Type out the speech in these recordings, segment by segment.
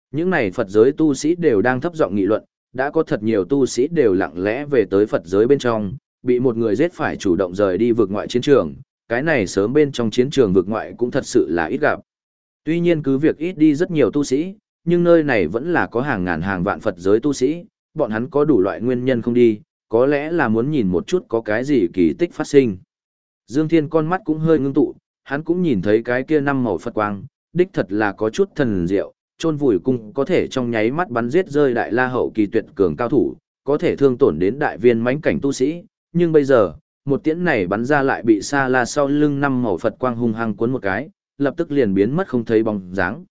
Những này Phật giới tu sĩ đều đang thấp giọng nghị luận, đã có thật nhiều tu sĩ đều lặng lẽ về tới Phật giới bên trong, bị một người giết phải chủ động rời đi vực ngoại chiến trường, cái này sớm bên trong chiến trường vực ngoại cũng thật sự là ít gặp. Tuy nhiên cứ việc ít đi rất nhiều tu sĩ, nhưng nơi này vẫn là có hàng ngàn hàng vạn Phật giới tu sĩ, bọn hắn có đủ loại nguyên nhân không đi, có lẽ là muốn nhìn một chút có cái gì kỳ tích phát sinh. Dương Thiên con mắt cũng hơi ngưng tụ, hắn cũng nhìn thấy cái kia năm màu Phật quang, đích thật là có chút thần diệu, chôn vùi cung có thể trong nháy mắt bắn giết rơi đại la hậu kỳ tuyệt cường cao thủ, có thể thương tổn đến đại viên mãnh cảnh tu sĩ, nhưng bây giờ, một tiễn này bắn ra lại bị Sa La sau lưng năm màu Phật quang hung hăng cuốn một cái, lập tức liền biến mất không thấy bóng dáng.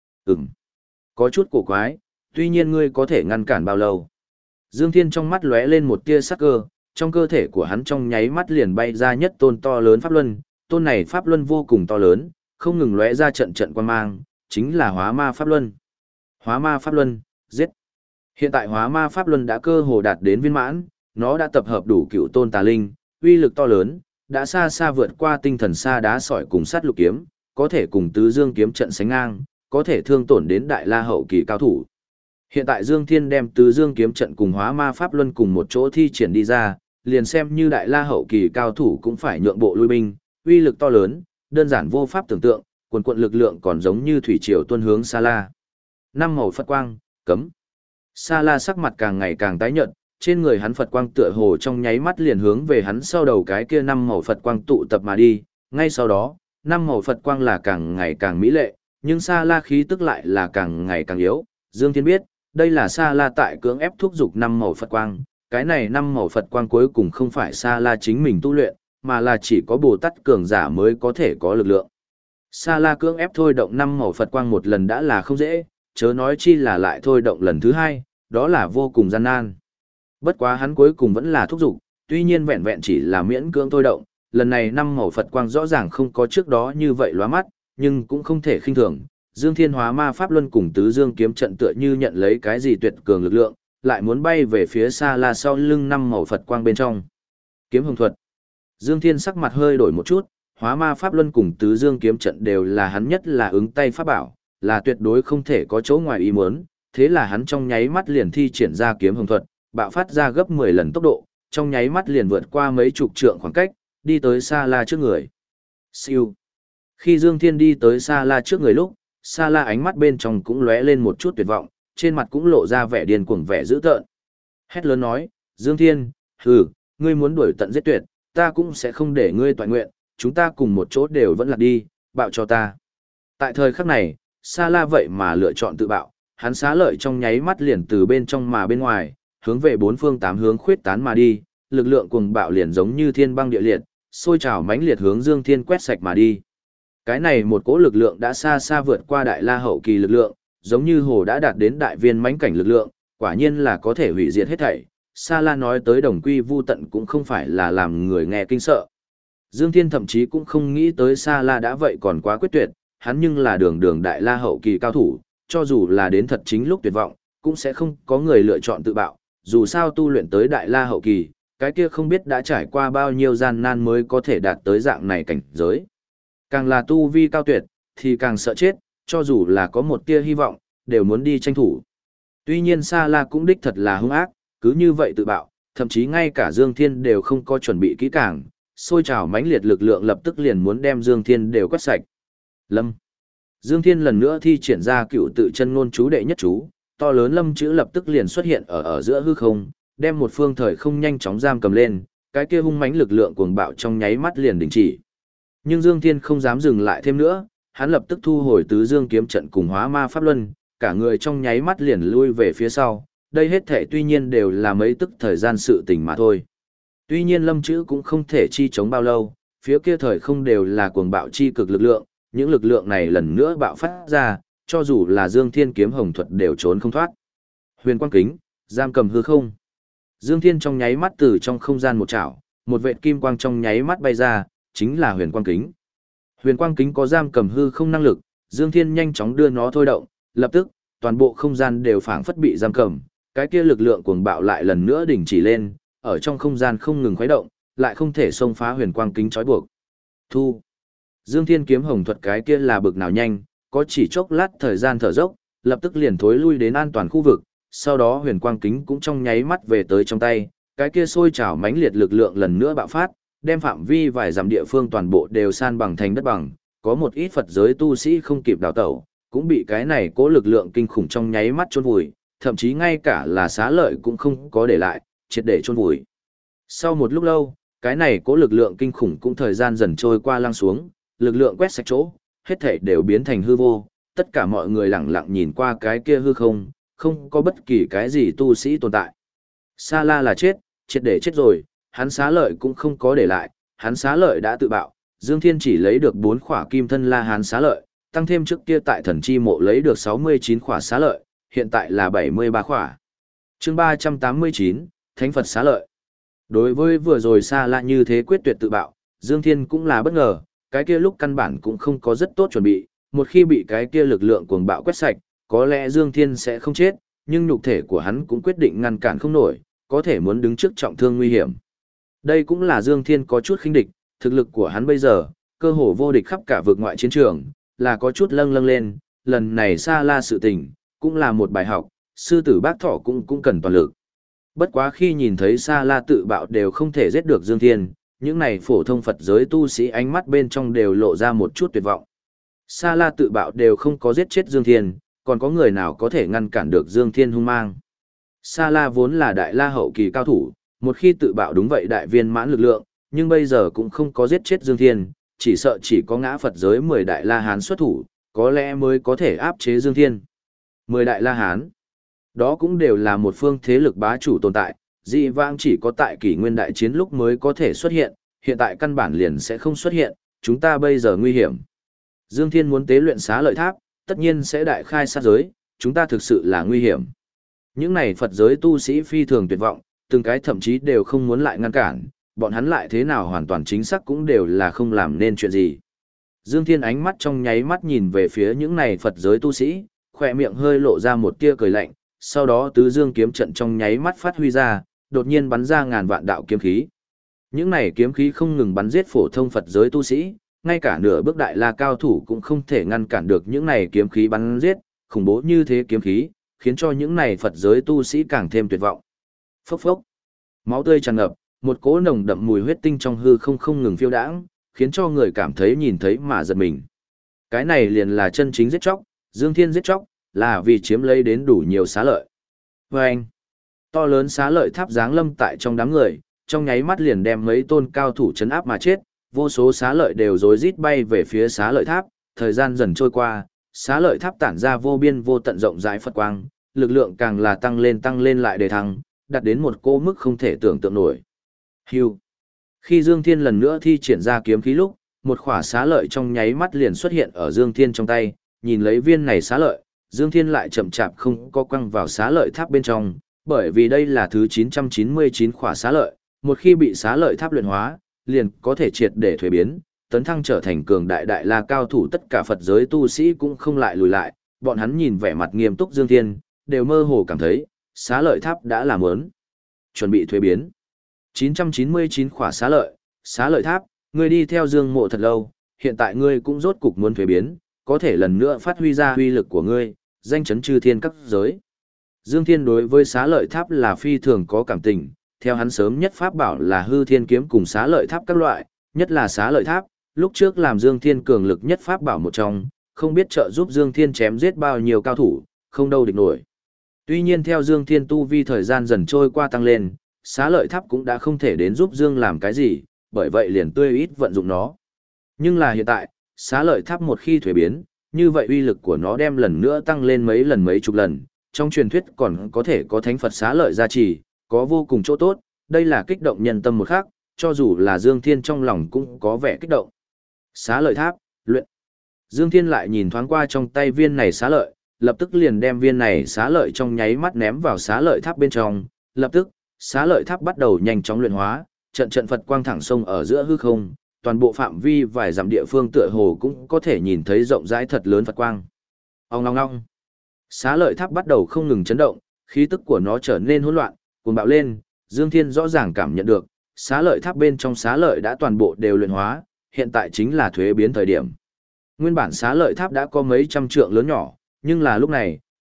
Có chút cổ quái, tuy nhiên ngươi có thể ngăn cản bao lâu? Dương Thiên trong mắt lóe lên một tia sắc cơ, trong cơ thể của hắn trong nháy mắt liền bay ra nhất tôn to lớn pháp luân, tôn này pháp luân vô cùng to lớn, không ngừng lóe ra trận trận quang mang, chính là Hóa Ma Pháp Luân. Hóa Ma Pháp Luân, giết. Hiện tại Hóa Ma Pháp Luân đã cơ hồ đạt đến viên mãn, nó đã tập hợp đủ cựu tôn tà linh, uy lực to lớn, đã xa xa vượt qua tinh thần sa đá sỏi cùng sát lục kiếm, có thể cùng tứ dương kiếm trận sánh ngang, có thể thương tổn đến đại la hậu kỳ cao thủ. Hiện tại Dương Thiên đem tứ dương kiếm trận cùng Hóa Ma Pháp Luân cùng một chỗ thi triển đi ra, liền xem như đại la hậu kỳ cao thủ cũng phải nhượng bộ lui binh, uy lực to lớn, đơn giản vô pháp tưởng tượng, quần quận lực lượng còn giống như thủy triều tuôn hướng Sa La. Năm màu Phật quang, cấm. Sa La sắc mặt càng ngày càng tái nhợt, trên người hắn Phật quang tựa hồ trong nháy mắt liền hướng về hắn sau đầu cái kia năm màu Phật quang tụ tập mà đi, ngay sau đó, năm màu Phật quang là càng ngày càng mỹ lệ, nhưng Sa La khí tức lại là càng ngày càng yếu. Dương Thiên biết, đây là Sa La tại cưỡng ép thúc giục năm màu Phật quang, cái này năm màu Phật quang cuối cùng không phải Sa La chính mình tu luyện, mà là chỉ có Bồ Tát cường giả mới có thể có lực lượng. Sa La cưỡng ép thôi động năm màu Phật quang một lần đã là không dễ, chớ nói chi là lại thôi động lần thứ hai, đó là vô cùng gian nan. Bất quá hắn cuối cùng vẫn là thúc giục, tuy nhiên vẹn vẹn chỉ là miễn cưỡng thôi động, lần này năm màu Phật quang rõ ràng không có trước đó như vậy lóa mắt, nhưng cũng không thể khinh thường. Dương Thiên Hóa Ma Pháp Luân cùng tứ dương kiếm trận tựa như nhận lấy cái gì tuyệt cường lực lượng, lại muốn bay về phía Sa La sau lưng năm màu Phật quang bên trong. Kiếm hồng thuật. Dương Thiên sắc mặt hơi đổi một chút, Hóa Ma Pháp Luân cùng tứ dương kiếm trận đều là hắn nhất là ứng tay pháp bảo, là tuyệt đối không thể có chỗ ngoài ý muốn, thế là hắn trong nháy mắt liền thi triển ra kiếm hồng thuật, bạo phát ra gấp 10 lần tốc độ, trong nháy mắt liền vượt qua mấy chục trượng khoảng cách, đi tới Sa La trước người. Siêu. Khi Dương Thiên đi tới Sa La trước người lúc, Sa La ánh mắt bên trong cũng lóe lên một chút tuyệt vọng, trên mặt cũng lộ ra vẻ điên cuồng vẻ dữ tợn. Hét lớn nói, Dương Thiên, hừ, ngươi muốn đuổi tận giết tuyệt, ta cũng sẽ không để ngươi toại nguyện, chúng ta cùng một chỗ đều vẫn lạc đi, bạo cho ta. Tại thời khắc này, Sa La vậy mà lựa chọn tự bạo, hắn xá lợi trong nháy mắt liền từ bên trong mà bên ngoài, hướng về bốn phương tám hướng khuyết tán mà đi, lực lượng cuồng bạo liền giống như thiên băng địa liệt, sôi trào mãnh liệt hướng Dương Thiên quét sạch mà đi. Cái này một cỗ lực lượng đã xa xa vượt qua đại la hậu kỳ lực lượng, giống như hồ đã đạt đến đại viên mãnh cảnh lực lượng, quả nhiên là có thể hủy diệt hết thảy. Sa La nói tới đồng quy vu tận cũng không phải là làm người nghe kinh sợ. Dương Thiên thậm chí cũng không nghĩ tới Sa La đã vậy còn quá quyết tuyệt, hắn nhưng là đường đường đại la hậu kỳ cao thủ, cho dù là đến thật chính lúc tuyệt vọng, cũng sẽ không có người lựa chọn tự bạo, dù sao tu luyện tới đại la hậu kỳ, cái kia không biết đã trải qua bao nhiêu gian nan mới có thể đạt tới dạng này cảnh giới. Càng là tu vi cao tuyệt, thì càng sợ chết, cho dù là có một tia hy vọng, đều muốn đi tranh thủ. Tuy nhiên Sa La cũng đích thật là hung ác, cứ như vậy tự bạo, thậm chí ngay cả Dương Thiên đều không có chuẩn bị kỹ càng, sôi trào mãnh liệt lực lượng lập tức liền muốn đem Dương Thiên đều quét sạch. Lâm. Dương Thiên lần nữa thi triển ra cựu tự chân ngôn chú đệ nhất chú, to lớn lâm chữ lập tức liền xuất hiện ở giữa hư không, đem một phương thời không nhanh chóng giam cầm lên, cái kia hung mãnh lực lượng cuồng bạo trong nháy mắt liền đình chỉ. Nhưng Dương Thiên không dám dừng lại thêm nữa, hắn lập tức thu hồi tứ dương kiếm trận cùng Hóa Ma Pháp Luân, cả người trong nháy mắt liền lui về phía sau, đây hết thể tuy nhiên đều là mấy tức thời gian sự tình mà thôi. Tuy nhiên lâm chữ cũng không thể chi chống bao lâu, phía kia thời không đều là cuồng bạo chi cực lực lượng, những lực lượng này lần nữa bạo phát ra, cho dù là Dương Thiên kiếm hồng thuật đều trốn không thoát. Huyền quang kính, giam cầm hư không. Dương Thiên trong nháy mắt từ trong không gian một chảo, một vệt kim quang trong nháy mắt bay ra, chính là huyền quang kính. Huyền quang kính có giam cầm hư không năng lực, Dương Thiên nhanh chóng đưa nó thôi động, lập tức, toàn bộ không gian đều phảng phất bị giam cầm, cái kia lực lượng cuồng bạo lại lần nữa đình chỉ lên, ở trong không gian không ngừng khuấy động, lại không thể xông phá huyền quang kính trói buộc. Thu. Dương Thiên kiếm hồng thuật cái kia là bực nào nhanh, có chỉ chốc lát thời gian thở dốc, lập tức liền thối lui đến an toàn khu vực, sau đó huyền quang kính cũng trong nháy mắt về tới trong tay, cái kia sôi trào mãnh liệt lực lượng lần nữa bạo phát, đem phạm vi vài dặm địa phương toàn bộ đều san bằng thành đất bằng, có một ít Phật giới tu sĩ không kịp đào tẩu, cũng bị cái này cố lực lượng kinh khủng trong nháy mắt chôn vùi, thậm chí ngay cả là xá lợi cũng không có để lại, triệt để chôn vùi. Sau một lúc lâu, cái này cố lực lượng kinh khủng cũng thời gian dần trôi qua lăng xuống, lực lượng quét sạch chỗ, hết thảy đều biến thành hư vô, tất cả mọi người lặng lặng nhìn qua cái kia hư không, không có bất kỳ cái gì tu sĩ tồn tại. Sa La là chết, triệt để chết rồi, hắn xá lợi cũng không có để lại, hắn xá lợi đã tự bạo, Dương Thiên chỉ lấy được 4 khỏa kim thân La Hán xá lợi, tăng thêm trước kia tại thần chi mộ lấy được 69 khỏa xá lợi, hiện tại là 73 khỏa. Chương 389, Thánh Phật xá lợi. Đối với vừa rồi Sa La như thế quyết tuyệt tự bạo, Dương Thiên cũng là bất ngờ, cái kia lúc căn bản cũng không có rất tốt chuẩn bị, một khi bị cái kia lực lượng cuồng bạo quét sạch, có lẽ Dương Thiên sẽ không chết, nhưng nhục thể của hắn cũng quyết định ngăn cản không nổi, có thể muốn đứng trước trọng thương nguy hiểm. Đây cũng là Dương Thiên có chút khinh địch, thực lực của hắn bây giờ, cơ hồ vô địch khắp cả vực ngoại chiến trường, là có chút lâng lâng lên, lần này Sa La sự tình, cũng là một bài học, sư tử bác thỏ cũng cần toàn lực. Bất quá khi nhìn thấy Sa La tự bạo đều không thể giết được Dương Thiên, những này phổ thông Phật giới tu sĩ ánh mắt bên trong đều lộ ra một chút tuyệt vọng. Sa La tự bạo đều không có giết chết Dương Thiên, còn có người nào có thể ngăn cản được Dương Thiên hung mang. Sa La vốn là đại la hậu kỳ cao thủ, một khi tự bạo đúng vậy đại viên mãn lực lượng, nhưng bây giờ cũng không có giết chết Dương Thiên, chỉ sợ chỉ có ngã Phật giới 10 đại la hán xuất thủ, có lẽ mới có thể áp chế Dương Thiên. 10 đại la hán, đó cũng đều là một phương thế lực bá chủ tồn tại, dị vãng chỉ có tại kỷ nguyên đại chiến lúc mới có thể xuất hiện, hiện tại căn bản liền sẽ không xuất hiện, chúng ta bây giờ nguy hiểm. Dương Thiên muốn tế luyện xá lợi tháp, tất nhiên sẽ đại khai sát giới, chúng ta thực sự là nguy hiểm. Những này Phật giới tu sĩ phi thường tuyệt vọng, từng cái thậm chí đều không muốn lại ngăn cản, bọn hắn lại thế nào hoàn toàn chính xác cũng đều là không làm nên chuyện gì. Dương Thiên ánh mắt trong nháy mắt nhìn về phía những này Phật giới tu sĩ, khỏe miệng hơi lộ ra một tia cười lạnh, sau đó tứ dương kiếm trận trong nháy mắt phát huy ra, đột nhiên bắn ra ngàn vạn đạo kiếm khí. Những này kiếm khí không ngừng bắn giết phổ thông Phật giới tu sĩ, ngay cả nửa bước đại la cao thủ cũng không thể ngăn cản được những này kiếm khí bắn giết, khủng bố như thế kiếm khí, khiến cho những này Phật giới tu sĩ càng thêm tuyệt vọng. Phốc phốc, máu tươi tràn ngập, một cỗ nồng đậm mùi huyết tinh trong hư không ngừng phiêu đãng, khiến cho người cảm thấy nhìn thấy mà giật mình. Cái này liền là chân chính giết chóc, Dương Thiên giết chóc, là vì chiếm lấy đến đủ nhiều xá lợi. Và anh, to lớn xá lợi tháp giáng lâm tại trong đám người, trong nháy mắt liền đem mấy tôn cao thủ chấn áp mà chết, vô số xá lợi đều rối rít bay về phía xá lợi tháp, thời gian dần trôi qua, xá lợi tháp tản ra vô biên vô tận rộng rãi Phật quang, lực lượng càng là tăng lên lại để thăng, đạt đến một cỗ mức không thể tưởng tượng nổi. Hưu. Khi Dương Thiên lần nữa thi triển ra kiếm khí lúc, một khỏa xá lợi trong nháy mắt liền xuất hiện ở Dương Thiên trong tay, nhìn lấy viên này xá lợi, Dương Thiên lại chậm chạp không có quăng vào xá lợi tháp bên trong, bởi vì đây là thứ 999 khỏa xá lợi, một khi bị xá lợi tháp luyện hóa, liền có thể triệt để thuế biến, tấn thăng trở thành cường đại đại la cao thủ, tất cả Phật giới tu sĩ cũng không lại lùi lại, bọn hắn nhìn vẻ mặt nghiêm túc Dương Thiên, đều mơ hồ cảm thấy, xá lợi tháp đã làm ớn, chuẩn bị thuế biến. 999 khỏa xá lợi tháp, ngươi đi theo Dương Mộ thật lâu, hiện tại ngươi cũng rốt cục muốn thuế biến, có thể lần nữa phát huy ra uy lực của ngươi, danh chấn chư thiên các giới. Dương Thiên đối với xá lợi tháp là phi thường có cảm tình, theo hắn sớm nhất pháp bảo là hư thiên kiếm cùng xá lợi tháp các loại, nhất là xá lợi tháp, lúc trước làm Dương Thiên cường lực nhất pháp bảo một trong, không biết trợ giúp Dương Thiên chém giết bao nhiêu cao thủ, không đâu địch nổi. Tuy nhiên theo Dương Thiên tu vi thời gian dần trôi qua tăng lên, xá lợi tháp cũng đã không thể đến giúp Dương làm cái gì, bởi vậy liền tươi ít vận dụng nó. Nhưng là hiện tại, xá lợi tháp một khi thuế biến, như vậy uy lực của nó đem lần nữa tăng lên mấy chục lần, trong truyền thuyết còn có thể có thánh Phật xá lợi gia trì, có vô cùng chỗ tốt, đây là kích động nhân tâm một khác, cho dù là Dương Thiên trong lòng cũng có vẻ kích động. Xá lợi tháp, luyện. Dương Thiên lại nhìn thoáng qua trong tay viên này xá lợi, lập tức liền đem viên này xá lợi trong nháy mắt ném vào xá lợi tháp bên trong, lập tức, xá lợi tháp bắt đầu nhanh chóng luyện hóa, trận Phật quang thẳng sông ở giữa hư không, toàn bộ phạm vi vài dặm địa phương tựa hồ cũng có thể nhìn thấy rộng rãi thật lớn Phật quang. Ong ong ong. Xá lợi tháp bắt đầu không ngừng chấn động, khí tức của nó trở nên hỗn loạn, cuồng bạo lên, Dương Thiên rõ ràng cảm nhận được, xá lợi tháp bên trong xá lợi đã toàn bộ đều luyện hóa, hiện tại chính là thuế biến thời điểm. Nguyên bản xá lợi tháp đã có mấy trăm trượng lớn nhỏ, nhưng là lúc này,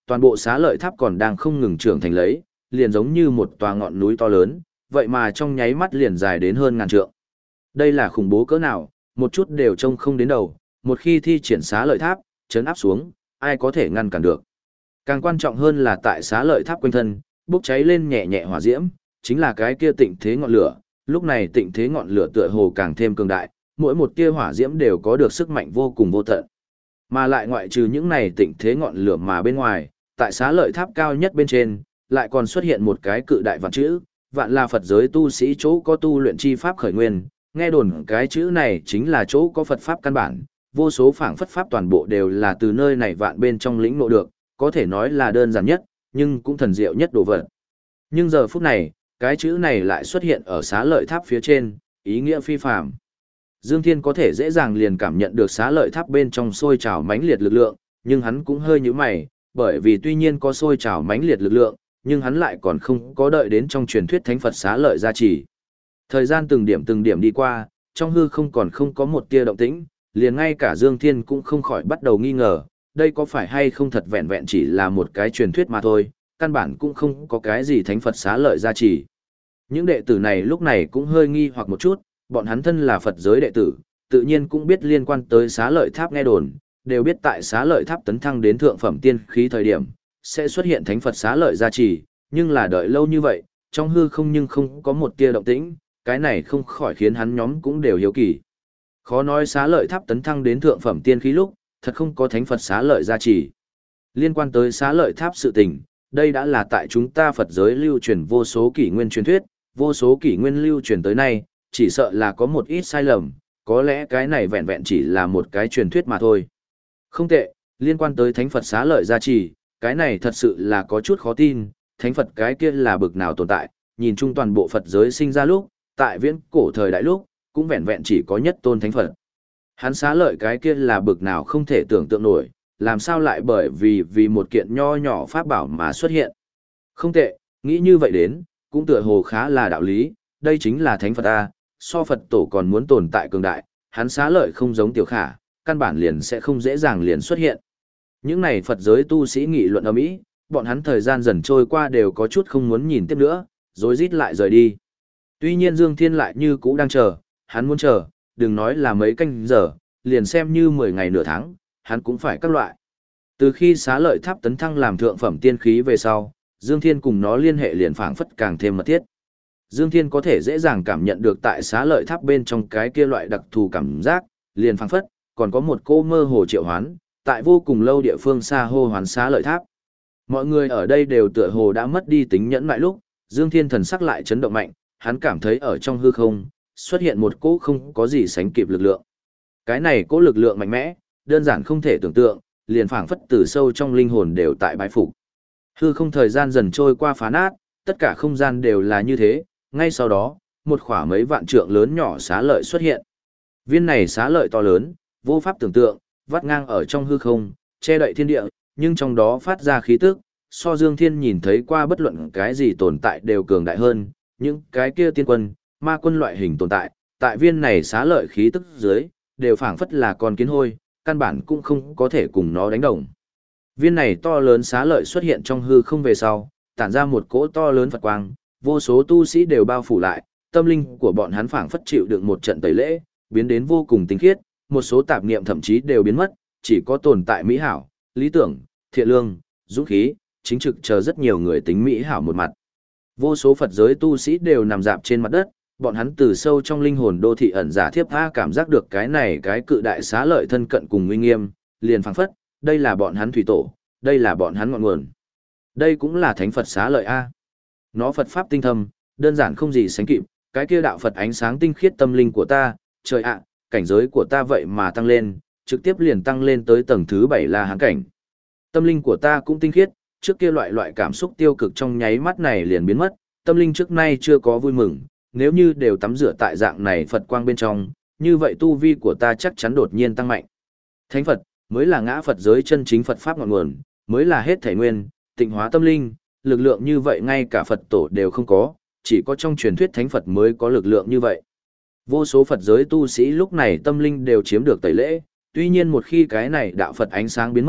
toàn bộ xá lợi tháp còn đang không ngừng trưởng thành lấy, liền giống như một tòa ngọn núi to lớn, vậy mà trong nháy mắt liền dài đến hơn ngàn trượng. Đây là khủng bố cỡ nào, một chút đều trông không đến đầu, một khi thi triển xá lợi tháp, chấn áp xuống, ai có thể ngăn cản được. Càng quan trọng hơn là tại xá lợi tháp quanh thân, bốc cháy lên nhẹ nhẹ hỏa diễm, chính là cái kia tịnh thế ngọn lửa, lúc này tịnh thế ngọn lửa tựa hồ càng thêm cường đại, mỗi một tia hỏa diễm đều có được sức mạnh vô cùng vô tận. Mà lại ngoại trừ những này tịnh thế ngọn lửa mà bên ngoài, tại xá lợi tháp cao nhất bên trên, lại còn xuất hiện một cái cự đại vạn chữ, vạn là Phật giới tu sĩ chỗ có tu luyện chi pháp khởi nguyên, nghe đồn cái chữ này chính là chỗ có Phật pháp căn bản, vô số phảng phất pháp toàn bộ đều là từ nơi này vạn bên trong lĩnh ngộ được, có thể nói là đơn giản nhất, nhưng cũng thần diệu nhất đồ vật. Nhưng giờ phút này, cái chữ này lại xuất hiện ở xá lợi tháp phía trên, ý nghĩa phi phàm. Dương Thiên có thể dễ dàng liền cảm nhận được xá lợi tháp bên trong sôi trào mãnh liệt lực lượng, nhưng hắn cũng hơi nhíu mày, bởi vì tuy nhiên có sôi trào mãnh liệt lực lượng, nhưng hắn lại còn không có đợi đến trong truyền thuyết thánh Phật xá lợi gia trì. Thời gian từng điểm đi qua, trong hư không còn không có một tia động tĩnh, liền ngay cả Dương Thiên cũng không khỏi bắt đầu nghi ngờ, đây có phải hay không thật vẹn vẹn chỉ là một cái truyền thuyết mà thôi, căn bản cũng không có cái gì thánh Phật xá lợi gia trì. Những đệ tử này lúc này cũng hơi nghi hoặc một chút, bọn hắn thân là Phật giới đệ tử, tự nhiên cũng biết liên quan tới xá lợi tháp nghe đồn, đều biết tại xá lợi tháp tấn thăng đến thượng phẩm tiên khí thời điểm, sẽ xuất hiện thánh Phật xá lợi gia trì, nhưng là đợi lâu như vậy, trong hư không nhưng không có một tia động tĩnh, cái này không khỏi khiến hắn nhóm cũng đều hiếu kỳ. Khó nói xá lợi tháp tấn thăng đến thượng phẩm tiên khí lúc, thật không có thánh Phật xá lợi gia trì. Liên quan tới xá lợi tháp sự tình, đây đã là tại chúng ta Phật giới lưu truyền vô số kỷ nguyên truyền thuyết, vô số kỷ nguyên lưu truyền tới nay, chỉ sợ là có một ít sai lầm, có lẽ cái này vẹn vẹn chỉ là một cái truyền thuyết mà thôi. Không tệ, liên quan tới thánh Phật xá lợi gia trì, cái này thật sự là có chút khó tin, thánh Phật cái kia là bực nào tồn tại, nhìn chung toàn bộ Phật giới sinh ra lúc, tại viễn cổ thời đại lúc, cũng vẹn vẹn chỉ có nhất tôn thánh Phật. Hắn xá lợi cái kia là bực nào không thể tưởng tượng nổi, làm sao lại bởi vì một kiện nho nhỏ pháp bảo mà xuất hiện. Không tệ, nghĩ như vậy đến, cũng tựa hồ khá là đạo lý, đây chính là thánh Phật A, so Phật tổ còn muốn tồn tại cường đại, hắn xá lợi không giống tiểu khả, căn bản liền sẽ không dễ dàng liền xuất hiện. Những này Phật giới tu sĩ nghị luận ầm ĩ, bọn hắn thời gian dần trôi qua đều có chút không muốn nhìn tiếp nữa, rối rít lại rời đi. Tuy nhiên Dương Thiên lại như cũ đang chờ, hắn muốn chờ, đừng nói là mấy canh giờ, liền xem như 10 ngày nửa tháng, hắn cũng phải các loại. Từ khi xá lợi tháp tấn thăng làm thượng phẩm tiên khí về sau, Dương Thiên cùng nó liên hệ liền phảng phất càng thêm mật thiết. Dương Thiên có thể dễ dàng cảm nhận được tại xá lợi tháp bên trong cái kia loại đặc thù cảm giác, liền phảng phất, còn có một cô mơ hồ triệu hoán, tại vô cùng lâu địa phương xa hô hoán xá lợi tháp. Mọi người ở đây đều tựa hồ đã mất đi tính nhẫn nại lúc, Dương Thiên thần sắc lại chấn động mạnh, hắn cảm thấy ở trong hư không, xuất hiện một cỗ không có gì sánh kịp lực lượng. Cái này cỗ lực lượng mạnh mẽ, đơn giản không thể tưởng tượng, liền phảng phất từ sâu trong linh hồn đều tại bái phục. Hư không thời gian dần trôi qua phá nát, tất cả không gian đều là như thế, ngay sau đó, một khỏa mấy vạn trượng lớn nhỏ xá lợi xuất hiện. Viên này xá lợi to lớn, vô pháp tưởng tượng, vắt ngang ở trong hư không, che đậy thiên địa, nhưng trong đó phát ra khí tức, so Dương Thiên nhìn thấy qua bất luận cái gì tồn tại đều cường đại hơn, những cái kia tiên quân, ma quân loại hình tồn tại, tại viên này xá lợi khí tức dưới, đều phảng phất là con kiến hôi, căn bản cũng không có thể cùng nó đánh đồng. Viên này to lớn xá lợi xuất hiện trong hư không về sau, tản ra một cỗ to lớn Phật quang, vô số tu sĩ đều bao phủ lại, tâm linh của bọn hắn phảng phất chịu đựng một trận tẩy lễ, biến đến vô cùng tinh khiết, một số tạp niệm thậm chí đều biến mất, chỉ có tồn tại mỹ hảo, lý tưởng, thiện lương, dũng khí, chính trực chờ rất nhiều người tính mỹ hảo một mặt. Vô số Phật giới tu sĩ đều nằm dạp trên mặt đất, bọn hắn từ sâu trong linh hồn đô thị ẩn giả thiếp tha cảm giác được cái này cái cự đại xá lợi thân cận cùng uy nghiêm, liền phảng phất, đây là bọn hắn thủy tổ, đây là bọn hắn ngọn nguồn. Đây cũng là thánh Phật xá lợi a. Nó Phật pháp tinh thâm, đơn giản không gì sánh kịp, cái kia đạo Phật ánh sáng tinh khiết tâm linh của ta, trời ạ, cảnh giới của ta vậy mà tăng lên, trực tiếp liền tăng lên tới tầng thứ 7 La Hán cảnh. Tâm linh của ta cũng tinh khiết, trước kia loại cảm xúc tiêu cực trong nháy mắt này liền biến mất, tâm linh trước nay chưa có vui mừng, nếu như đều tắm rửa tại dạng này Phật quang bên trong, như vậy tu vi của ta chắc chắn đột nhiên tăng mạnh. Thánh Phật mới là ngã Phật giới chân chính Phật pháp ngọn nguồn, mới là hết thể nguyên, tịnh hóa tâm linh, lực lượng như vậy ngay cả Phật tổ đều không có, chỉ có trong truyền thuyết Thánh Phật mới có lực lượng như vậy. Vô số Phật giới tu sĩ lúc này tâm linh đều chiếm được tẩy lễ, tuy nhiên một khi cái này đạo Phật ánh sáng biến mất,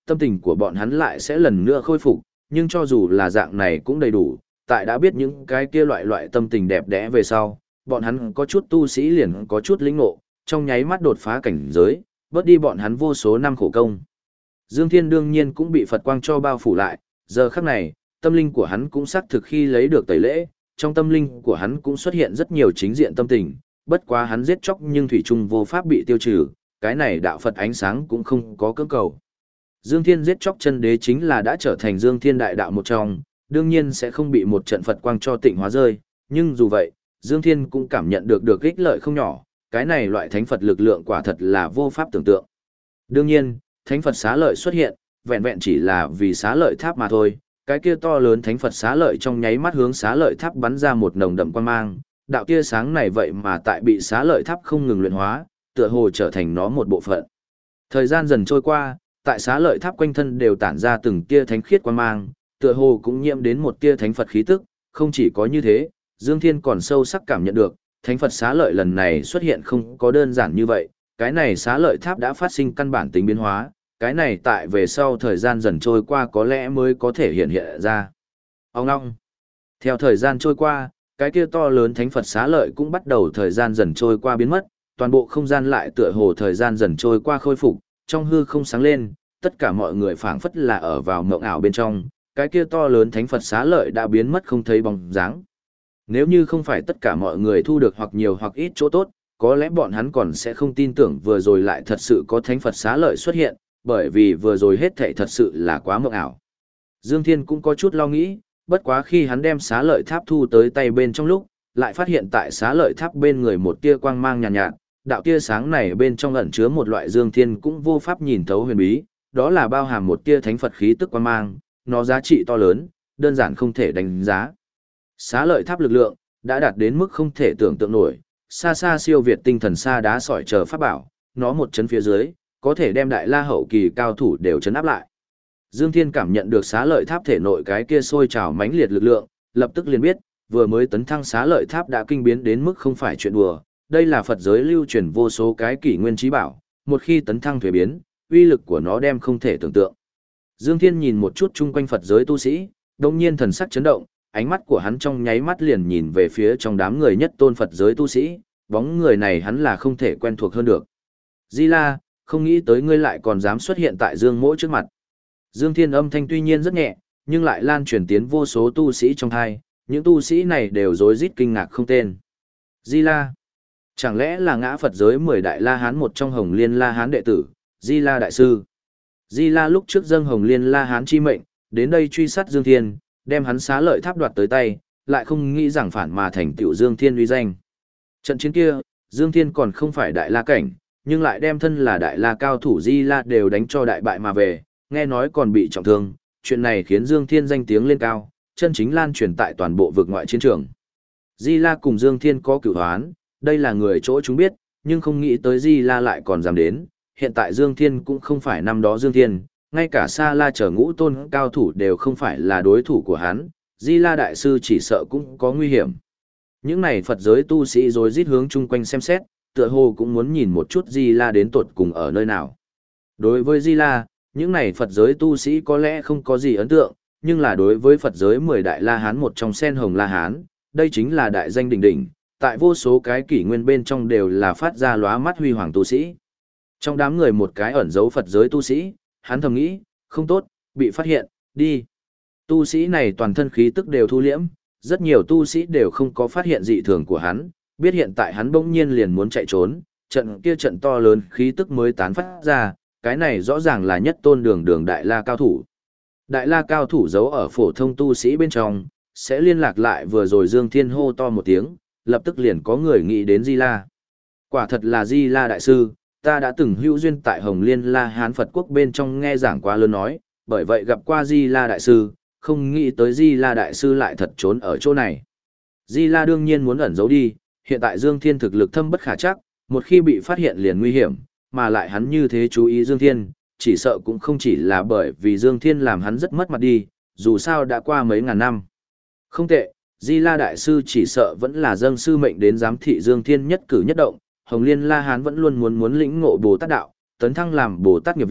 tâm tình của bọn hắn lại sẽ lần nữa khôi phục, nhưng cho dù là dạng này cũng đầy đủ, tại đã biết những cái kia loại tâm tình đẹp đẽ về sau, bọn hắn có chút tu sĩ liền có chút lĩnh ngộ, trong nháy mắt đột phá cảnh giới, bớt đi bọn hắn vô số năm khổ công. Dương Thiên đương nhiên cũng bị Phật quang cho bao phủ lại, giờ khắc này, tâm linh của hắn cũng xác thực khi lấy được tẩy lễ, trong tâm linh của hắn cũng xuất hiện rất nhiều chính diện tâm tình, bất quá hắn giết chóc nhưng thủy chung vô pháp bị tiêu trừ, cái này đạo Phật ánh sáng cũng không có cưỡng cầu. Dương Thiên giết chóc chân đế chính là đã trở thành Dương Thiên đại đạo một trong, đương nhiên sẽ không bị một trận Phật quang cho tịnh hóa rơi, nhưng dù vậy, Dương Thiên cũng cảm nhận được ích lợi không nhỏ, cái này loại thánh Phật lực lượng quả thật là vô pháp tưởng tượng. Đương nhiên, thánh Phật xá lợi xuất hiện, vẹn vẹn chỉ là vì xá lợi tháp mà thôi, cái kia to lớn thánh Phật xá lợi trong nháy mắt hướng xá lợi tháp bắn ra một nồng đậm quang mang, đạo tia sáng này vậy mà tại bị xá lợi tháp không ngừng luyện hóa, tựa hồ trở thành nó một bộ phận. Thời gian dần trôi qua, tại xá lợi tháp quanh thân đều tản ra từng tia thánh khiết quang mang, tựa hồ cũng nhiễm đến một tia thánh Phật khí tức, không chỉ có như thế, Dương Thiên còn sâu sắc cảm nhận được, thánh Phật xá lợi lần này xuất hiện không có đơn giản như vậy, cái này xá lợi tháp đã phát sinh căn bản tính biến hóa, cái này tại về sau thời gian dần trôi qua có lẽ mới có thể hiện hiện ra. Ông ngong. Theo thời gian trôi qua, cái kia to lớn thánh Phật xá lợi cũng bắt đầu thời gian dần trôi qua biến mất, toàn bộ không gian lại tựa hồ thời gian dần trôi qua khôi phục, trong hư không sáng lên, tất cả mọi người phảng phất là ở vào mộng ảo bên trong, cái kia to lớn thánh Phật xá lợi đã biến mất không thấy bóng dáng. Nếu như không phải tất cả mọi người thu được hoặc nhiều hoặc ít chỗ tốt, có lẽ bọn hắn còn sẽ không tin tưởng vừa rồi lại thật sự có thánh Phật xá lợi xuất hiện, bởi vì vừa rồi hết thảy thật sự là quá mộng ảo. Dương Thiên cũng có chút lo nghĩ, bất quá khi hắn đem xá lợi tháp thu tới tay bên trong lúc, lại phát hiện tại xá lợi tháp bên người một tia quang mang nhàn nhạt, đạo tia sáng này bên trong ẩn chứa một loại Dương Thiên cũng vô pháp nhìn thấu huyền bí, đó là bao hàm một tia thánh Phật khí tức quang mang, nó giá trị to lớn, đơn giản không thể đánh giá. Xá lợi tháp lực lượng đã đạt đến mức không thể tưởng tượng nổi, xa xa siêu việt tinh thần sa đá sỏi chờ pháp bảo, nó một chấn phía dưới, có thể đem đại la hậu kỳ cao thủ đều chấn áp lại. Dương Thiên cảm nhận được xá lợi tháp thể nội cái kia sôi trào mãnh liệt lực lượng, lập tức liền biết, vừa mới tấn thăng xá lợi tháp đã kinh biến đến mức không phải chuyện đùa, đây là Phật giới lưu truyền vô số cái kỷ nguyên trí bảo, một khi tấn thăng thuế biến, uy lực của nó đem không thể tưởng tượng. Dương Thiên nhìn một chút chung quanh Phật giới tu sĩ, đồng nhiên thần sắc chấn động, ánh mắt của hắn trong nháy mắt liền nhìn về phía trong đám người nhất tôn Phật giới tu sĩ, bóng người này hắn là không thể quen thuộc hơn được. Di La, không nghĩ tới ngươi lại còn dám xuất hiện tại Dương Mỗ trước mặt. Dương Thiên âm thanh tuy nhiên rất nhẹ, nhưng lại lan truyền tiến vô số tu sĩ trong thai, những tu sĩ này đều rối rít kinh ngạc không tên. Di La, chẳng lẽ là ngã Phật giới 10 đại La Hán một trong Hồng Liên La Hán đệ tử, Di La đại sư. Di La lúc trước dâng Hồng Liên La Hán chi mệnh, đến đây truy sát Dương Thiên, đem hắn xá lợi tháp đoạt tới tay, lại không nghĩ rằng phản mà thành tựu Dương Thiên uy danh. Trận chiến kia, Dương Thiên còn không phải đại la cảnh, nhưng lại đem thân là đại la cao thủ Di La đều đánh cho đại bại mà về, nghe nói còn bị trọng thương, chuyện này khiến Dương Thiên danh tiếng lên cao, chân chính lan truyền tại toàn bộ vực ngoại chiến trường. Di La cùng Dương Thiên có cửu hoán, đây là người chỗ chúng biết, nhưng không nghĩ tới Di La lại còn dám đến, hiện tại Dương Thiên cũng không phải năm đó Dương Thiên, ngay cả Sa La trở ngũ tôn cao thủ đều không phải là đối thủ của hắn, Di La đại sư chỉ sợ cũng có nguy hiểm. Những này Phật giới tu sĩ rồi rít hướng chung quanh xem xét, tựa hồ cũng muốn nhìn một chút Di La đến tột cùng ở nơi nào. Đối với Di La, những này Phật giới tu sĩ có lẽ không có gì ấn tượng, nhưng là đối với Phật giới 10 đại La Hán một trong Sen Hồng La Hán, đây chính là đại danh đỉnh đỉnh, tại vô số cái kỷ nguyên bên trong đều là phát ra lóa mắt huy hoàng tu sĩ. Trong đám người một cái ẩn giấu Phật giới tu sĩ, hắn thầm nghĩ, không tốt, bị phát hiện, đi. Tu sĩ này toàn thân khí tức đều thu liễm, rất nhiều tu sĩ đều không có phát hiện dị thường của hắn, biết hiện tại hắn bỗng nhiên liền muốn chạy trốn, trận kia trận to lớn khí tức mới tán phát ra, cái này rõ ràng là nhất tôn đường đại la cao thủ. Đại la cao thủ giấu ở phổ thông tu sĩ bên trong, sẽ liên lạc lại vừa rồi Dương Thiên hô to một tiếng, lập tức liền có người nghĩ đến Di La. Quả thật là Di La đại sư, ta đã từng hữu duyên tại Hồng Liên La Hán Phật quốc bên trong nghe giảng quá lớn nói, bởi vậy gặp qua Di La đại sư, không nghĩ tới Di La đại sư lại thật trốn ở chỗ này. Di La đương nhiên muốn ẩn giấu đi, hiện tại Dương Thiên thực lực thâm bất khả trắc, một khi bị phát hiện liền nguy hiểm, mà lại hắn như thế chú ý Dương Thiên, chỉ sợ cũng không chỉ là bởi vì Dương Thiên làm hắn rất mất mặt đi, dù sao đã qua mấy ngàn năm. Không tệ, Di La đại sư chỉ sợ vẫn là dâng sư mệnh đến giám thị Dương Thiên nhất cử nhất động, Hồng Liên La Hán vẫn luôn muốn lĩnh ngộ Bồ Tát đạo, tấn thăng làm Bồ Tát nghiệp vị,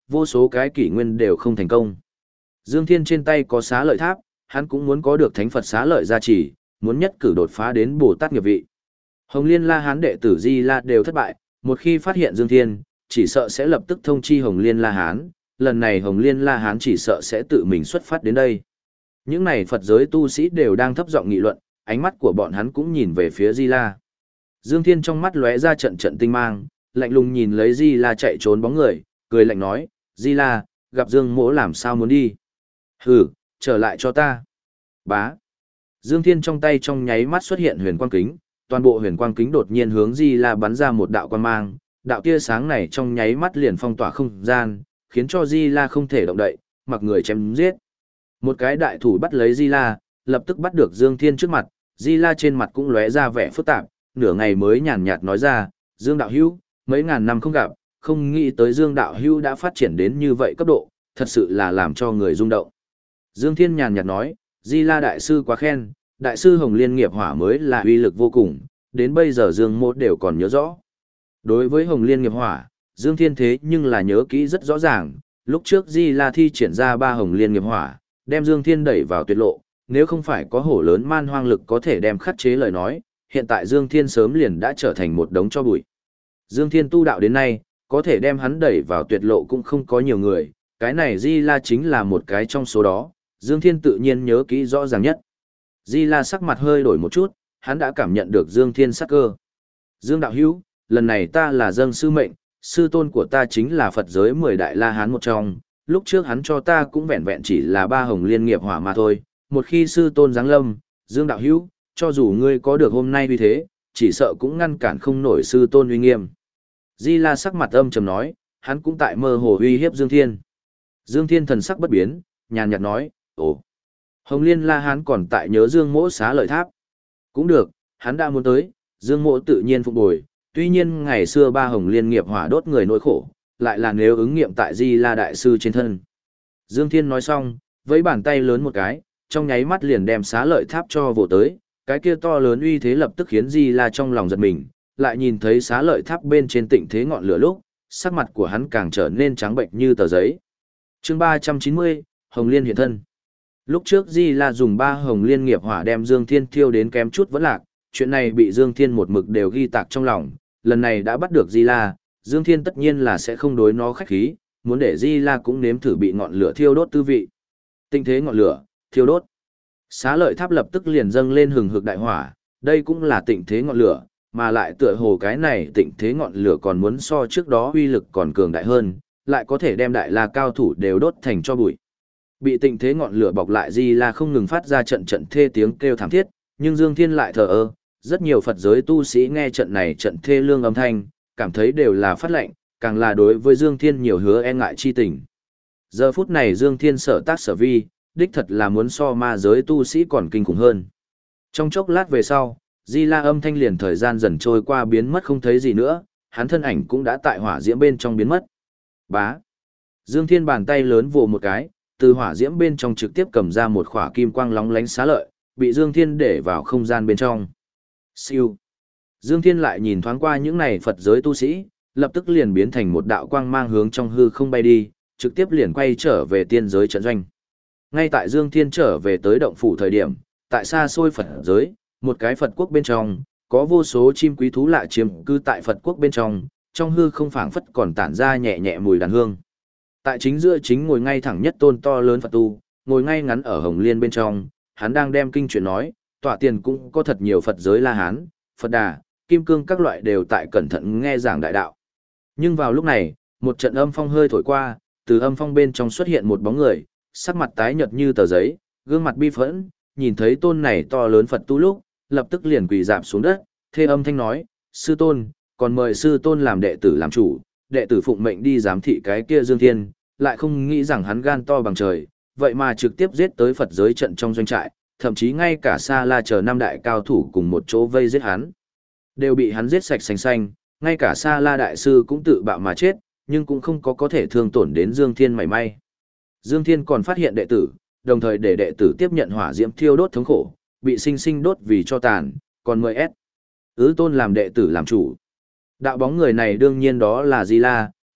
vô số cái kỷ nguyên đều không thành công. Dương Thiên trên tay có xá lợi tháp, hắn cũng muốn có được thánh Phật xá lợi gia trì, muốn nhất cử đột phá đến Bồ Tát nghiệp vị. Hồng Liên La Hán đệ tử Di La đều thất bại, một khi phát hiện Dương Thiên, chỉ sợ sẽ lập tức thông chi Hồng Liên La Hán, lần này Hồng Liên La Hán chỉ sợ sẽ tự mình xuất phát đến đây. Những này Phật giới tu sĩ đều đang thấp giọng nghị luận, ánh mắt của bọn hắn cũng nhìn về phía Di La. Dương Thiên trong mắt lóe ra trận trận tinh mang, lạnh lùng nhìn lấy Di La chạy trốn bóng người, cười lạnh nói, Di La, gặp Dương Mỗ làm sao muốn đi? Hừ, trở lại cho ta. Bá. Dương Thiên trong tay trong nháy mắt xuất hiện huyền quang kính, toàn bộ huyền quang kính đột nhiên hướng Di La bắn ra một đạo quang mang, đạo tia sáng này trong nháy mắt liền phong tỏa không gian, khiến cho Di La không thể động đậy, mặc người chém giết. Một cái đại thủ bắt lấy Di La, lập tức bắt được Dương Thiên trước mặt, Di La trên mặt cũng lóe ra vẻ phức tạp, nửa ngày mới nhàn nhạt nói ra, Dương đạo hữu, mấy ngàn năm không gặp, không nghĩ tới Dương đạo hữu đã phát triển đến như vậy cấp độ, thật sự là làm cho người rung động. Dương Thiên nhàn nhạt nói, Di La đại sư quá khen, đại sư Hồng Liên nghiệp hỏa mới là uy lực vô cùng, đến bây giờ Dương Mỗ đều còn nhớ rõ. Đối với Hồng Liên nghiệp hỏa, Dương Thiên thế nhưng là nhớ kỹ rất rõ ràng, lúc trước Di La thi triển ra 3 Hồng Liên nghiệp hỏa, đem Dương Thiên đẩy vào tuyệt lộ, nếu không phải có hổ lớn man hoang lực có thể đem khắc chế lời nói, hiện tại Dương Thiên sớm liền đã trở thành một đống cho bụi. Dương Thiên tu đạo đến nay, có thể đem hắn đẩy vào tuyệt lộ cũng không có nhiều người, cái này Di La chính là một cái trong số đó, Dương Thiên tự nhiên nhớ kỹ rõ ràng nhất. Di La sắc mặt hơi đổi một chút, hắn đã cảm nhận được Dương Thiên sắc cơ. Dương đạo hữu, lần này ta là dâng sư mệnh, sư tôn của ta chính là Phật giới 10 đại La Hán một trong, lúc trước hắn cho ta cũng vẹn vẹn chỉ là 3 Hồng Liên nghiệp hỏa mà thôi, một khi sư tôn giáng lâm, Dương đạo hữu, cho dù ngươi có được hôm nay uy thế, chỉ sợ cũng ngăn cản không nổi sư tôn uy nghiêm. Di La sắc mặt âm trầm nói, hắn cũng tại mơ hồ uy hiếp Dương Thiên. Dương Thiên thần sắc bất biến, nhàn nhạt nói, ồ, Hồng Liên La Hán còn tại nhớ Dương Mỗ xá lợi tháp. Cũng được, hắn đã muốn tới, Dương Mỗ tự nhiên phục bồi, tuy nhiên ngày xưa 3 Hồng Liên nghiệp hỏa đốt người nỗi khổ, lại là nếu ứng nghiệm tại Di La đại sư trên thân. Dương Thiên nói xong, với bàn tay lớn một cái, trong nháy mắt liền đem xá lợi tháp cho vỗ tới, cái kia to lớn uy thế lập tức khiến Di La trong lòng giật mình, lại nhìn thấy xá lợi tháp bên trên tịnh thế ngọn lửa lúc, sắc mặt của hắn càng trở nên trắng bệnh như tờ giấy. Chương 390, Hồng Liên hiện thân. Lúc trước Di La dùng 3 Hồng Liên nghiệp hỏa đem Dương Thiên thiêu đến kém chút vẫn lạc, chuyện này bị Dương Thiên một mực đều ghi tạc trong lòng, lần này đã bắt được Di La, Dương Thiên tất nhiên là sẽ không đối nó khách khí, muốn để Di La cũng nếm thử bị ngọn lửa thiêu đốt tư vị. Tinh thế ngọn lửa, thiêu đốt. Xá lợi tháp lập tức liền dâng lên hừng hực đại hỏa, đây cũng là tịnh thế ngọn lửa, mà lại tựa hồ cái này tịnh thế ngọn lửa còn muốn so trước đó uy lực còn cường đại hơn, lại có thể đem đại la cao thủ đều đốt thành cho bụi. Bị tịnh thế ngọn lửa bọc lại Di La không ngừng phát ra trận trận thê tiếng kêu thảm thiết, nhưng Dương Thiên lại thờ ơ, rất nhiều Phật giới tu sĩ nghe trận này trận thê lương âm thanh, cảm thấy đều là phát lệnh, càng là đối với Dương Thiên nhiều hứa e ngại chi tình. Giờ phút này Dương Thiên sở tác sở vi, đích thật là muốn so ma giới tu sĩ còn kinh khủng hơn. Trong chốc lát về sau, Di La âm thanh liền thời gian dần trôi qua biến mất không thấy gì nữa, hắn thân ảnh cũng đã tại hỏa diễm bên trong biến mất. Bá. Dương Thiên bàn tay lớn vồ một cái, từ hỏa diễm bên trong trực tiếp cầm ra một khỏa kim quang lóng lánh xá lợi, bị Dương Thiên để vào không gian bên trong. Siêu. Dương Thiên lại nhìn thoáng qua những này Phật giới tu sĩ, lập tức liền biến thành một đạo quang mang hướng trong hư không bay đi, trực tiếp liền quay trở về tiên giới trận doanh. Ngay tại Dương Thiên trở về tới động phủ thời điểm, tại xa xôi Phật giới, một cái Phật quốc bên trong, có vô số chim quý thú lạ chiếm cư tại Phật quốc bên trong hư không phảng phất còn tản ra nhẹ nhẹ mùi đàn hương. Tại chính giữa chính ngồi ngay thẳng nhất tôn to lớn Phật tu, ngồi ngay ngắn ở Hồng Liên bên trong, hắn đang đem kinh chuyện nói, tọa tiền cũng có thật nhiều Phật giới La Hán, Phật Đà, Kim Cương các loại đều tại cẩn thận nghe giảng đại đạo. Nhưng vào lúc này, một trận âm phong hơi thổi qua, từ âm phong bên trong xuất hiện một bóng người, sắc mặt tái nhợt như tờ giấy, gương mặt bi phẫn, nhìn thấy tôn này to lớn Phật tu lúc, lập tức liền quỳ rạp xuống đất, thê âm thanh nói, sư tôn, còn mời sư tôn làm đệ tử làm chủ, đệ tử phụng mệnh đi giám thị cái kia Dương Thiên, lại không nghĩ rằng hắn gan to bằng trời, vậy mà trực tiếp giết tới Phật giới trận trong doanh trại, thậm chí ngay cả Sa La chờ 5 đại cao thủ cùng một chỗ vây giết hắn. Đều bị hắn giết sạch sành xanh, ngay cả Sa La đại sư cũng tự bạo mà chết, nhưng cũng không có thể thương tổn đến Dương Thiên mảy may. Dương Thiên còn phát hiện đệ tử, đồng thời để đệ tử tiếp nhận hỏa diễm thiêu đốt thống khổ, bị sinh sinh đốt vì cho tàn, còn mời ép. Tôn làm đệ tử làm chủ. Đạo bóng người này đương nhiên đó là Di La,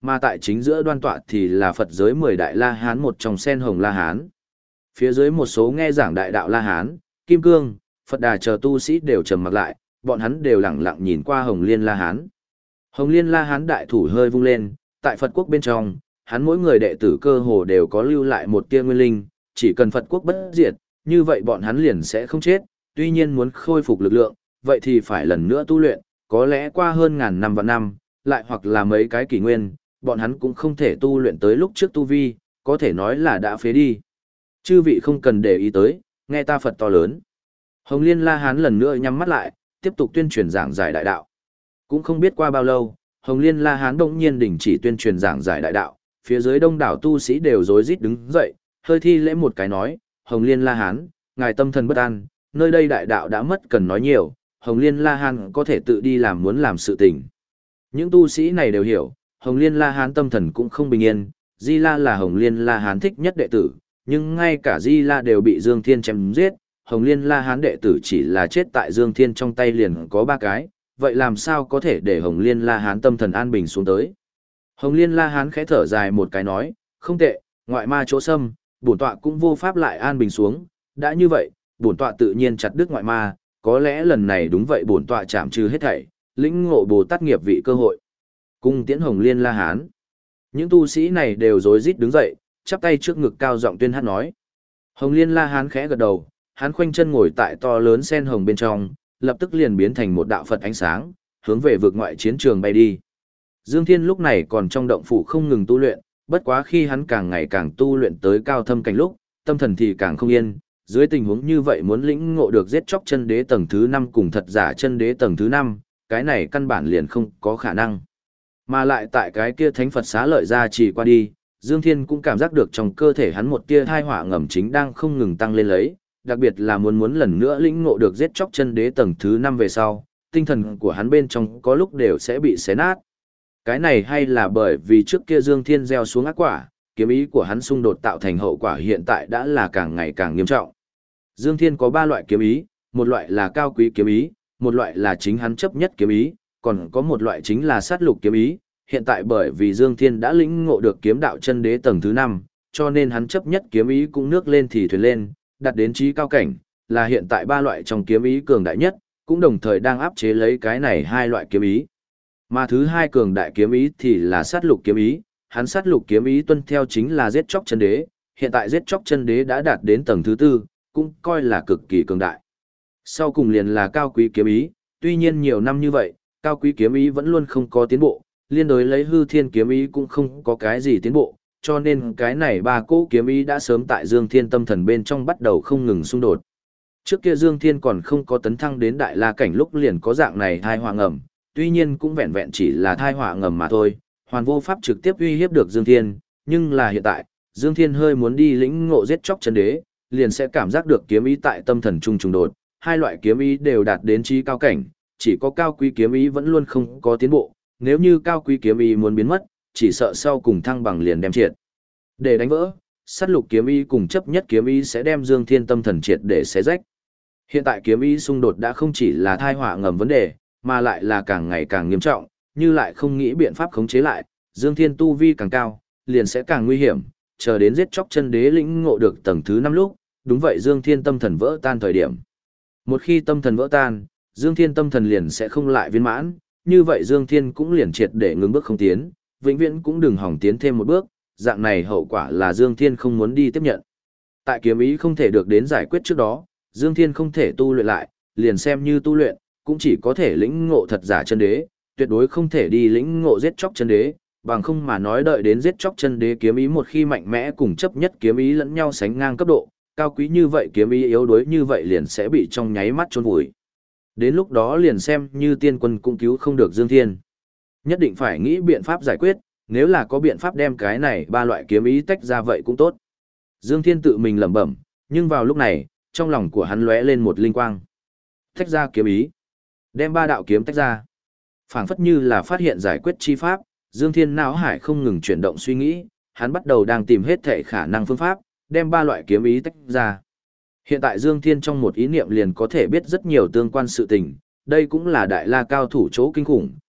Mà tại chính giữa đoan tọa thì là Phật giới 10 đại La Hán một trong sen hồng La Hán. Phía dưới một số nghe giảng đại đạo La Hán, Kim Cương, Phật Đà chờ tu sĩ đều trầm mặc lại, bọn hắn đều lặng lặng nhìn qua Hồng Liên La Hán. Hồng Liên La Hán đại thủ hơi vung lên, tại Phật quốc bên trong, hắn mỗi người đệ tử cơ hồ đều có lưu lại một tia nguyên linh, chỉ cần Phật quốc bất diệt, như vậy bọn hắn liền sẽ không chết, tuy nhiên muốn khôi phục lực lượng, vậy thì phải lần nữa tu luyện, có lẽ qua hơn ngàn năm vạn năm, lại hoặc là mấy cái kỷ nguyên, bọn hắn cũng không thể tu luyện tới lúc trước tu vi, có thể nói là đã phế đi. Chư vị không cần để ý tới, nghe ta Phật to lớn. Hồng Liên La Hán lần nữa nhắm mắt lại, tiếp tục tuyên truyền giảng giải đại đạo. Cũng không biết qua bao lâu, Hồng Liên La Hán đột nhiên đình chỉ tuyên truyền giảng giải đại đạo, phía dưới đông đảo tu sĩ đều rối rít đứng dậy, hơi thi lễ một cái nói, Hồng Liên La Hán, ngài tâm thần bất an, nơi đây đại đạo đã mất cần nói nhiều, Hồng Liên La Hán có thể tự đi làm muốn làm sự tình. Những tu sĩ này đều hiểu, Hồng Liên La Hán tâm thần cũng không bình yên, Di La là Hồng Liên La Hán thích nhất đệ tử, nhưng ngay cả Di La đều bị Dương Thiên chém giết, Hồng Liên La Hán đệ tử chỉ là chết tại Dương Thiên trong tay liền có 3 cái, vậy làm sao có thể để Hồng Liên La Hán tâm thần an bình xuống tới. Hồng Liên La Hán khẽ thở dài một cái nói, không tệ, ngoại ma chỗ xâm, bổn tọa cũng vô pháp lại an bình xuống, đã như vậy, bổn tọa tự nhiên chặt đứt ngoại ma, có lẽ lần này đúng vậy bổn tọa chạm trừ hết thảy, lĩnh ngộ Bồ Tát nghiệp vị cơ hội. Cung tiễn Hồng Liên La Hán. Những tu sĩ này đều rối rít đứng dậy, chắp tay trước ngực cao giọng tuyên hát nói. Hồng Liên La Hán khẽ gật đầu, hắn khoanh chân ngồi tại to lớn sen hồng bên trong, lập tức liền biến thành một đạo Phật ánh sáng, hướng về vực ngoại chiến trường bay đi. Dương Thiên lúc này còn trong động phủ không ngừng tu luyện, bất quá khi hắn càng ngày càng tu luyện tới cao thâm cảnh lúc, tâm thần thì càng không yên, dưới tình huống như vậy muốn lĩnh ngộ được giết chóc chân đế tầng thứ 5 cùng thật giả chân đế tầng thứ 5, cái này căn bản liền không có khả năng. Mà lại tại cái kia thánh Phật xá lợi ra chỉ qua đi, Dương Thiên cũng cảm giác được trong cơ thể hắn một tia thai hỏa ngầm chính đang không ngừng tăng lên lấy, đặc biệt là muốn lần nữa lĩnh ngộ được giết chóc chân đế tầng thứ 5 về sau, tinh thần của hắn bên trong có lúc đều sẽ bị xé nát. Cái này hay là bởi vì trước kia Dương Thiên gieo xuống ác quả, kiếm ý của hắn xung đột tạo thành hậu quả hiện tại đã là càng ngày càng nghiêm trọng. Dương Thiên có 3 loại kiếm ý, một loại là cao quý kiếm ý, một loại là chính hắn chấp nhất kiếm ý, còn có một loại chính là sát lục kiếm ý. Hiện tại bởi vì Dương Thiên đã lĩnh ngộ được kiếm đạo chân đế tầng thứ 5, cho nên hắn chấp nhất kiếm ý cũng nước lên thì thuyền lên, đạt đến chí cao cảnh, là hiện tại 3 loại trong kiếm ý cường đại nhất, cũng đồng thời đang áp chế lấy cái này 2 loại kiếm ý. Mà thứ 2 cường đại kiếm ý thì là sát lục kiếm ý, hắn sát lục kiếm ý tuân theo chính là giết chóc chân đế, hiện tại giết chóc chân đế đã đạt đến tầng thứ 4, cũng coi là cực kỳ cường đại. Sau cùng liền là cao quý kiếm ý, tuy nhiên nhiều năm như vậy, cao quý kiếm ý vẫn luôn không có tiến bộ, liên đối lấy hư thiên kiếm ý cũng không có cái gì tiến bộ, cho nên cái này 3 cỗ kiếm ý đã sớm tại Dương Thiên tâm thần bên trong bắt đầu không ngừng xung đột. Trước kia Dương Thiên còn không có tấn thăng đến đại la cảnh lúc liền có dạng này thai họa ngầm, tuy nhiên cũng vẹn vẹn chỉ là thai họa ngầm mà thôi, hoàn vô pháp trực tiếp uy hiếp được Dương Thiên, nhưng là hiện tại, Dương Thiên hơi muốn đi lĩnh ngộ giết chóc chân đế, liền sẽ cảm giác được kiếm ý tại tâm thần trung trùng đột, 2 loại kiếm ý đều đạt đến chí cao cảnh, chỉ có cao quý kiếm ý vẫn luôn không có tiến bộ, nếu như cao quý kiếm ý muốn biến mất, chỉ sợ sau cùng thăng bằng liền đem triệt. Để đánh vỡ, sát lục kiếm ý cùng chấp nhất kiếm ý sẽ đem Dương Thiên tâm thần triệt để xé rách. Hiện tại kiếm ý xung đột đã không chỉ là thai họa ngầm vấn đề, mà lại là càng ngày càng nghiêm trọng, như lại không nghĩ biện pháp khống chế lại, Dương Thiên tu vi càng cao, liền sẽ càng nguy hiểm, chờ đến giết chóc chân đế lĩnh ngộ được tầng thứ 5 lúc, đúng vậy Dương Thiên tâm thần vỡ tan thời điểm. Một khi tâm thần vỡ tan, Dương Thiên tâm thần liền sẽ không lại viên mãn, như vậy Dương Thiên cũng liền triệt để ngừng bước không tiến, vĩnh viễn cũng đừng hỏng tiến thêm một bước, dạng này hậu quả là Dương Thiên không muốn đi tiếp nhận. Tại kiếm ý không thể được đến giải quyết trước đó, Dương Thiên không thể tu luyện lại, liền xem như tu luyện, cũng chỉ có thể lĩnh ngộ thật giả chân đế, tuyệt đối không thể đi lĩnh ngộ giết chóc chân đế, bằng không mà nói đợi đến giết chóc chân đế kiếm ý một khi mạnh mẽ cùng chấp nhất kiếm ý lẫn nhau sánh ngang cấp độ, cao quý như vậy kiếm ý yếu đuối như vậy liền sẽ bị trong nháy mắt chôn vùi. Đến lúc đó liền xem như tiên quân cũng cứu không được Dương Thiên. Nhất định phải nghĩ biện pháp giải quyết, nếu là có biện pháp đem cái này 3 loại kiếm ý tách ra vậy cũng tốt. Dương Thiên tự mình lẩm bẩm, nhưng vào lúc này, trong lòng của hắn lóe lên một linh quang. Tách ra kiếm ý, đem 3 đạo kiếm tách ra. Phảng phất như là phát hiện giải quyết chi pháp, Dương Thiên não hải không ngừng chuyển động suy nghĩ, hắn bắt đầu đang tìm hết thể khả năng phương pháp, đem 3 loại kiếm ý tách ra. Hiện tại Dương Thiên trong một ý niệm liền có thể biết rất nhiều tương quan sự tình, đây cũng là đại la cao thủ chỗ kinh khủng,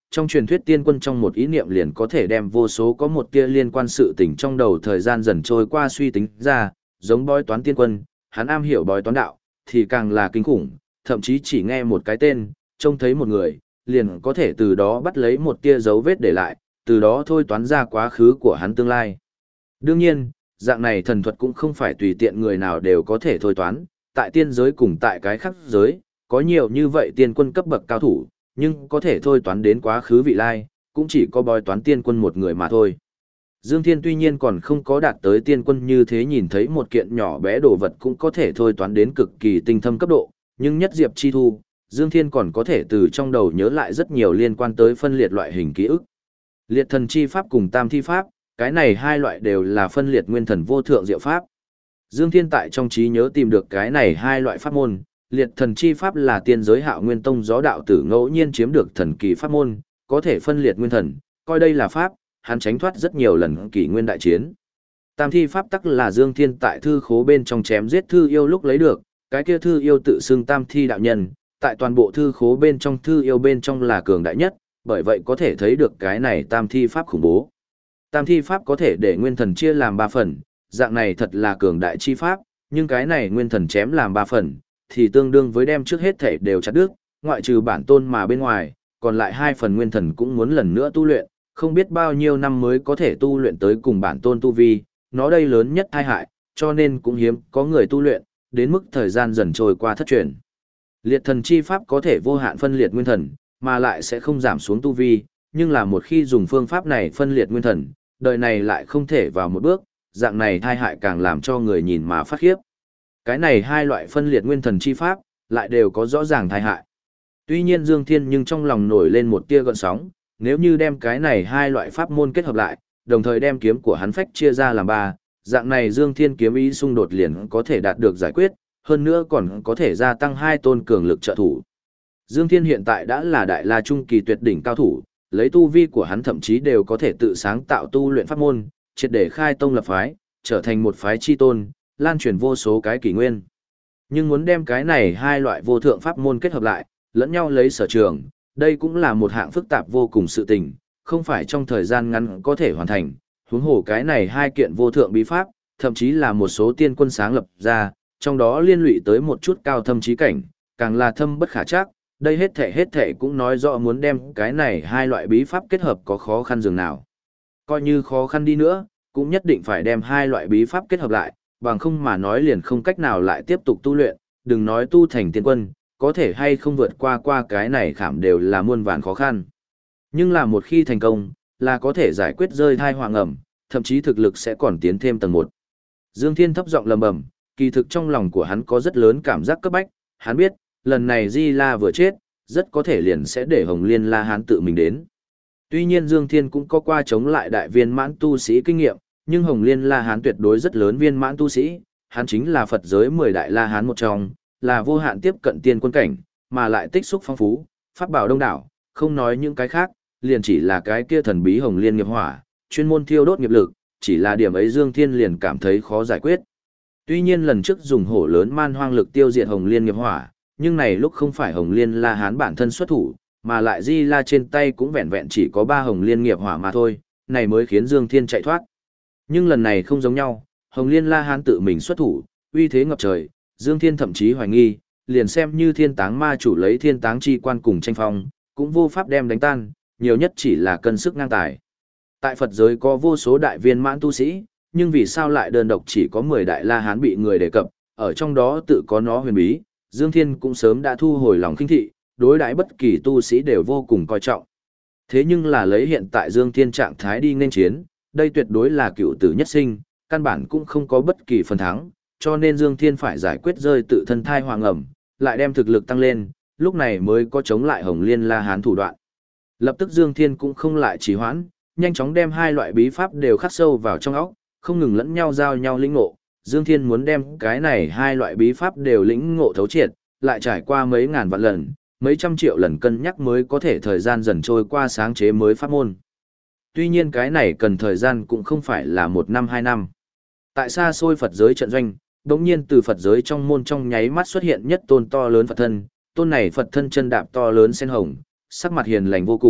trong truyền thuyết tiên quân trong một ý niệm liền có thể đem vô số có một tia liên quan sự tình trong đầu thời gian dần trôi qua suy tính ra, giống bói toán tiên quân, hắn am hiểu bói toán đạo, thì càng là kinh khủng, thậm chí chỉ nghe một cái tên, trông thấy một người, liền có thể từ đó bắt lấy một tia dấu vết để lại, từ đó thôi toán ra quá khứ của hắn tương lai. Đương nhiên, dạng này thần thuật cũng không phải tùy tiện người nào đều có thể thôi toán, tại tiên giới cùng tại cái khác giới, có nhiều như vậy tiên quân cấp bậc cao thủ, nhưng có thể thôi toán đến quá khứ vị lai, cũng chỉ có bói toán tiên quân một người mà thôi. Dương Thiên tuy nhiên còn không có đạt tới tiên quân như thế, nhìn thấy một kiện nhỏ bé đồ vật cũng có thể thôi toán đến cực kỳ tinh thâm cấp độ, nhưng nhất diệp chi thu, Dương Thiên còn có thể từ trong đầu nhớ lại rất nhiều liên quan tới phân liệt loại hình ký ức. Liệt thần chi pháp cùng tam thi pháp, cái này hai loại đều là phân liệt nguyên thần vô thượng diệu pháp. Dương Thiên tại trong trí nhớ tìm được cái này hai loại pháp môn, liệt thần chi pháp là tiên giới Hạo Nguyên Tông gió đạo tử ngẫu nhiên chiếm được thần kỳ pháp môn, có thể phân liệt nguyên thần, coi đây là pháp, hắn tránh thoát rất nhiều lần kỷ nguyên đại chiến. Tam thi pháp tắc là Dương Thiên tại thư khố bên trong chém giết thư yêu lúc lấy được, cái kia thư yêu tự xưng tam thi đạo nhân, tại toàn bộ thư khố bên trong thư yêu bên trong là cường đại nhất, bởi vậy có thể thấy được cái này tam thi pháp khủng bố. Tam thi pháp có thể để nguyên thần chia làm 3 phần, dạng này thật là cường đại chi pháp, nhưng cái này nguyên thần chém làm 3 phần, thì tương đương với đem trước hết thể đều chặt đứt, ngoại trừ bản tôn mà bên ngoài, còn lại 2 phần nguyên thần cũng muốn lần nữa tu luyện, không biết bao nhiêu năm mới có thể tu luyện tới cùng bản tôn tu vi, nó đây lớn nhất tai hại, cho nên cũng hiếm có người tu luyện, đến mức thời gian dần trôi qua thất truyền. Liệt thần chi pháp có thể vô hạn phân liệt nguyên thần, mà lại sẽ không giảm xuống tu vi, nhưng là một khi dùng phương pháp này phân liệt nguyên thần, đời này lại không thể vào một bước, dạng này tai hại càng làm cho người nhìn mà phát khiếp. Cái này hai loại phân liệt nguyên thần chi pháp, lại đều có rõ ràng tai hại. Tuy nhiên Dương Thiên nhưng trong lòng nổi lên một tia gợn sóng, nếu như đem cái này hai loại pháp môn kết hợp lại, đồng thời đem kiếm của hắn phách chia ra làm 3, dạng này Dương Thiên kiếm ý xung đột liền có thể đạt được giải quyết, hơn nữa còn có thể gia tăng 2 tôn cường lực trợ thủ. Dương Thiên hiện tại đã là đại la trung kỳ tuyệt đỉnh cao thủ, lấy tu vi của hắn thậm chí đều có thể tự sáng tạo tu luyện pháp môn, triệt để khai tông lập phái, trở thành một phái chi tôn, lan truyền vô số cái kỷ nguyên. Nhưng muốn đem cái này hai loại vô thượng pháp môn kết hợp lại, lẫn nhau lấy sở trường, đây cũng là một hạng phức tạp vô cùng sự tình, không phải trong thời gian ngắn có thể hoàn thành, huống hồ cái này hai kiện vô thượng bí pháp, thậm chí là một số tiên quân sáng lập ra, trong đó liên lụy tới một chút cao thâm trí cảnh, càng là thâm bất khả trắc, đây hết thệ cũng nói rõ muốn đem cái này hai loại bí pháp kết hợp có khó khăn dường nào. Coi như khó khăn đi nữa, cũng nhất định phải đem hai loại bí pháp kết hợp lại, bằng không mà nói liền không cách nào lại tiếp tục tu luyện, đừng nói tu thành tiên quân, có thể hay không vượt qua cái này khảm đều là muôn vàn khó khăn. Nhưng là một khi thành công, là có thể giải quyết rơi thai hoàng ẩm, thậm chí thực lực sẽ còn tiến thêm tầng 1. Dương Thiên thấp giọng lầm bầm, kỳ thực trong lòng của hắn có rất lớn cảm giác cấp bách, hắn biết, lần này Di La vừa chết, rất có thể liền sẽ để Hồng Liên La Hán tự mình đến. Tuy nhiên Dương Thiên cũng có qua chống lại đại viên mãn tu sĩ kinh nghiệm, nhưng Hồng Liên La Hán tuyệt đối rất lớn viên mãn tu sĩ, hắn chính là Phật giới 10 đại La Hán một trong, là vô hạn tiếp cận tiên quân cảnh, mà lại tích xúc phong phú, pháp bảo đông đảo, không nói những cái khác, liền chỉ là cái kia thần bí Hồng Liên nghiệp hỏa, chuyên môn thiêu đốt nghiệp lực, chỉ là điểm ấy Dương Thiên liền cảm thấy khó giải quyết. Tuy nhiên lần trước dùng hổ lớn man hoang lực tiêu diệt Hồng Liên nghiệp hỏa, nhưng này lúc không phải Hồng Liên La Hán bản thân xuất thủ, mà lại Di La trên tay cũng vẹn vẹn chỉ có 3 Hồng Liên nghiệp hỏa mà thôi, này mới khiến Dương Thiên chạy thoát. Nhưng lần này không giống nhau, Hồng Liên La Hán tự mình xuất thủ, uy thế ngập trời, Dương Thiên thậm chí hoài nghi, liền xem như Thiên Táng Ma chủ lấy Thiên Táng chi quan cùng tranh phong, cũng vô pháp đem đánh tan, nhiều nhất chỉ là cân sức ngang tài. Tại Phật giới có vô số đại viên mãn tu sĩ, nhưng vì sao lại đơn độc chỉ có 10 đại La Hán bị người đề cập, ở trong đó tự có nó huyền bí, Dương Thiên cũng sớm đã thu hồi lòng khinh thị, đối đãi bất kỳ tu sĩ đều vô cùng coi trọng. Thế nhưng là lấy hiện tại Dương Thiên trạng thái đi nên chiến, đây tuyệt đối là cựu tử nhất sinh, căn bản cũng không có bất kỳ phần thắng, cho nên Dương Thiên phải giải quyết rơi tự thân thai hoàng ẩm, lại đem thực lực tăng lên, lúc này mới có chống lại Hồng Liên La Hán thủ đoạn. Lập tức Dương Thiên cũng không lại trì hoãn, nhanh chóng đem hai loại bí pháp đều khắc sâu vào trong óc, không ngừng lẫn nhau giao nhau lĩnh ngộ. Dương Thiên muốn đem cái này hai loại bí pháp đều lĩnh ngộ thấu triệt, lại trải qua mấy ngàn vạn lần, mấy trăm triệu lần cân nhắc mới có thể thời gian dần trôi qua sáng chế mới pháp môn. Tuy nhiên cái này cần thời gian cũng không phải là 1 năm 2 năm. Tại xa xôi Phật giới trận doanh, đống nhiên từ Phật giới trong môn trong nháy mắt xuất hiện nhất tôn to lớn Phật thân, tôn này Phật thân chân đạp to lớn sen hồng, sắc mặt hiền lành vô cùng,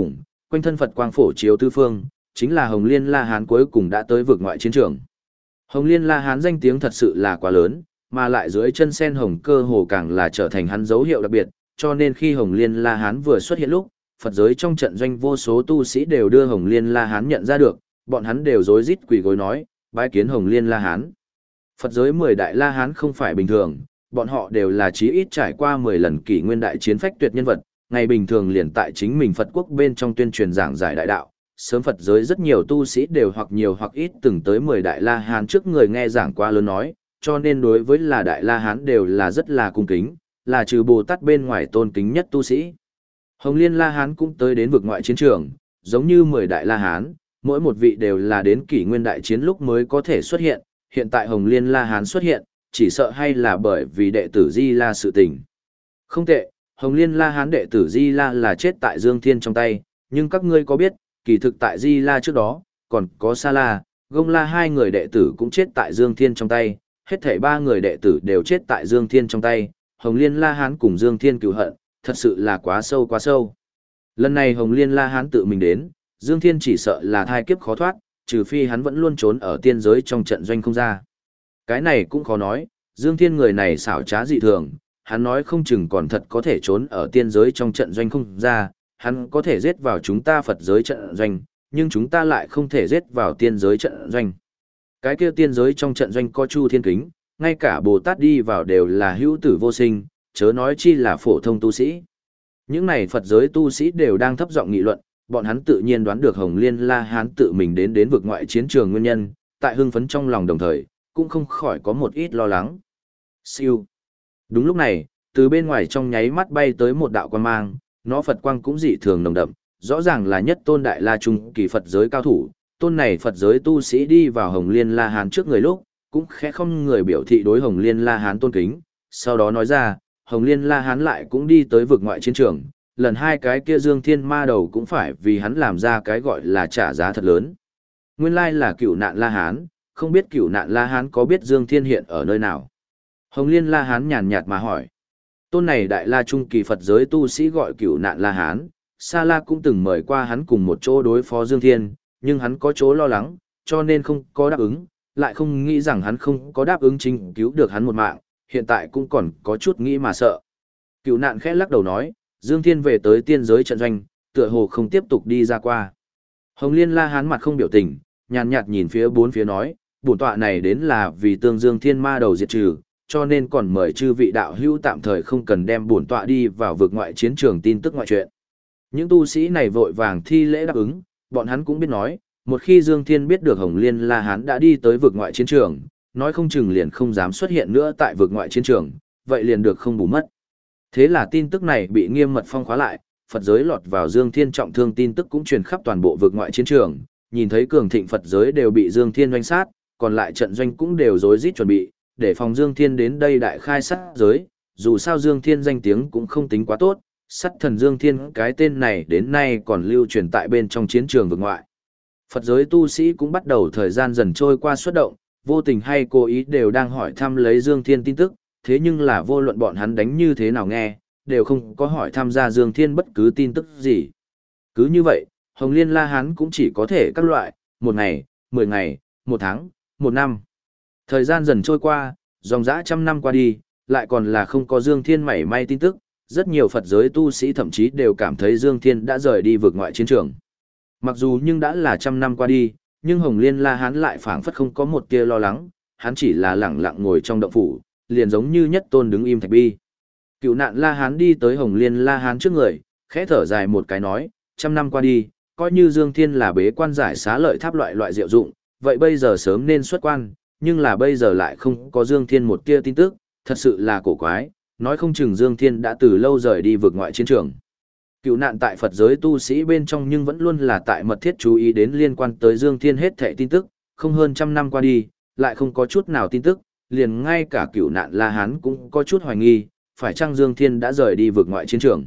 quanh thân Phật quang phổ chiếu tứ phương, chính là Hồng Liên La Hán cuối cùng đã tới vực ngoại chiến trường. Hồng Liên La Hán danh tiếng thật sự là quá lớn, mà lại dưới chân sen hồng cơ hồ càng là trở thành hắn dấu hiệu đặc biệt, cho nên khi Hồng Liên La Hán vừa xuất hiện lúc, Phật giới trong trận doanh vô số tu sĩ đều đưa Hồng Liên La Hán nhận ra được, bọn hắn đều rối rít quỳ gối nói, bái kiến Hồng Liên La Hán. Phật giới 10 đại La Hán không phải bình thường, bọn họ đều là chí ít trải qua 10 lần kỷ nguyên đại chiến phách tuyệt nhân vật, ngày bình thường liền tại chính mình Phật quốc bên trong tuyên truyền giảng giải đại đạo. Sớm Phật giới rất nhiều tu sĩ đều hoặc nhiều hoặc ít từng tới 10 đại La Hán trước người nghe giảng quá lớn nói, cho nên đối với là đại La Hán đều là rất là cung kính, là trừ Bồ Tát bên ngoài tôn kính nhất tu sĩ. Hồng Liên La Hán cũng tới đến vực ngoại chiến trường, giống như 10 đại La Hán, mỗi một vị đều là đến kỷ nguyên đại chiến lúc mới có thể xuất hiện, hiện tại Hồng Liên La Hán xuất hiện, chỉ sợ hay là bởi vì đệ tử Di La sự tình. Không tệ, Hồng Liên La Hán đệ tử Di La là chết tại Dương Thiên trong tay, nhưng các ngươi có biết, kỳ thực tại Di La trước đó, còn có Sa La, Gông La hai người đệ tử cũng chết tại Dương Thiên trong tay, hết thảy ba người đệ tử đều chết tại Dương Thiên trong tay, Hồng Liên La Hán cùng Dương Thiên cừu hận, thật sự là quá sâu quá sâu. Lần này Hồng Liên La Hán tự mình đến, Dương Thiên chỉ sợ là thai kiếp khó thoát, trừ phi hắn vẫn luôn trốn ở tiên giới trong trận doanh không ra. Cái này cũng khó nói, Dương Thiên người này xảo trá dị thường, hắn nói không chừng còn thật có thể trốn ở tiên giới trong trận doanh không ra, hắn có thể giết vào chúng ta Phật giới trận doanh, nhưng chúng ta lại không thể giết vào tiên giới trận doanh. Cái kia tiên giới trong trận doanh có Chu Thiên Kính, ngay cả Bồ Tát đi vào đều là hữu tử vô sinh, chớ nói chi là phổ thông tu sĩ. Những này Phật giới tu sĩ đều đang thấp giọng nghị luận, bọn hắn tự nhiên đoán được Hồng Liên La Hán tự mình đến vực ngoại chiến trường nguyên nhân, tại hưng phấn trong lòng đồng thời, cũng không khỏi có một ít lo lắng. Siêu. Đúng lúc này, từ bên ngoài trong nháy mắt bay tới một đạo quang mang, nó Phật quang cũng dị thường nồng đậm, rõ ràng là nhất tôn đại la trung kỳ Phật giới cao thủ. Tôn này Phật giới tu sĩ đi vào Hồng Liên La Hán trước người lúc, cũng khẽ không người biểu thị đối Hồng Liên La Hán tôn kính, sau đó nói ra, Hồng Liên La Hán lại cũng đi tới vực ngoại chiến trường, lần hai cái kia Dương Thiên ma đầu cũng phải vì hắn làm ra cái gọi là trả giá thật lớn. Nguyên lai là cựu nạn La Hán, không biết cựu nạn La Hán có biết Dương Thiên hiện ở nơi nào. Hồng Liên La Hán nhàn nhạt mà hỏi. Tôn này đại la trung kỳ Phật giới tu sĩ gọi cựu nạn La Hán, Sa La cũng từng mời qua hắn cùng một chỗ đối phó Dương Thiên, nhưng hắn có chỗ lo lắng, cho nên không có đáp ứng, lại không nghĩ rằng hắn không có đáp ứng chính cứu được hắn một mạng, hiện tại cũng còn có chút nghĩ mà sợ. Cựu nạn khẽ lắc đầu nói, Dương Thiên về tới tiên giới trận doanh, tựa hồ không tiếp tục đi ra qua. Hồng Liên La Hán mặt không biểu tình, nhàn nhạt nhìn phía bốn phía nói, bổn tọa này đến là vì tương Dương Thiên ma đầu diệt trừ, cho nên còn mời chư vị đạo hữu tạm thời không cần đem bổn tọa đi vào vực ngoại chiến trường tin tức ngoại chuyện. Những tu sĩ này vội vàng thi lễ đáp ứng, bọn hắn cũng biết nói, một khi Dương Thiên biết được Hồng Liên La Hán đã đi tới vực ngoại chiến trường, nói không chừng liền không dám xuất hiện nữa tại vực ngoại chiến trường, vậy liền được không bù mất. Thế là tin tức này bị nghiêm mật phong khóa lại, Phật giới lọt vào Dương Thiên trọng thương tin tức cũng truyền khắp toàn bộ vực ngoại chiến trường, nhìn thấy cường thịnh Phật giới đều bị Dương Thiên doanh sát, còn lại trận doanh cũng đều rối rít chuẩn bị, để phòng Dương Thiên đến đây đại khai sát giới, dù sao Dương Thiên danh tiếng cũng không tính quá tốt, sát thần Dương Thiên cái tên này đến nay còn lưu truyền tại bên trong chiến trường vực ngoại. Phật giới tu sĩ cũng bắt đầu thời gian dần trôi qua xuất động, vô tình hay cố ý đều đang hỏi thăm lấy Dương Thiên tin tức, thế nhưng là vô luận bọn hắn đánh như thế nào nghe, đều không có hỏi tham gia Dương Thiên bất cứ tin tức gì. Cứ như vậy, Hồng Liên La Hán cũng chỉ có thể các loại, 1 ngày, 10 ngày, 1 tháng, 1 năm. Thời gian dần trôi qua, dòng dã 100 năm qua đi, lại còn là không có Dương Thiên mảy may tin tức, rất nhiều Phật giới tu sĩ thậm chí đều cảm thấy Dương Thiên đã rời đi vực ngoại chiến trường. Mặc dù nhưng đã là 100 năm qua đi, nhưng Hồng Liên La Hán lại phảng phất không có một tia lo lắng, hắn chỉ là lẳng lặng ngồi trong động phủ, liền giống như nhất tôn đứng im thạch bi. Cựu nạn La Hán đi tới Hồng Liên La Hán trước người, khẽ thở dài một cái nói, 100 năm qua đi, coi như Dương Thiên là bế quan giải xá lợi tháp loại diệu dụng, vậy bây giờ sớm nên xuất quan, nhưng là bây giờ lại không có Dương Thiên một tia tin tức, thật sự là cổ quái, nói không chừng Dương Thiên đã từ lâu rời đi vực ngoại chiến trường. Cựu nạn tại Phật giới tu sĩ bên trong nhưng vẫn luôn là tại mật thiết chú ý đến liên quan tới Dương Thiên hết thảy tin tức, không hơn 100 năm qua đi, lại không có chút nào tin tức, liền ngay cả cựu nạn La Hán cũng có chút hoài nghi, phải chăng Dương Thiên đã rời đi vực ngoại chiến trường.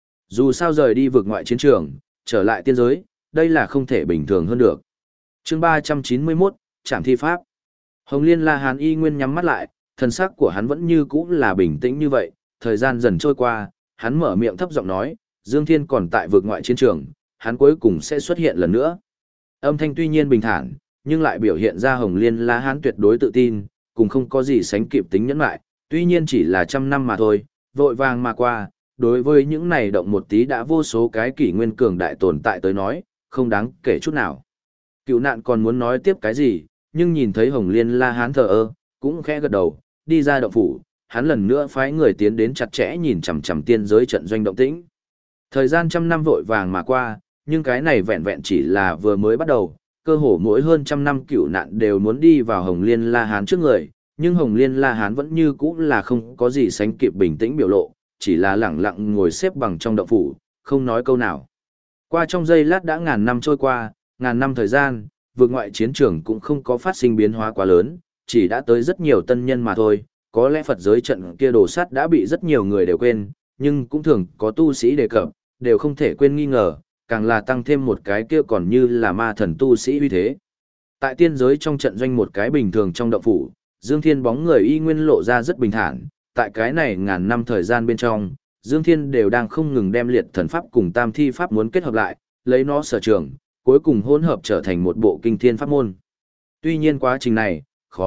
Dù sao rời đi vực ngoại chiến trường, trở lại tiên giới, đây là không thể bình thường hơn được. Chương 391, Trảm thi pháp. Hồng Liên La Hán y nguyên nhắm mắt lại, thần sắc của hắn vẫn như cũ là bình tĩnh như vậy, thời gian dần trôi qua, hắn mở miệng thấp giọng nói, Dương Thiên còn tại vực ngoại chiến trường, hắn cuối cùng sẽ xuất hiện lần nữa. Âm thanh tuy nhiên bình thản, nhưng lại biểu hiện ra Hồng Liên La Hán tuyệt đối tự tin, cùng không có gì sánh kịp tính nhẫn lại, tuy nhiên chỉ là 100 năm mà thôi, vội vàng mà qua, đối với những này động một tí đã vô số cái kỷ nguyên cường đại tồn tại tới nói, không đáng kể chút nào. Cựu nạn còn muốn nói tiếp cái gì, nhưng nhìn thấy Hồng Liên La Hán thờ ơ, cũng khẽ gật đầu, đi ra động phủ, hắn lần nữa phái người tiến đến chặt chẽ nhìn chằm chằm tiên giới trận doanh động tĩnh. Thời gian 100 năm vội vàng mà qua, nhưng cái này vẹn vẹn chỉ là vừa mới bắt đầu, cơ hồ mỗi hơn 100 năm cựu nạn đều muốn đi vào Hồng Liên La Hán trước người, nhưng Hồng Liên La Hán vẫn như cũ là không có gì sánh kịp bình tĩnh biểu lộ, chỉ là lẳng lặng ngồi xếp bằng trong động phủ, không nói câu nào. Qua trong giây lát đã ngàn năm trôi qua, ngàn năm thời gian, vượt ngoại chiến trường cũng không có phát sinh biến hóa quá lớn, chỉ đã tới rất nhiều tân nhân mà thôi, có lẽ Phật giới trận kia đồ sắt đã bị rất nhiều người đều quên, nhưng cũng thường có tu sĩ đề cập, đều không thể quên nghi ngờ, càng là tăng thêm một cái kia còn như là ma thần tu sĩ uy thế. Tại tiên giới trong trận doanh một cái bình thường trong động phủ, Dương Thiên bóng người y nguyên lộ ra rất bình thản, tại cái này ngàn năm thời gian bên trong, Dương Thiên đều đang không ngừng đem liệt thần pháp cùng tam thi pháp muốn kết hợp lại, lấy nó sở trường, cuối cùng hỗn hợp trở thành một bộ kinh thiên pháp môn. Tuy nhiên quá trình này,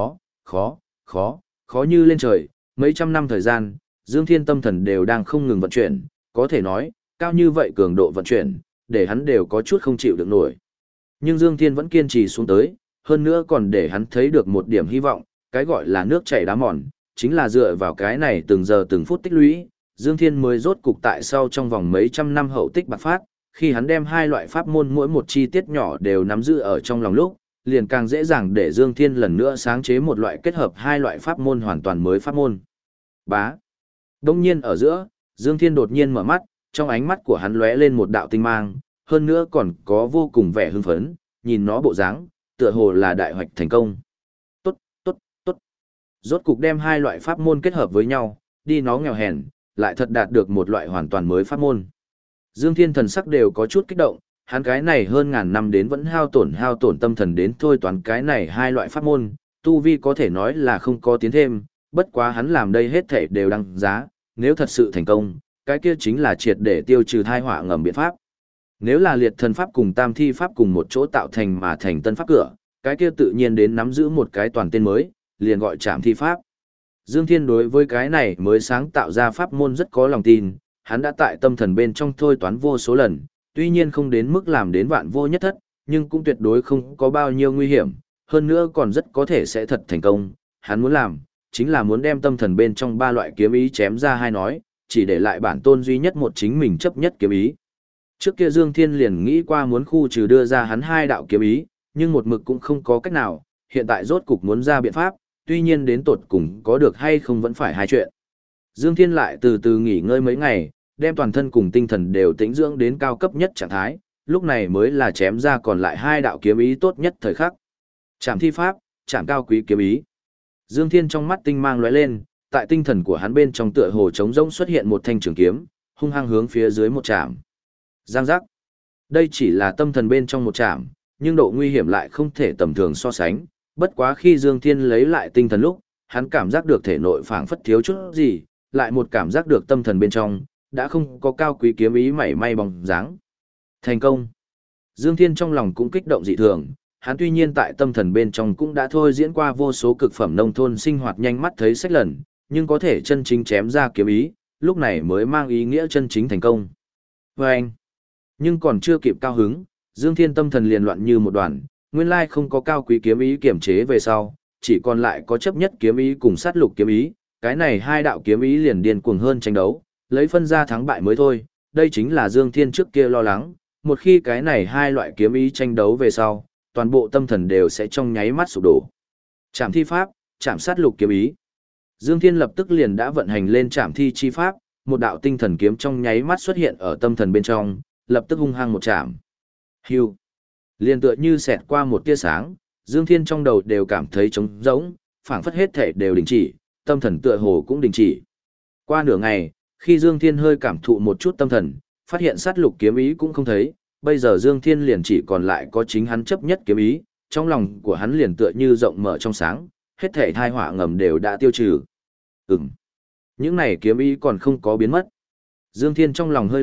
khó như lên trời, mấy trăm năm thời gian, Dương Thiên tâm thần đều đang không ngừng vận chuyển, có thể nói, cao như vậy cường độ vận chuyển, để hắn đều có chút không chịu được nổi. Nhưng Dương Thiên vẫn kiên trì xuống tới, hơn nữa còn để hắn thấy được một điểm hy vọng, cái gọi là nước chảy đá mòn, chính là dựa vào cái này từng giờ từng phút tích lũy, Dương Thiên mới rốt cục tại sau trong vòng mấy trăm năm hậu tích bạc phát, khi hắn đem hai loại pháp môn mỗi một chi tiết nhỏ đều nắm giữ ở trong lòng lúc, liền càng dễ dàng để Dương Thiên lần nữa sáng chế một loại kết hợp hai loại pháp môn hoàn toàn mới pháp môn. Bá. Đông nhiên ở giữa, Dương Thiên đột nhiên mở mắt, trong ánh mắt của hắn lóe lên một đạo tinh mang, hơn nữa còn có vô cùng vẻ hưng phấn, nhìn nó bộ dáng, tựa hồ là đại hoạch thành công. Tốt, tốt, tốt. Rốt cục đem hai loại pháp môn kết hợp với nhau, đi nó nghèo hèn, lại thật đạt được một loại hoàn toàn mới pháp môn. Dương Thiên thần sắc đều có chút kích động, hắn cái này hơn ngàn năm đến vẫn hao tổn tâm thần đến thôi toán cái này hai loại pháp môn, tu vi có thể nói là không có tiến thêm, bất quá hắn làm đây hết thảy đều đăng giá, nếu thật sự thành công, cái kia chính là triệt để tiêu trừ thai họa ngầm biện pháp. Nếu là liệt thần pháp cùng tam thi pháp cùng một chỗ tạo thành mà thành tân pháp cửa, cái kia tự nhiên đến nắm giữ một cái toàn tên mới, liền gọi trảm thi pháp. Dương Thiên đối với cái này mới sáng tạo ra pháp môn rất có lòng tin, hắn đã tại tâm thần bên trong thôi toán vô số lần, tuy nhiên không đến mức làm đến vạn vô nhất thất, nhưng cũng tuyệt đối không có bao nhiêu nguy hiểm, hơn nữa còn rất có thể sẽ thật thành công. Hắn muốn làm, chính là muốn đem tâm thần bên trong ba loại kiếm ý chém ra hai nói, chỉ để lại bản tôn duy nhất một chính mình chấp nhất kiếm ý. Trước kia Dương Thiên liền nghĩ qua muốn khu trừ đưa ra hắn hai đạo kiếm ý, nhưng một mực cũng không có cách nào, hiện tại rốt cục muốn ra biện pháp, tuy nhiên đến tột cùng có được hay không vẫn phải hai chuyện. Dương Thiên lại từ từ nghỉ ngơi mấy ngày, đem toàn thân cùng tinh thần đều tĩnh dưỡng đến cao cấp nhất trạng thái, lúc này mới là chém ra còn lại hai đạo kiếm ý tốt nhất thời khắc. Trảm thi pháp, trảm cao quý kiếm ý. Dương Thiên trong mắt tinh mang lóe lên, tại tinh thần của hắn bên trong tựa hồ trống rỗng xuất hiện một thanh trường kiếm, hung hăng hướng phía dưới một trảm. Giang giác. Đây chỉ là tâm thần bên trong một trảm, nhưng độ nguy hiểm lại không thể tầm thường so sánh, bất quá khi Dương Thiên lấy lại tinh thần lúc, hắn cảm giác được thể nội phảng phất thiếu chút gì, lại một cảm giác được tâm thần bên trong đã không có cao quý kiếm ý mảy may bóng dáng. Thành công. Dương Thiên trong lòng cũng kích động dị thường, hắn tuy nhiên tại tâm thần bên trong cũng đã thôi diễn qua vô số cực phẩm nông thôn sinh hoạt nhanh mắt thấy sách lần, nhưng có thể chân chính chém ra kiếm ý, lúc này mới mang ý nghĩa chân chính thành công. Và anh. Nhưng còn chưa kịp cao hứng, Dương Thiên tâm thần liền loạn như một đoàn, nguyên lai không có cao quý kiếm ý kiểm chế về sau, chỉ còn lại có chấp nhất kiếm ý cùng sát lục kiếm ý, cái này hai đạo kiếm ý liền điên cuồng hơn tranh đấu, lấy phân ra thắng bại mới thôi, đây chính là Dương Thiên trước kia lo lắng, một khi cái này hai loại kiếm ý tranh đấu về sau, toàn bộ tâm thần đều sẽ trong nháy mắt sụp đổ. Trảm thi pháp, trảm sát lục kiếm ý. Dương Thiên lập tức liền đã vận hành lên trảm thi chi pháp, một đạo tinh thần kiếm trong nháy mắt xuất hiện ở tâm thần bên trong, lập tức hung hăng một chạm. Hưu. Liền tựa như xẹt qua một tia sáng, Dương Thiên trong đầu đều cảm thấy trống rỗng, phảng phất hết thể đều đình chỉ, tâm thần tựa hồ cũng đình chỉ. Qua nửa ngày, khi Dương Thiên hơi cảm thụ một chút tâm thần, phát hiện sát lục kiếm ý cũng không thấy, bây giờ Dương Thiên liền chỉ còn lại có chính hắn chấp nhất kiếm ý, trong lòng của hắn liền tựa như rộng mở trong sáng, hết thể thai họa ngầm đều đã tiêu trừ. Những này kiếm ý còn không có biến mất. Dương Thiên trong lòng hơi động,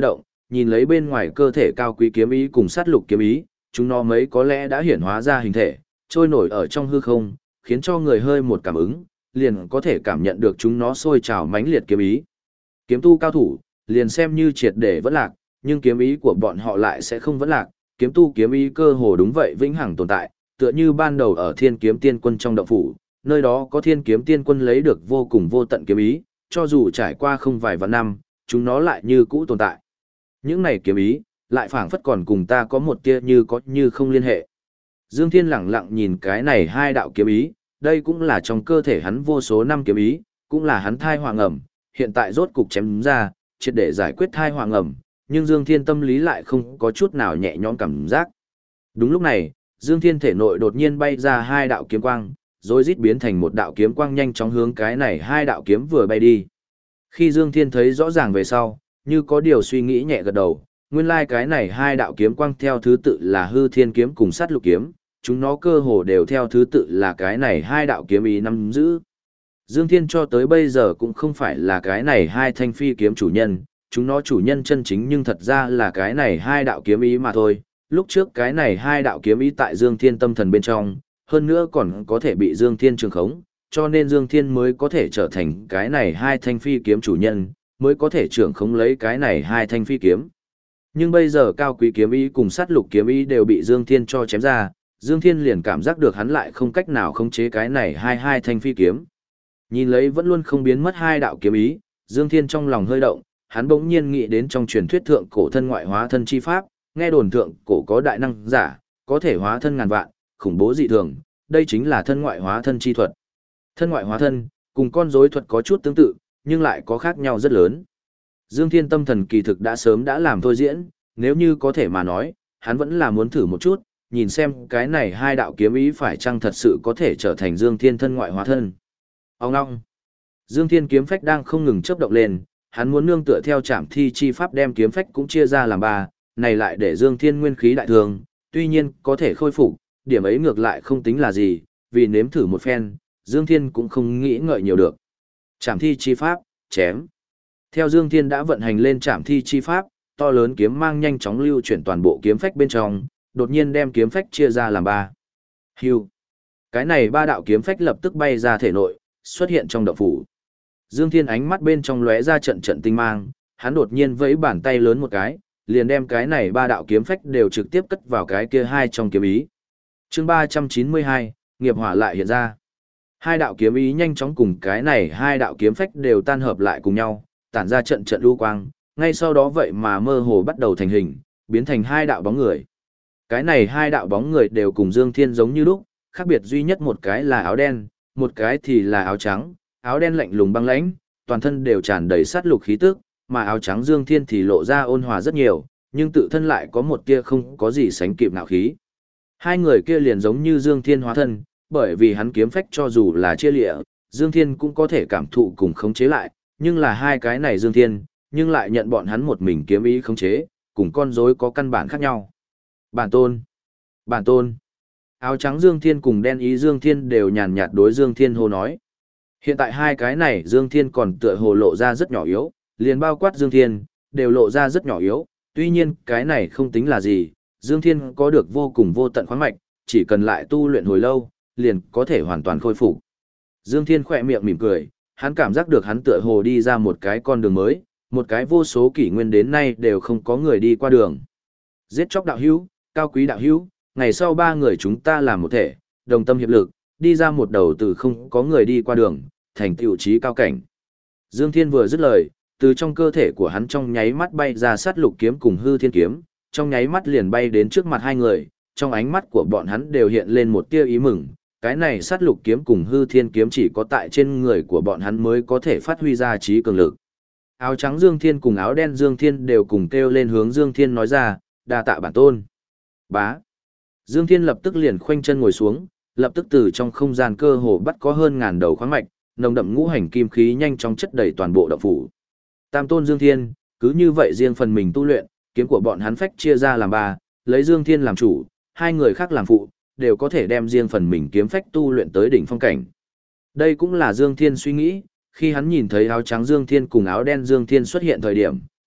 nhìn lấy bên ngoài cơ thể cao quý kiếm ý cùng sát lục kiếm ý, chúng nó mấy có lẽ đã hiển hóa ra hình thể, trôi nổi ở trong hư không, khiến cho người hơi một cảm ứng, liền có thể cảm nhận được chúng nó sôi trào mãnh liệt kiếm ý. Kiếm tu cao thủ, liền xem như triệt để vẫn lạc, nhưng kiếm ý của bọn họ lại sẽ không vẫn lạc, kiếm tu kiếm ý cơ hồ đúng vậy vĩnh hằng tồn tại, tựa như ban đầu ở Thiên Kiếm Tiên Quân trong động phủ, nơi đó có Thiên Kiếm Tiên Quân lấy được vô cùng vô tận kiếm ý, cho dù trải qua không vài vạn năm, chúng nó lại như cũ tồn tại. Những này kiếm ý, lại phảng phất còn cùng ta có một tia như có như không liên hệ. Dương Thiên lẳng lặng nhìn cái này hai đạo kiếm ý, đây cũng là trong cơ thể hắn vô số năm kiếm ý, cũng là hắn thai hoàng ẩm, hiện tại rốt cục chém ra, triệt để giải quyết thai hoàng ẩm, nhưng Dương Thiên tâm lý lại không có chút nào nhẹ nhõm cảm giác. Đúng lúc này, Dương Thiên thể nội đột nhiên bay ra hai đạo kiếm quang, rồi rít biến thành một đạo kiếm quang nhanh chóng hướng cái này hai đạo kiếm vừa bay đi. Khi Dương Thiên thấy rõ ràng về sau, như có điều suy nghĩ nhẹ gật đầu, nguyên lai cái này hai đạo kiếm quang theo thứ tự là hư thiên kiếm cùng sát lục kiếm, chúng nó cơ hồ đều theo thứ tự là cái này hai đạo kiếm ý nắm giữ. Dương Thiên cho tới bây giờ cũng không phải là cái này hai thanh phi kiếm chủ nhân, chúng nó chủ nhân chân chính nhưng thật ra là cái này hai đạo kiếm ý mà thôi. Lúc trước cái này hai đạo kiếm ý tại Dương Thiên tâm thần bên trong, hơn nữa còn có thể bị Dương Thiên trường khống, cho nên Dương Thiên mới có thể trở thành cái này hai thanh phi kiếm chủ nhân, mới có thể trưởng khống lấy cái này hai thanh phi kiếm. Nhưng bây giờ cao quý kiếm ý cùng sát lục kiếm ý đều bị Dương Thiên cho chém ra, Dương Thiên liền cảm giác được hắn lại không cách nào khống chế cái này hai thanh phi kiếm. Nhìn lấy vẫn luôn không biến mất hai đạo kiếm ý, Dương Thiên trong lòng hơi động, hắn bỗng nhiên nghĩ đến trong truyền thuyết thượng cổ thân ngoại hóa thân chi pháp, nghe đồn thượng cổ có đại năng giả, có thể hóa thân ngàn vạn, khủng bố dị thường, đây chính là thân ngoại hóa thân chi thuật. Thân ngoại hóa thân, cùng con rối thuật có chút tương tự, nhưng lại có khác nhau rất lớn. Dương Thiên tâm thần kỳ thực đã sớm đã làm thôi diễn, nếu như có thể mà nói, hắn vẫn là muốn thử một chút, nhìn xem cái này hai đạo kiếm ý phải chăng thật sự có thể trở thành Dương Thiên thân ngoại hóa thân. Ông ngong. Dương Thiên kiếm phách đang không ngừng chớp động lên, hắn muốn nương tựa theo trảm thi chi pháp đem kiếm phách cũng chia ra làm ba, này lại để Dương Thiên nguyên khí đại thường, tuy nhiên có thể khôi phục, điểm ấy ngược lại không tính là gì, vì nếm thử một phen, Dương Thiên cũng không nghĩ ngợi nhiều được. Trảm thi chi pháp, chém. Theo Dương Thiên đã vận hành lên trảm thi chi pháp, to lớn kiếm mang nhanh chóng lưu chuyển toàn bộ kiếm phách bên trong, đột nhiên đem kiếm phách chia ra làm ba. Hưu. Cái này ba đạo kiếm phách lập tức bay ra thể nội, xuất hiện trong động phủ. Dương Thiên ánh mắt bên trong lóe ra trận trận tinh mang, hắn đột nhiên vẫy bàn tay lớn một cái, liền đem cái này ba đạo kiếm phách đều trực tiếp cất vào cái kia hai trong kiếm ý. Chương 392, nghiệp hỏa lại hiện ra. Hai đạo kiếm ý nhanh chóng cùng cái này hai đạo kiếm phách đều tan hợp lại cùng nhau, tản ra trận trận lưu quang, ngay sau đó vậy mà mơ hồ bắt đầu thành hình, biến thành hai đạo bóng người. Cái này hai đạo bóng người đều cùng Dương Thiên giống như lúc, khác biệt duy nhất một cái là áo đen, một cái thì là áo trắng, áo đen lạnh lùng băng lãnh, toàn thân đều tràn đầy sát lục khí tức, mà áo trắng Dương Thiên thì lộ ra ôn hòa rất nhiều, nhưng tự thân lại có một tia không có gì sánh kịp nạo khí. Hai người kia liền giống như Dương Thiên hóa thân, bởi vì hắn kiếm phách cho dù là chia lịa, Dương Thiên cũng có thể cảm thụ cùng khống chế lại, nhưng là hai cái này Dương Thiên, nhưng lại nhận bọn hắn một mình kiếm ý khống chế, cùng con rối có căn bản khác nhau. Bản tôn, bản tôn. Áo trắng Dương Thiên cùng đen ý Dương Thiên đều nhàn nhạt đối Dương Thiên hô nói. Hiện tại hai cái này Dương Thiên còn tựa hồ lộ ra rất nhỏ yếu, liền bao quát Dương Thiên, đều lộ ra rất nhỏ yếu, tuy nhiên cái này không tính là gì, Dương Thiên có được vô cùng vô tận khoáng mạch, chỉ cần lại tu luyện hồi lâu, liền có thể hoàn toàn khôi phục. Dương Thiên khỏe miệng mỉm cười, hắn cảm giác được hắn tựa hồ đi ra một cái con đường mới, một cái vô số kỷ nguyên đến nay đều không có người đi qua đường. Giết chóc đạo hữu, cao quý đạo hữu, ngày sau ba người chúng ta làm một thể, đồng tâm hiệp lực, đi ra một đầu từ không có người đi qua đường, thành tựu chí cao cảnh. Dương Thiên vừa dứt lời, từ trong cơ thể của hắn trong nháy mắt bay ra sát lục kiếm cùng hư thiên kiếm, trong nháy mắt liền bay đến trước mặt hai người, trong ánh mắt của bọn hắn đều hiện lên một tia ý mừng, cái này sát lục kiếm cùng hư thiên kiếm chỉ có tại trên người của bọn hắn mới có thể phát huy ra trí cường lực. Áo trắng Dương Thiên cùng áo đen Dương Thiên đều cùng kêu lên hướng Dương Thiên nói ra, đa tạ bản tôn. Bá. Dương Thiên lập tức liền khoanh chân ngồi xuống, lập tức từ trong không gian cơ hồ bắt có hơn ngàn đầu khoáng mạch, nồng đậm ngũ hành kim khí nhanh chóng chất đầy toàn bộ động phủ. Tam tôn Dương Thiên, cứ như vậy riêng phần mình tu luyện, kiếm của bọn hắn phách chia ra làm ba, lấy Dương Thiên làm chủ, hai người khác làm phụ, đều có thể đem riêng phần mình kiếm phách tu luyện tới đỉnh phong cảnh. Đây cũng là Dương Thiên suy nghĩ, khi hắn nhìn thấy áo trắng Dương Thiên cùng áo đen Dương Thiên xuất hiện thời điểm,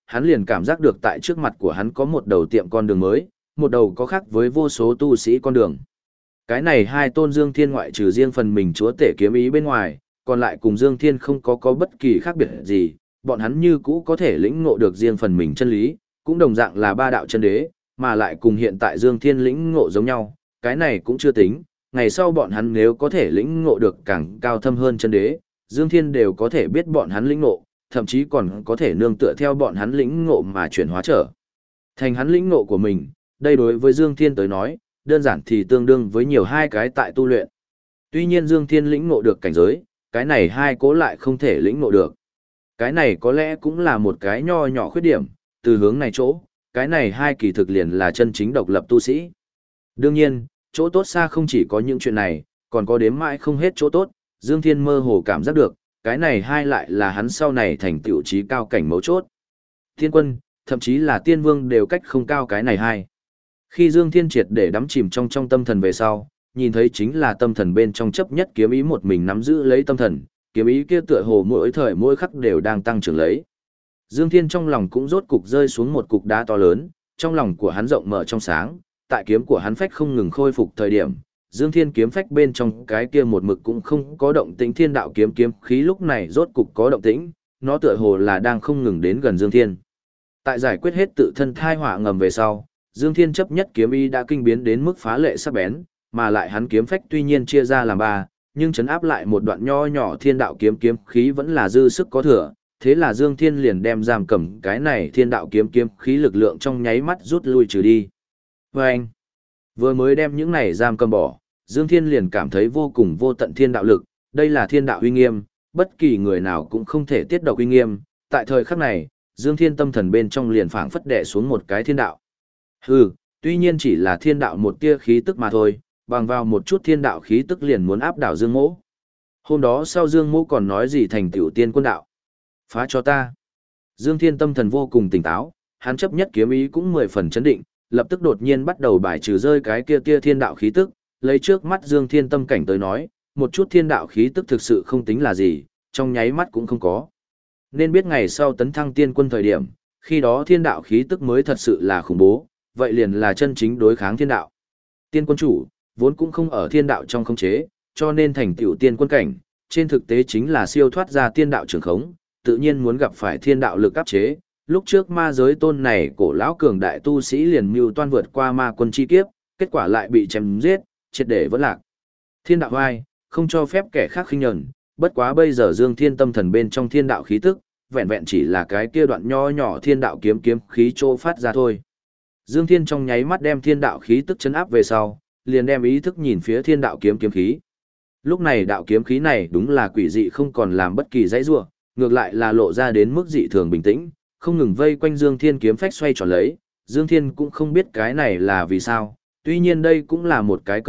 hắn liền cảm giác được tại trước mặt của hắn có một đầu tiệm con đường mới, một đầu có khác với vô số tu sĩ con đường. Cái này hai tôn Dương Thiên ngoại trừ riêng phần mình chúa tể kiếm ý bên ngoài, còn lại cùng Dương Thiên không có bất kỳ khác biệt gì, bọn hắn như cũ có thể lĩnh ngộ được riêng phần mình chân lý, cũng đồng dạng là ba đạo chân đế, mà lại cùng hiện tại Dương Thiên lĩnh ngộ giống nhau, cái này cũng chưa tính, ngày sau bọn hắn nếu có thể lĩnh ngộ được càng cao thâm hơn chân đế, Dương Thiên đều có thể biết bọn hắn lĩnh ngộ, thậm chí còn có thể nương tựa theo bọn hắn lĩnh ngộ mà chuyển hóa trở thành hắn lĩnh ngộ của mình, đây đối với Dương Thiên tới nói, đơn giản thì tương đương với nhiều hai cái tại tu luyện. Tuy nhiên Dương Thiên lĩnh ngộ được cảnh giới, cái này hai cố lại không thể lĩnh ngộ được. Cái này có lẽ cũng là một cái nho nhỏ khuyết điểm, từ hướng này chỗ, cái này hai kỳ thực liền là chân chính độc lập tu sĩ. Đương nhiên, chỗ tốt xa không chỉ có những chuyện này, còn có đếm mãi không hết chỗ tốt, Dương Thiên mơ hồ cảm giác được, cái này hai lại là hắn sau này thành tựu trí cao cảnh mấu chốt. Thiên quân, thậm chí là tiên vương đều cách không cao cái này hai. Khi Dương Thiên triệt để đắm chìm trong tâm thần về sau, nhìn thấy chính là tâm thần bên trong chấp nhất kiếm ý một mình nắm giữ lấy tâm thần, kiếm ý kia tựa hồ mỗi thời mỗi khắc đều đang tăng trưởng lấy. Dương Thiên trong lòng cũng rốt cục rơi xuống một cục đá to lớn, trong lòng của hắn rộng mở trong sáng, tại kiếm của hắn phách không ngừng khôi phục thời điểm, Dương Thiên kiếm phách bên trong cái kia một mực cũng không có động tĩnh thiên đạo kiếm kiếm khí lúc này rốt cục có động tĩnh, nó tựa hồ là đang không ngừng đến gần Dương Thiên. Tại giải quyết hết tự thân thai họa ngầm về sau, Dương Thiên chấp nhất kiếm ý đã kinh biến đến mức phá lệ sắc bén, mà lại hắn kiếm phách tuy nhiên chia ra làm ba, nhưng chấn áp lại một đoạn nho nhỏ thiên đạo kiếm kiếm khí vẫn là dư sức có thừa, thế là Dương Thiên liền đem giam cầm cái này thiên đạo kiếm kiếm khí lực lượng trong nháy mắt rút lui trừ đi. Và anh, vừa mới đem những này giam cầm bỏ, Dương Thiên liền cảm thấy vô cùng vô tận thiên đạo lực, đây là thiên đạo uy nghiêm, bất kỳ người nào cũng không thể tiết độc uy nghiêm, tại thời khắc này, Dương Thiên tâm thần bên trong liền phảng phất đè xuống một cái thiên đạo. Hừ, tuy nhiên chỉ là thiên đạo một tia khí tức mà thôi, bằng vào một chút thiên đạo khí tức liền muốn áp đảo Dương Mỗ. Hôm đó sau Dương Mỗ còn nói gì thành tiểu tiên quân đạo. Phá cho ta. Dương Thiên tâm thần vô cùng tỉnh táo, hắn chấp nhất kiếm ý cũng 10 phần chấn định, lập tức đột nhiên bắt đầu bài trừ rơi cái kia tia thiên đạo khí tức, lấy trước mắt Dương Thiên tâm cảnh tới nói, một chút thiên đạo khí tức thực sự không tính là gì, trong nháy mắt cũng không có. Nên biết ngày sau tấn thăng tiên quân thời điểm, khi đó thiên đạo khí tức mới thật sự là khủng bố, vậy liền là chân chính đối kháng thiên đạo. Tiên quân chủ, vốn cũng không ở thiên đạo trong khống chế, cho nên thành tựu tiên quân cảnh, trên thực tế chính là siêu thoát ra tiên đạo trường khống, tự nhiên muốn gặp phải thiên đạo lực áp chế. Lúc trước ma giới tôn này cổ lão cường đại tu sĩ liền mưu toan vượt qua ma quân chi kiếp, kết quả lại bị chém giết, triệt để vẫn lạc. Thiên đạo vai, không cho phép kẻ khác khinh nhẫn, bất quá bây giờ Dương Thiên tâm thần bên trong thiên đạo khí tức, vẹn vẹn chỉ là cái kia đoạn nho nhỏ thiên đạo kiếm kiếm khí trô phát ra thôi. Dương Thiên trong nháy mắt đem thiên đạo khí tức chấn áp về sau, liền đem ý thức nhìn phía thiên đạo kiếm kiếm khí. Lúc này đạo kiếm khí này đúng là quỷ dị không còn làm bất kỳ dãy rủa, ngược lại là lộ ra đến mức dị thường bình tĩnh, không ngừng vây quanh Dương Thiên kiếm phách xoay tròn lấy. Dương Thiên cũng không biết cái này là vì sao, tuy nhiên đây cũng là một cái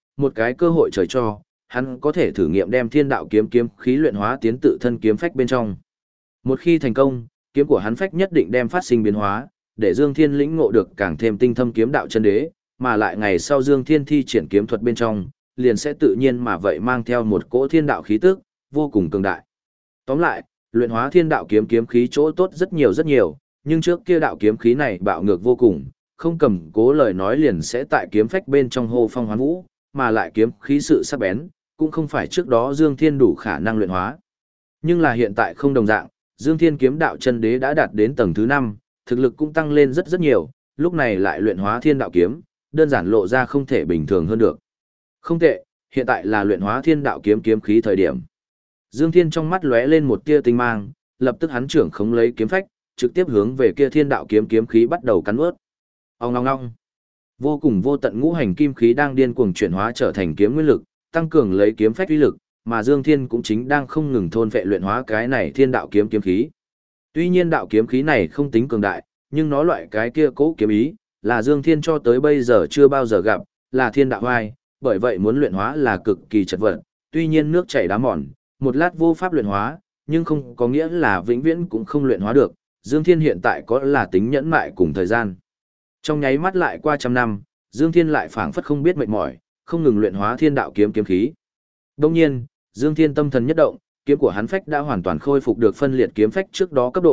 cơ hội trời cho, hắn có thể thử nghiệm đem thiên đạo kiếm kiếm khí luyện hóa tiến tự thân kiếm phách bên trong. Một khi thành công, kiếm của hắn phách nhất định đem phát sinh biến hóa, để Dương Thiên lĩnh ngộ được càng thêm tinh thâm kiếm đạo chân đế, mà lại ngày sau Dương Thiên thi triển kiếm thuật bên trong, liền sẽ tự nhiên mà vậy mang theo một cỗ thiên đạo khí tức, vô cùng cường đại. Tóm lại, luyện hóa thiên đạo kiếm kiếm khí chỗ tốt rất nhiều, nhưng trước kia đạo kiếm khí này bạo ngược vô cùng, không cầm cố lời nói liền sẽ tại kiếm phách bên trong hô phong hoán vũ, mà lại kiếm khí sự sắc bén, cũng không phải trước đó Dương Thiên đủ khả năng luyện hóa. Nhưng là hiện tại không đồng dạng, Dương Thiên kiếm đạo chân đế đã đạt đến tầng thứ 5, thực lực cũng tăng lên rất nhiều, lúc này lại luyện hóa thiên đạo kiếm, đơn giản lộ ra không thể bình thường hơn được. Không tệ, hiện tại là luyện hóa thiên đạo kiếm kiếm khí thời điểm. Dương Thiên trong mắt lóe lên một tia tinh mang, lập tức hắn trưởng khống lấy kiếm phách, trực tiếp hướng về kia thiên đạo kiếm kiếm khí bắt đầu cắn nuốt. Ong ong ong. Vô cùng vô tận ngũ hành kim khí đang điên cuồng chuyển hóa trở thành kiếm nguyên lực, tăng cường lấy kiếm phách uy lực, mà Dương Thiên cũng chính đang không ngừng thôn phệ luyện hóa cái này thiên đạo kiếm kiếm khí. Tuy nhiên đạo kiếm khí này không tính cường đại, nhưng nó loại cái kia cố kiếm ý, là Dương Thiên cho tới bây giờ chưa bao giờ gặp, là thiên đạo hoài, bởi vậy muốn luyện hóa là cực kỳ chật vật, tuy nhiên nước chảy đá mòn, một lát vô pháp luyện hóa, nhưng không có nghĩa là vĩnh viễn cũng không luyện hóa được, Dương Thiên hiện tại có là tính nhẫn mại cùng thời gian. Trong nháy mắt lại qua 100 năm, Dương Thiên lại phảng phất không biết mệt mỏi, không ngừng luyện hóa thiên đạo kiếm kiếm khí. Đương nhiên, Dương Thiên tâm thần nhất động, kiếm của hắn phách đã hoàn toàn khôi phục được phân liệt kiếm phách trước đó cấp độ,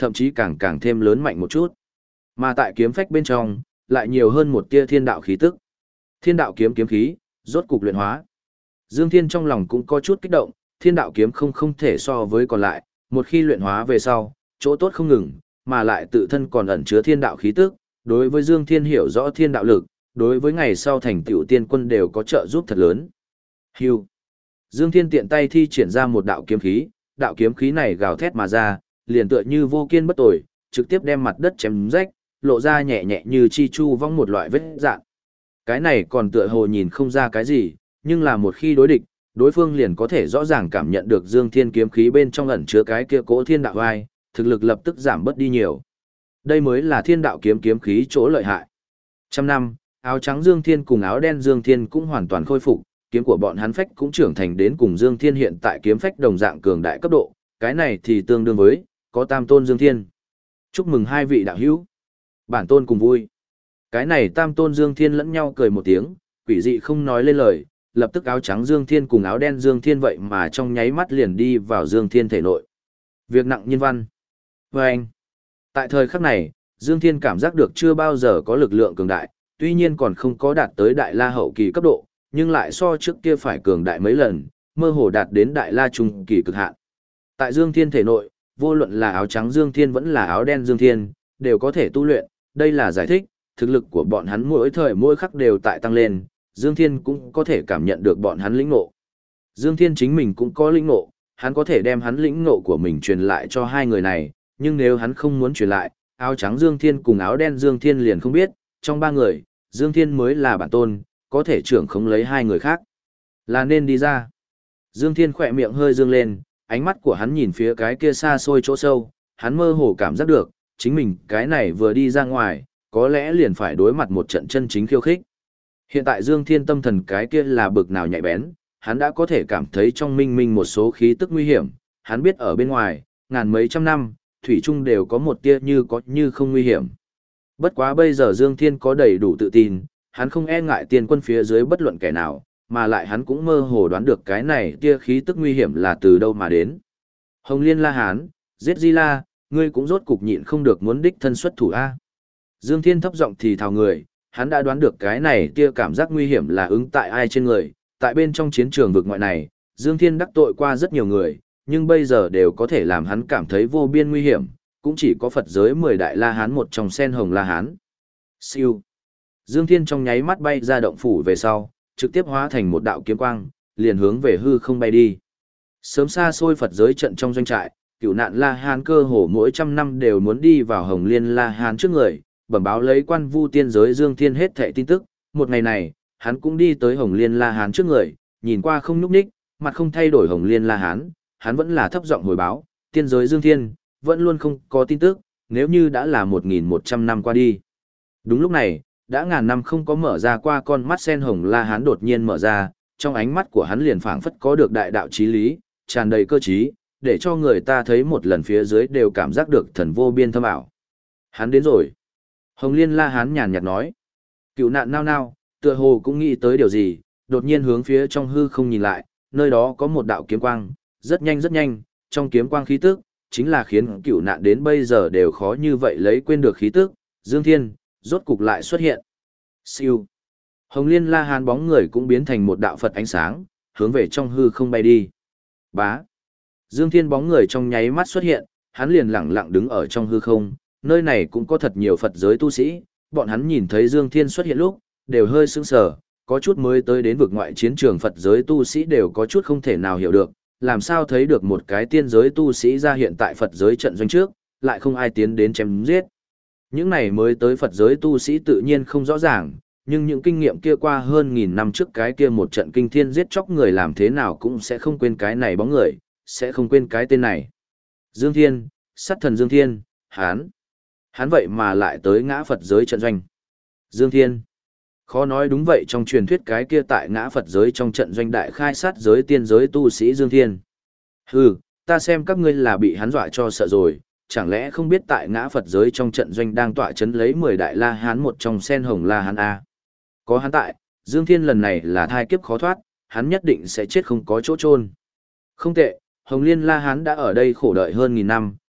thậm chí càng càng thêm lớn mạnh một chút. Mà tại kiếm phách bên trong, lại nhiều hơn một tia thiên đạo khí tức. Thiên đạo kiếm kiếm khí, rốt cục luyện hóa. Dương Thiên trong lòng cũng có chút kích động, thiên đạo kiếm không thể so với còn lại, một khi luyện hóa về sau, chỗ tốt không ngừng, mà lại tự thân còn ẩn chứa thiên đạo khí tức, đối với Dương Thiên hiểu rõ thiên đạo lực, đối với ngày sau thành tựu tiên quân đều có trợ giúp thật lớn. Hưu. Dương Thiên tiện tay thi triển ra một đạo kiếm khí này gào thét mà ra, liền tựa như vô kiên bất tồi, trực tiếp đem mặt đất chém rách, lộ ra nhẹ nhẹ như chi chu vong một loại vết dạn. Cái này còn tựa hồ nhìn không ra cái gì, nhưng là một khi đối địch, đối phương liền có thể rõ ràng cảm nhận được Dương Thiên kiếm khí bên trong ẩn chứa cái kia cỗ thiên đạo vai, thực lực lập tức giảm bớt đi nhiều. Đây mới là thiên đạo kiếm kiếm khí chỗ lợi hại. Trăm năm, áo trắng Dương Thiên cùng áo đen Dương Thiên cũng hoàn toàn khôi phục, kiếm của bọn hắn phách cũng trưởng thành đến cùng Dương Thiên hiện tại kiếm phách đồng dạng cường đại cấp độ, cái này thì tương đương với có tam tôn Dương Thiên. Chúc mừng hai vị đạo hữu. Bản tôn cùng vui. Cái này tam tôn Dương Thiên lẫn nhau cười một tiếng, quỷ dị không nói lên lời, lập tức áo trắng Dương Thiên cùng áo đen Dương Thiên vậy mà trong nháy mắt liền đi vào Dương Thiên thể nội. Việc nặng nhân văn. Và anh. Tại thời khắc này, Dương Thiên cảm giác được chưa bao giờ có lực lượng cường đại, tuy nhiên còn không có đạt tới đại la hậu kỳ cấp độ, nhưng lại so trước kia phải cường đại mấy lần, mơ hồ đạt đến đại la trung kỳ cực hạn. Tại Dương Thiên thể nội, vô luận là áo trắng Dương Thiên vẫn là áo đen Dương Thiên, đều có thể tu luyện, đây là giải thích, thực lực của bọn hắn mỗi thời mỗi khắc đều tại tăng lên, Dương Thiên cũng có thể cảm nhận được bọn hắn lĩnh ngộ. Dương Thiên chính mình cũng có lĩnh ngộ, hắn có thể đem hắn lĩnh ngộ của mình truyền lại cho hai người này, nhưng nếu hắn không muốn truyền lại, áo trắng Dương Thiên cùng áo đen Dương Thiên liền không biết, trong ba người, Dương Thiên mới là bản tôn, có thể trưởng không lấy hai người khác. Là nên đi ra. Dương Thiên khỏe miệng hơi dương lên, ánh mắt của hắn nhìn phía cái kia xa xôi chỗ sâu, hắn mơ hồ cảm giác được, chính mình cái này vừa đi ra ngoài, có lẽ liền phải đối mặt một trận chân chính khiêu khích. Hiện tại Dương Thiên tâm thần cái kia là bực nào nhạy bén, hắn đã có thể cảm thấy trong minh minh một số khí tức nguy hiểm, hắn biết ở bên ngoài, ngàn mấy trăm năm, thủy chung đều có một tia như có như không nguy hiểm. Bất quá bây giờ Dương Thiên có đầy đủ tự tin, hắn không e ngại tiên quân phía dưới bất luận kẻ nào, mà lại hắn cũng mơ hồ đoán được cái này tia khí tức nguy hiểm là từ đâu mà đến. Hồng Liên La Hán, giết Di La, ngươi cũng rốt cục nhịn không được muốn đích thân xuất thủ A. Dương Thiên thấp giọng thì thào người, hắn đã đoán được cái này tia cảm giác nguy hiểm là ứng tại ai trên người, tại bên trong chiến trường vực ngoại này, Dương Thiên đắc tội qua rất nhiều người, nhưng bây giờ đều có thể làm hắn cảm thấy vô biên nguy hiểm, cũng chỉ có Phật giới 10 đại La Hán một trong sen hồng La Hán. Siêu. Dương Thiên trong nháy mắt bay ra động phủ về sau, trực tiếp hóa thành một đạo kiếm quang, liền hướng về hư không bay đi. Sớm xa xôi Phật giới trận trong doanh trại, cửu nạn La Hán cơ hồ mỗi trăm năm đều muốn đi vào Hồng Liên La Hán trước người, bẩm báo lấy quan vu tiên giới Dương Thiên hết thảy tin tức. Một ngày này, hắn cũng đi tới Hồng Liên La Hán trước người, nhìn qua không nhúc nhích, mặt không thay đổi Hồng Liên La Hán, hắn vẫn là thấp giọng hồi báo, tiên giới Dương Thiên, vẫn luôn không có tin tức, nếu như đã là 1.100 năm qua đi. Đúng lúc này, đã ngàn năm không có mở ra qua con mắt sen hồng La Hán đột nhiên mở ra, trong ánh mắt của hắn liền phảng phất có được đại đạo chí lý, tràn đầy cơ trí, để cho người ta thấy một lần phía dưới đều cảm giác được thần vô biên thâm ảo. Hắn đến rồi. Hồng Liên La Hán nhàn nhạt nói. Cựu nạn nao nao, tựa hồ cũng nghĩ tới điều gì, đột nhiên hướng phía trong hư không nhìn lại, nơi đó có một đạo kiếm quang, rất nhanh, trong kiếm quang khí tức, chính là khiến cựu nạn đến bây giờ đều khó như vậy lấy quên được khí tức, Dương Thiên, rốt cục lại xuất hiện. Siêu. Hồng Liên La Hán bóng người cũng biến thành một đạo Phật ánh sáng, hướng về trong hư không bay đi. Bá. Dương Thiên bóng người trong nháy mắt xuất hiện, hắn liền lặng lặng đứng ở trong hư không, nơi này cũng có thật nhiều Phật giới tu sĩ, bọn hắn nhìn thấy Dương Thiên xuất hiện lúc, đều hơi sững sờ, có chút mới tới đến vực ngoại chiến trường Phật giới tu sĩ đều có chút không thể nào hiểu được, làm sao thấy được một cái tiên giới tu sĩ ra hiện tại Phật giới trận doanh trước, lại không ai tiến đến chém giết. Những này mới tới Phật giới tu sĩ tự nhiên không rõ ràng, nhưng những kinh nghiệm kia qua hơn 1000 năm trước cái kia một trận kinh thiên giết chóc người làm thế nào cũng sẽ không quên cái này bóng người, sẽ không quên cái tên này. Dương Thiên, sát thần Dương Thiên, hắn vậy mà lại tới ngã Phật giới trận doanh. Dương Thiên, khó nói đúng vậy trong truyền thuyết cái kia tại ngã Phật giới trong trận doanh đại khai sát giới tiên giới tu sĩ Dương Thiên. Hừ, ta xem các ngươi là bị hắn dọa cho sợ rồi, chẳng lẽ không biết tại ngã Phật giới trong trận doanh đang tọa chấn lấy 10 đại La Hán một trong sen hồng La Hán A. Có hắn tại, Dương Thiên lần này là thai kiếp khó thoát, hắn nhất định sẽ chết không có chỗ chôn. Không tệ, Hồng Liên La Hán đã ở đây khổ đợi hơn 1000 năm,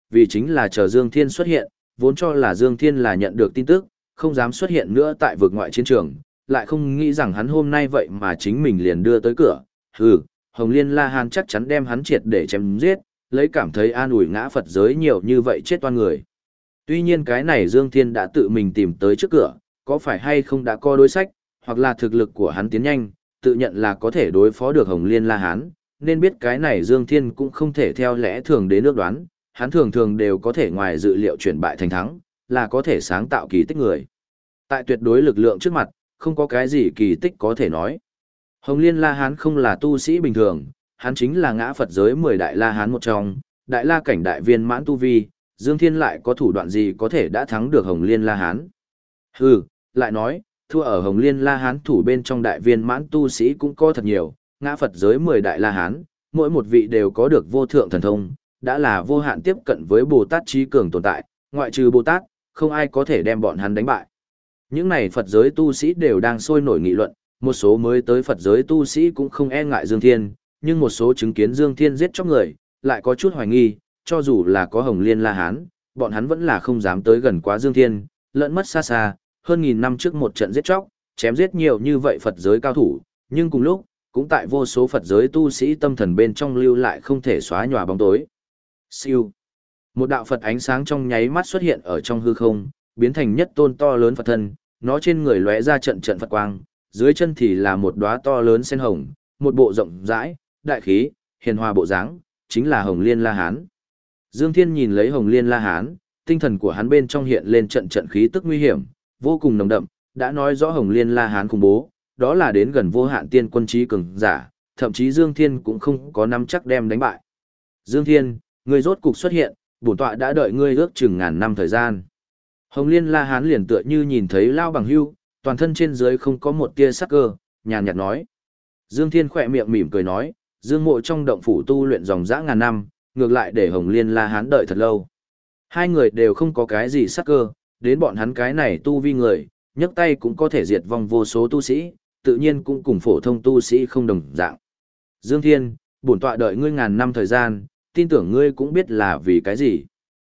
vì chính là chờ Dương Thiên xuất hiện, vốn cho là Dương Thiên là nhận được tin tức, không dám xuất hiện nữa tại vực ngoại chiến trường, lại không nghĩ rằng hắn hôm nay vậy mà chính mình liền đưa tới cửa. Hừ, Hồng Liên La Hán chắc chắn đem hắn triệt để chém giết, lấy cảm thấy an ủi ngã Phật giới nhiều như vậy chết toan người. Tuy nhiên cái này Dương Thiên đã tự mình tìm tới trước cửa, có phải hay không đã có đối sách, hoặc là thực lực của hắn tiến nhanh, tự nhận là có thể đối phó được Hồng Liên La Hán, nên biết cái này Dương Thiên cũng không thể theo lẽ thường đến ước đoán, hắn thường thường đều có thể ngoài dự liệu chuyển bại thành thắng, là có thể sáng tạo kỳ tích người. Tại tuyệt đối lực lượng trước mặt, không có cái gì kỳ tích có thể nói. Hồng Liên La Hán không là tu sĩ bình thường, hắn chính là ngã Phật giới 10 đại La Hán một trong, đại la cảnh đại viên mãn tu vi, Dương Thiên lại có thủ đoạn gì có thể đã thắng được Hồng Liên La Hán. Hừ, lại nói, thua ở Hồng Liên La Hán thủ bên trong đại viên mãn tu sĩ cũng có thật nhiều, ngã Phật giới 10 đại La Hán, mỗi một vị đều có được vô thượng thần thông, đã là vô hạn tiếp cận với Bồ Tát trí cường tồn tại, ngoại trừ Bồ Tát, không ai có thể đem bọn hắn đánh bại. Những này Phật giới tu sĩ đều đang sôi nổi nghị luận, một số mới tới Phật giới tu sĩ cũng không e ngại Dương Thiên, nhưng một số chứng kiến Dương Thiên giết chóc người, lại có chút hoài nghi, cho dù là có Hồng Liên La Hán, bọn hắn vẫn là không dám tới gần quá Dương Thiên, lẫn mất xa xa, hơn nghìn năm trước một trận giết chóc, chém giết nhiều như vậy Phật giới cao thủ, nhưng cùng lúc, cũng tại vô số Phật giới tu sĩ tâm thần bên trong lưu lại không thể xóa nhòa bóng tối. Siêu. Một đạo Phật ánh sáng trong nháy mắt xuất hiện ở trong hư không, biến thành nhất tôn to lớn Phật thân, nó trên người lóe ra trận trận Phật quang, dưới chân thì là một đóa to lớn sen hồng, một bộ rộng rãi, đại khí, hiền hòa bộ dáng, chính là Hồng Liên La Hán. Dương Thiên nhìn lấy Hồng Liên La Hán, tinh thần của hắn bên trong hiện lên trận trận khí tức nguy hiểm, vô cùng nồng đậm, đã nói rõ Hồng Liên La Hán khủng bố, đó là đến gần vô hạn tiên quân trí cường giả, thậm chí Dương Thiên cũng không có nắm chắc đem đánh bại. Dương Thiên, ngươi rốt cục xuất hiện, bổn tọa đã đợi ngươi ước chừng ngàn năm thời gian. Hồng Liên La Hán liền tựa như nhìn thấy lao bằng hưu, toàn thân trên dưới không có một tia sắc cơ, nhàn nhạt nói. Dương Thiên khỏe miệng mỉm cười nói, Dương Mộ trong động phủ tu luyện dòng dã ngàn năm, ngược lại để Hồng Liên La Hán đợi thật lâu. Hai người đều không có cái gì sắc cơ, đến bọn hắn cái này tu vi người, nhấc tay cũng có thể diệt vong vô số tu sĩ, tự nhiên cũng cùng phổ thông tu sĩ không đồng dạng. Dương Thiên, bổn tọa đợi ngươi ngàn năm thời gian, tin tưởng ngươi cũng biết là vì cái gì.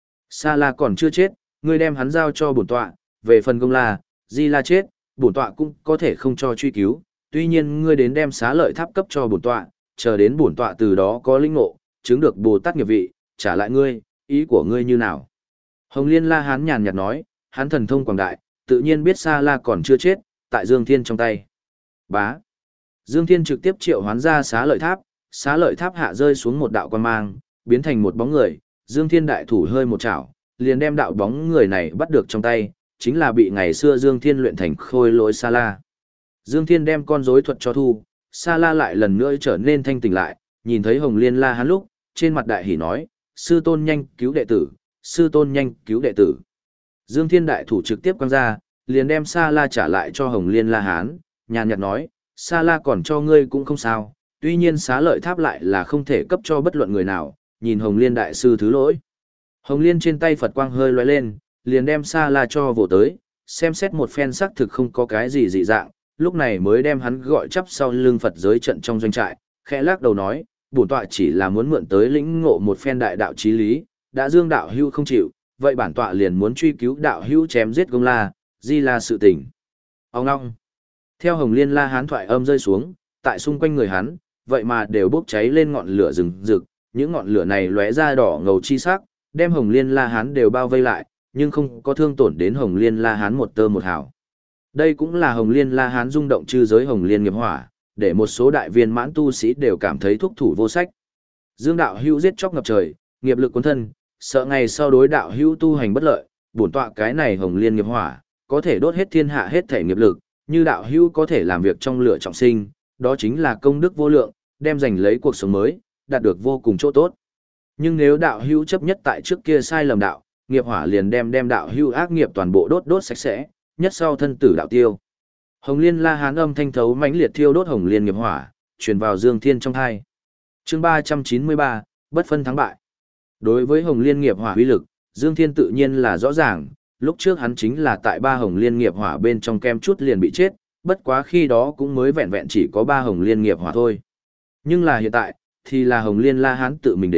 Sa La còn chưa chết, ngươi đem hắn giao cho bổn tọa, về phần công la, Di La chết, bổn tọa cũng có thể không cho truy cứu, tuy nhiên ngươi đến đem xá lợi tháp cấp cho bổn tọa, chờ đến bổn tọa từ đó có linh ngộ, chứng được Bồ Tát nghiệp vị, trả lại ngươi, ý của ngươi như nào? Hồng Liên La Hán nhàn nhạt nói, hắn thần thông quảng đại, tự nhiên biết Sa La còn chưa chết, tại Dương Thiên trong tay. Bá. Dương Thiên trực tiếp triệu hoán ra xá lợi tháp hạ rơi xuống một đạo quan mang, biến thành một bóng người, Dương Thiên đại thủ hơi một chảo, liền đem đạo bóng người này bắt được trong tay, chính là bị ngày xưa Dương Thiên luyện thành khôi lỗi Sa La. Dương Thiên đem con rối thuật cho thu, Sa La lại lần nữa trở nên thanh tỉnh lại, nhìn thấy Hồng Liên La Hán lúc, trên mặt đại hỉ nói, sư tôn nhanh cứu đệ tử, sư tôn nhanh cứu đệ tử. Dương Thiên đại thủ trực tiếp quăng ra, liền đem Sa La trả lại cho Hồng Liên La Hán, nhàn nhạt nói, Sa La còn cho ngươi cũng không sao, tuy nhiên xá lợi tháp lại là không thể cấp cho bất luận người nào, nhìn Hồng Liên đại sư thứ lỗi. Hồng Liên trên tay Phật quang hơi lóe lên, liền đem Sa La cho vồ tới, xem xét một phen xác thực không có cái gì dị dạng, lúc này mới đem hắn gọi chắp sau lưng Phật giới trận trong doanh trại, khẽ lắc đầu nói, bổn tọa chỉ là muốn mượn tới lĩnh ngộ một phen đại đạo chí lý, đã Dương đạo hữu không chịu, vậy bản tọa liền muốn truy cứu đạo hữu chém giết Công La, Di La sự tình. Ông ngong. Theo Hồng Liên La Hán thoại âm rơi xuống, tại xung quanh người hắn, vậy mà đều bốc cháy lên ngọn lửa rừng rực, những ngọn lửa này lóe ra đỏ ngầu chi sắc, đem Hồng Liên La Hán đều bao vây lại, nhưng không có thương tổn đến Hồng Liên La Hán một tơ một hào. Đây cũng là Hồng Liên La Hán rung động chư giới Hồng Liên nghiệp hỏa, để một số đại viên mãn tu sĩ đều cảm thấy thúc thủ vô sách. Dương đạo hữu giết chóc ngập trời, nghiệp lực cuốn thân, sợ ngày sau đối đạo hữu tu hành bất lợi, bổn tọa cái này Hồng Liên nghiệp hỏa, có thể đốt hết thiên hạ hết thể nghiệp lực, như đạo hữu có thể làm việc trong lửa trọng sinh, đó chính là công đức vô lượng, đem giành lấy cuộc sống mới, đạt được vô cùng chỗ tốt. Nhưng nếu đạo hữu chấp nhất tại trước kia sai lầm đạo, nghiệp hỏa liền đem đạo hữu ác nghiệp toàn bộ đốt sạch sẽ, nhất sau thân tử đạo tiêu. Hồng Liên La Hán âm thanh thấu mãnh liệt thiêu đốt Hồng Liên nghiệp hỏa, truyền vào Dương Thiên trong tai. Chương 393, bất phân thắng bại. Đối với Hồng Liên nghiệp hỏa uy lực, Dương Thiên tự nhiên là rõ ràng, lúc trước hắn chính là tại 3 Hồng Liên nghiệp hỏa bên trong kem chút liền bị chết, bất quá khi đó cũng mới vẹn vẹn chỉ có 3 Hồng Liên nghiệp hỏa thôi. Nhưng là hiện tại, thì là Hồng Liên La Hán tự mình đến,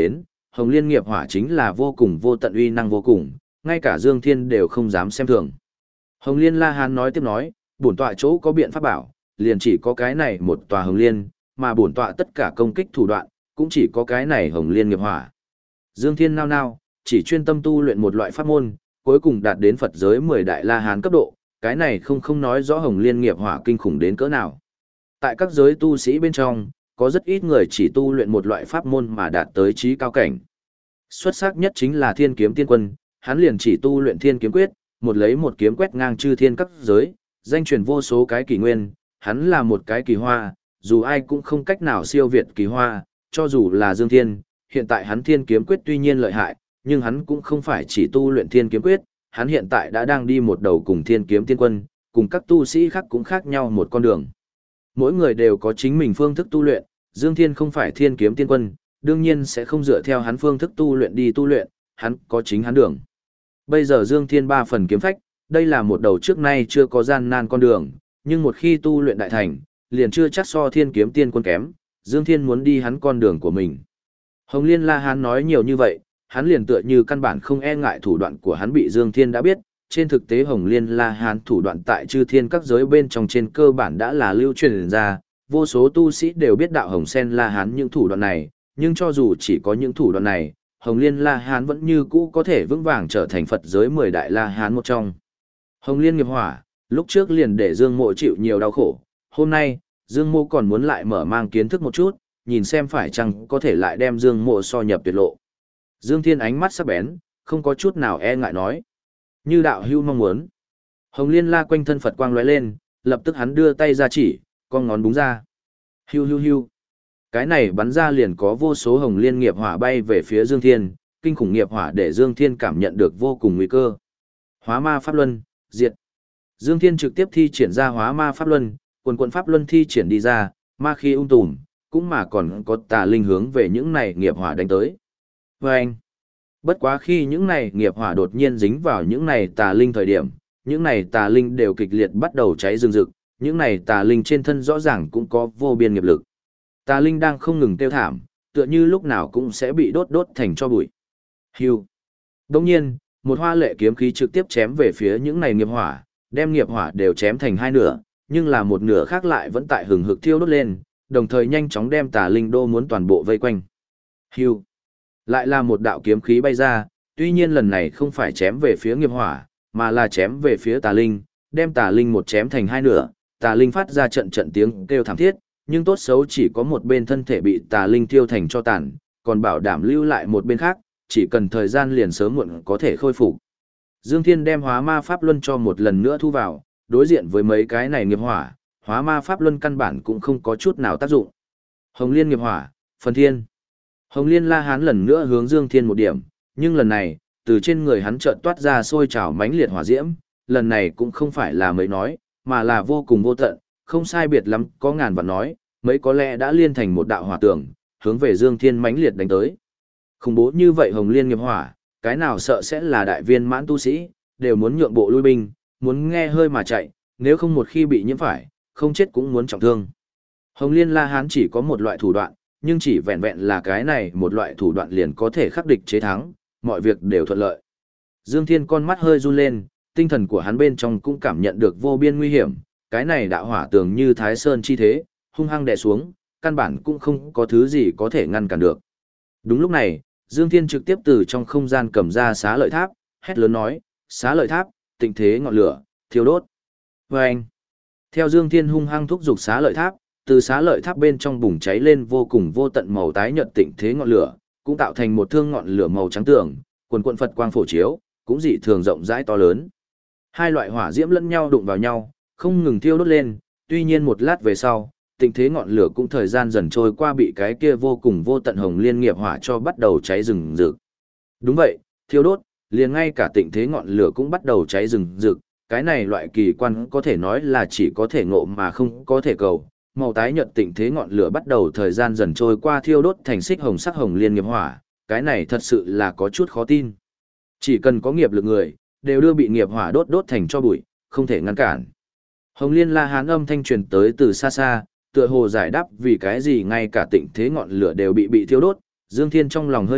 Hồng Liên nghiệp hỏa chính là vô cùng vô tận uy năng vô cùng, ngay cả Dương Thiên đều không dám xem thường. Hồng Liên La Hán nói tiếp nói, bổn tọa chỗ có biện pháp bảo, liền chỉ có cái này một tòa Hồng Liên, mà bổn tọa tất cả công kích thủ đoạn, cũng chỉ có cái này Hồng Liên nghiệp hỏa. Dương Thiên nao nao, chỉ chuyên tâm tu luyện một loại pháp môn, cuối cùng đạt đến Phật giới 10 đại La Hán cấp độ, cái này không nói rõ Hồng Liên nghiệp hỏa kinh khủng đến cỡ nào. Tại các giới tu sĩ bên trong, có rất ít người chỉ tu luyện một loại pháp môn mà đạt tới trí cao cảnh. Xuất sắc nhất chính là Thiên Kiếm Tiên Quân, hắn liền chỉ tu luyện Thiên Kiếm Quyết, một lấy một kiếm quét ngang chư thiên các giới, danh truyền vô số cái kỳ nguyên, hắn là một cái kỳ hoa, dù ai cũng không cách nào siêu việt kỳ hoa, cho dù là Dương Thiên, hiện tại hắn Thiên Kiếm Quyết tuy nhiên lợi hại, nhưng hắn cũng không phải chỉ tu luyện Thiên Kiếm Quyết, hắn hiện tại đã đang đi một đầu cùng Thiên Kiếm Tiên Quân, cùng các tu sĩ khác cũng khác nhau một con đường. Mỗi người đều có chính mình phương thức tu luyện, Dương Thiên không phải Thiên Kiếm Tiên Quân, đương nhiên sẽ không dựa theo hắn phương thức tu luyện đi tu luyện, hắn có chính hắn đường. Bây giờ Dương Thiên 3 phần kiếm phách, đây là một đầu trước nay chưa có gian nan con đường, nhưng một khi tu luyện đại thành, liền chưa chắc so Thiên Kiếm Tiên Quân kém, Dương Thiên muốn đi hắn con đường của mình. Hồng Liên La Hán nói nhiều như vậy, hắn liền tựa như căn bản không e ngại thủ đoạn của hắn bị Dương Thiên đã biết, trên thực tế Hồng Liên La Hán thủ đoạn tại chư thiên các giới bên trong trên cơ bản đã là lưu truyền ra, vô số tu sĩ đều biết đạo Hồng Sen La Hán những thủ đoạn này, nhưng cho dù chỉ có những thủ đoạn này, Hồng Liên La Hán vẫn như cũ có thể vững vàng trở thành Phật giới 10 đại La Hán một trong. Hồng Liên nghiệp hỏa, lúc trước liền để Dương Mộ chịu nhiều đau khổ, hôm nay, Dương Mộ còn muốn lại mở mang kiến thức một chút, nhìn xem phải chăng có thể lại đem Dương Mộ so nhập tuyệt lộ. Dương Thiên ánh mắt sắc bén, không có chút nào e ngại nói. Như đạo hưu mong muốn. Hồng Liên La quanh thân Phật quang lóe lên, lập tức hắn đưa tay ra chỉ, con ngón búng ra. Hiu hiu hiu. Cái này bắn ra liền có vô số Hồng Liên nghiệp hỏa bay về phía Dương Thiên, kinh khủng nghiệp hỏa để Dương Thiên cảm nhận được vô cùng nguy cơ. Hóa ma pháp luân, diệt. Dương Thiên trực tiếp thi triển ra hóa ma pháp luân, quần pháp luân thi triển đi ra, ma khí tùm, cũng mà còn có tà linh hướng về những này nghiệp hỏa đánh tới. Và anh, bất quá khi những này nghiệp hỏa đột nhiên dính vào những này tà linh thời điểm, những này tà linh đều kịch liệt bắt đầu cháy rừng rực, những này tà linh trên thân rõ ràng cũng có vô biên nghiệp lực. Tà linh đang không ngừng tiêu thảm, tựa như lúc nào cũng sẽ bị đốt thành tro bụi. Hưu. Đồng nhiên, một hoa lệ kiếm khí trực tiếp chém về phía những này nghiệp hỏa, đem nghiệp hỏa đều chém thành hai nửa, nhưng là một nửa khác lại vẫn tại hừng hực thiêu đốt lên, đồng thời nhanh chóng đem tà linh đô muốn toàn bộ vây quanh. Hưu. Lại là một đạo kiếm khí bay ra, tuy nhiên lần này không phải chém về phía nghiệp hỏa, mà là chém về phía tà linh, đem tà linh một chém thành hai nửa, tà linh phát ra trận trận tiếng kêu thảm thiết, nhưng tốt xấu chỉ có một bên thân thể bị tà linh tiêu thành cho tàn, còn bảo đảm lưu lại một bên khác, chỉ cần thời gian liền sớm muộn có thể khôi phục. Dương Thiên đem hóa ma pháp luân cho một lần nữa thu vào, đối diện với mấy cái này nghiệp hỏa, hóa ma pháp luân căn bản cũng không có chút nào tác dụng. Hồng Liên nghiệp hỏa, phần thiên. Hồng Liên La Hán lần nữa hướng Dương Thiên một điểm, nhưng lần này, từ trên người hắn chợt toát ra sôi trào mãnh liệt hỏa diễm, lần này cũng không phải là mấy nói, mà là vô cùng vô tận, không sai biệt lắm, có ngàn vạn nói, mấy có lẽ đã liên thành một đạo hỏa tường, hướng về Dương Thiên mãnh liệt đánh tới. Khủng bố như vậy Hồng Liên nghiệp hỏa, cái nào sợ sẽ là đại viên mãn tu sĩ, đều muốn nhượng bộ lui binh, muốn nghe hơi mà chạy, nếu không một khi bị nhiễm phải, không chết cũng muốn trọng thương. Hồng Liên La Hán chỉ có một loại thủ đoạn, nhưng chỉ vẹn vẹn là cái này một loại thủ đoạn liền có thể khắc địch chế thắng, mọi việc đều thuận lợi. Dương Thiên con mắt hơi run lên, tinh thần của hắn bên trong cũng cảm nhận được vô biên nguy hiểm, cái này đạo hỏa tường như Thái Sơn chi thế, hung hăng đè xuống, căn bản cũng không có thứ gì có thể ngăn cản được. Đúng lúc này, Dương Thiên trực tiếp từ trong không gian cầm ra xá lợi tháp, hét lớn nói, xá lợi tháp, tịnh thế ngọn lửa, thiêu đốt. Và anh, theo Dương Thiên hung hăng thúc giục xá lợi tháp, từ xá lợi tháp bên trong bùng cháy lên vô cùng vô tận màu tái nhợt tịnh thế ngọn lửa, cũng tạo thành một thương ngọn lửa màu trắng tường, quần Phật quang phổ chiếu, cũng dị thường rộng rãi to lớn. Hai loại hỏa diễm lẫn nhau đụng vào nhau, không ngừng thiêu đốt lên, tuy nhiên một lát về sau, tịnh thế ngọn lửa cũng thời gian dần trôi qua bị cái kia vô cùng vô tận Hồng Liên nghiệp hỏa cho bắt đầu cháy rừng rực. Đúng vậy, thiêu đốt, liền ngay cả tịnh thế ngọn lửa cũng bắt đầu cháy rừng rực, cái này loại kỳ quan có thể nói là chỉ có thể ngộ mà không có thể cầu. Màu tái nhợt tịnh thế ngọn lửa bắt đầu thời gian dần trôi qua thiêu đốt thành xích hồng sắc Hồng Liên nghiệp hỏa, cái này thật sự là có chút khó tin. Chỉ cần có nghiệp lực người, đều đưa bị nghiệp hỏa đốt thành cho bụi, không thể ngăn cản. Hồng Liên La Hán âm thanh truyền tới từ xa xa, tựa hồ giải đáp vì cái gì ngay cả tịnh thế ngọn lửa đều bị thiêu đốt, Dương Thiên trong lòng hơi động,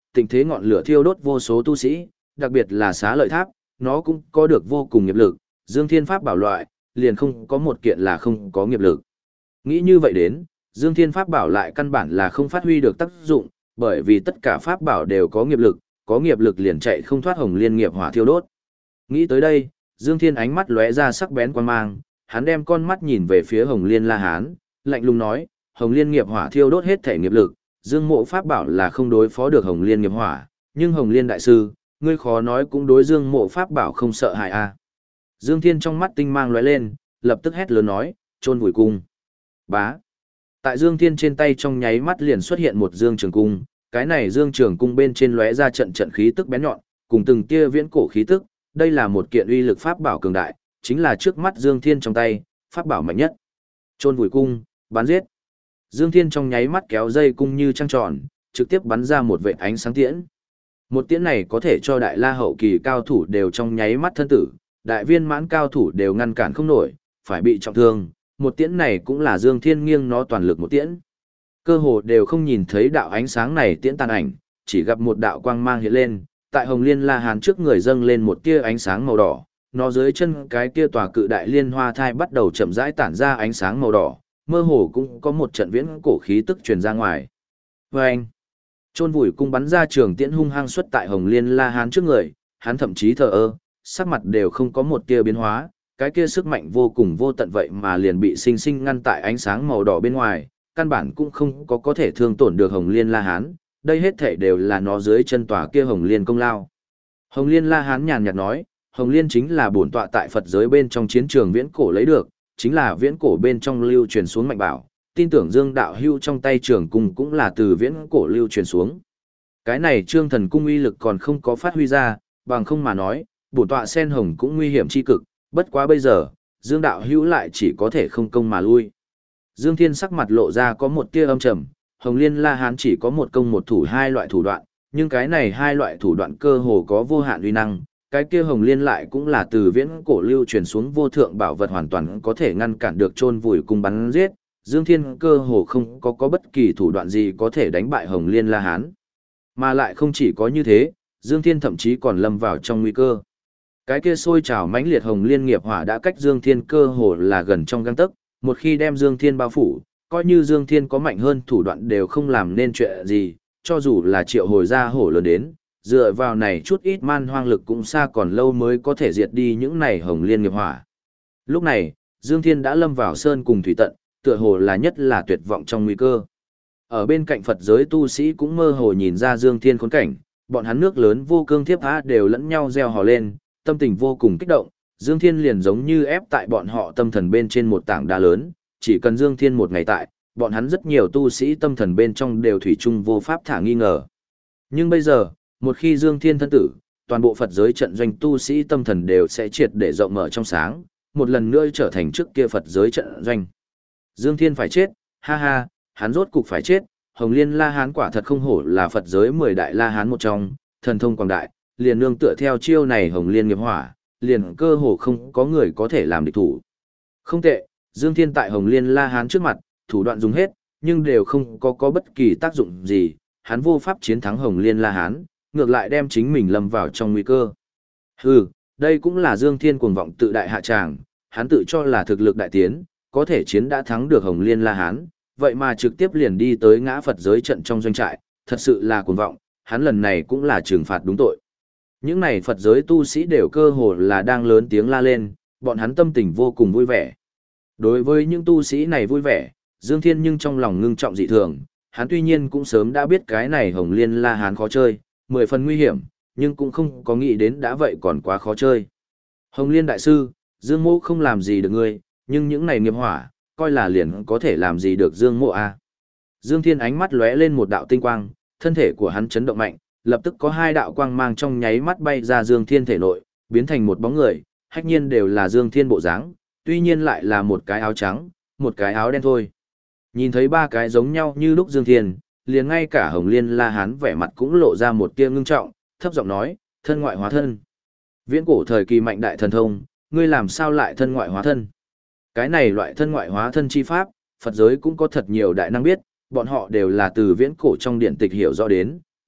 tịnh thế ngọn lửa thiêu đốt vô số tu sĩ, đặc biệt là Xá Lợi Tháp, nó cũng có được vô cùng nghiệp lực, Dương Thiên Pháp bảo loại, liền không có một kiện là không có nghiệp lực. Nghĩ như vậy đến, Dương Thiên Pháp bảo lại căn bản là không phát huy được tác dụng, bởi vì tất cả pháp bảo đều có nghiệp lực liền chạy không thoát Hồng Liên nghiệp hỏa thiêu đốt. Nghĩ tới đây, Dương Thiên ánh mắt lóe ra sắc bén quan mang, hắn đem con mắt nhìn về phía Hồng Liên La Hán, lạnh lùng nói, Hồng Liên nghiệp hỏa thiêu đốt hết thể nghiệp lực, Dương Mộ pháp bảo là không đối phó được Hồng Liên nghiệp hỏa, nhưng Hồng Liên đại sư, ngươi khó nói cũng đối Dương Mộ pháp bảo không sợ hại a. Dương Thiên trong mắt tinh mang lóe lên, lập tức hét lớn nói, chôn vùi cung. Bá. Tại Dương Thiên trên tay trong nháy mắt liền xuất hiện một Dương Trường Cung, cái này Dương Trường Cung bên trên lóe ra trận trận khí tức bén nhọn, cùng từng tia viễn cổ khí tức, đây là một kiện uy lực pháp bảo cường đại, chính là trước mắt Dương Thiên trong tay, pháp bảo mạnh nhất. Chôn vùi cung, bắn giết. Dương Thiên trong nháy mắt kéo dây cung như trăng tròn, trực tiếp bắn ra một vệt ánh sáng tiễn. Một tiễn này có thể cho đại la hậu kỳ cao thủ đều trong nháy mắt thân tử, đại viên mãn cao thủ đều ngăn cản không nổi, phải bị trọng thương. Một tiễn này cũng là Dương Thiên nghiêng nó toàn lực một tiễn. Cơ hồ đều không nhìn thấy đạo ánh sáng này tiễn tàn ảnh, chỉ gặp một đạo quang mang hiện lên, tại Hồng Liên La Hán trước người dâng lên một tia ánh sáng màu đỏ, nó dưới chân cái kia tòa cự đại liên hoa thai bắt đầu chậm rãi tản ra ánh sáng màu đỏ, mơ hồ cũng có một trận viễn cổ khí tức truyền ra ngoài. Vâng! Chôn vùi cung bắn ra trường tiễn hung hăng xuất tại Hồng Liên La Hán trước người, hắn thậm chí thờ ơ, sắc mặt đều không có một tia biến hóa, cái kia sức mạnh vô cùng vô tận vậy mà liền bị sinh sinh ngăn tại ánh sáng màu đỏ bên ngoài, căn bản cũng không có thể thương tổn được Hồng Liên La Hán, đây hết thảy đều là nó dưới chân tòa kia Hồng Liên công lao. Hồng Liên La Hán nhàn nhạt nói, Hồng Liên chính là bổn tọa tại Phật giới bên trong chiến trường viễn cổ lấy được, chính là viễn cổ bên trong lưu truyền xuống mạnh bảo, tin tưởng Dương đạo hưu trong tay trường cung cũng là từ viễn cổ lưu truyền xuống. Cái này Trương Thần cung uy lực còn không có phát huy ra, bằng không mà nói, bổn tọa sen hồng cũng nguy hiểm chi cực, bất quá bây giờ, Dương đạo hữu lại chỉ có thể không công mà lui. Dương Thiên sắc mặt lộ ra có một tia âm trầm, Hồng Liên La Hán chỉ có một công một thủ hai loại thủ đoạn, nhưng cái này hai loại thủ đoạn cơ hồ có vô hạn uy năng, cái kia Hồng Liên lại cũng là từ viễn cổ lưu truyền xuống vô thượng bảo vật hoàn toàn có thể ngăn cản được chôn vùi cung bắn giết, Dương Thiên cơ hồ không có bất kỳ thủ đoạn gì có thể đánh bại Hồng Liên La Hán. Mà lại không chỉ có như thế, Dương Thiên thậm chí còn lâm vào trong nguy cơ. Cái kia sôi trào mãnh liệt Hồng Liên nghiệp hỏa đã cách Dương Thiên cơ hồ là gần trong gang tấc, một khi đem Dương Thiên bao phủ, coi như Dương Thiên có mạnh hơn thủ đoạn đều không làm nên chuyện gì, cho dù là triệu hồi ra hổ lớn đến, dựa vào này chút ít man hoang lực cũng xa còn lâu mới có thể diệt đi những này Hồng Liên nghiệp hỏa. Lúc này, Dương Thiên đã lâm vào sơn cùng thủy tận, tựa hồ là nhất là tuyệt vọng trong nguy cơ. Ở bên cạnh Phật giới tu sĩ cũng mơ hồ nhìn ra Dương Thiên khốn cảnh, bọn hắn nước lớn vô cương thiếp á đều lẫn nhau reo hò lên, tâm tình vô cùng kích động, Dương Thiên liền giống như ép tại bọn họ tâm thần bên trên một tảng đá lớn, chỉ cần Dương Thiên một ngày tại, bọn hắn rất nhiều tu sĩ tâm thần bên trong đều thủy chung vô pháp thả nghi ngờ. Nhưng bây giờ, một khi Dương Thiên thân tử, toàn bộ Phật giới trận doanh tu sĩ tâm thần đều sẽ triệt để rộng mở trong sáng, một lần nữa trở thành trước kia Phật giới trận doanh. Dương Thiên phải chết, ha ha, hắn rốt cục phải chết, Hồng Liên La Hán quả thật không hổ là Phật giới 10 đại La Hán một trong, thần thông quảng đại, liền nương tựa theo chiêu này Hồng Liên nghiệp hỏa, liền cơ hồ không có người có thể làm địch thủ. Không tệ, Dương Thiên tại Hồng Liên La Hán trước mặt, thủ đoạn dùng hết, nhưng đều không có bất kỳ tác dụng gì, hắn vô pháp chiến thắng Hồng Liên La Hán, ngược lại đem chính mình lâm vào trong nguy cơ. Hừ, đây cũng là Dương Thiên cuồng vọng tự đại hạ tràng, hắn tự cho là thực lực đại tiến, có thể chiến đã thắng được Hồng Liên La Hán, vậy mà trực tiếp liền đi tới ngã Phật giới trận trong doanh trại, thật sự là cuồng vọng, hắn lần này cũng là trừng phạt đúng tội. Những này Phật giới tu sĩ đều cơ hồ là đang lớn tiếng la lên, bọn hắn tâm tình vô cùng vui vẻ. Đối với những tu sĩ này vui vẻ, Dương Thiên nhưng trong lòng ngưng trọng dị thường, hắn tuy nhiên cũng sớm đã biết cái này Hồng Liên La Hán khó chơi, 10 phần nguy hiểm, nhưng cũng không có nghĩ đến đã vậy còn quá khó chơi. Hồng Liên đại sư, Dương Mộ không làm gì được ngươi, nhưng những này nghiệp hỏa, coi là liền có thể làm gì được Dương Mộ à. Dương Thiên ánh mắt lóe lên một đạo tinh quang, thân thể của hắn chấn động mạnh, lập tức có hai đạo quang mang trong nháy mắt bay ra Dương Thiên thể nội, biến thành một bóng người, hách nhiên đều là Dương Thiên bộ dáng, tuy nhiên lại là một cái áo trắng, một cái áo đen thôi. Nhìn thấy ba cái giống nhau như lúc Dương Thiên, liền ngay cả Hồng Liên La Hán vẻ mặt cũng lộ ra một tia ngưng trọng, thấp giọng nói, thân ngoại hóa thân. Viễn cổ thời kỳ mạnh đại thần thông, ngươi làm sao lại thân ngoại hóa thân? Cái này loại thân ngoại hóa thân chi pháp, Phật giới cũng có thật nhiều đại năng biết, bọn họ đều là từ viễn cổ trong điện tịch hiểu rõ đến,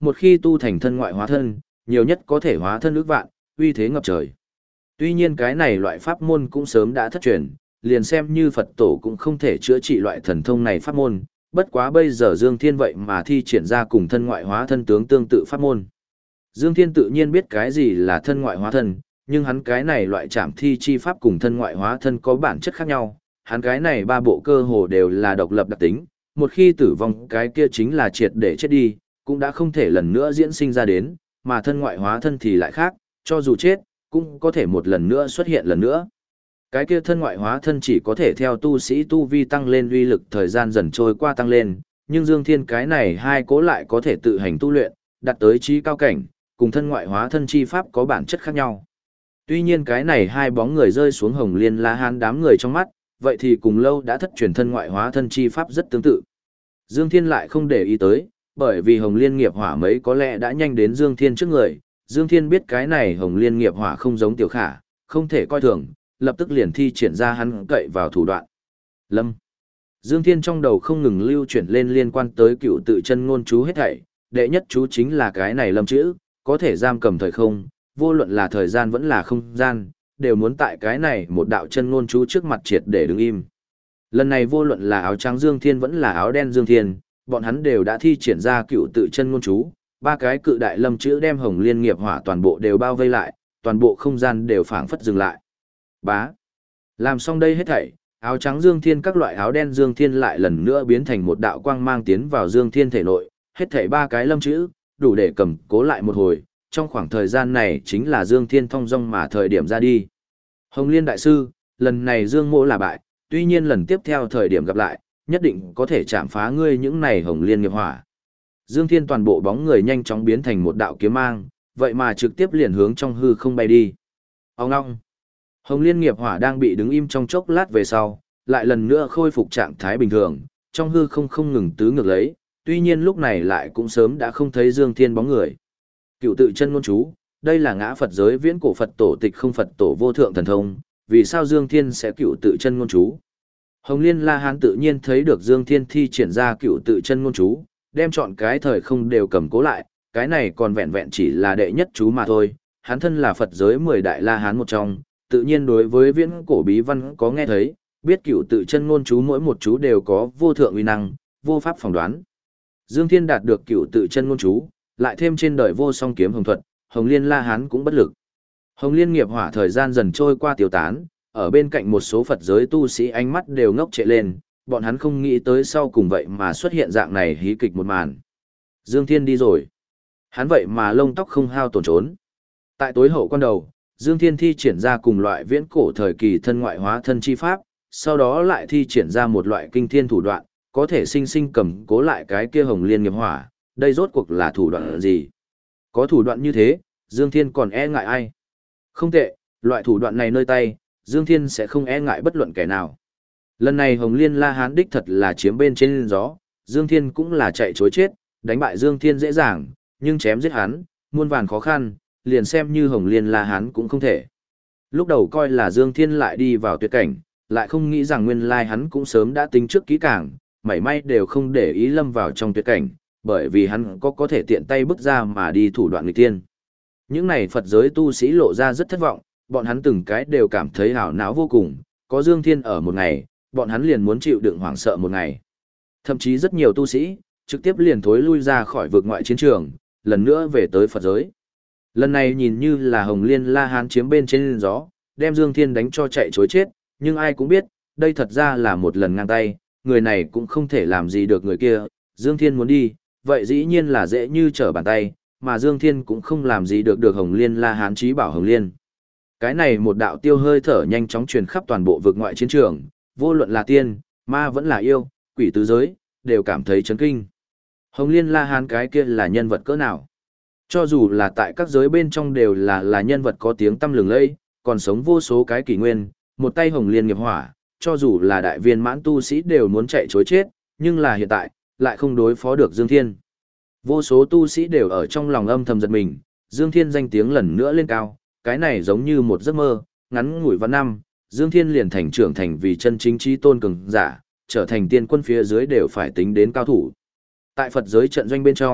một khi tu thành thân ngoại hóa thân, nhiều nhất có thể hóa thân ước vạn, uy thế ngập trời. Tuy nhiên cái này loại pháp môn cũng sớm đã thất truyền, liền xem như Phật tổ cũng không thể chữa trị loại thần thông này pháp môn, bất quá bây giờ Dương Thiên vậy mà thi triển ra cùng thân ngoại hóa thân tướng tương tự pháp môn. Dương Thiên tự nhiên biết cái gì là thân ngoại hóa thân, nhưng hắn cái này loại trảm thi chi pháp cùng thân ngoại hóa thân có bản chất khác nhau, hắn cái này ba bộ cơ hồ đều là độc lập đặc tính, một khi tử vong cái kia chính là triệt để chết đi, cũng đã không thể lần nữa diễn sinh ra đến, mà thân ngoại hóa thân thì lại khác, cho dù chết, cũng có thể một lần nữa xuất hiện lần nữa. Cái kia thân ngoại hóa thân chỉ có thể theo tu sĩ tu vi tăng lên uy lực thời gian dần trôi qua tăng lên, nhưng Dương Thiên cái này hai cố lại có thể tự hành tu luyện, đạt tới trí cao cảnh, cùng thân ngoại hóa thân chi pháp có bản chất khác nhau. Tuy nhiên cái này hai bóng người rơi xuống Hồng Liên La Hán đám người trong mắt, vậy thì cùng lâu đã thất truyền thân ngoại hóa thân chi pháp rất tương tự. Dương Thiên lại không để ý tới, bởi vì Hồng Liên nghiệp hỏa mấy có lẽ đã nhanh đến Dương Thiên trước người, Dương Thiên biết cái này Hồng Liên nghiệp hỏa không giống Tiểu Khả, không thể coi thường, lập tức liền thi triển ra hắn cậy vào thủ đoạn. Lâm. Dương Thiên trong đầu không ngừng lưu chuyển lên liên quan tới cựu tự chân ngôn chú hết thảy, đệ nhất chú chính là cái này lâm chữ, có thể giam cầm thời không, vô luận là thời gian vẫn là không gian, đều muốn tại cái này một đạo chân ngôn chú trước mặt triệt để đứng im. Lần này vô luận là áo trắng Dương Thiên vẫn là áo đen Dương Thiên, bọn hắn đều đã thi triển ra cựu tự chân ngôn chú, ba cái cự đại lâm chữ đem Hồng Liên nghiệp hỏa toàn bộ đều bao vây lại, toàn bộ không gian đều phảng phất dừng lại. Bá. Làm xong đây hết thảy, áo trắng Dương Thiên các loại áo đen Dương Thiên lại lần nữa biến thành một đạo quang mang tiến vào Dương Thiên thể nội, hết thảy ba cái lâm chữ, đủ để cầm cố lại một hồi, trong khoảng thời gian này chính là Dương Thiên thong dong mà thời điểm ra đi. Hồng Liên đại sư, lần này Dương Mỗ là bại, tuy nhiên lần tiếp theo thời điểm gặp lại, nhất định có thể chạm phá ngươi những này Hồng Liên nghiệp hỏa. Dương Thiên toàn bộ bóng người nhanh chóng biến thành một đạo kiếm mang, vậy mà trực tiếp liền hướng trong hư không bay đi. Ông ngong. Hồng Liên nghiệp hỏa đang bị đứng im trong chốc lát về sau, lại lần nữa khôi phục trạng thái bình thường, trong hư không không ngừng tứ ngược lấy, tuy nhiên lúc này lại cũng sớm đã không thấy Dương Thiên bóng người. Cựu tự chân ngôn chú, đây là ngã Phật giới viễn cổ Phật tổ tịch không Phật tổ vô thượng thần thông, vì sao Dương Thiên sẽ cựu tự chân ngôn chú? Hồng Liên La Hán tự nhiên thấy được Dương Thiên thi triển ra cựu tự chân ngôn chú, đem chọn cái thời không đều cầm cố lại, cái này còn vẹn vẹn chỉ là đệ nhất chú mà thôi, hắn thân là Phật giới 10 đại La Hán một trong, tự nhiên đối với viễn cổ bí văn có nghe thấy, biết cựu tự chân ngôn chú mỗi một chú đều có vô thượng uy năng, vô pháp phỏng đoán. Dương Thiên đạt được cựu tự chân ngôn chú, lại thêm trên đời vô song kiếm hồng thuật, Hồng Liên La Hán cũng bất lực. Hồng Liên nghiệp hỏa thời gian dần trôi qua tiêu tán, ở bên cạnh một số Phật giới tu sĩ ánh mắt đều ngốc trệ lên, bọn hắn không nghĩ tới sau cùng vậy mà xuất hiện dạng này hí kịch một màn. Dương Thiên đi rồi. Hắn vậy mà lông tóc không hao tổn trốn. Tại tối hậu quan đầu, Dương Thiên thi triển ra cùng loại viễn cổ thời kỳ thân ngoại hóa thân chi pháp, sau đó lại thi triển ra một loại kinh thiên thủ đoạn, có thể sinh sinh cầm cố lại cái kia Hồng Liên nghiệp hỏa, đây rốt cuộc là thủ đoạn gì? Có thủ đoạn như thế, Dương Thiên còn e ngại ai? Không tệ, loại thủ đoạn này nơi tay, Dương Thiên sẽ không e ngại bất luận kẻ nào. Lần này Hồng Liên La Hán đích thật là chiếm bên trên gió, Dương Thiên cũng là chạy chối chết, đánh bại Dương Thiên dễ dàng, nhưng chém giết hắn, muôn vàn khó khăn, liền xem như Hồng Liên La Hán cũng không thể. Lúc đầu coi là Dương Thiên lại đi vào tuyệt cảnh, lại không nghĩ rằng nguyên lai hắn cũng sớm đã tính trước kỹ càng, mảy may đều không để ý lâm vào trong tuyệt cảnh, bởi vì hắn có thể tiện tay bước ra mà đi thủ đoạn nghịch tiên. Những này Phật giới tu sĩ lộ ra rất thất vọng, bọn hắn từng cái đều cảm thấy hảo não vô cùng, có Dương Thiên ở một ngày, bọn hắn liền muốn chịu đựng hoảng sợ một ngày. Thậm chí rất nhiều tu sĩ, trực tiếp liền thối lui ra khỏi vực ngoại chiến trường, lần nữa về tới Phật giới. Lần này nhìn như là Hồng Liên La Hán chiếm bên trên gió, đem Dương Thiên đánh cho chạy chối chết, nhưng ai cũng biết, đây thật ra là một lần ngang tay, người này cũng không thể làm gì được người kia, Dương Thiên muốn đi, vậy dĩ nhiên là dễ như trở bàn tay, mà Dương Thiên cũng không làm gì được Hồng Liên La Hán chí bảo Hồng Liên. Cái này một đạo tiêu hơi thở nhanh chóng truyền khắp toàn bộ vực ngoại chiến trường, vô luận là tiên, ma vẫn là yêu, quỷ tứ giới, đều cảm thấy chấn kinh. Hồng Liên La Hán cái kia là nhân vật cỡ nào? Cho dù là tại các giới bên trong đều là nhân vật có tiếng tăm lừng lẫy, còn sống vô số cái kỷ nguyên, một tay Hồng Liên nghiệp hỏa, cho dù là đại viên mãn tu sĩ đều muốn chạy chối chết, nhưng là hiện tại, lại không đối phó được Dương Thiên. Vô số tu sĩ đều ở trong lòng âm thầm giật mình, Dương Thiên danh tiếng lần nữa lên cao, cái này giống như một giấc mơ, ngắn ngủi vạn năm, Dương Thiên liền thành trưởng thành vì chân chính chí tôn cường giả, trở thành tiên quân phía dưới đều phải tính đến cao thủ. Tại Phật giới trận doanh bên trong,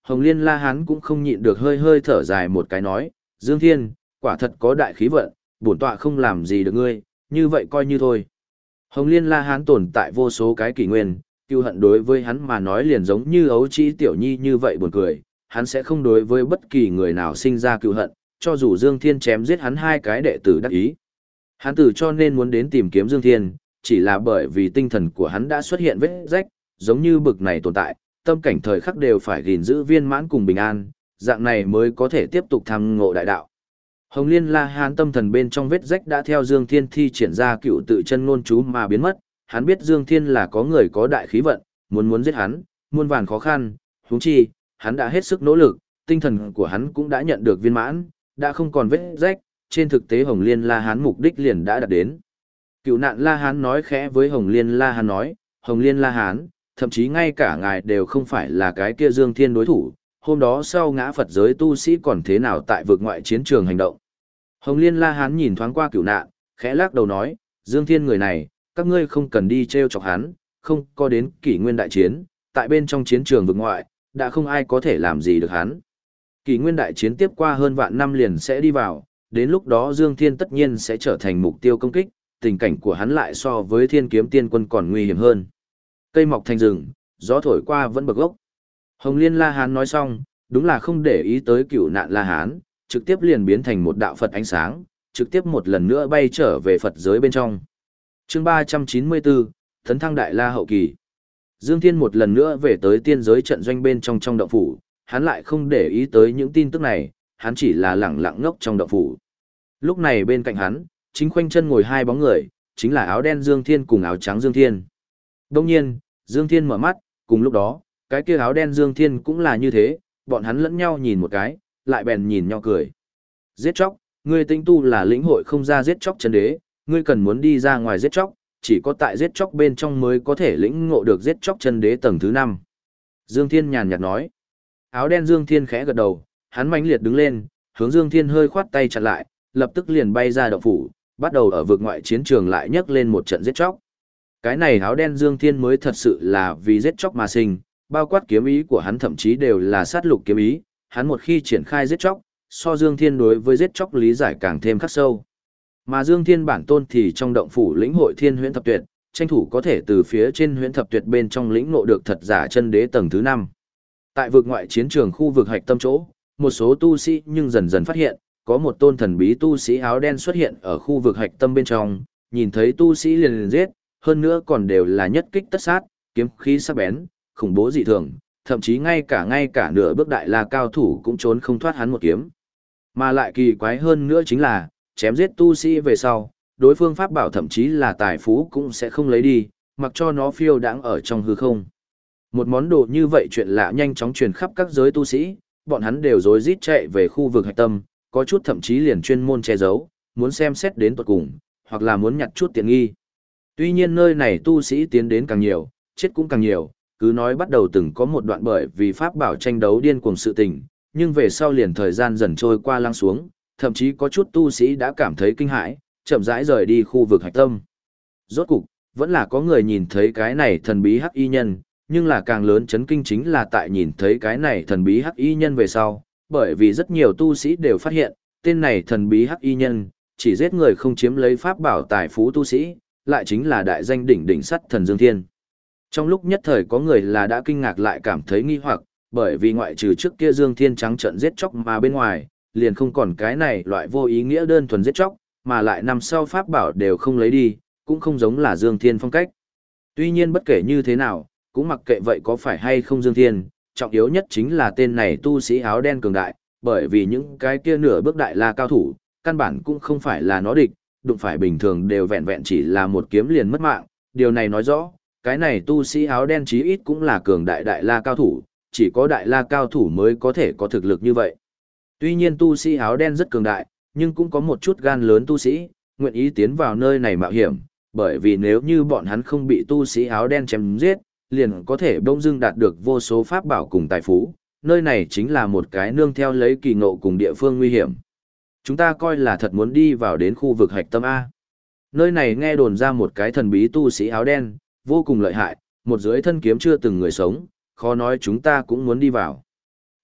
Hồng Liên La Hán cũng không nhịn được hơi hơi thở dài một cái nói, Dương Thiên, quả thật có đại khí vận, bổn tọa không làm gì được ngươi, như vậy coi như thôi. Hồng Liên La Hán tồn tại vô số cái kỷ nguyên, cừu hận đối với hắn mà nói liền giống như ấu trĩ tiểu nhi như vậy buồn cười, hắn sẽ không đối với bất kỳ người nào sinh ra cừu hận, cho dù Dương Thiên chém giết hắn hai cái đệ tử đắc ý. Hắn tử cho nên muốn đến tìm kiếm Dương Thiên, chỉ là bởi vì tinh thần của hắn đã xuất hiện vết rách, giống như bực này tồn tại, tâm cảnh thời khắc đều phải gìn giữ viên mãn cùng bình an, dạng này mới có thể tiếp tục tham ngộ đại đạo. Hồng Liên La Hán tâm thần bên trong vết rách đã theo Dương Thiên thi triển ra cựu tự chân ngôn chú mà biến mất, hắn biết Dương Thiên là có người có đại khí vận, muốn giết hắn, muôn vàn khó khăn, huống chi, hắn đã hết sức nỗ lực, tinh thần của hắn cũng đã nhận được viên mãn, đã không còn vết rách, trên thực tế Hồng Liên La Hán mục đích liền đã đạt đến. Cựu nạn La Hán nói khẽ với Hồng Liên La Hán nói, Hồng Liên La Hán, thậm chí ngay cả ngài đều không phải là cái kia Dương Thiên đối thủ, hôm đó sau ngã Phật giới tu sĩ còn thế nào tại vực ngoại chiến trường hành động. Hồng Liên La Hán nhìn thoáng qua cựu nạn, khẽ lắc đầu nói, Dương Thiên người này, các ngươi không cần đi treo chọc hắn, không có đến kỷ nguyên đại chiến, tại bên trong chiến trường vực ngoại, đã không ai có thể làm gì được hắn. Kỷ nguyên đại chiến tiếp qua hơn vạn năm liền sẽ đi vào, đến lúc đó Dương Thiên tất nhiên sẽ trở thành mục tiêu công kích, tình cảnh của hắn lại so với Thiên Kiếm Tiên Quân còn nguy hiểm hơn. Cây mọc thành rừng, gió thổi qua vẫn bật gốc. Hồng Liên La Hán nói xong, đúng là không để ý tới cựu nạn La Hán, trực tiếp liền biến thành một đạo Phật ánh sáng, trực tiếp một lần nữa bay trở về Phật giới bên trong. Chương 394, Tấn thăng Đại La hậu kỳ. Dương Thiên một lần nữa về tới tiên giới trận doanh bên trong động phủ, hắn lại không để ý tới những tin tức này, hắn chỉ là lẳng lặng ngốc trong động phủ. Lúc này bên cạnh hắn, chính khoanh chân ngồi hai bóng người, chính là áo đen Dương Thiên cùng áo trắng Dương Thiên. Đông nhiên, Dương Thiên mở mắt, cùng lúc đó, cái kia áo đen Dương Thiên cũng là như thế, bọn hắn lẫn nhau nhìn một cái, lại bèn nhìn nhau cười. Giết chóc, ngươi tinh tu là lĩnh hội không ra giết chóc chân đế, ngươi cần muốn đi ra ngoài giết chóc, chỉ có tại giết chóc bên trong mới có thể lĩnh ngộ được giết chóc chân đế tầng thứ 5. Dương Thiên nhàn nhạt nói. Áo đen Dương Thiên khẽ gật đầu, hắn mãnh liệt đứng lên, hướng Dương Thiên hơi khoát tay chặn lại, lập tức liền bay ra động phủ, bắt đầu ở vực ngoại chiến trường lại nhấc lên một trận giết chóc. Cái này áo đen Dương Thiên mới thật sự là vì giết chóc mà sinh, bao quát kiếm ý của hắn thậm chí đều là sát lục kiếm ý, hắn một khi triển khai giết chóc, so Dương Thiên đối với giết chóc lý giải càng thêm khắc sâu. Mà Dương Thiên bản tôn thì trong động phủ lĩnh hội Thiên Huyễn Thập Tuyệt, tranh thủ có thể từ phía trên Huyễn Thập Tuyệt bên trong lĩnh ngộ được thật giả chân đế tầng thứ 5. Tại vực ngoại chiến trường khu vực hạch tâm chỗ, một số tu sĩ nhưng dần dần phát hiện, có một tôn thần bí tu sĩ áo đen xuất hiện ở khu vực hạch tâm bên trong, nhìn thấy tu sĩ liền giết, hơn nữa còn đều là nhất kích tất sát, kiếm khí sắc bén, khủng bố dị thường, thậm chí ngay cả nửa bước đại la cao thủ cũng trốn không thoát hắn một kiếm. Mà lại kỳ quái hơn nữa chính là, chém giết tu sĩ về sau, đối phương pháp bảo thậm chí là tài phú cũng sẽ không lấy đi, mặc cho nó phiêu đãng ở trong hư không. Một món đồ như vậy chuyện lạ nhanh chóng truyền khắp các giới tu sĩ, bọn hắn đều rối rít chạy về khu vực hạch tâm, có chút thậm chí liền chuyên môn che giấu, muốn xem xét đến tuột cùng, hoặc là muốn nhặt chút tiện nghi. Tuy nhiên nơi này tu sĩ tiến đến càng nhiều, chết cũng càng nhiều, cứ nói bắt đầu từng có một đoạn bởi vì pháp bảo tranh đấu điên cuồng sự tình, nhưng về sau liền thời gian dần trôi qua lắng xuống, thậm chí có chút tu sĩ đã cảm thấy kinh hãi, chậm rãi rời đi khu vực hạch tâm. Rốt cục, vẫn là có người nhìn thấy cái này thần bí hắc y nhân, nhưng là càng lớn chấn kinh chính là tại nhìn thấy cái này thần bí hắc y nhân về sau, bởi vì rất nhiều tu sĩ đều phát hiện, tên này thần bí hắc y nhân, chỉ giết người không chiếm lấy pháp bảo tài phú tu sĩ, lại chính là đại danh đỉnh đỉnh sắt thần Dương Thiên. Trong lúc nhất thời có người là đã kinh ngạc lại cảm thấy nghi hoặc, bởi vì ngoại trừ trước kia Dương Thiên trắng trợn giết chóc mà bên ngoài, liền không còn cái này loại vô ý nghĩa đơn thuần giết chóc, mà lại nằm sau pháp bảo đều không lấy đi, cũng không giống là Dương Thiên phong cách. Tuy nhiên bất kể như thế nào, cũng mặc kệ vậy có phải hay không Dương Thiên, trọng yếu nhất chính là tên này tu sĩ áo đen cường đại, bởi vì những cái kia nửa bước đại la cao thủ, căn bản cũng không phải là nó địch, đụng phải bình thường đều vẹn vẹn chỉ là một kiếm liền mất mạng, điều này nói rõ, cái này tu sĩ áo đen chí ít cũng là cường đại đại la cao thủ, chỉ có đại la cao thủ mới có thể có thực lực như vậy. Tuy nhiên tu sĩ áo đen rất cường đại, nhưng cũng có một chút gan lớn tu sĩ, nguyện ý tiến vào nơi này mạo hiểm, bởi vì nếu như bọn hắn không bị tu sĩ áo đen chém giết, liền có thể bỗng dưng đạt được vô số pháp bảo cùng tài phú, nơi này chính là một cái nương theo lấy kỳ ngộ cùng địa phương nguy hiểm. Chúng ta coi là thật muốn đi vào đến khu vực hạch tâm A. Nơi này nghe đồn ra một cái thần bí tu sĩ áo đen, vô cùng lợi hại, một dưới thân kiếm chưa từng người sống, khó nói chúng ta cũng muốn đi vào.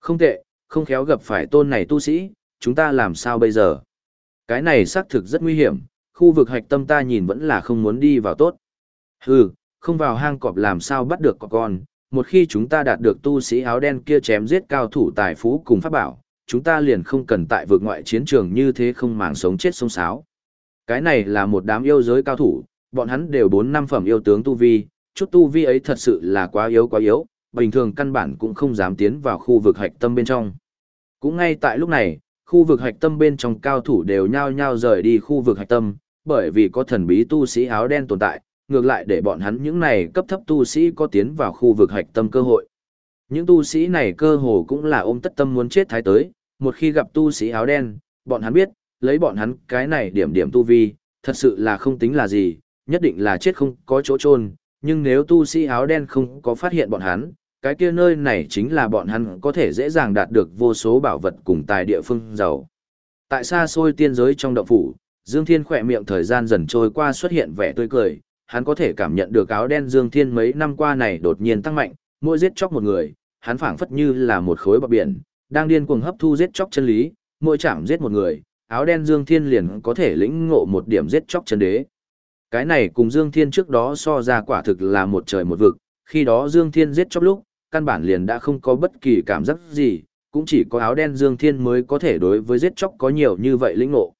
Không tệ, không khéo gặp phải tôn này tu sĩ, chúng ta làm sao bây giờ? Cái này xác thực rất nguy hiểm, khu vực hạch tâm ta nhìn vẫn là không muốn đi vào tốt. Hừ, không vào hang cọp làm sao bắt được cọp con, một khi chúng ta đạt được tu sĩ áo đen kia chém giết cao thủ tài phú cùng pháp bảo, chúng ta liền không cần tại vực ngoại chiến trường như thế không màng sống chết sống sáo. Cái này là một đám yêu giới cao thủ, bọn hắn đều 4-5 phẩm yêu tướng tu vi, chút tu vi ấy thật sự là quá yếu, bình thường căn bản cũng không dám tiến vào khu vực hạch tâm bên trong. Cũng ngay tại lúc này, khu vực hạch tâm bên trong cao thủ đều nhao nhao rời đi khu vực hạch tâm, bởi vì có thần bí tu sĩ áo đen tồn tại, ngược lại để bọn hắn những này cấp thấp tu sĩ có tiến vào khu vực hạch tâm cơ hội. Những tu sĩ này cơ hồ cũng là ôm tất tâm muốn chết thái tới, một khi gặp tu sĩ áo đen, bọn hắn biết, lấy bọn hắn cái này điểm điểm tu vi, thật sự là không tính là gì, nhất định là chết không có chỗ chôn, nhưng nếu tu sĩ áo đen không có phát hiện bọn hắn, cái kia nơi này chính là bọn hắn có thể dễ dàng đạt được vô số bảo vật cùng tài địa phương giàu. Tại xa xôi tiên giới trong động phủ, Dương Thiên khỏe miệng thời gian dần trôi qua xuất hiện vẻ tươi cười, hắn có thể cảm nhận được áo đen Dương Thiên mấy năm qua này đột nhiên tăng mạnh, mỗi giết chóc một người, hắn phảng phất như là một khối bọt biển, đang điên cuồng hấp thu giết chóc chân lý, mỗi chạm giết một người, áo đen Dương Thiên liền có thể lĩnh ngộ một điểm giết chóc chân đế. Cái này cùng Dương Thiên trước đó so ra quả thực là một trời một vực, khi đó Dương Thiên giết chóc lúc, căn bản liền đã không có bất kỳ cảm giác gì, cũng chỉ có áo đen Dương Thiên mới có thể đối với giết chóc có nhiều như vậy lĩnh ngộ.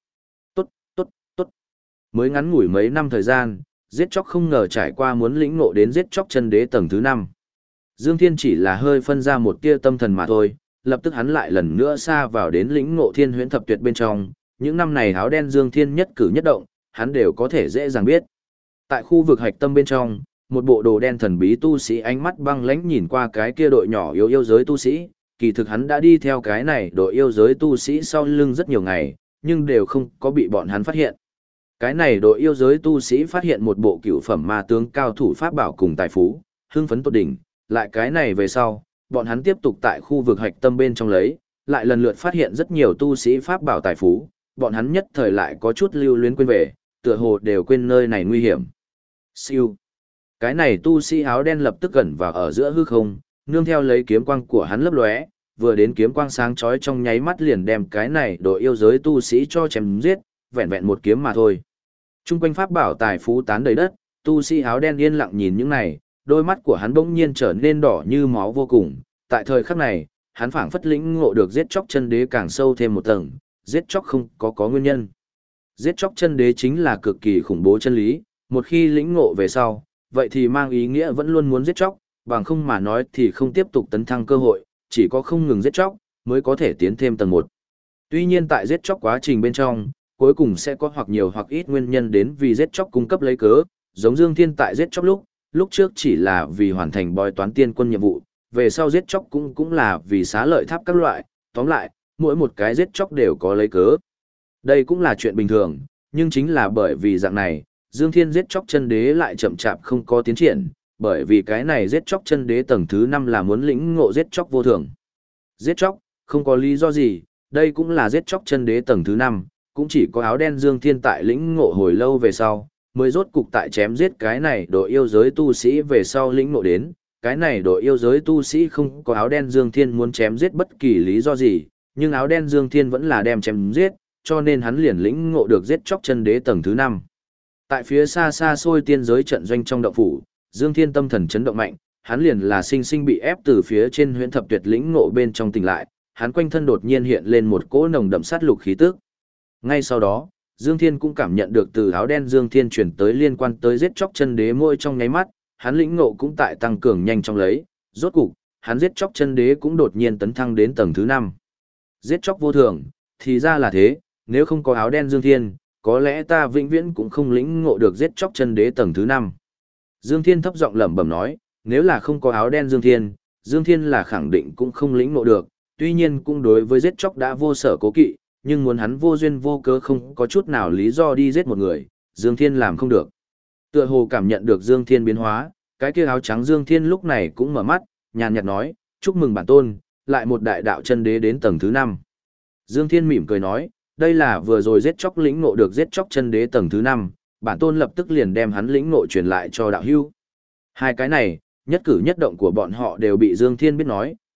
Tốt. Mới ngắn ngủi mấy năm thời gian, giết chóc không ngờ trải qua muốn lĩnh ngộ đến giết chóc chân đế tầng thứ 5. Dương Thiên chỉ là hơi phân ra một tia tâm thần mà thôi, lập tức hắn lại lần nữa xa vào đến lĩnh ngộ thiên huyễn thập tuyệt bên trong, những năm này áo đen Dương Thiên nhất cử nhất động, hắn đều có thể dễ dàng biết. Tại khu vực hạch tâm bên trong, một bộ đồ đen thần bí tu sĩ ánh mắt băng lãnh nhìn qua cái kia đội nhỏ yêu giới tu sĩ, kỳ thực hắn đã đi theo cái này đội yêu giới tu sĩ sau lưng rất nhiều ngày, nhưng đều không có bị bọn hắn phát hiện. Cái này đội yêu giới tu sĩ phát hiện một bộ cựu phẩm ma tướng cao thủ pháp bảo cùng tài phú, hưng phấn tột đỉnh, lại cái này về sau, bọn hắn tiếp tục tại khu vực hạch tâm bên trong lấy, lại lần lượt phát hiện rất nhiều tu sĩ pháp bảo tài phú, bọn hắn nhất thời lại có chút lưu luyến quên về, tựa hồ đều quên nơi này nguy hiểm. Siêu. Cái này tu sĩ áo đen lập tức gần vào ở giữa hư không, nương theo lấy kiếm quang của hắn lấp lóe, vừa đến kiếm quang sáng chói trong nháy mắt liền đem cái này đội yêu giới tu sĩ cho chém giết, vẹn vẹn một kiếm mà thôi. Trung quanh pháp bảo tài phú tán đầy đất, tu sĩ áo đen yên lặng nhìn những này, đôi mắt của hắn bỗng nhiên trở nên đỏ như máu vô cùng. Tại thời khắc này, hắn phảng phất lĩnh ngộ được giết chóc chân đế càng sâu thêm một tầng, giết chóc không có nguyên nhân. Giết chóc chân đế chính là cực kỳ khủng bố chân lý, một khi lĩnh ngộ về sau, vậy thì mang ý nghĩa vẫn luôn muốn giết chóc, bằng không mà nói thì không tiếp tục tấn thăng cơ hội, chỉ có không ngừng giết chóc mới có thể tiến thêm tầng 1. Tuy nhiên tại giết chóc quá trình bên trong, cuối cùng sẽ có hoặc nhiều hoặc ít nguyên nhân đến vì giết chóc cung cấp lấy cớ, giống Dương Thiên tại giết chóc lúc trước chỉ là vì hoàn thành bói toán tiên quân nhiệm vụ, về sau giết chóc cũng là vì xá lợi tháp các loại, tóm lại, mỗi một cái giết chóc đều có lấy cớ. Đây cũng là chuyện bình thường, nhưng chính là bởi vì dạng này, Dương Thiên giết chóc chân đế lại chậm chạp không có tiến triển, bởi vì cái này giết chóc chân đế tầng thứ 5 là muốn lĩnh ngộ giết chóc vô thường. Giết chóc, không có lý do gì, đây cũng là giết chóc chân đế tầng thứ 5, cũng chỉ có áo đen Dương Thiên tại lĩnh ngộ hồi lâu về sau, mới rốt cục tại chém giết cái này đội yêu giới tu sĩ về sau lĩnh ngộ đến, cái này đội yêu giới tu sĩ không có áo đen Dương Thiên muốn chém giết bất kỳ lý do gì, nhưng áo đen Dương Thiên vẫn là đem chém giết, cho nên hắn liền lĩnh ngộ được giết chóc chân đế tầng thứ 5. Tại phía xa xa xôi tiên giới trận doanh trong động phủ, Dương Thiên tâm thần chấn động mạnh, hắn liền là sinh sinh bị ép từ phía trên huyễn thập tuyệt lĩnh ngộ bên trong tỉnh lại, hắn quanh thân đột nhiên hiện lên một cỗ nồng đậm sát lục khí tức. Ngay sau đó, Dương Thiên cũng cảm nhận được từ áo đen Dương Thiên chuyển tới liên quan tới giết chóc chân đế môi trong nháy mắt, hắn lĩnh ngộ cũng tại tăng cường nhanh trong lấy, rốt cục, hắn giết chóc chân đế cũng đột nhiên tấn thăng đến tầng thứ 5. Giết chóc vô thường, thì ra là thế, nếu không có áo đen Dương Thiên, có lẽ ta vĩnh viễn cũng không lĩnh ngộ được giết chóc chân đế tầng thứ 5. Dương Thiên thấp giọng lẩm bẩm nói, nếu là không có áo đen Dương Thiên là khẳng định cũng không lĩnh ngộ được, tuy nhiên cũng đối với giết chóc đã vô sở cố kỵ, nhưng muốn hắn vô duyên vô cớ không có chút nào lý do đi giết một người, Dương Thiên làm không được. Tựa hồ cảm nhận được Dương Thiên biến hóa, cái kia áo trắng Dương Thiên lúc này cũng mở mắt, nhàn nhạt nói, chúc mừng bản tôn, lại một đại đạo chân đế đến tầng thứ 5. Dương Thiên mỉm cười nói, đây là vừa rồi giết chóc lĩnh ngộ được giết chóc chân đế tầng thứ 5, bản tôn lập tức liền đem hắn lĩnh ngộ truyền lại cho đạo hưu. Hai cái này, nhất cử nhất động của bọn họ đều bị Dương Thiên biết nói,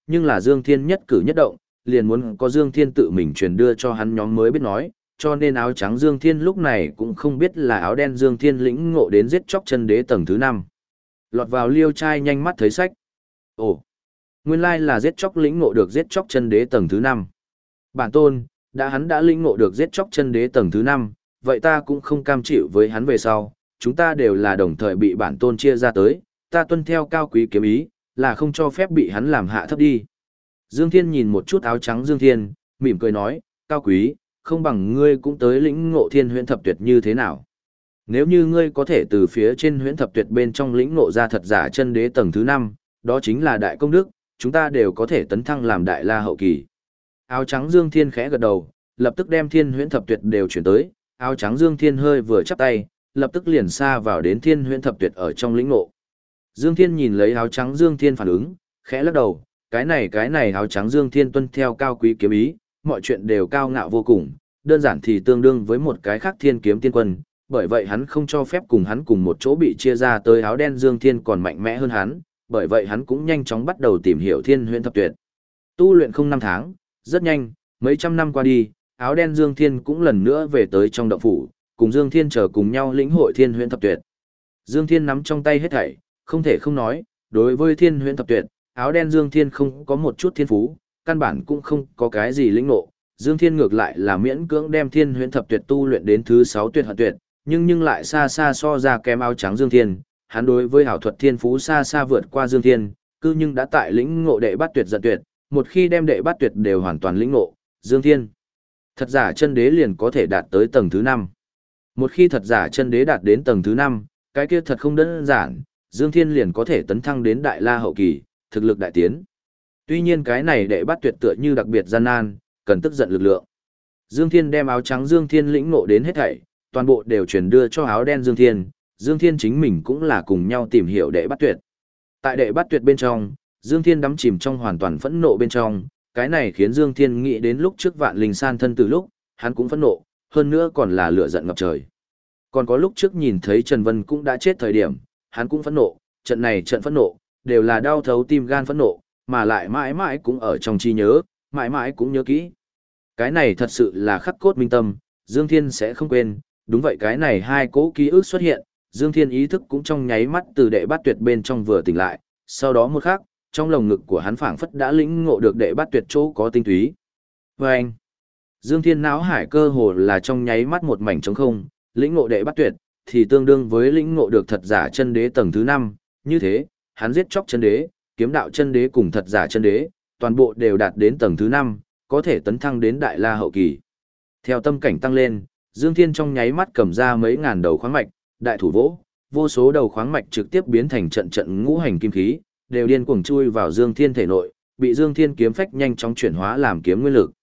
nhưng là Dương Thiên nhất cử nhất động, liền muốn có Dương Thiên tự mình truyền đưa cho hắn nhóm mới biết nói, cho nên áo trắng Dương Thiên lúc này cũng không biết là áo đen Dương Thiên lĩnh ngộ đến giết chóc chân đế tầng thứ 5. Lọt vào liêu trai nhanh mắt thấy sách. Ồ, nguyên lai là giết chóc lĩnh ngộ được giết chóc chân đế tầng thứ 5. Bản tôn, hắn đã lĩnh ngộ được giết chóc chân đế tầng thứ 5, vậy ta cũng không cam chịu với hắn về sau, chúng ta đều là đồng thời bị bản tôn chia ra tới, ta tuân theo cao quý kiếm ý, là không cho phép bị hắn làm hạ thấp đi. Dương Thiên nhìn một chút áo trắng Dương Thiên, mỉm cười nói, cao quý, không bằng ngươi cũng tới lĩnh ngộ thiên huyễn thập tuyệt như thế nào. Nếu như ngươi có thể từ phía trên huyễn thập tuyệt bên trong lĩnh ngộ ra thật giả chân đế tầng thứ 5, đó chính là đại công đức, chúng ta đều có thể tấn thăng làm đại la hậu kỳ. Áo trắng Dương Thiên khẽ gật đầu, lập tức đem thiên huyễn thập tuyệt đều chuyển tới, áo trắng Dương Thiên hơi vừa chắp tay, lập tức liền xa vào đến thiên huyễn thập tuyệt ở trong lĩnh ngộ. Dương Thiên nhìn lấy áo trắng Dương Thiên phản ứng, khẽ lắc đầu, cái này áo trắng Dương Thiên tuân theo cao quý kiếm ý, mọi chuyện đều cao ngạo vô cùng, đơn giản thì tương đương với một cái khác thiên kiếm tiên quân, bởi vậy hắn không cho phép cùng hắn cùng một chỗ bị chia ra tới áo đen Dương Thiên còn mạnh mẽ hơn hắn, bởi vậy hắn cũng nhanh chóng bắt đầu tìm hiểu thiên huyễn thập tuyệt. Tu luyện không 5 tháng, rất nhanh, mấy trăm năm qua đi, áo đen Dương Thiên cũng lần nữa về tới trong động phủ, cùng Dương Thiên chờ cùng nhau lĩnh hội thiên huyễn thập tuyệt. Dương Thiên nắm trong tay hết thảy, không thể không nói, đối với thiên huyễn thập tuyệt, áo đen Dương Thiên không có một chút thiên phú, căn bản cũng không có cái gì lĩnh ngộ. Dương Thiên ngược lại là miễn cưỡng đem thiên huyễn thập tuyệt tu luyện đến thứ 6 tuyệt hận tuyệt, nhưng lại xa xa so ra kém áo trắng Dương Thiên, hắn đối với ảo thuật thiên phú xa xa vượt qua Dương Thiên, cư nhưng đã tại lĩnh ngộ đệ bát tuyệt giận tuyệt, một khi đem đệ bát tuyệt đều hoàn toàn lĩnh ngộ, Dương Thiên thật giả chân đế liền có thể đạt tới tầng thứ 5. Một khi thật giả chân đế đạt đến tầng thứ 5, cái kia thật không đơn giản, Dương Thiên liền có thể tấn thăng đến đại la hậu kỳ, thực lực đại tiến. Tuy nhiên cái này đệ bát tuyệt tựa như đặc biệt gian nan, cần tức giận lực lượng. Dương Thiên đem áo trắng Dương Thiên lĩnh ngộ đến hết thảy, toàn bộ đều truyền đưa cho áo đen Dương Thiên, Dương Thiên chính mình cũng là cùng nhau tìm hiểu đệ bát tuyệt. Tại đệ bát tuyệt bên trong, Dương Thiên đắm chìm trong hoàn toàn phẫn nộ bên trong, cái này khiến Dương Thiên nghĩ đến lúc trước Vạn Linh San thân từ lúc, hắn cũng phẫn nộ, hơn nữa còn là lửa giận ngập trời. Còn có lúc trước nhìn thấy Trần Vân cũng đã chết thời điểm, hắn cũng phẫn nộ, trận này trận phẫn nộ, đều là đau thấu tim gan phẫn nộ, mà lại mãi mãi cũng ở trong trí nhớ, mãi mãi cũng nhớ kỹ. Cái này thật sự là khắc cốt minh tâm, Dương Thiên sẽ không quên, đúng vậy cái này hai cỗ ký ức xuất hiện, Dương Thiên ý thức cũng trong nháy mắt từ đệ bát tuyệt bên trong vừa tỉnh lại, sau đó một khắc, trong lồng ngực của hắn phảng phất đã lĩnh ngộ được đệ bát tuyệt chỗ có tinh túy. Và anh, Dương Thiên não hải cơ hồ là trong nháy mắt một mảnh trống không, lĩnh ngộ đệ bát tuyệt thì tương đương với lĩnh ngộ được thật giả chân đế tầng thứ 5, như thế, hắn giết chóc chân đế, kiếm đạo chân đế cùng thật giả chân đế, toàn bộ đều đạt đến tầng thứ 5, có thể tấn thăng đến đại la hậu kỳ. Theo tâm cảnh tăng lên, Dương Thiên trong nháy mắt cầm ra mấy ngàn đầu khoáng mạch, đại thủ vỗ, vô số đầu khoáng mạch trực tiếp biến thành trận trận ngũ hành kim khí, đều điên cuồng chui vào Dương Thiên thể nội, bị Dương Thiên kiếm phách nhanh chóng chuyển hóa làm kiếm nguyên lực.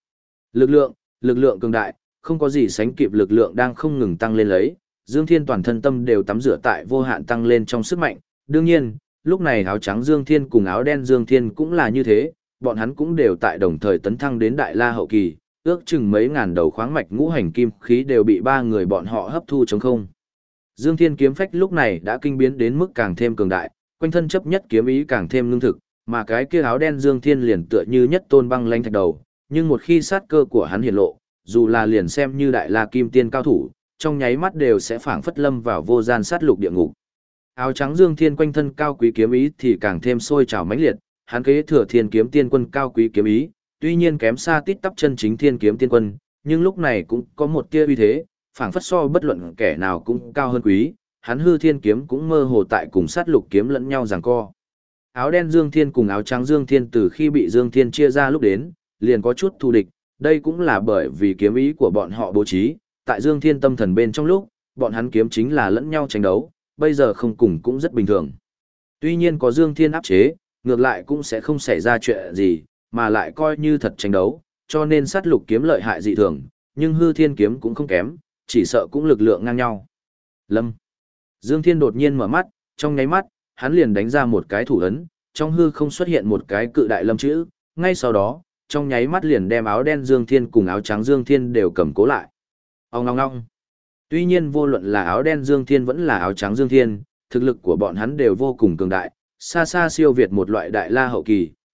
Lực lượng cường đại, không có gì sánh kịp lực lượng đang không ngừng tăng lên lấy, Dương Thiên toàn thân tâm đều tắm rửa tại vô hạn tăng lên trong sức mạnh. Đương nhiên, lúc này áo trắng Dương Thiên cùng áo đen Dương Thiên cũng là như thế, bọn hắn cũng đều tại đồng thời tấn thăng đến đại la hậu kỳ, ước chừng mấy ngàn đầu khoáng mạch ngũ hành kim khí đều bị ba người bọn họ hấp thu trống không. Dương Thiên kiếm phách lúc này đã kinh biến đến mức càng thêm cường đại, quanh thân chấp nhất kiếm ý càng thêm ngưng thực, mà cái kia áo đen Dương Thiên liền tựa như nhất tôn băng lãnh thạch đầu, nhưng một khi sát cơ của hắn hiển lộ, dù là liền xem như đại la kim tiên cao thủ, trong nháy mắt đều sẽ phảng phất lâm vào vô gian sát lục địa ngục. Áo trắng Dương Thiên quanh thân cao quý kiếm ý thì càng thêm sôi trào mãnh liệt, hắn kế thừa Thiên Kiếm Tiên Quân cao quý kiếm ý, tuy nhiên kém xa tít tắp chân chính Thiên Kiếm Tiên Quân, nhưng lúc này cũng có một tia uy thế, phảng phất so bất luận kẻ nào cũng cao hơn quý, hắn hư thiên kiếm cũng mơ hồ tại cùng sát lục kiếm lẫn nhau giằng co. Áo đen Dương Thiên cùng áo trắng Dương Thiên từ khi bị Dương Thiên chia ra lúc đến, liền có chút thù địch, đây cũng là bởi vì kiếm ý của bọn họ bố trí, tại Dương Thiên tâm thần bên trong lúc, bọn hắn kiếm chính là lẫn nhau tranh đấu, bây giờ không cùng cũng rất bình thường. Tuy nhiên có Dương Thiên áp chế, ngược lại cũng sẽ không xảy ra chuyện gì, mà lại coi như thật tranh đấu, cho nên sát lục kiếm lợi hại dị thường, nhưng hư thiên kiếm cũng không kém, chỉ sợ cũng lực lượng ngang nhau. Lâm. Dương Thiên đột nhiên mở mắt, trong nháy mắt, hắn liền đánh ra một cái thủ ấn, trong hư không xuất hiện một cái cự đại lâm chữ, ngay sau đó, trong nháy mắt liền đem áo đen Dương Thiên cùng áo trắng Dương Thiên đều cầm cố lại. Ong ong ong. Tuy nhiên vô luận là áo đen Dương Thiên vẫn là áo trắng Dương Thiên, thực lực của bọn hắn đều vô cùng cường đại, xa xa siêu việt một loại đại la hậu kỳ,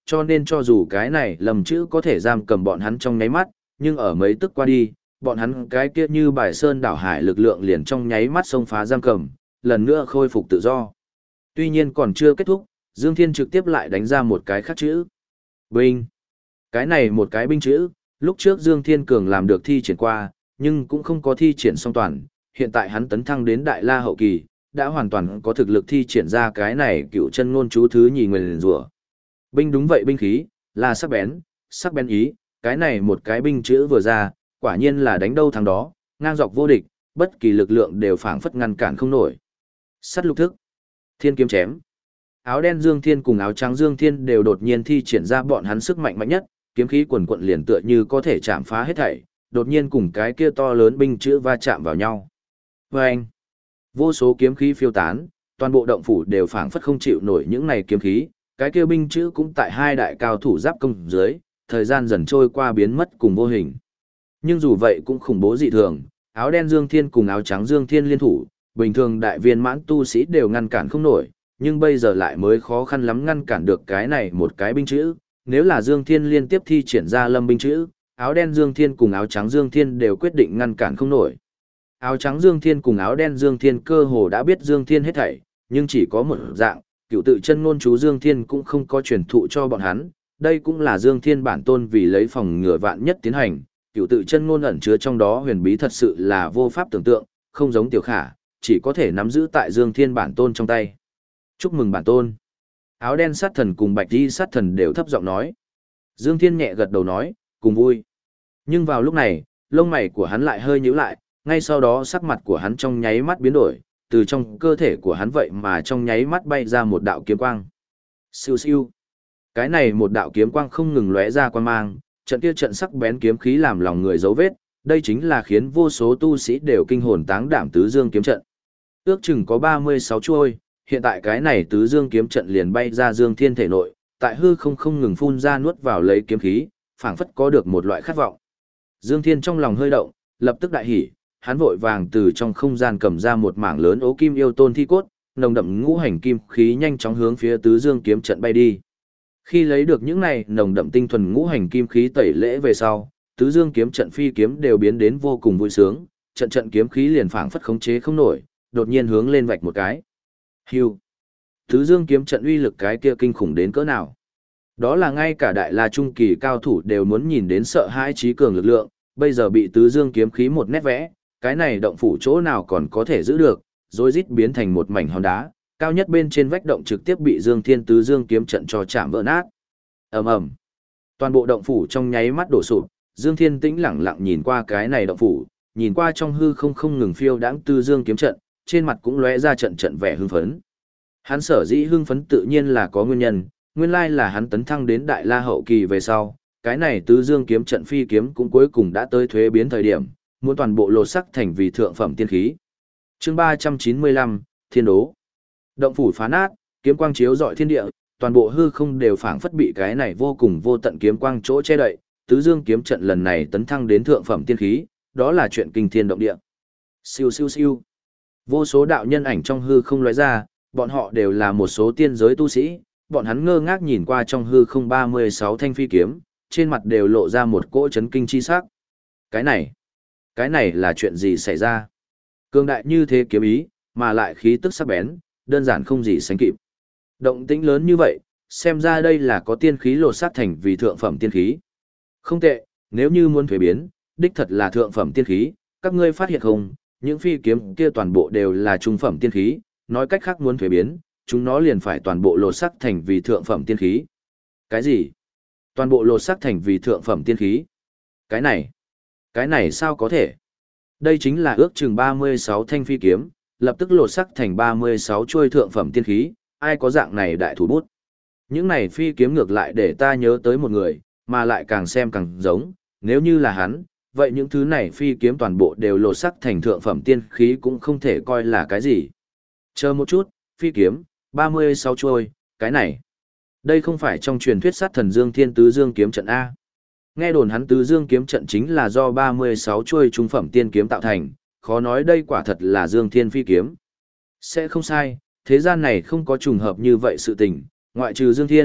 cho nên cho dù cái này lầm chữ có thể giam cầm bọn hắn trong nháy mắt, nhưng ở mấy tức qua đi, bọn hắn cái kia như bài sơn đảo hải lực lượng liền trong nháy mắt xông phá giam cầm, lần nữa khôi phục tự do. Tuy nhiên còn chưa kết thúc, Dương Thiên trực tiếp lại đánh ra một cái khác chữ. Binh. Cái này một cái binh chữ, lúc trước Dương Thiên Cường làm được thi triển qua, nhưng cũng không có thi triển song toàn, hiện tại hắn tấn thăng đến Đại La hậu kỳ, đã hoàn toàn có thực lực thi triển ra cái này cựu chân ngôn chú thứ nhì nguyền rủa. Binh đúng vậy binh khí, là sắc bén ý, cái này một cái binh chữ vừa ra, quả nhiên là đánh đâu thắng đó, ngang dọc vô địch, bất kỳ lực lượng đều phảng phất ngăn cản không nổi. Sắt lục thức, thiên kiếm chém. Áo đen Dương Thiên cùng áo trắng Dương Thiên đều đột nhiên thi triển ra bọn hắn sức mạnh mạnh nhất, kiếm khí quần quận liền tựa như có thể chạm phá hết thảy, đột nhiên cùng cái kia to lớn binh chữ va chạm vào nhau. Vâng! Vô số kiếm khí phiêu tán, toàn bộ động phủ đều phảng phất không chịu nổi những này kiếm khí, cái kia binh chữ cũng tại hai đại cao thủ giáp công dưới, thời gian dần trôi qua biến mất cùng vô hình. Nhưng dù vậy cũng khủng bố dị thường, áo đen Dương Thiên cùng áo trắng Dương Thiên liên thủ, bình thường đại viên mãn tu sĩ đều ngăn cản không nổi, nhưng bây giờ lại mới khó khăn lắm ngăn cản được cái này một cái binh chữ. Nếu là Dương Thiên liên tiếp thi triển ra lâm binh chữ, áo đen Dương Thiên cùng áo trắng Dương Thiên đều quyết định ngăn cản không nổi. Áo trắng Dương Thiên cùng áo đen Dương Thiên cơ hồ đã biết Dương Thiên hết thảy, nhưng chỉ có một dạng, cựu tự chân ngôn chú Dương Thiên cũng không có truyền thụ cho bọn hắn, đây cũng là Dương Thiên bản tôn vì lấy phòng ngừa vạn nhất tiến hành, cựu tự chân ngôn ẩn chứa trong đó huyền bí thật sự là vô pháp tưởng tượng, không giống tiểu khả, chỉ có thể nắm giữ tại Dương Thiên bản tôn trong tay. Chúc mừng bản tôn. Áo đen sát thần cùng bạch y sát thần đều thấp giọng nói. Dương Thiên nhẹ gật đầu nói, cùng vui. Nhưng vào lúc này, lông mày của hắn lại hơi nhíu lại, ngay sau đó sắc mặt của hắn trong nháy mắt biến đổi, từ trong cơ thể của hắn vậy mà trong nháy mắt bay ra một đạo kiếm quang. Siêu siêu. Cái này một đạo kiếm quang không ngừng lóe ra quang mang, trận kia trận sắc bén kiếm khí làm lòng người dấu vết, đây chính là khiến vô số tu sĩ đều kinh hồn táng đảm tứ dương kiếm trận. Ước chừng có 36 chuôi, hiện tại cái này tứ dương kiếm trận liền bay ra Dương Thiên thể nội, tại hư không ngừng phun ra nuốt vào lấy kiếm khí, phảng phất có được một loại khát vọng. Dương Thiên trong lòng hơi động, lập tức đại hỉ, hắn vội vàng từ trong không gian cầm ra một mảng lớn ố kim yêu tôn thi cốt, nồng đậm ngũ hành kim khí nhanh chóng hướng phía tứ dương kiếm trận bay đi. Khi lấy được những này nồng đậm tinh thuần ngũ hành kim khí tẩy lễ về sau, tứ dương kiếm trận phi kiếm đều biến đến vô cùng vui sướng, trận trận kiếm khí liền phảng phất khống chế không nổi, đột nhiên hướng lên vạch một cái. Hưu. Tứ dương kiếm trận uy lực cái kia kinh khủng đến cỡ nào? Đó là ngay cả đại la trung kỳ cao thủ đều muốn nhìn đến sợ hãi trí cường lực lượng, bây giờ bị tứ dương kiếm khí một nét vẽ, cái này động phủ chỗ nào còn có thể giữ được, rối rít biến thành một mảnh hòn đá, cao nhất bên trên vách động trực tiếp bị Dương Thiên tứ dương kiếm trận cho chạm vỡ nát. Ầm ầm. Toàn bộ động phủ trong nháy mắt đổ sụp, Dương Thiên tĩnh lặng lặng nhìn qua cái này động phủ, nhìn qua trong hư không ngừng phiêu đãng tứ dương kiếm trận, trên mặt cũng lóe ra trận trận vẻ hưng phấn. Hắn sở dĩ hưng phấn tự nhiên là có nguyên nhân, nguyên lai là hắn tấn thăng đến Đại La hậu kỳ về sau, cái này tứ dương kiếm trận phi kiếm cũng cuối cùng đã tới thuế biến thời điểm, muốn toàn bộ lột sắc thành vì thượng phẩm tiên khí. Chương 395, Thiên đố. Động phủ phá nát, kiếm quang chiếu rọi thiên địa, toàn bộ hư không đều phảng phất bị cái này vô cùng vô tận kiếm quang chỗ che đậy, tứ dương kiếm trận lần này tấn thăng đến thượng phẩm tiên khí, đó là chuyện kinh thiên động địa. Siêu siêu siêu. Vô số đạo nhân ảnh trong hư không lóe ra, bọn họ đều là một số tiên giới tu sĩ, bọn hắn ngơ ngác nhìn qua trong hư không 36 thanh phi kiếm, trên mặt đều lộ ra một cỗ chấn kinh chi sắc. Cái này là chuyện gì xảy ra? Cường đại như thế kiếm ý, mà lại khí tức sắc bén, đơn giản không gì sánh kịp. Động tĩnh lớn như vậy, xem ra đây là có tiên khí lột xác thành vì thượng phẩm tiên khí. Không tệ, nếu như muốn thuế biến, đích thật là thượng phẩm tiên khí, các ngươi phát hiện không, những phi kiếm kia toàn bộ đều là trung phẩm tiên khí, nói cách khác muốn thuế biến, chúng nó liền phải toàn bộ lột xác thành vì thượng phẩm tiên khí. Cái gì? Toàn bộ lột xác thành vì thượng phẩm tiên khí? Cái này sao có thể? Đây chính là ước chừng 36 thanh phi kiếm, lập tức lột xác thành 36 chuôi thượng phẩm tiên khí, ai có dạng này đại thủ bút. Những này phi kiếm ngược lại để ta nhớ tới một người, mà lại càng xem càng giống, nếu như là hắn, vậy những thứ này phi kiếm toàn bộ đều lột sắc thành thượng phẩm tiên khí cũng không thể coi là cái gì. Chờ một chút, phi kiếm, 36 chuôi, cái này. Đây không phải trong truyền thuyết sát thần Dương Thiên tứ dương kiếm trận A. Nghe đồn hắn tứ dương kiếm trận chính là do 36 chuôi trung phẩm tiên kiếm tạo thành, khó nói đây quả thật là Dương Thiên phi kiếm. Sẽ không sai, thế gian này không có trùng hợp như vậy sự tình, ngoại trừ Dương Thiên,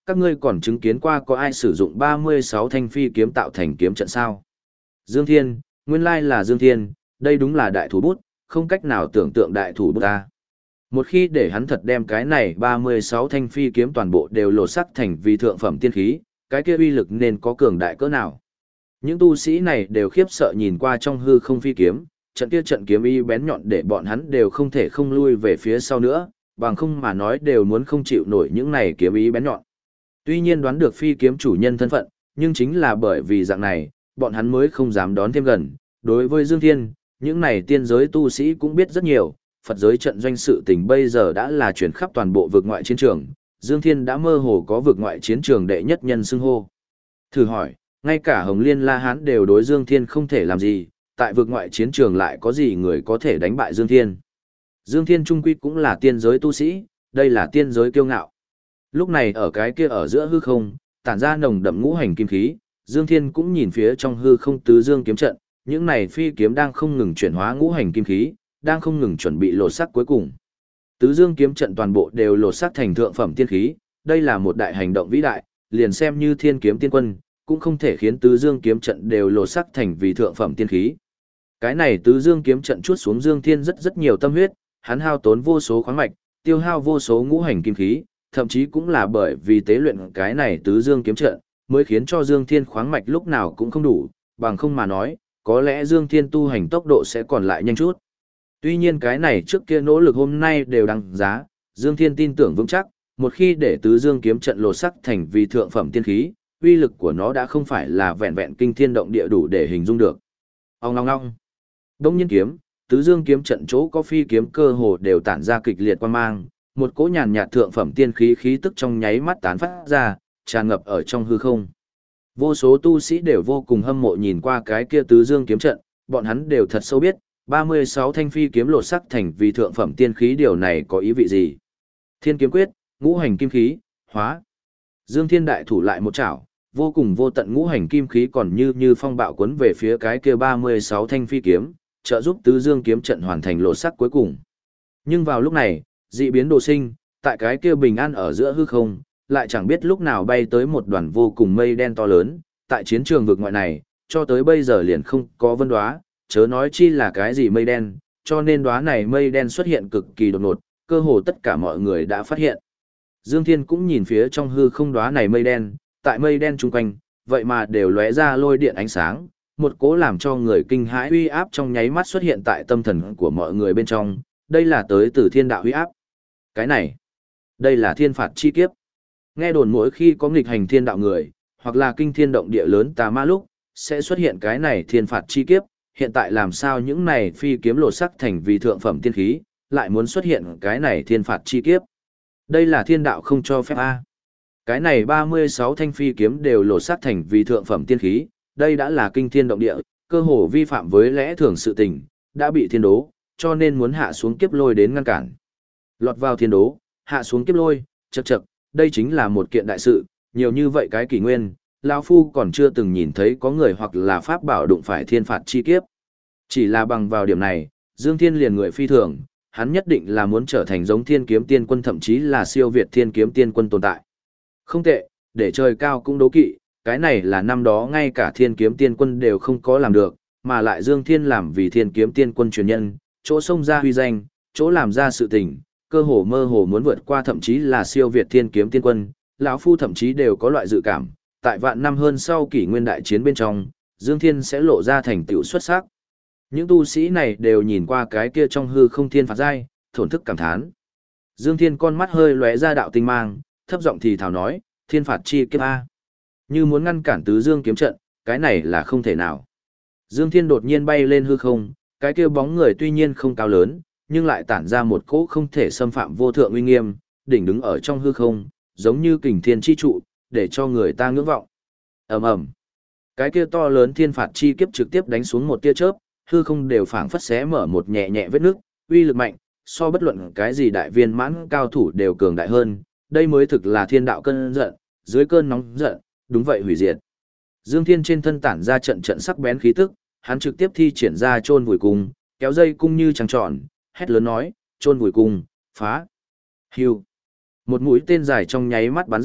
các ngươi còn chứng kiến qua có ai sử dụng 36 thanh phi kiếm tạo thành kiếm trận sao? Dương Thiên, nguyên lai là Dương Thiên, đây đúng là đại thủ bút, không cách nào tưởng tượng đại thủ bút ta. Một khi để hắn thật đem cái này 36 thanh phi kiếm toàn bộ đều lột sắc thành vì thượng phẩm tiên khí, cái kia uy lực nên có cường đại cỡ nào. Những tu sĩ này đều khiếp sợ nhìn qua trong hư không phi kiếm, trận kia trận kiếm y bén nhọn để bọn hắn đều không thể không lui về phía sau nữa, bằng không mà nói đều muốn không chịu nổi những này kiếm ý bén nhọn. Tuy nhiên đoán được phi kiếm chủ nhân thân phận, nhưng chính là bởi vì dạng này, bọn hắn mới không dám đón thêm gần. Đối với Dương Thiên, những này tiên giới tu sĩ cũng biết rất nhiều, Phật giới trận doanh sự tình bây giờ đã là chuyển khắp toàn bộ vực ngoại chiến trường, Dương Thiên đã mơ hồ có vực ngoại chiến trường đệ nhất nhân xưng hô. Thử hỏi, ngay cả Hồng Liên La Hán đều đối Dương Thiên không thể làm gì, tại vực ngoại chiến trường lại có gì người có thể đánh bại Dương Thiên. Dương Thiên trung quy cũng là tiên giới tu sĩ, đây là tiên giới kiêu ngạo. Lúc này ở cái kia ở giữa hư không, tản ra nồng đậm ngũ hành kim khí, Dương Thiên cũng nhìn phía trong hư không tứ dương kiếm trận, những này phi kiếm đang không ngừng chuyển hóa ngũ hành kim khí, đang không ngừng chuẩn bị lột xác cuối cùng. Tứ dương kiếm trận toàn bộ đều lột xác thành thượng phẩm tiên khí, đây là một đại hành động vĩ đại, liền xem như Thiên Kiếm Tiên Quân, cũng không thể khiến tứ dương kiếm trận đều lột xác thành vì thượng phẩm tiên khí. Cái này tứ dương kiếm trận chuốt xuống Dương Thiên rất nhiều tâm huyết, hắn hao tốn vô số khoáng mạch, tiêu hao vô số ngũ hành kim khí, thậm chí cũng là bởi vì tế luyện cái này tứ dương kiếm trận, mới khiến cho Dương Thiên khoáng mạch lúc nào cũng không đủ, bằng không mà nói, có lẽ Dương Thiên tu hành tốc độ sẽ còn lại nhanh chút. Tuy nhiên cái này trước kia nỗ lực hôm nay đều đăng giá, Dương Thiên tin tưởng vững chắc, một khi để tứ dương kiếm trận lột sắc thành vì thượng phẩm tiên khí, uy lực của nó đã không phải là vẹn vẹn kinh thiên động địa đủ để hình dung được. Ong ong ong. Đông nhiên kiếm, tứ dương kiếm trận chỗ có phi kiếm cơ hồ đều tản ra kịch liệt quang mang, một cỗ nhàn nhạt thượng phẩm tiên khí khí tức trong nháy mắt tán phát ra, tràn ngập ở trong hư không. Vô số tu sĩ đều vô cùng hâm mộ nhìn qua cái kia tứ dương kiếm trận, bọn hắn đều thật sâu biết, 36 thanh phi kiếm lột sắc thành vì thượng phẩm tiên khí điều này có ý vị gì. Thiên kiếm quyết, ngũ hành kim khí, hóa. Dương Thiên đại thủ lại một chảo, vô cùng vô tận ngũ hành kim khí còn như phong bạo cuốn về phía cái kia 36 thanh phi kiếm, trợ giúp tứ dương kiếm trận hoàn thành lột sắc cuối cùng. Nhưng vào lúc này, dị biến đồ sinh, tại cái kia bình an ở giữa hư không, lại chẳng biết lúc nào bay tới một đoàn vô cùng mây đen to lớn, tại chiến trường vực ngoại này, cho tới bây giờ liền không có vân đóa, chớ nói chi là cái gì mây đen, cho nên đóa này mây đen xuất hiện cực kỳ đột ngột, cơ hồ tất cả mọi người đã phát hiện. Dương Thiên cũng nhìn phía trong hư không đóa này mây đen, tại mây đen chung quanh, vậy mà đều lóe ra lôi điện ánh sáng, một cỗ làm cho người kinh hãi uy áp trong nháy mắt xuất hiện tại tâm thần của mọi người bên trong, đây là tới từ thiên đạo uy áp. Cái này, đây là thiên phạt chi kiếp. Nghe đồn mỗi khi có nghịch hành thiên đạo người, hoặc là kinh thiên động địa lớn tà ma lúc, sẽ xuất hiện cái này thiên phạt chi kiếp, hiện tại làm sao những này phi kiếm lột sắc thành vì thượng phẩm tiên khí, lại muốn xuất hiện cái này thiên phạt chi kiếp. Đây là thiên đạo không cho phép a. Cái này 36 thanh phi kiếm đều lột sắc thành vì thượng phẩm tiên khí, đây đã là kinh thiên động địa, cơ hồ vi phạm với lẽ thường sự tình, đã bị thiên đố, cho nên muốn hạ xuống kiếp lôi đến ngăn cản. Lọt vào thiên đố, hạ xuống kiếp lôi, chậc, đây chính là một kiện đại sự, nhiều như vậy cái kỷ nguyên, lão phu còn chưa từng nhìn thấy có người hoặc là pháp bảo đụng phải thiên phạt chi kiếp. Chỉ là bằng vào điểm này, Dương Thiên liền người phi thường, hắn nhất định là muốn trở thành giống Thiên Kiếm Tiên Quân thậm chí là siêu việt Thiên Kiếm Tiên Quân tồn tại. Không tệ, để trời cao cũng đố kỵ, cái này là năm đó ngay cả Thiên Kiếm Tiên Quân đều không có làm được, mà lại Dương Thiên làm vì Thiên Kiếm Tiên Quân truyền nhân, chỗ xông ra huy danh, chỗ làm ra sự tình, cơ hồ mơ hồ muốn vượt qua thậm chí là siêu việt Thiên Kiếm Tiên Quân, lão phu thậm chí đều có loại dự cảm, tại vạn năm hơn sau kỷ nguyên đại chiến bên trong, Dương Thiên sẽ lộ ra thành tựu xuất sắc. Những tu sĩ này đều nhìn qua cái kia trong hư không thiên phạt giai, thổn thức cảm thán. Dương Thiên con mắt hơi lóe ra đạo tinh mang, thấp giọng thì thào nói, thiên phạt chi kiếp a. Như muốn ngăn cản tứ dương kiếm trận, cái này là không thể nào. Dương Thiên đột nhiên bay lên hư không, cái kia bóng người tuy nhiên không cao lớn, nhưng lại tản ra một cỗ không thể xâm phạm vô thượng uy nghiêm, đỉnh đứng ở trong hư không, giống như kình thiên chi trụ, để cho người ta ngưỡng vọng. Ầm ầm. Cái kia to lớn thiên phạt chi kiếp trực tiếp đánh xuống một tia chớp, hư không đều phảng phất xé mở một nhẹ nhẹ vết nước, uy lực mạnh, so bất luận cái gì đại viên mãn cao thủ đều cường đại hơn, đây mới thực là thiên đạo cơn giận, dưới cơn nóng giận, đúng vậy hủy diệt. Dương Thiên trên thân tản ra trận trận sắc bén khí tức, hắn trực tiếp thi triển ra chôn vùi cung, kéo dây cung như trăng tròn, hét lớn nói, chôn vùi cung, phá. Hưu. Một mũi tên dài trong nháy mắt bắn ra,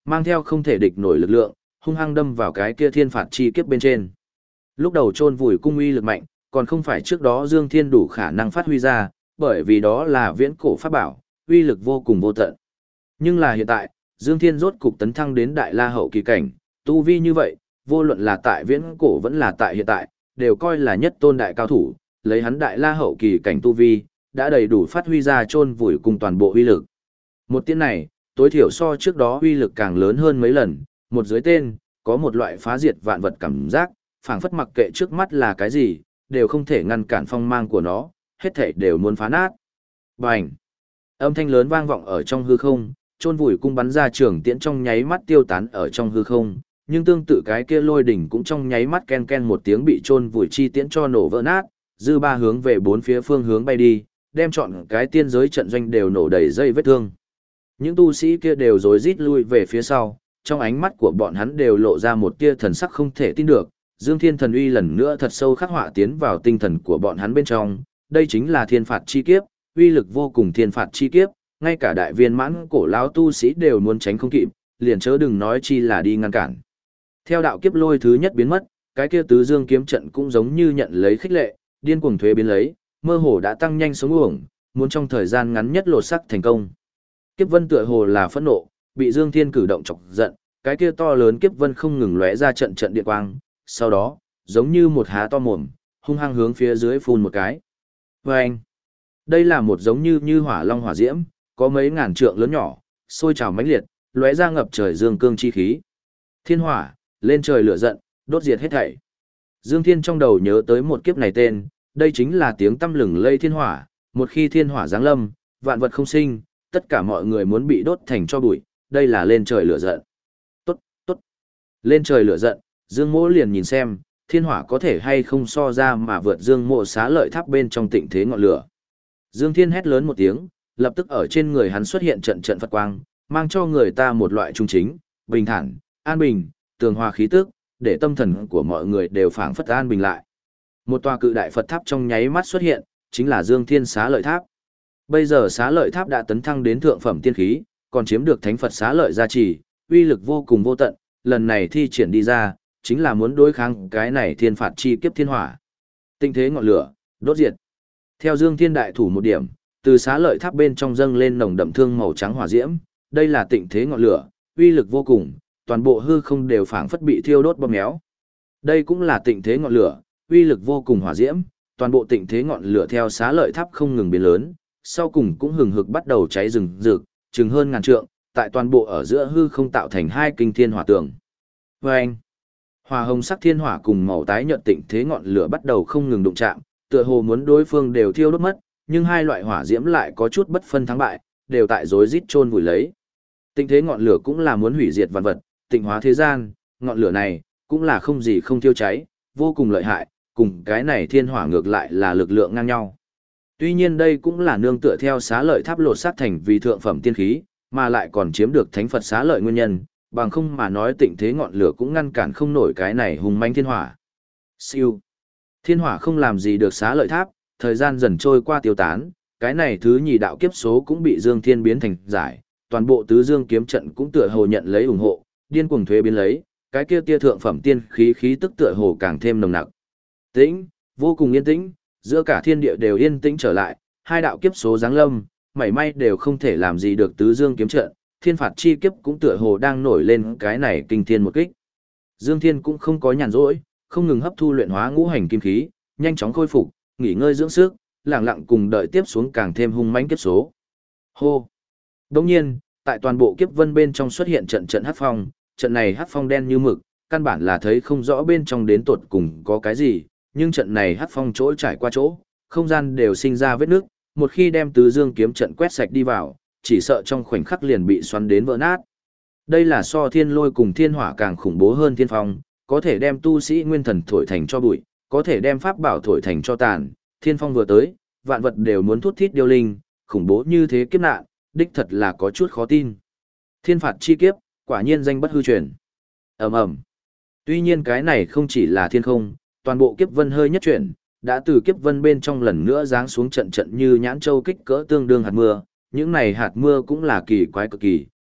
mang theo không thể địch nổi lực lượng, hung hăng đâm vào cái kia thiên phạt chi kiếp bên trên. Lúc đầu chôn vùi cung uy lực mạnh, còn không phải trước đó Dương Thiên đủ khả năng phát huy ra, bởi vì đó là viễn cổ pháp bảo, uy lực vô cùng vô tận. Nhưng là hiện tại, Dương Thiên rốt cục tấn thăng đến đại la hậu kỳ cảnh, tu vi như vậy, vô luận là tại viễn cổ vẫn là tại hiện tại, đều coi là nhất tôn đại cao thủ, lấy hắn đại la hậu kỳ cảnh tu vi, đã đầy đủ phát huy ra chôn vùi cùng toàn bộ uy lực. Một tiếng này, tối thiểu so trước đó uy lực càng lớn hơn mấy lần, một dưới tên, có một loại phá diệt vạn vật cảm giác, phảng phất mặc kệ trước mắt là cái gì, đều không thể ngăn cản phong mang của nó, hết thảy đều muốn phá nát. Bành! Âm thanh lớn vang vọng ở trong hư không, chôn vùi cung bắn ra trường tiễn trong nháy mắt tiêu tán ở trong hư không, nhưng tương tự cái kia lôi đỉnh cũng trong nháy mắt ken ken một tiếng bị chôn vùi chi tiễn cho nổ vỡ nát, dư ba hướng về bốn phía phương hướng bay đi, đem chọn cái tiên giới trận doanh đều nổ đầy dây vết thương. Những tu sĩ kia đều rối rít lui về phía sau, trong ánh mắt của bọn hắn đều lộ ra một tia thần sắc không thể tin được, Dương Thiên thần uy lần nữa thật sâu khắc họa tiến vào tinh thần của bọn hắn bên trong, đây chính là thiên phạt chi kiếp, uy lực vô cùng thiên phạt chi kiếp, ngay cả đại viên mãn cổ lão tu sĩ đều muốn tránh không kịp, liền chớ đừng nói chi là đi ngăn cản. Theo đạo kiếp lôi thứ nhất biến mất, cái kia tứ dương kiếm trận cũng giống như nhận lấy khích lệ, điên cuồng thuế biến lấy, mơ hồ đã tăng nhanh sống uổng, muốn trong thời gian ngắn nhất lột sắc thành công. Kiếp vân tựa hồ là phẫn nộ, bị Dương Thiên cử động chọc giận, cái kia to lớn kiếp vân không ngừng lóe ra trận trận điện quang, sau đó, giống như một há to mồm, hung hăng hướng phía dưới phun một cái. Vâng! Đây là một giống như hỏa long hỏa diễm, có mấy ngàn trượng lớn nhỏ, sôi trào mãnh liệt, lóe ra ngập trời dương cương chi khí. Thiên hỏa, lên trời lửa giận, đốt diệt hết thảy. Dương Thiên trong đầu nhớ tới một kiếp này tên, đây chính là tiếng tăm lừng lây thiên hỏa, một khi thiên hỏa giáng lâm, vạn vật không sinh, tất cả mọi người muốn bị đốt thành tro bụi, đây là lên trời lửa giận. Tốt, tốt. Lên trời lửa giận, Dương Mỗ liền nhìn xem, thiên hỏa có thể hay không so ra mà vượt Dương Mộ Xá Lợi Tháp bên trong tịnh thế ngọn lửa. Dương Thiên hét lớn một tiếng, lập tức ở trên người hắn xuất hiện trận trận Phật quang, mang cho người ta một loại trung chính, bình thản, an bình, tường hòa khí tức, để tâm thần của mọi người đều phảng phất an bình lại. Một tòa cự đại Phật tháp trong nháy mắt xuất hiện, chính là Dương Thiên Xá Lợi Tháp. Bây giờ Xá Lợi Tháp đã tấn thăng đến thượng phẩm tiên khí, còn chiếm được Thánh Phật Xá Lợi gia trì, uy lực vô cùng vô tận, lần này thi triển đi ra, chính là muốn đối kháng cái này thiên phạt chi kiếp thiên hỏa. Tinh thế ngọn lửa, đốt diệt. Theo Dương Thiên đại thủ một điểm, từ Xá Lợi Tháp bên trong dâng lên nồng đậm thương màu trắng hỏa diễm, đây là tịnh thế ngọn lửa, uy lực vô cùng, toàn bộ hư không đều phảng phất bị thiêu đốt bơm méo. Đây cũng là tịnh thế ngọn lửa, uy lực vô cùng hỏa diễm, toàn bộ tịnh thế ngọn lửa theo Xá Lợi Tháp không ngừng biến lớn, sau cùng cũng hừng hực bắt đầu cháy rừng rực, chừng hơn ngàn trượng, tại toàn bộ ở giữa hư không tạo thành hai kinh thiên hỏa tường. Vâng! Hỏa hồng sắc thiên hỏa cùng màu tái nhợt tịnh thế ngọn lửa bắt đầu không ngừng đụng chạm, tựa hồ muốn đối phương đều thiêu đốt mất, nhưng hai loại hỏa diễm lại có chút bất phân thắng bại, đều tại rối rít chôn vùi lấy. Tịnh thế ngọn lửa cũng là muốn hủy diệt vạn vật, tịnh hóa thế gian, ngọn lửa này cũng là không gì không thiêu cháy, vô cùng lợi hại, cùng cái này thiên hỏa ngược lại là lực lượng ngang nhau. Tuy nhiên đây cũng là nương tựa theo Xá Lợi Tháp lột xác thành vì thượng phẩm tiên khí, mà lại còn chiếm được Thánh Phật Xá Lợi nguyên nhân, bằng không mà nói tịnh thế ngọn lửa cũng ngăn cản không nổi cái này hùng manh thiên hỏa. Siêu. Thiên hỏa không làm gì được Xá Lợi Tháp, thời gian dần trôi qua tiêu tán, cái này thứ nhì đạo kiếp số cũng bị Dương Thiên biến thành giải, toàn bộ tứ dương kiếm trận cũng tựa hồ nhận lấy ủng hộ, điên cuồng thuế biến lấy, cái kia tia thượng phẩm tiên khí khí tức tựa hồ càng thêm nồng nặc. Tĩnh, vô cùng yên tĩnh, giữa cả thiên địa đều yên tĩnh trở lại, hai đạo kiếp số giáng lâm, mảy may đều không thể làm gì được tứ dương kiếm trận, thiên phạt chi kiếp cũng tựa hồ đang nổi lên cái này kinh thiên một kích. Dương Thiên cũng không có nhàn rỗi, không ngừng hấp thu luyện hóa ngũ hành kim khí, nhanh chóng khôi phục, nghỉ ngơi dưỡng sức, lặng lặng cùng đợi tiếp xuống càng thêm hung mãnh kiếp số. Hô. Đương nhiên, tại toàn bộ kiếp vân bên trong xuất hiện trận trận hắc phong, trận này hắc phong đen như mực, căn bản là thấy không rõ bên trong đến tột cùng có cái gì, nhưng trận này hắc phong chỗ trải qua chỗ, không gian đều sinh ra vết nước, một khi đem tứ dương kiếm trận quét sạch đi vào, chỉ sợ trong khoảnh khắc liền bị xoắn đến vỡ nát. Đây là so thiên lôi cùng thiên hỏa càng khủng bố hơn thiên phong, có thể đem tu sĩ nguyên thần thổi thành cho bụi, có thể đem pháp bảo thổi thành cho tàn, thiên phong vừa tới, vạn vật đều muốn thút thít điêu linh, khủng bố như thế kiếp nạn, đích thật là có chút khó tin. Thiên phạt chi kiếp, quả nhiên danh bất hư truyền. Ầm ầm. Tuy nhiên cái này không chỉ là thiên không, toàn bộ kiếp vân hơi nhất chuyển, đã từ kiếp vân bên trong lần nữa giáng xuống trận trận như nhãn châu kích cỡ tương đương hạt mưa, những này hạt mưa cũng là kỳ quái cực kỳ,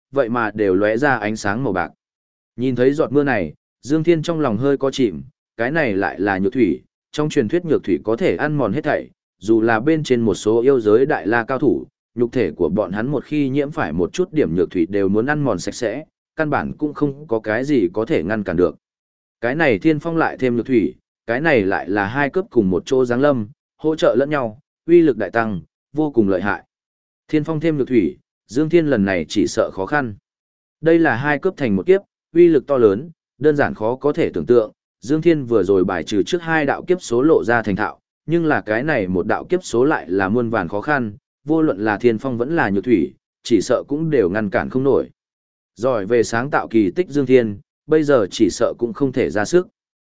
vậy mà đều lóe ra ánh sáng màu bạc. Nhìn thấy giọt mưa này, Dương Thiên trong lòng hơi có chìm, cái này lại là nhược thủy, trong truyền thuyết nhược thủy có thể ăn mòn hết thảy, dù là bên trên một số yêu giới đại la cao thủ, nhục thể của bọn hắn một khi nhiễm phải một chút điểm nhược thủy đều muốn ăn mòn sạch sẽ, căn bản cũng không có cái gì có thể ngăn cản được. Cái này thiên phong lại thêm nhược thủy, cái này lại là hai cướp cùng một chỗ giáng lâm, hỗ trợ lẫn nhau, uy lực đại tăng, vô cùng lợi hại. Thiên phong thêm nhược thủy, Dương Thiên lần này chỉ sợ khó khăn. Đây là hai cướp thành một kiếp, uy lực to lớn, đơn giản khó có thể tưởng tượng. Dương Thiên vừa rồi bài trừ trước hai đạo kiếp số lộ ra thành thạo, nhưng là cái này một đạo kiếp số lại là muôn vàn khó khăn, vô luận là thiên phong vẫn là nhược thủy, chỉ sợ cũng đều ngăn cản không nổi. Giỏi về sáng tạo kỳ tích Dương Thiên, bây giờ chỉ sợ cũng không thể ra sức.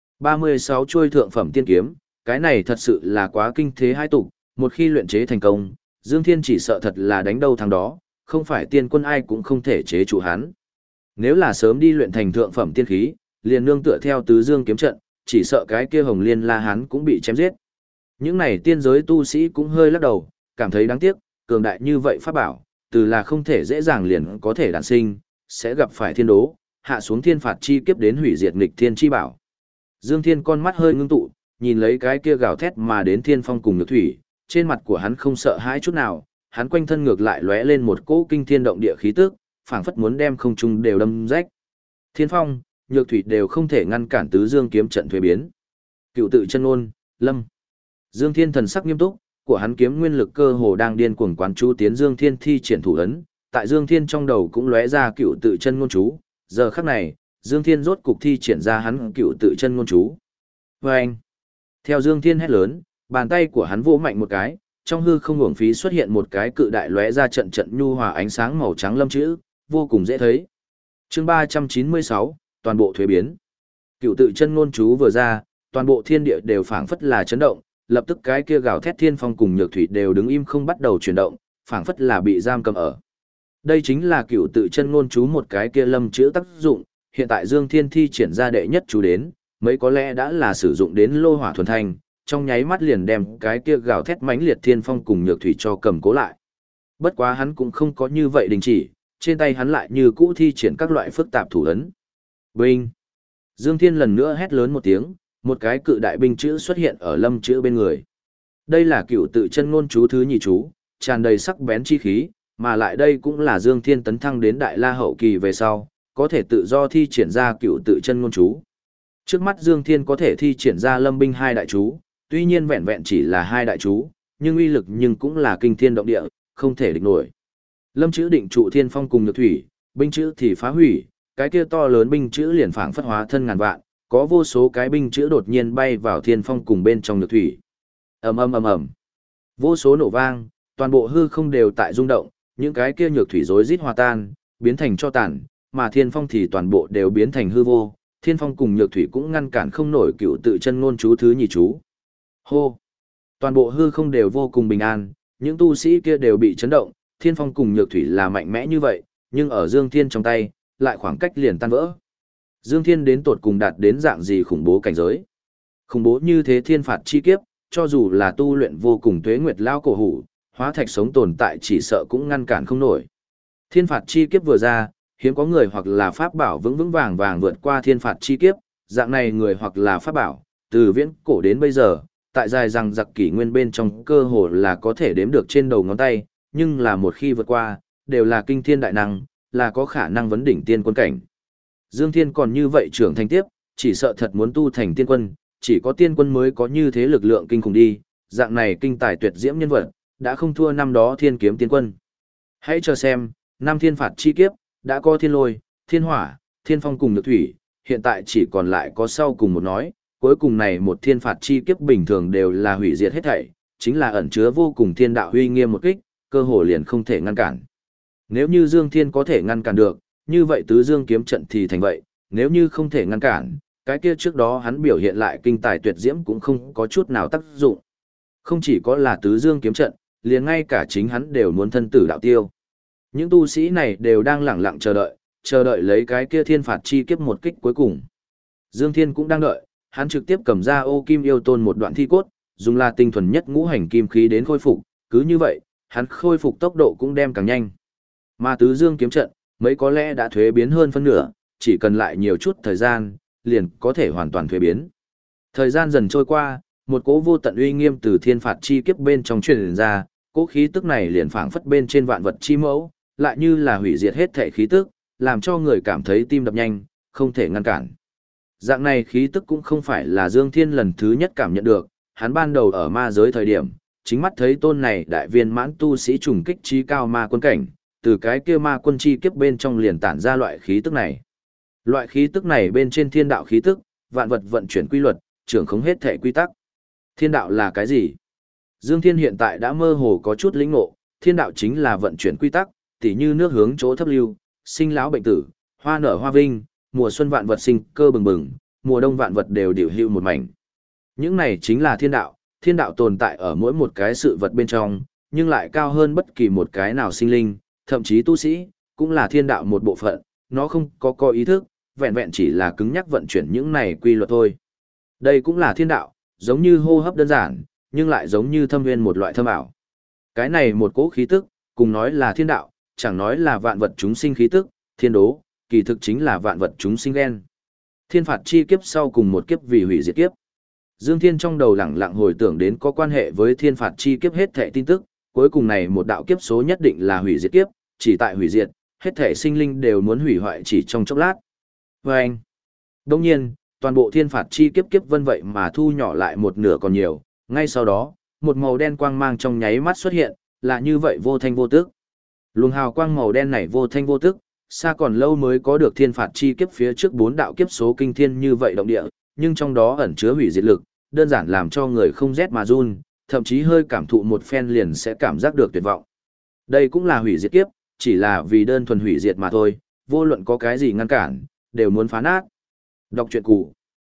36 chuôi thượng phẩm tiên kiếm, cái này thật sự là quá kinh thế hai tục, một khi luyện chế thành công, Dương Thiên chỉ sợ thật là đánh đâu thắng đó, không phải tiên quân ai cũng không thể chế trụ hắn. Nếu là sớm đi luyện thành thượng phẩm tiên khí, liền nương tựa theo tứ dương kiếm trận, chỉ sợ cái kia Hồng Liên La Hán cũng bị chém giết. Những này tiên giới tu sĩ cũng hơi lắc đầu, cảm thấy đáng tiếc, cường đại như vậy pháp bảo, từ là không thể dễ dàng liền có thể đản sinh, sẽ gặp phải thiên đố, hạ xuống thiên phạt chi kiếp đến hủy diệt nghịch thiên chi bảo. Dương Thiên con mắt hơi ngưng tụ, nhìn lấy cái kia gào thét mà đến thiên phong cùng nhược thủy, trên mặt của hắn không sợ hãi chút nào, hắn quanh thân ngược lại lóe lên một cỗ kinh thiên động địa khí tức, phảng phất muốn đem không trung đều đâm rách. Thiên phong, nhược thủy đều không thể ngăn cản tứ dương kiếm trận thuế biến. Cựu tự chân ôn, lâm. Dương Thiên thần sắc nghiêm túc, của hắn kiếm nguyên lực cơ hồ đang điên cuồng quán chú tiến Dương Thiên thi triển thủ ấn, tại Dương Thiên trong đầu cũng lóe ra cựu tự chân ngôn chú, giờ khắc này, Dương Thiên rốt cục thi triển ra hắn cựu tự chân ngôn chú. Vâng! Theo Dương Thiên hét lớn, bàn tay của hắn vỗ mạnh một cái, trong hư không uổng phí xuất hiện một cái cự đại lóe ra trận trận nhu hòa ánh sáng màu trắng lâm chữ, vô cùng dễ thấy. Chương 396, toàn bộ thuế biến. Cựu tự chân ngôn chú vừa ra, toàn bộ thiên địa đều phảng phất là chấn động, lập tức cái kia gào thét thiên phong cùng nhược thủy đều đứng im không bắt đầu chuyển động, phảng phất là bị giam cầm ở. Đây chính là cựu tự chân ngôn chú một cái kia lâm chữ tác dụng, hiện tại Dương Thiên thi triển ra đệ nhất chú đến, mấy có lẽ đã là sử dụng đến lô hỏa thuần thanh, trong nháy mắt liền đem cái kia gào thét mãnh liệt thiên phong cùng nhược thủy cho cầm cố lại. Bất quá hắn cũng không có như vậy đình chỉ, trên tay hắn lại như cũ thi triển các loại phức tạp thủ ấn. Binh! Dương Thiên lần nữa hét lớn một tiếng, một cái cự đại binh chữ xuất hiện ở lâm chữ bên người. Đây là cựu tự chân ngôn chú thứ nhị chú, tràn đầy sắc bén chi khí, mà lại đây cũng là Dương Thiên tấn thăng đến đại la hậu kỳ về sau, có thể tự do thi triển ra cựu tự chân ngôn chú. Trước mắt Dương Thiên có thể thi triển ra lâm binh hai đại chú, tuy nhiên vẹn vẹn chỉ là hai đại chú, nhưng uy lực nhưng cũng là kinh thiên động địa, không thể địch nổi. Lâm chữ định trụ thiên phong cùng nhược thủy, binh chữ thì phá hủy, cái kia to lớn binh chữ liền phảng phất hóa thân ngàn vạn, có vô số cái binh chữ đột nhiên bay vào thiên phong cùng bên trong nhược thủy. Ầm ầm ầm ầm. Vô số nổ vang, toàn bộ hư không đều tại rung động, những cái kia nhược thủy rối rít hòa tan, biến thành cho tàn, mà thiên phong thì toàn bộ đều biến thành hư vô, thiên phong cùng nhược thủy cũng ngăn cản không nổi cựu tự chân ngôn chú thứ nhì chú. Hô! Toàn bộ hư không đều vô cùng bình an, những tu sĩ kia đều bị chấn động, thiên phong cùng nhược thủy là mạnh mẽ như vậy, nhưng ở Dương Thiên trong tay, lại khoảng cách liền tan vỡ. Dương Thiên đến tột cùng đạt đến dạng gì khủng bố cảnh giới. Khủng bố như thế thiên phạt chi kiếp, cho dù là tu luyện vô cùng tuế nguyệt lao cổ hủ, hóa thạch sống tồn tại chỉ sợ cũng ngăn cản không nổi. Thiên phạt chi kiếp vừa ra, hiếm có người hoặc là pháp bảo vững vững vàng vàng vượt qua thiên phạt chi kiếp, dạng này người hoặc là pháp bảo, từ viễn cổ đến bây giờ, tại dài rằng giặc kỷ nguyên bên trong cơ hồ là có thể đếm được trên đầu ngón tay, nhưng là một khi vượt qua, đều là kinh thiên đại năng, là có khả năng vấn đỉnh tiên quân cảnh. Dương Thiên còn như vậy trưởng thành tiếp, chỉ sợ thật muốn tu thành tiên quân, chỉ có tiên quân mới có như thế lực lượng kinh khủng đi, dạng này kinh tài tuyệt diễm nhân vật, đã không thua năm đó thiên kiếm tiên quân. Hãy chờ xem, năm thiên phạt chi kiếp, đã có thiên lôi, thiên hỏa, thiên phong cùng nhược thủy, hiện tại chỉ còn lại có sau cùng một nói, cuối cùng này một thiên phạt chi kiếp bình thường đều là hủy diệt hết thảy, chính là ẩn chứa vô cùng thiên đạo huy nghiêm một kích, cơ hồ liền không thể ngăn cản. Nếu như Dương Thiên có thể ngăn cản được, như vậy tứ dương kiếm trận thì thành vậy, nếu như không thể ngăn cản, cái kia trước đó hắn biểu hiện lại kinh tài tuyệt diễm cũng không có chút nào tác dụng. Không chỉ có là tứ dương kiếm trận, liền ngay cả chính hắn đều muốn thân tử đạo tiêu. Những tu sĩ này đều đang lẳng lặng chờ đợi lấy cái kia thiên phạt chi kiếp một kích cuối cùng. Dương Thiên cũng đang đợi, hắn trực tiếp cầm ra ô kim yêu tôn một đoạn thi cốt, dùng là tinh thuần nhất ngũ hành kim khí đến khôi phục, cứ như vậy, hắn khôi phục tốc độ cũng đem càng nhanh. Mà tứ dương kiếm trận, mấy có lẽ đã thuế biến hơn phân nửa, chỉ cần lại nhiều chút thời gian, liền có thể hoàn toàn thuế biến. Thời gian dần trôi qua, một cỗ vô tận uy nghiêm từ thiên phạt chi kiếp bên trong truyền ra, cỗ khí tức này liền phảng phất bên trên vạn vật chi mẫu, lại như là hủy diệt hết thể khí tức, làm cho người cảm thấy tim đập nhanh, không thể ngăn cản. Dạng này khí tức cũng không phải là Dương Thiên lần thứ nhất cảm nhận được, hắn ban đầu ở ma giới thời điểm, chính mắt thấy tôn này đại viên mãn tu sĩ trùng kích trí cao ma quân cảnh, từ cái kia ma quân chi kiếp bên trong liền tản ra loại khí tức này. Loại khí tức này bên trên thiên đạo khí tức, vạn vật vận chuyển quy luật, trưởng không hết thể quy tắc. Thiên đạo là cái gì? Dương Thiên hiện tại đã mơ hồ có chút lĩnh ngộ, thiên đạo chính là vận chuyển quy tắc, tỉ như nước hướng chỗ thấp lưu, sinh lão bệnh tử, hoa nở hoa vinh, mùa xuân vạn vật sinh cơ bừng bừng, mùa đông vạn vật đều điều hưu một mảnh. Những này chính là thiên đạo tồn tại ở mỗi một cái sự vật bên trong, nhưng lại cao hơn bất kỳ một cái nào sinh linh, thậm chí tu sĩ, cũng là thiên đạo một bộ phận, nó không có ý thức, vẹn vẹn chỉ là cứng nhắc vận chuyển những này quy luật thôi. Đây cũng là thiên đạo, giống như hô hấp đơn giản, nhưng lại giống như thâm nguyên một loại thâm ảo. Cái này một cỗ khí tức, cùng nói là thiên đạo, chẳng nói là vạn vật chúng sinh khí tức, thiên đố, kỳ thực chính là vạn vật chúng sinh ghen. Thiên phạt chi kiếp sau cùng một kiếp vì hủy diệt kiếp. Dương Thiên trong đầu lẳng lặng hồi tưởng đến có quan hệ với thiên phạt chi kiếp hết thảy tin tức, cuối cùng này một đạo kiếp số nhất định là hủy diệt kiếp, chỉ tại hủy diệt, hết thảy sinh linh đều muốn hủy hoại chỉ trong chốc lát. Vâng! Đồng nhiên, toàn bộ thiên phạt chi kiếp kiếp vân vậy mà thu nhỏ lại một nửa còn nhiều, ngay sau đó, một màu đen quang mang trong nháy mắt xuất hiện, là như vậy vô thanh vô tức. Luồng hào quang màu đen này vô thanh vô tức, xa còn lâu mới có được thiên phạt chi kiếp phía trước 4 đạo kiếp số kinh thiên như vậy động địa, nhưng trong đó ẩn chứa hủy diệt lực, đơn giản làm cho người không rét mà run, thậm chí hơi cảm thụ một phen liền sẽ cảm giác được tuyệt vọng. Đây cũng là hủy diệt kiếp, chỉ là vì đơn thuần hủy diệt mà thôi, vô luận có cái gì ngăn cản, đều muốn phá nát. Đọc truyện cũ.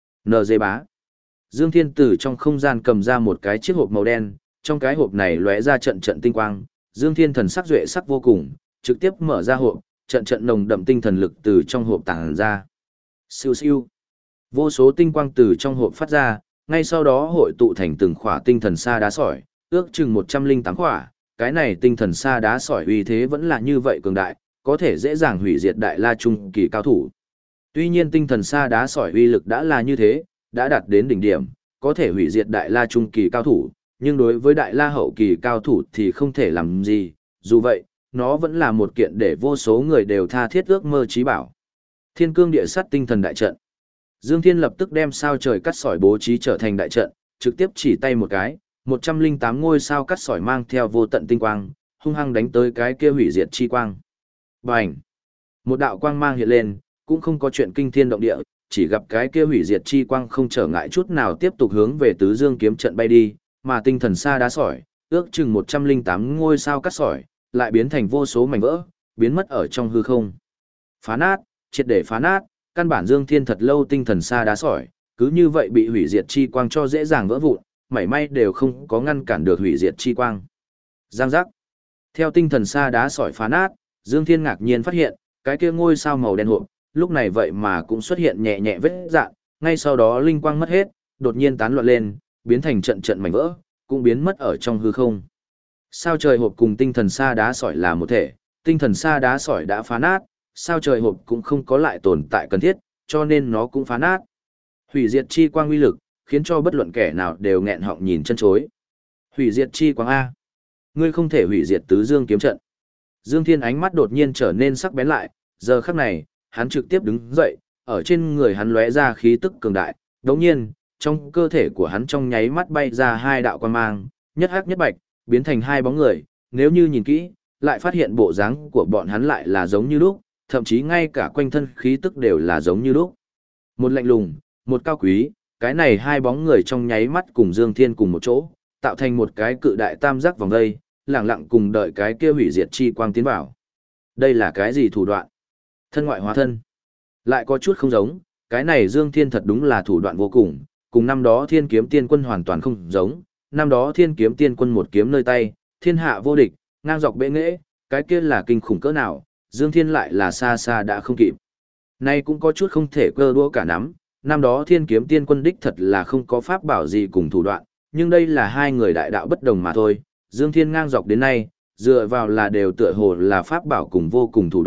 NG bá. Dương Thiên Tử trong không gian cầm ra một cái chiếc hộp màu đen, trong cái hộp này lóe ra trận trận tinh quang, Dương Thiên thần sắc duệ sắc vô cùng, trực tiếp mở ra hộp, trận trận nồng đậm tinh thần lực từ trong hộp tản ra. Siêu siêu. Vô số tinh quang từ trong hộp phát ra, ngay sau đó hội tụ thành từng khỏa tinh thần sa đá sỏi, ước chừng 108 khỏa, cái này tinh thần sa đá sỏi uy thế vẫn là như vậy cường đại, có thể dễ dàng hủy diệt đại la trung kỳ cao thủ. Tuy nhiên tinh thần sa đá sỏi uy lực đã là như thế, đã đạt đến đỉnh điểm, có thể hủy diệt đại la trung kỳ cao thủ, nhưng đối với đại la hậu kỳ cao thủ thì không thể làm gì, dù vậy, nó vẫn là một kiện để vô số người đều tha thiết ước mơ chí bảo. Thiên cương địa sát tinh thần đại trận. Dương Thiên lập tức đem sao trời cắt sỏi bố trí trở thành đại trận, trực tiếp chỉ tay một cái, 108 ngôi sao cắt sỏi mang theo vô tận tinh quang, hung hăng đánh tới cái kia hủy diệt chi quang. Bành! Một đạo quang mang hiện lên, cũng không có chuyện kinh thiên động địa, chỉ gặp cái kia hủy diệt chi quang không trở ngại chút nào tiếp tục hướng về tứ dương kiếm trận bay đi, mà tinh thần sa đá sỏi, ước chừng 108 ngôi sao cắt sỏi, lại biến thành vô số mảnh vỡ, biến mất ở trong hư không. Phá nát, triệt để phá nát, căn bản Dương Thiên thật lâu tinh thần sa đá sỏi, cứ như vậy bị hủy diệt chi quang cho dễ dàng vỡ vụn, mảy may đều không có ngăn cản được hủy diệt chi quang. Giang giác. Theo tinh thần sa đá sỏi phá nát, Dương Thiên ngạc nhiên phát hiện, cái kia ngôi sao màu đen hộp, lúc này vậy mà cũng xuất hiện nhẹ nhẹ vết rạn, ngay sau đó linh quang mất hết, đột nhiên tán loạn lên, biến thành trận trận mảnh vỡ, cũng biến mất ở trong hư không. Sao trời hộp cùng tinh thần sa đá sỏi là một thể, tinh thần sa đá sỏi đã phá nát, sao trời hộp cũng không có lại tồn tại cần thiết, cho nên nó cũng phá nát. Hủy diệt chi quang uy lực, khiến cho bất luận kẻ nào đều nghẹn họng nhìn chân chối. Hủy diệt chi quang A. Ngươi không thể hủy diệt tứ dương kiếm trận. Dương Thiên ánh mắt đột nhiên trở nên sắc bén lại, giờ khắc này, hắn trực tiếp đứng dậy, ở trên người hắn lóe ra khí tức cường đại, đồng nhiên, trong cơ thể của hắn trong nháy mắt bay ra hai đạo quang mang, nhất hắc nhất bạch, biến thành hai bóng người, nếu như nhìn kỹ, lại phát hiện bộ dáng của bọn hắn lại là giống như lúc, thậm chí ngay cả quanh thân khí tức đều là giống như lúc. Một lạnh lùng, một cao quý, cái này hai bóng người trong nháy mắt cùng Dương Thiên cùng một chỗ, tạo thành một cái cự đại tam giác vòng dây, lẳng lặng cùng đợi cái kia hủy diệt chi quang tiến vào. Đây là cái gì thủ đoạn? Thân ngoại hóa thân. Lại có chút không giống, cái này Dương Thiên thật đúng là thủ đoạn vô cùng năm đó Thiên Kiếm Tiên Quân hoàn toàn không giống, năm đó Thiên Kiếm Tiên Quân một kiếm nơi tay, thiên hạ vô địch, ngang dọc bệ nghệ, cái kia là kinh khủng cỡ nào, Dương Thiên lại là xa xa đã không kịp. Nay cũng có chút không thể cơ đũa cả nắm, năm đó Thiên Kiếm Tiên Quân đích thật là không có pháp bảo gì cùng thủ đoạn, nhưng đây là hai người đại đạo bất đồng mà thôi, Dương Thiên ngang dọc đến nay, dựa vào là đều tựa hồ là pháp bảo cùng vô cùng thủ đoạn,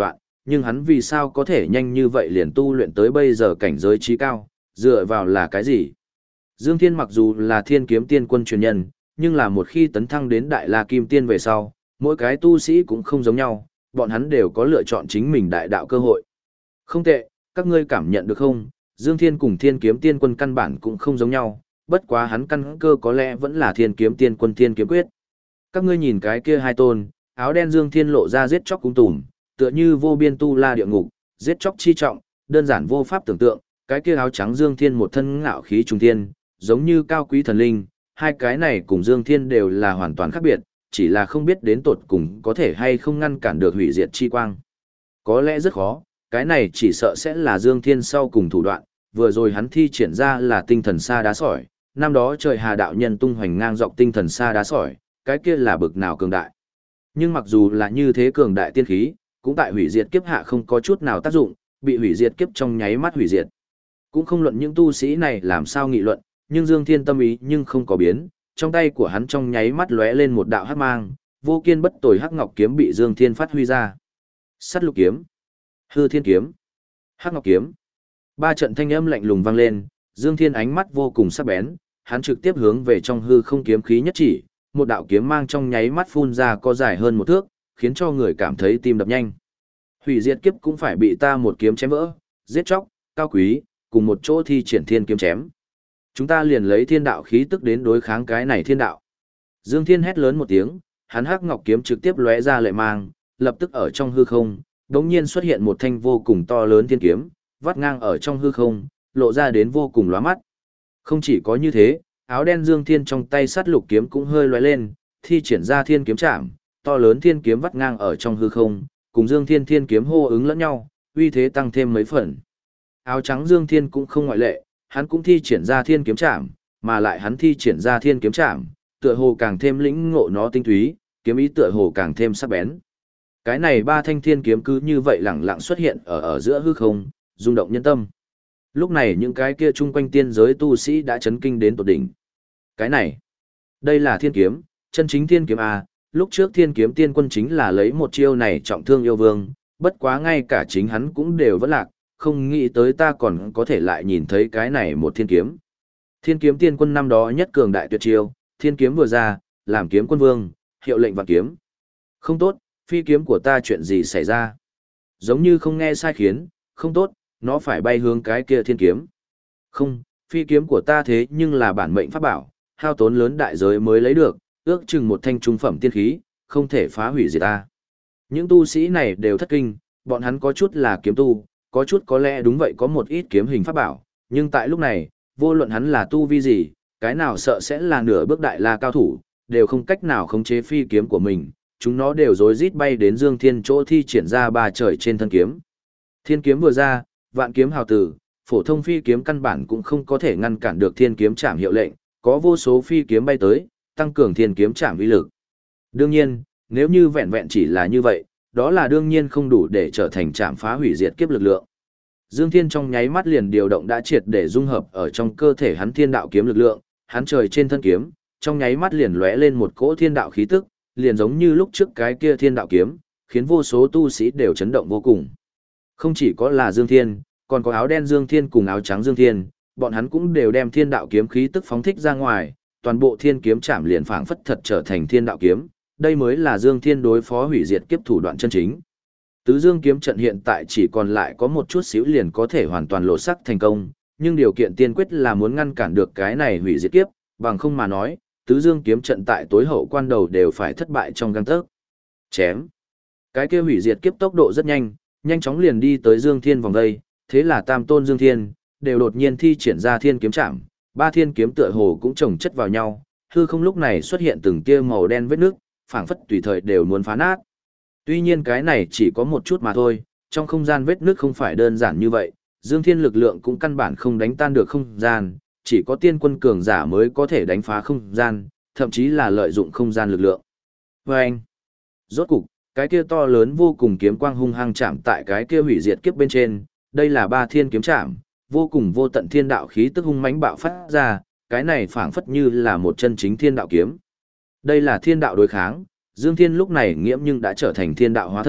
nhưng hắn vì sao có thể nhanh như vậy liền tu luyện tới bây giờ cảnh giới trí cao, dựa vào là cái gì? Dương Thiên mặc dù là Thiên Kiếm Tiên Quân truyền nhân, nhưng là một khi tấn thăng đến Đại La Kim Tiên về sau, mỗi cái tu sĩ cũng không giống nhau, bọn hắn đều có lựa chọn chính mình đại đạo cơ hội. Không tệ, các ngươi cảm nhận được không? Dương Thiên cùng Thiên Kiếm Tiên Quân căn bản cũng không giống nhau, bất quá hắn căn cơ có lẽ vẫn là Thiên Kiếm Tiên Quân Thiên Kiếm Quyết. Các ngươi nhìn cái kia hai tôn, áo đen Dương Thiên lộ ra giết chóc cung tùm, tựa như vô biên tu la địa ngục, giết chóc chi trọng, đơn giản vô pháp tưởng tượng, cái kia áo trắng Dương Thiên một thân ngạo khí trung thiên, giống như cao quý thần linh, hai cái này cùng Dương Thiên đều là hoàn toàn khác biệt, chỉ là không biết đến tột cùng có thể hay không ngăn cản được hủy diệt chi quang. Có lẽ rất khó, cái này chỉ sợ sẽ là Dương Thiên sau cùng thủ đoạn, vừa rồi hắn thi triển ra là tinh thần sa đá sỏi, năm đó trời Hà đạo nhân tung hoành ngang dọc tinh thần sa đá sỏi, cái kia là bực nào cường đại. Nhưng mặc dù là như thế cường đại tiên khí, cũng tại hủy diệt kiếp hạ không có chút nào tác dụng, bị hủy diệt kiếp trong nháy mắt hủy diệt. Cũng không luận những tu sĩ này làm sao nghị luận, nhưng Dương Thiên tâm ý nhưng không có biến, trong tay của hắn trong nháy mắt lóe lên một đạo hắc mang, vô kiên bất tồi hắc ngọc kiếm bị Dương Thiên phát huy ra. Sắt lục kiếm, hư thiên kiếm, hắc ngọc kiếm. Ba trận thanh âm lạnh lùng vang lên, Dương Thiên ánh mắt vô cùng sắc bén, hắn trực tiếp hướng về trong hư không kiếm khí nhất chỉ, một đạo kiếm mang trong nháy mắt phun ra có dài hơn một thước, khiến cho người cảm thấy tim đập nhanh. Hủy diệt kiếp cũng phải bị ta một kiếm chém vỡ, giết chóc, cao quý, cùng một chỗ thi triển thiên kiếm chém. Chúng ta liền lấy thiên đạo khí tức đến đối kháng cái này thiên đạo. Dương Thiên hét lớn một tiếng, hắn hắc ngọc kiếm trực tiếp lóe ra lệ mang, lập tức ở trong hư không, đống nhiên xuất hiện một thanh vô cùng to lớn thiên kiếm, vắt ngang ở trong hư không, lộ ra đến vô cùng lóa mắt. Không chỉ có như thế, áo đen Dương Thiên trong tay sát lục kiếm cũng hơi lóe lên, thi triển ra thiên kiếm chạm, to lớn thiên kiếm vắt ngang ở trong hư không, cùng Dương Thiên thiên kiếm hô ứng lẫn nhau, uy thế tăng thêm mấy phần. Áo trắng Dương Thiên cũng không ngoại lệ, hắn cũng thi triển ra thiên kiếm chạm, mà lại hắn thi triển ra thiên kiếm chạm, tựa hồ càng thêm lĩnh ngộ nó tinh túy, kiếm ý tựa hồ càng thêm sắc bén. Cái này ba thanh thiên kiếm cứ như vậy lẳng lặng xuất hiện ở giữa hư không, rung động nhân tâm. Lúc này những cái kia chung quanh tiên giới tu sĩ đã chấn kinh đến tột đỉnh. Cái này, đây là thiên kiếm, chân chính thiên kiếm à, lúc trước thiên kiếm tiên quân chính là lấy một chiêu này trọng thương yêu vương, bất quá ngay cả chính hắn cũng đều vẫn lạc, không nghĩ tới ta còn có thể lại nhìn thấy cái này một thiên kiếm. Thiên kiếm tiên quân năm đó nhất cường đại tuyệt chiêu, thiên kiếm vừa ra, làm kiếm quân vương, hiệu lệnh vạn kiếm. Không tốt, phi kiếm của ta chuyện gì xảy ra? Giống như không nghe sai khiến, không tốt, nó phải bay hướng cái kia thiên kiếm. Không, phi kiếm của ta thế nhưng là bản mệnh pháp bảo, hao tốn lớn đại giới mới lấy được, ước chừng một thanh trung phẩm tiên khí, không thể phá hủy gì ta. Những tu sĩ này đều thất kinh, bọn hắn có chút là kiếm tu, có chút có lẽ đúng vậy có một ít kiếm hình pháp bảo, nhưng tại lúc này, vô luận hắn là tu vi gì, cái nào sợ sẽ là nửa bước đại la cao thủ, đều không cách nào khống chế phi kiếm của mình, chúng nó đều rối rít bay đến Dương Thiên chỗ thi triển ra ba trời trên thân kiếm. Thiên kiếm vừa ra, vạn kiếm hào tử, phổ thông phi kiếm căn bản cũng không có thể ngăn cản được thiên kiếm trảm hiệu lệnh, có vô số phi kiếm bay tới, tăng cường thiên kiếm trảm uy lực. Đương nhiên, nếu như vẹn vẹn chỉ là như vậy, đó là đương nhiên không đủ để trở thành trảm phá hủy diệt kiếp lực lượng. Dương Thiên trong nháy mắt liền điều động đã triệt để dung hợp ở trong cơ thể hắn thiên đạo kiếm lực lượng, hắn trời trên thân kiếm, trong nháy mắt liền lóe lên một cỗ thiên đạo khí tức, liền giống như lúc trước cái kia thiên đạo kiếm, khiến vô số tu sĩ đều chấn động vô cùng. Không chỉ có là Dương Thiên, còn có áo đen Dương Thiên cùng áo trắng Dương Thiên, bọn hắn cũng đều đem thiên đạo kiếm khí tức phóng thích ra ngoài, toàn bộ thiên kiếm chạm liền phảng phất thật trở thành thiên đạo kiếm, đây mới là Dương Thiên đối phó hủy diệt kiếp thủ đoạn chân chính. Tứ Dương kiếm trận hiện tại chỉ còn lại có một chút xíu liền có thể hoàn toàn lộ sắc thành công, nhưng điều kiện tiên quyết là muốn ngăn cản được cái này hủy diệt kiếp, bằng không mà nói, Tứ Dương kiếm trận tại tối hậu quan đầu đều phải thất bại trong gang tấc. Chém. Cái kia hủy diệt kiếp tốc độ rất nhanh, nhanh chóng liền đi tới Dương Thiên vòng đây, thế là Tam Tôn Dương Thiên đều đột nhiên thi triển ra thiên kiếm chạm, ba thiên kiếm tựa hồ cũng chồng chất vào nhau, hư không lúc này xuất hiện từng tia màu đen vết nước, phảng phất tùy thời đều muốn phá nát. Tuy nhiên cái này chỉ có một chút mà thôi, trong không gian vết nước không phải đơn giản như vậy, Dương Thiên lực lượng cũng căn bản không đánh tan được không gian, chỉ có tiên quân cường giả mới có thể đánh phá không gian, thậm chí là lợi dụng không gian lực lượng. Và anh, rốt cục, cái kia to lớn vô cùng kiếm quang hung hăng chạm tại cái kia hủy diệt kiếp bên trên, đây là ba thiên kiếm chạm, vô cùng vô tận thiên đạo khí tức hung mãnh bạo phát ra, cái này phảng phất như là một chân chính thiên đạo kiếm. Đây là thiên đạo đối kháng, Dương Thiên lúc này nghiễm nhưng đã trở thành thiên đạo hóa thân,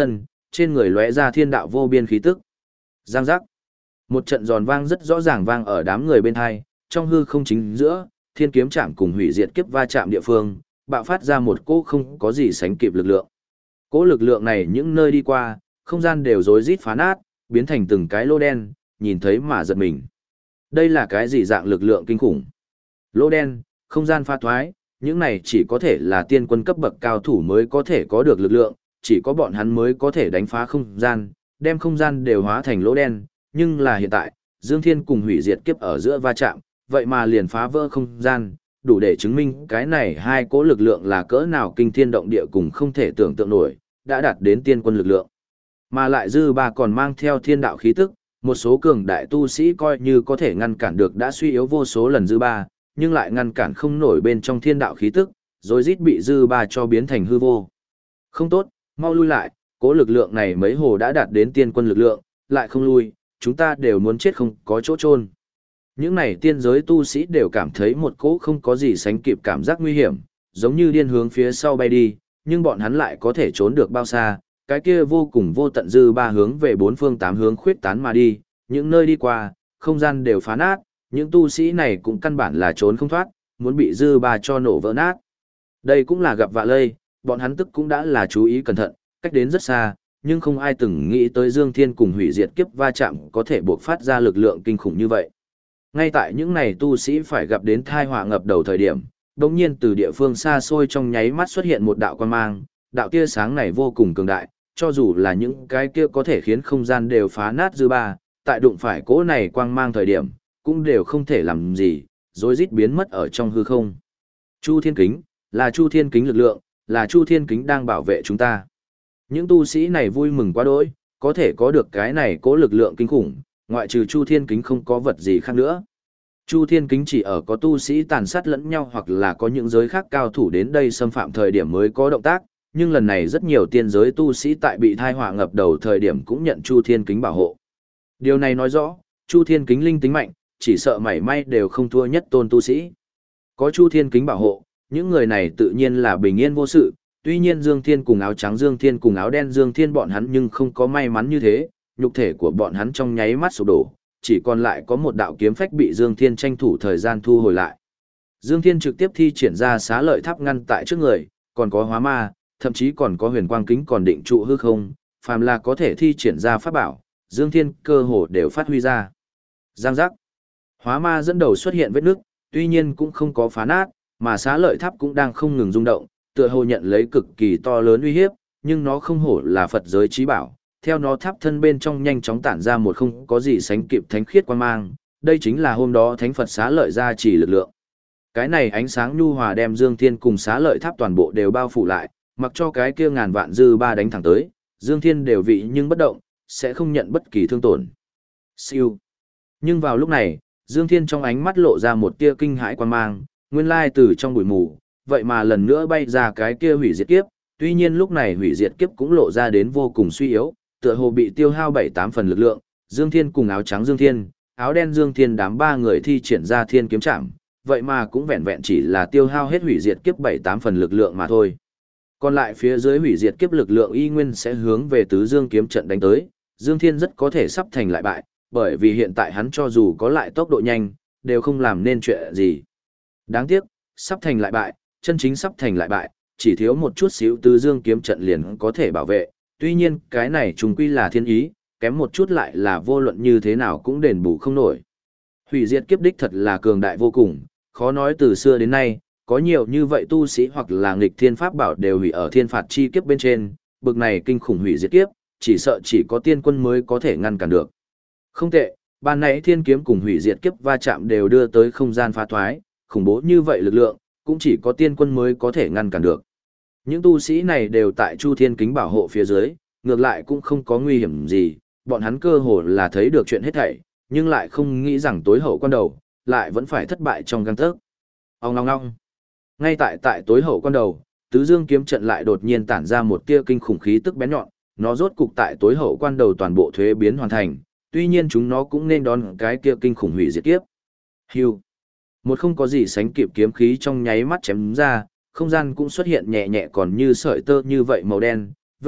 trên người lóe ra thiên đạo vô biên khí tức. Giang giác. Một trận giòn vang rất rõ ràng vang ở đám người bên hai, trong hư không chính giữa, thiên kiếm chạm cùng hủy diệt kiếp va chạm địa phương, bạo phát ra một cỗ không có gì sánh kịp lực lượng. Cỗ lực lượng này những nơi đi qua, không gian đều rối rít phá nát, biến thành từng cái lỗ đen, nhìn thấy mà giật mình. Đây là cái gì dạng lực lượng kinh khủng? Lỗ đen, không gian pha thoái, những này chỉ có thể là tiên quân cấp bậc cao thủ mới có thể có được lực lượng, chỉ có bọn hắn mới có thể đánh phá không gian, đem không gian đều hóa thành lỗ đen, nhưng là hiện tại, Dương Thiên cùng hủy diệt kiếp ở giữa va chạm, vậy mà liền phá vỡ không gian, đủ để chứng minh cái này hai cỗ lực lượng là cỡ nào kinh thiên động địa cùng không thể tưởng tượng nổi, đã đạt đến tiên quân lực lượng. Mà lại dư ba còn mang theo thiên đạo khí tức, một số cường đại tu sĩ coi như có thể ngăn cản được đã suy yếu vô số lần dư ba, nhưng lại ngăn cản không nổi bên trong thiên đạo khí tức, rồi rít bị dư ba cho biến thành hư vô. Không tốt, mau lui lại, cỗ lực lượng này mấy hồ đã đạt đến tiên quân lực lượng, lại không lui, chúng ta đều muốn chết không có chỗ chôn. Những này tiên giới tu sĩ đều cảm thấy một cỗ không có gì sánh kịp cảm giác nguy hiểm, giống như điên hướng phía sau bay đi, nhưng bọn hắn lại có thể trốn được bao xa, cái kia vô cùng vô tận dư ba hướng về bốn phương tám hướng khuyết tán mà đi, những nơi đi qua, không gian đều phá nát, những tu sĩ này cũng căn bản là trốn không thoát, muốn bị dư ba cho nổ vỡ nát. Đây cũng là gặp vạ lây, bọn hắn tức cũng đã là chú ý cẩn thận, cách đến rất xa, nhưng không ai từng nghĩ tới Dương Thiên cùng hủy diệt kiếp va chạm có thể buộc phát ra lực lượng kinh khủng như vậy. Ngay tại những này tu sĩ phải gặp đến thai họa ngập đầu thời điểm, đột nhiên từ địa phương xa xôi trong nháy mắt xuất hiện một đạo quang mang, đạo tia sáng này vô cùng cường đại, cho dù là những cái kia có thể khiến không gian đều phá nát dư ba, tại đụng phải cỗ này quang mang thời điểm, cũng đều không thể làm gì, rối rít biến mất ở trong hư không. Chu Thiên Kính, là Chu Thiên Kính lực lượng, là Chu Thiên Kính đang bảo vệ chúng ta. Những tu sĩ này vui mừng quá đỗi, có thể có được cái này cỗ lực lượng kinh khủng, ngoại trừ Chu Thiên Kính không có vật gì khác nữa. Chu Thiên Kính chỉ ở có tu sĩ tàn sát lẫn nhau hoặc là có những giới khác cao thủ đến đây xâm phạm thời điểm mới có động tác, nhưng lần này rất nhiều tiên giới tu sĩ tại bị thai họa ngập đầu thời điểm cũng nhận Chu Thiên Kính bảo hộ. Điều này nói rõ, Chu Thiên Kính linh tính mạnh, chỉ sợ mảy may đều không thua nhất tôn tu sĩ. Có Chu Thiên Kính bảo hộ, những người này tự nhiên là bình yên vô sự, tuy nhiên Dương Thiên cùng áo trắng Dương Thiên cùng áo đen Dương Thiên bọn hắn nhưng không có may mắn như thế, nhục thể của bọn hắn trong nháy mắt sụp đổ, chỉ còn lại có một đạo kiếm phách bị Dương Thiên tranh thủ thời gian thu hồi lại. Dương Thiên trực tiếp thi triển ra xá lợi tháp ngăn tại trước người, còn có hóa ma, thậm chí còn có huyền quang kính còn định trụ hư không, phàm là có thể thi triển ra pháp bảo, Dương Thiên cơ hồ đều phát huy ra. Giang giác. Hóa ma dẫn đầu xuất hiện vết nước, tuy nhiên cũng không có phá nát, mà xá lợi tháp cũng đang không ngừng rung động, tựa hồ nhận lấy cực kỳ to lớn uy hiếp, nhưng nó không hổ là Phật giới trí bảo, theo nó tháp thân bên trong nhanh chóng tản ra một không có gì sánh kịp thánh khiết quang mang, đây chính là hôm đó thánh Phật xá lợi ra chỉ lực lượng. Cái này ánh sáng nhu hòa đem Dương Thiên cùng xá lợi tháp toàn bộ đều bao phủ lại, mặc cho cái kia ngàn vạn dư ba đánh thẳng tới, Dương Thiên đều vị nhưng bất động, sẽ không nhận bất kỳ thương tổn. Siêu. Nhưng vào lúc này, Dương Thiên trong ánh mắt lộ ra một tia kinh hãi quang mang, nguyên lai từ trong bụi mù, vậy mà lần nữa bay ra cái kia hủy diệt kiếp, tuy nhiên lúc này hủy diệt kiếp cũng lộ ra đến vô cùng suy yếu, tựa hồ bị tiêu hao 7-8 phần lực lượng, Dương Thiên cùng áo trắng Dương Thiên, áo đen Dương Thiên đám ba người thi triển ra thiên kiếm trảm, vậy mà cũng vẹn vẹn chỉ là tiêu hao hết hủy diệt kiếp 7-8 phần lực lượng mà thôi. Còn lại phía dưới hủy diệt kiếp lực lượng y nguyên sẽ hướng về tứ dương kiếm trận đánh tới, Dương Thiên rất có thể sắp thành lại bại, bởi vì hiện tại hắn cho dù có lại tốc độ nhanh, đều không làm nên chuyện gì. Đáng tiếc, sắp thành lại bại, chân chính sắp thành lại bại, chỉ thiếu một chút xíu tứ dương kiếm trận liền có thể bảo vệ, tuy nhiên cái này trùng quy là thiên ý, kém một chút lại là vô luận như thế nào cũng đền bù không nổi. Hủy diệt kiếp đích thật là cường đại vô cùng, khó nói từ xưa đến nay, có nhiều như vậy tu sĩ hoặc là nghịch thiên pháp bảo đều hủy ở thiên phạt chi kiếp bên trên, bực này kinh khủng hủy diệt kiếp, chỉ sợ chỉ có tiên quân mới có thể ngăn cản được. Không tệ, ban nãy thiên kiếm cùng hủy diệt kiếp va chạm đều đưa tới không gian phá thoái, khủng bố như vậy lực lượng, cũng chỉ có tiên quân mới có thể ngăn cản được. Những tu sĩ này đều tại Chu Thiên Kính bảo hộ phía dưới, ngược lại cũng không có nguy hiểm gì, bọn hắn cơ hồ là thấy được chuyện hết thảy, nhưng lại không nghĩ rằng tối hậu quan đầu, lại vẫn phải thất bại trong gang tấc. Ong ong ong. Ngay tại tối hậu quan đầu, tứ dương kiếm trận lại đột nhiên tản ra một tia kinh khủng khí tức bén nhọn, nó rốt cục tại tối hậu quan đầu toàn bộ thuế biến hoàn thành, tuy nhiên chúng nó cũng nên đón cái kia kinh khủng hủy diệt kiếp. Hưu. Một không có gì sánh kịp kiếm khí trong nháy mắt chém ra, không gian cũng xuất hiện nhẹ nhẹ còn như sợi tơ như vậy màu đen, vết nước,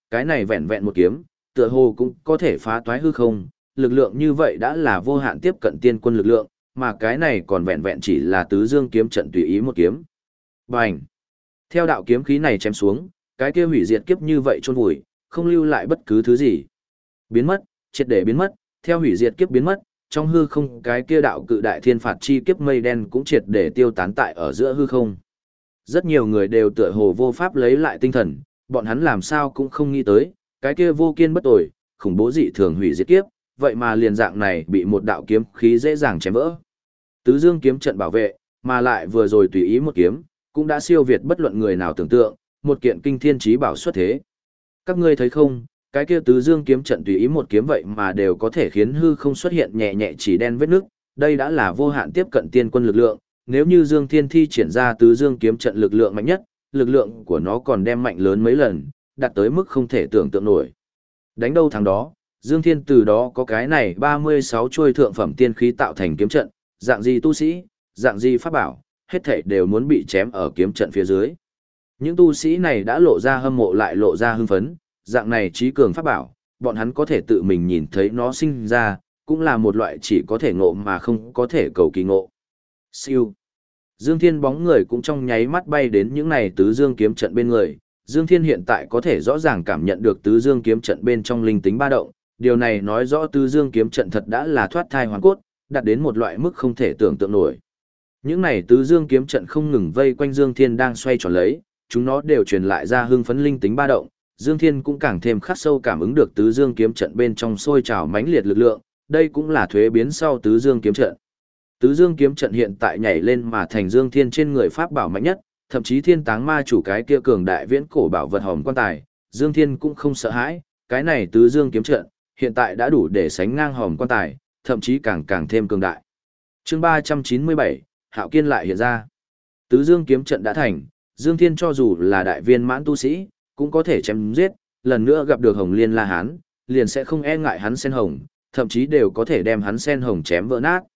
cái này vẹn vẹn một kiếm, tựa hồ cũng có thể phá toái hư không, lực lượng như vậy đã là vô hạn tiếp cận tiên quân lực lượng, mà cái này còn vẹn vẹn chỉ là tứ dương kiếm trận tùy ý một kiếm. Bành! Theo đạo kiếm khí này chém xuống, cái kia hủy diệt kiếp như vậy chôn vùi, không lưu lại bất cứ thứ gì. Biến mất, triệt để biến mất, theo hủy diệt kiếp biến mất, trong hư không cái kia đạo cự đại thiên phạt chi kiếp mây đen cũng triệt để tiêu tán tại ở giữa hư không. Rất nhiều người đều tựa hồ vô pháp lấy lại tinh thần, bọn hắn làm sao cũng không nghĩ tới, cái kia vô kiên bất tồi, khủng bố dị thường hủy diệt kiếp, vậy mà liền dạng này bị một đạo kiếm khí dễ dàng chém vỡ. Tứ dương kiếm trận bảo vệ, mà lại vừa rồi tùy ý một kiếm, cũng đã siêu việt bất luận người nào tưởng tượng, một kiện kinh thiên chí bảo xuất thế. Các ngươi thấy không, cái kia tứ dương kiếm trận tùy ý một kiếm vậy mà đều có thể khiến hư không xuất hiện nhẹ nhẹ chỉ đen vết nước, đây đã là vô hạn tiếp cận tiên quân lực lượng, nếu như Dương Thiên thi triển ra tứ dương kiếm trận lực lượng mạnh nhất, lực lượng của nó còn đem mạnh lớn mấy lần, đạt tới mức không thể tưởng tượng nổi. Đánh đâu thắng đó, Dương Thiên từ đó có cái này 36 chuôi thượng phẩm tiên khí tạo thành kiếm trận, dạng gì tu sĩ, dạng gì pháp bảo, hết thảy đều muốn bị chém ở kiếm trận phía dưới. Những tu sĩ này đã lộ ra hâm mộ lại lộ ra hưng phấn, dạng này trí cường pháp bảo, bọn hắn có thể tự mình nhìn thấy nó sinh ra, cũng là một loại chỉ có thể ngộ mà không có thể cầu kỳ ngộ. Siêu. Dương Thiên bóng người cũng trong nháy mắt bay đến những này tứ dương kiếm trận bên người. Dương Thiên hiện tại có thể rõ ràng cảm nhận được tứ dương kiếm trận bên trong linh tính ba động, điều này nói rõ tứ dương kiếm trận thật đã là thoát thai hoàn cốt, đạt đến một loại mức không thể tưởng tượng nổi. Những này tứ dương kiếm trận không ngừng vây quanh Dương Thiên đang xoay tròn lấy, chúng nó đều truyền lại ra hưng phấn linh tính ba động, Dương Thiên cũng càng thêm khắc sâu cảm ứng được tứ dương kiếm trận bên trong sôi trào mãnh liệt lực lượng, đây cũng là thuế biến sau tứ dương kiếm trận. Tứ dương kiếm trận hiện tại nhảy lên mà thành Dương Thiên trên người pháp bảo mạnh nhất, thậm chí Thiên Táng Ma chủ cái kia cường đại viễn cổ bảo vật hòm quan tài, Dương Thiên cũng không sợ hãi, cái này tứ dương kiếm trận hiện tại đã đủ để sánh ngang hòm quan tài, thậm chí càng thêm cường đại. Chương 397, Hạo Kiên lại hiện ra. Tứ dương kiếm trận đã thành, Dương Thiên cho dù là đại viên mãn tu sĩ, cũng có thể chém giết, lần nữa gặp được Hồng Liên La Hán, liền sẽ không e ngại hắn sen hồng, thậm chí đều có thể đem hắn sen hồng chém vỡ nát.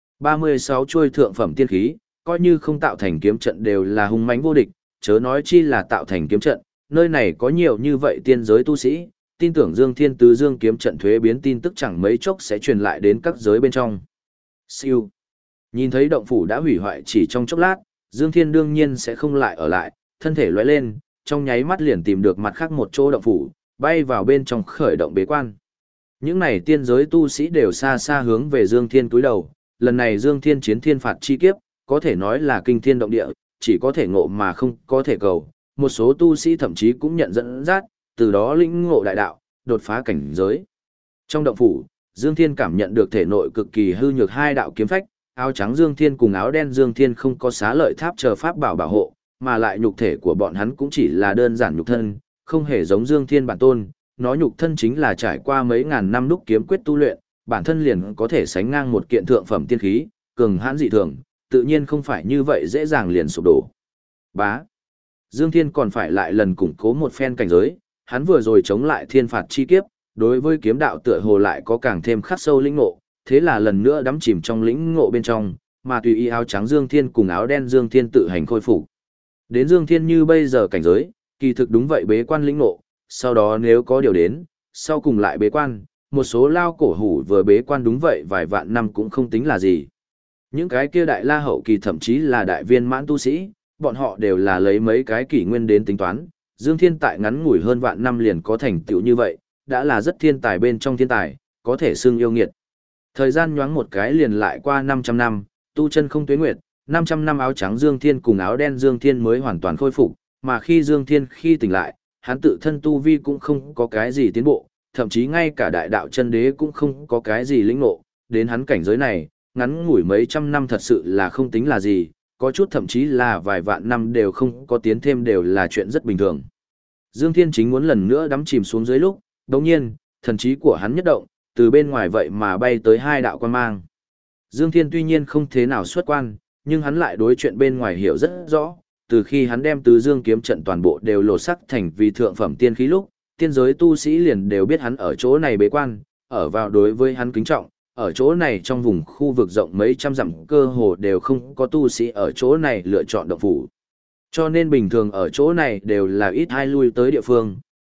36 chuôi thượng phẩm tiên khí, coi như không tạo thành kiếm trận đều là hung mãnh vô địch, chớ nói chi là tạo thành kiếm trận, nơi này có nhiều như vậy tiên giới tu sĩ, tin tưởng Dương Thiên tứ dương kiếm trận thuế biến tin tức chẳng mấy chốc sẽ truyền lại đến các giới bên trong. Siêu. Nhìn thấy động phủ đã hủy hoại chỉ trong chốc lát, Dương Thiên đương nhiên sẽ không lại ở lại, thân thể lóe lên, trong nháy mắt liền tìm được mặt khác một chỗ động phủ, bay vào bên trong khởi động bế quan. Những này tiên giới tu sĩ đều xa xa hướng về Dương Thiên cúi đầu, lần này Dương Thiên chiến thiên phạt chi kiếp, có thể nói là kinh thiên động địa, chỉ có thể ngộ mà không có thể cầu. Một số tu sĩ thậm chí cũng nhận dẫn dắt, từ đó lĩnh ngộ đại đạo, đột phá cảnh giới. Trong động phủ, Dương Thiên cảm nhận được thể nội cực kỳ hư nhược hai đạo kiếm phách, áo trắng Dương Thiên cùng áo đen Dương Thiên không có xá lợi tháp chờ pháp bảo bảo hộ, mà lại nhục thể của bọn hắn cũng chỉ là đơn giản nhục thân, không hề giống Dương Thiên bản tôn, nó nhục thân chính là trải qua mấy ngàn năm đúc kiếm quyết tu luyện, bản thân liền có thể sánh ngang một kiện thượng phẩm tiên khí, cường hãn dị thường, tự nhiên không phải như vậy dễ dàng liền sụp đổ. Bá. Dương Thiên còn phải lại lần củng cố một phen cảnh giới, hắn vừa rồi chống lại thiên phạt chi kiếp, đối với kiếm đạo tựa hồ lại có càng thêm khắc sâu lĩnh ngộ, thế là lần nữa đắm chìm trong lĩnh ngộ bên trong, mà tùy ý áo trắng Dương Thiên cùng áo đen Dương Thiên tự hành khôi phục. Đến Dương Thiên như bây giờ cảnh giới, kỳ thực đúng vậy bế quan lĩnh ngộ, sau đó nếu có điều đến, sau cùng lại bế quan, một số lao cổ hủ vừa bế quan đúng vậy vài vạn năm cũng không tính là gì. Những cái kia đại la hậu kỳ thậm chí là đại viên mãn tu sĩ, bọn họ đều là lấy mấy cái kỷ nguyên đến tính toán, Dương Thiên tại ngắn ngủi hơn vạn năm liền có thành tựu như vậy, đã là rất thiên tài bên trong thiên tài, có thể xưng yêu nghiệt. Thời gian nhoáng một cái liền lại qua 500 năm, tu chân không tuế nguyệt, 500 năm áo trắng Dương Thiên cùng áo đen Dương Thiên mới hoàn toàn khôi phục, mà khi Dương Thiên khi tỉnh lại, hắn tự thân tu vi cũng không có cái gì tiến bộ, thậm chí ngay cả đại đạo chân đế cũng không có cái gì lĩnh ngộ, đến hắn cảnh giới này, ngắn ngủi mấy trăm năm thật sự là không tính là gì, có chút thậm chí là vài vạn năm đều không có tiến thêm đều là chuyện rất bình thường. Dương Thiên chính muốn lần nữa đắm chìm xuống dưới lúc, đồng nhiên, thần trí của hắn nhất động, từ bên ngoài vậy mà bay tới hai đạo quan mang. Dương Thiên tuy nhiên không thế nào xuất quan, nhưng hắn lại đối chuyện bên ngoài hiểu rất rõ, từ khi hắn đem tứ dương kiếm trận toàn bộ đều lột sắc thành vì thượng phẩm tiên khí lúc, tiên giới tu sĩ liền đều biết hắn ở chỗ này bế quan, ở vào đối với hắn kính trọng, ở chỗ này trong vùng khu vực rộng mấy trăm dặm cơ hồ đều không có tu sĩ ở chỗ này lựa chọn động phủ. Cho nên bình thường ở chỗ này đều là ít ai lui tới địa phương,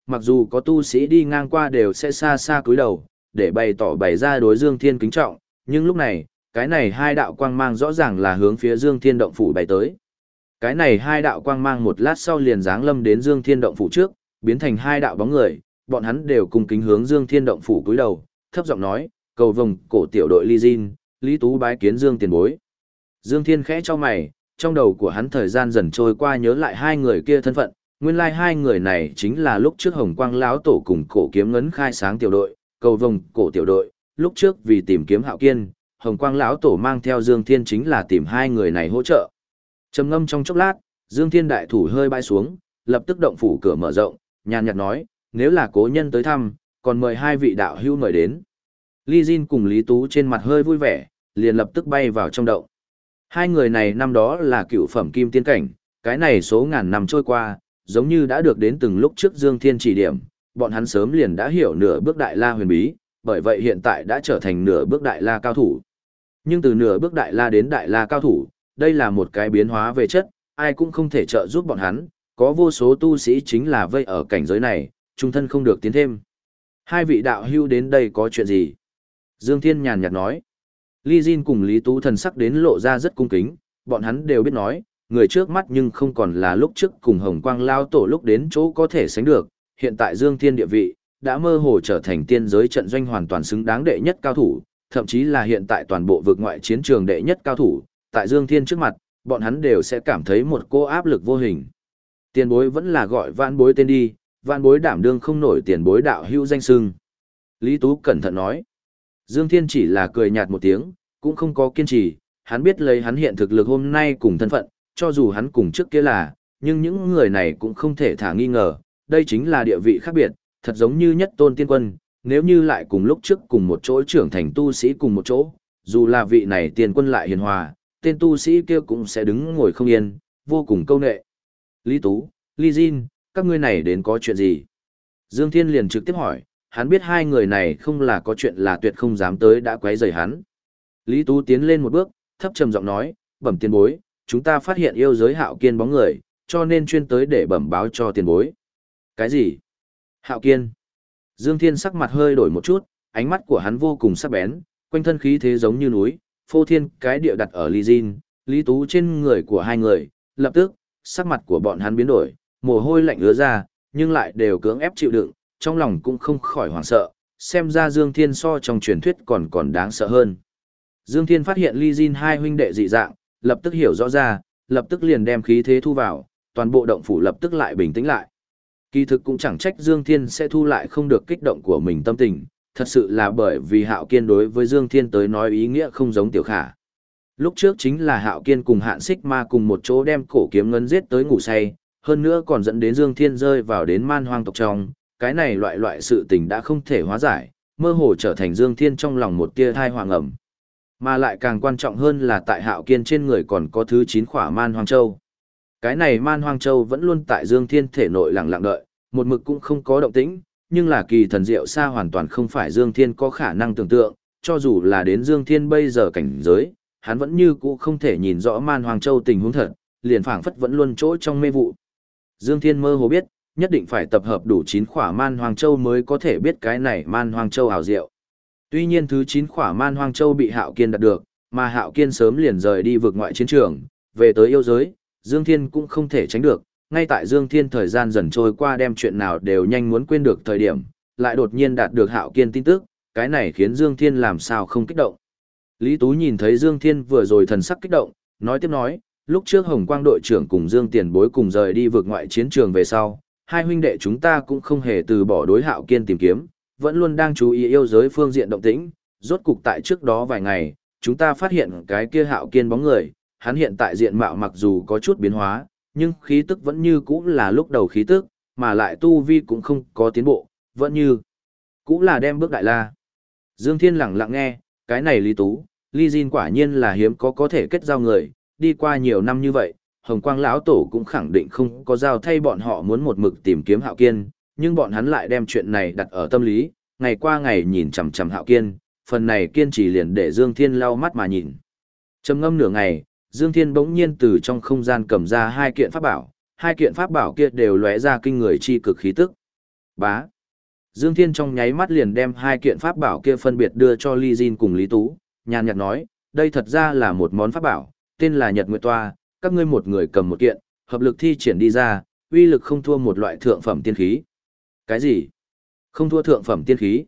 mặc dù có tu sĩ đi ngang qua đều sẽ xa xa cúi đầu, để bày ra đối Dương Thiên kính trọng, nhưng lúc này, cái này hai đạo quang mang rõ ràng là hướng phía Dương Thiên động phủ bay tới. Cái này hai đạo quang mang một lát sau liền giáng lâm đến Dương Thiên động phủ trước, biến thành hai đạo bóng người, bọn hắn đều cùng kính hướng Dương Thiên động phủ cúi đầu, thấp giọng nói, cầu vồng cổ tiểu đội Ly Jin, Lý Tú bái kiến Dương tiền bối. Dương Thiên khẽ cho mày, trong đầu của hắn thời gian dần trôi qua nhớ lại hai người kia thân phận, nguyên lai hai người này chính là lúc trước Hồng Quang lão tổ cùng cổ kiếm ngấn khai sáng tiểu đội, cầu vồng cổ tiểu đội, lúc trước vì tìm kiếm Hạo Kiên, Hồng Quang lão tổ mang theo Dương Thiên chính là tìm hai người này hỗ trợ. Trầm ngâm trong chốc lát, Dương Thiên đại thủ hơi bay xuống, lập tức động phủ cửa mở rộng, nhàn nhạt nói, nếu là cố nhân tới thăm, còn mời hai vị đạo hữu mời đến. Ly Jin cùng Lý Tú trên mặt hơi vui vẻ, liền lập tức bay vào trong động. Hai người này năm đó là cựu phẩm kim tiên cảnh, cái này số ngàn năm trôi qua, giống như đã được đến từng lúc trước Dương Thiên chỉ điểm, bọn hắn sớm liền đã hiểu nửa bước đại la huyền bí, bởi vậy hiện tại đã trở thành nửa bước đại la cao thủ. Nhưng từ nửa bước đại la đến đại la cao thủ, đây là một cái biến hóa về chất, ai cũng không thể trợ giúp bọn hắn, có vô số tu sĩ chính là vây ở cảnh giới này, trung thân không được tiến thêm. Hai vị đạo hữu đến đây có chuyện gì? Dương Thiên nhàn nhạt nói. Ly Jin cùng Lý Tú thần sắc đến lộ ra rất cung kính, bọn hắn đều biết nói, người trước mắt nhưng không còn là lúc trước cùng Hồng Quang Lao Tổ lúc đến chỗ có thể sánh được, hiện tại Dương Thiên địa vị, đã mơ hồ trở thành tiên giới trận doanh hoàn toàn xứng đáng đệ nhất cao thủ, thậm chí là hiện tại toàn bộ vực ngoại chiến trường đệ nhất cao thủ, tại Dương Thiên trước mặt, bọn hắn đều sẽ cảm thấy một cô áp lực vô hình. Tiền bối vẫn là gọi vãn bối tên đi, vãn bối đảm đương không nổi tiền bối đạo hữu danh xưng. Lý Tú cẩn thận nói. Dương Thiên chỉ là cười nhạt một tiếng, cũng không có kiên trì, hắn biết lấy hắn hiện thực lực hôm nay cùng thân phận, cho dù hắn cùng trước kia là, nhưng những người này cũng không thể thả nghi ngờ, đây chính là địa vị khác biệt, thật giống như nhất tôn tiên quân, nếu như lại cùng lúc trước cùng một chỗ trưởng thành tu sĩ cùng một chỗ, dù là vị này tiên quân lại hiền hòa, tên tu sĩ kia cũng sẽ đứng ngồi không yên, vô cùng câu nệ. Lý Tú, Ly Jin, các ngươi này đến có chuyện gì? Dương Thiên liền trực tiếp hỏi, hắn biết hai người này không là có chuyện là tuyệt không dám tới đã quấy rầy hắn. Lý Tú tiến lên một bước, thấp trầm giọng nói, bẩm tiền bối, chúng ta phát hiện yêu giới Hạo Kiên bóng người, cho nên chuyên tới để bẩm báo cho tiền bối. Cái gì? Hạo Kiên? Dương Thiên sắc mặt hơi đổi một chút, ánh mắt của hắn vô cùng sắc bén, quanh thân khí thế giống như núi, phô thiên cái địa đặt ở Ly Jin, Lý Tú trên người của hai người, lập tức, sắc mặt của bọn hắn biến đổi, mồ hôi lạnh ứa ra, nhưng lại đều cưỡng ép chịu đựng, trong lòng cũng không khỏi hoảng sợ, xem ra Dương Thiên so trong truyền thuyết còn đáng sợ hơn. Dương Thiên phát hiện Ly Jin hai huynh đệ dị dạng, lập tức hiểu rõ ra, lập tức liền đem khí thế thu vào, toàn bộ động phủ lập tức lại bình tĩnh lại. Kỳ thực cũng chẳng trách Dương Thiên sẽ thu lại không được kích động của mình tâm tình, thật sự là bởi vì Hạo Kiên đối với Dương Thiên tới nói ý nghĩa không giống Tiểu Khả. Lúc trước chính là Hạo Kiên cùng Hạn Xích Ma cùng một chỗ đem cổ kiếm ngân giết tới ngủ say, hơn nữa còn dẫn đến Dương Thiên rơi vào đến man hoang tộc trong, cái này loại sự tình đã không thể hóa giải, mơ hồ trở thành Dương Thiên trong lòng một tia thai hoàng ẩm. Mà lại càng quan trọng hơn là tại Hạo Kiên trên người còn có thứ 9 khỏa man hoang châu. Cái này man hoang châu vẫn luôn tại Dương Thiên thể nội lặng lặng đợi, một mực cũng không có động tĩnh, nhưng là kỳ thần diệu xa hoàn toàn không phải Dương Thiên có khả năng tưởng tượng, cho dù là đến Dương Thiên bây giờ cảnh giới, hắn vẫn như cũ không thể nhìn rõ man hoang châu tình huống thật, liền phảng phất vẫn luôn chỗ trong mê vụ. Dương Thiên mơ hồ biết, nhất định phải tập hợp đủ 9 khỏa man hoang châu mới có thể biết cái này man hoang châu ảo diệu. Tuy nhiên thứ 9 khỏa man hoang châu bị Hạo Kiên đạt được, mà Hạo Kiên sớm liền rời đi vượt ngoại chiến trường, về tới yêu giới, Dương Thiên cũng không thể tránh được, ngay tại Dương Thiên thời gian dần trôi qua đem chuyện nào đều nhanh muốn quên được thời điểm, lại đột nhiên đạt được Hạo Kiên tin tức, cái này khiến Dương Thiên làm sao không kích động. Lý Tú nhìn thấy Dương Thiên vừa rồi thần sắc kích động, nói tiếp nói, lúc trước Hồng Quang đội trưởng cùng Dương Tiền Bối cùng rời đi vượt ngoại chiến trường về sau, hai huynh đệ chúng ta cũng không hề từ bỏ đối Hạo Kiên tìm kiếm, vẫn luôn đang chú ý yêu giới phương diện động tĩnh, rốt cục tại trước đó vài ngày, chúng ta phát hiện cái kia Hạo Kiên bóng người, hắn hiện tại diện mạo mặc dù có chút biến hóa, nhưng khí tức vẫn như cũ là lúc đầu khí tức, mà lại tu vi cũng không có tiến bộ, vẫn như cũ là đem bước đại la. Dương Thiên lặng lặng nghe, cái này Lý Tú, Ly Jin quả nhiên là hiếm có thể kết giao người, đi qua nhiều năm như vậy, Hồng Quang lão tổ cũng khẳng định không có giao thay bọn họ muốn một mực tìm kiếm Hạo Kiên, nhưng bọn hắn lại đem chuyện này đặt ở tâm lý, ngày qua ngày nhìn chằm chằm Hạo Kiên, phần này kiên trì liền để Dương Thiên lau mắt mà nhìn. Trầm ngâm nửa ngày, Dương Thiên bỗng nhiên từ trong không gian cầm ra hai kiện pháp bảo kia đều lóe ra kinh người chi cực khí tức. Bá. Dương Thiên trong nháy mắt liền đem hai kiện pháp bảo kia phân biệt đưa cho Ly Jin cùng Lý Tú, nhàn nhạt nói, đây thật ra là một món pháp bảo, tên là Nhật Nguyệt Toa, các ngươi một người cầm một kiện, hợp lực thi triển đi ra, uy lực không thua một loại thượng phẩm tiên khí. Cái gì? Không thua thượng phẩm tiên khí,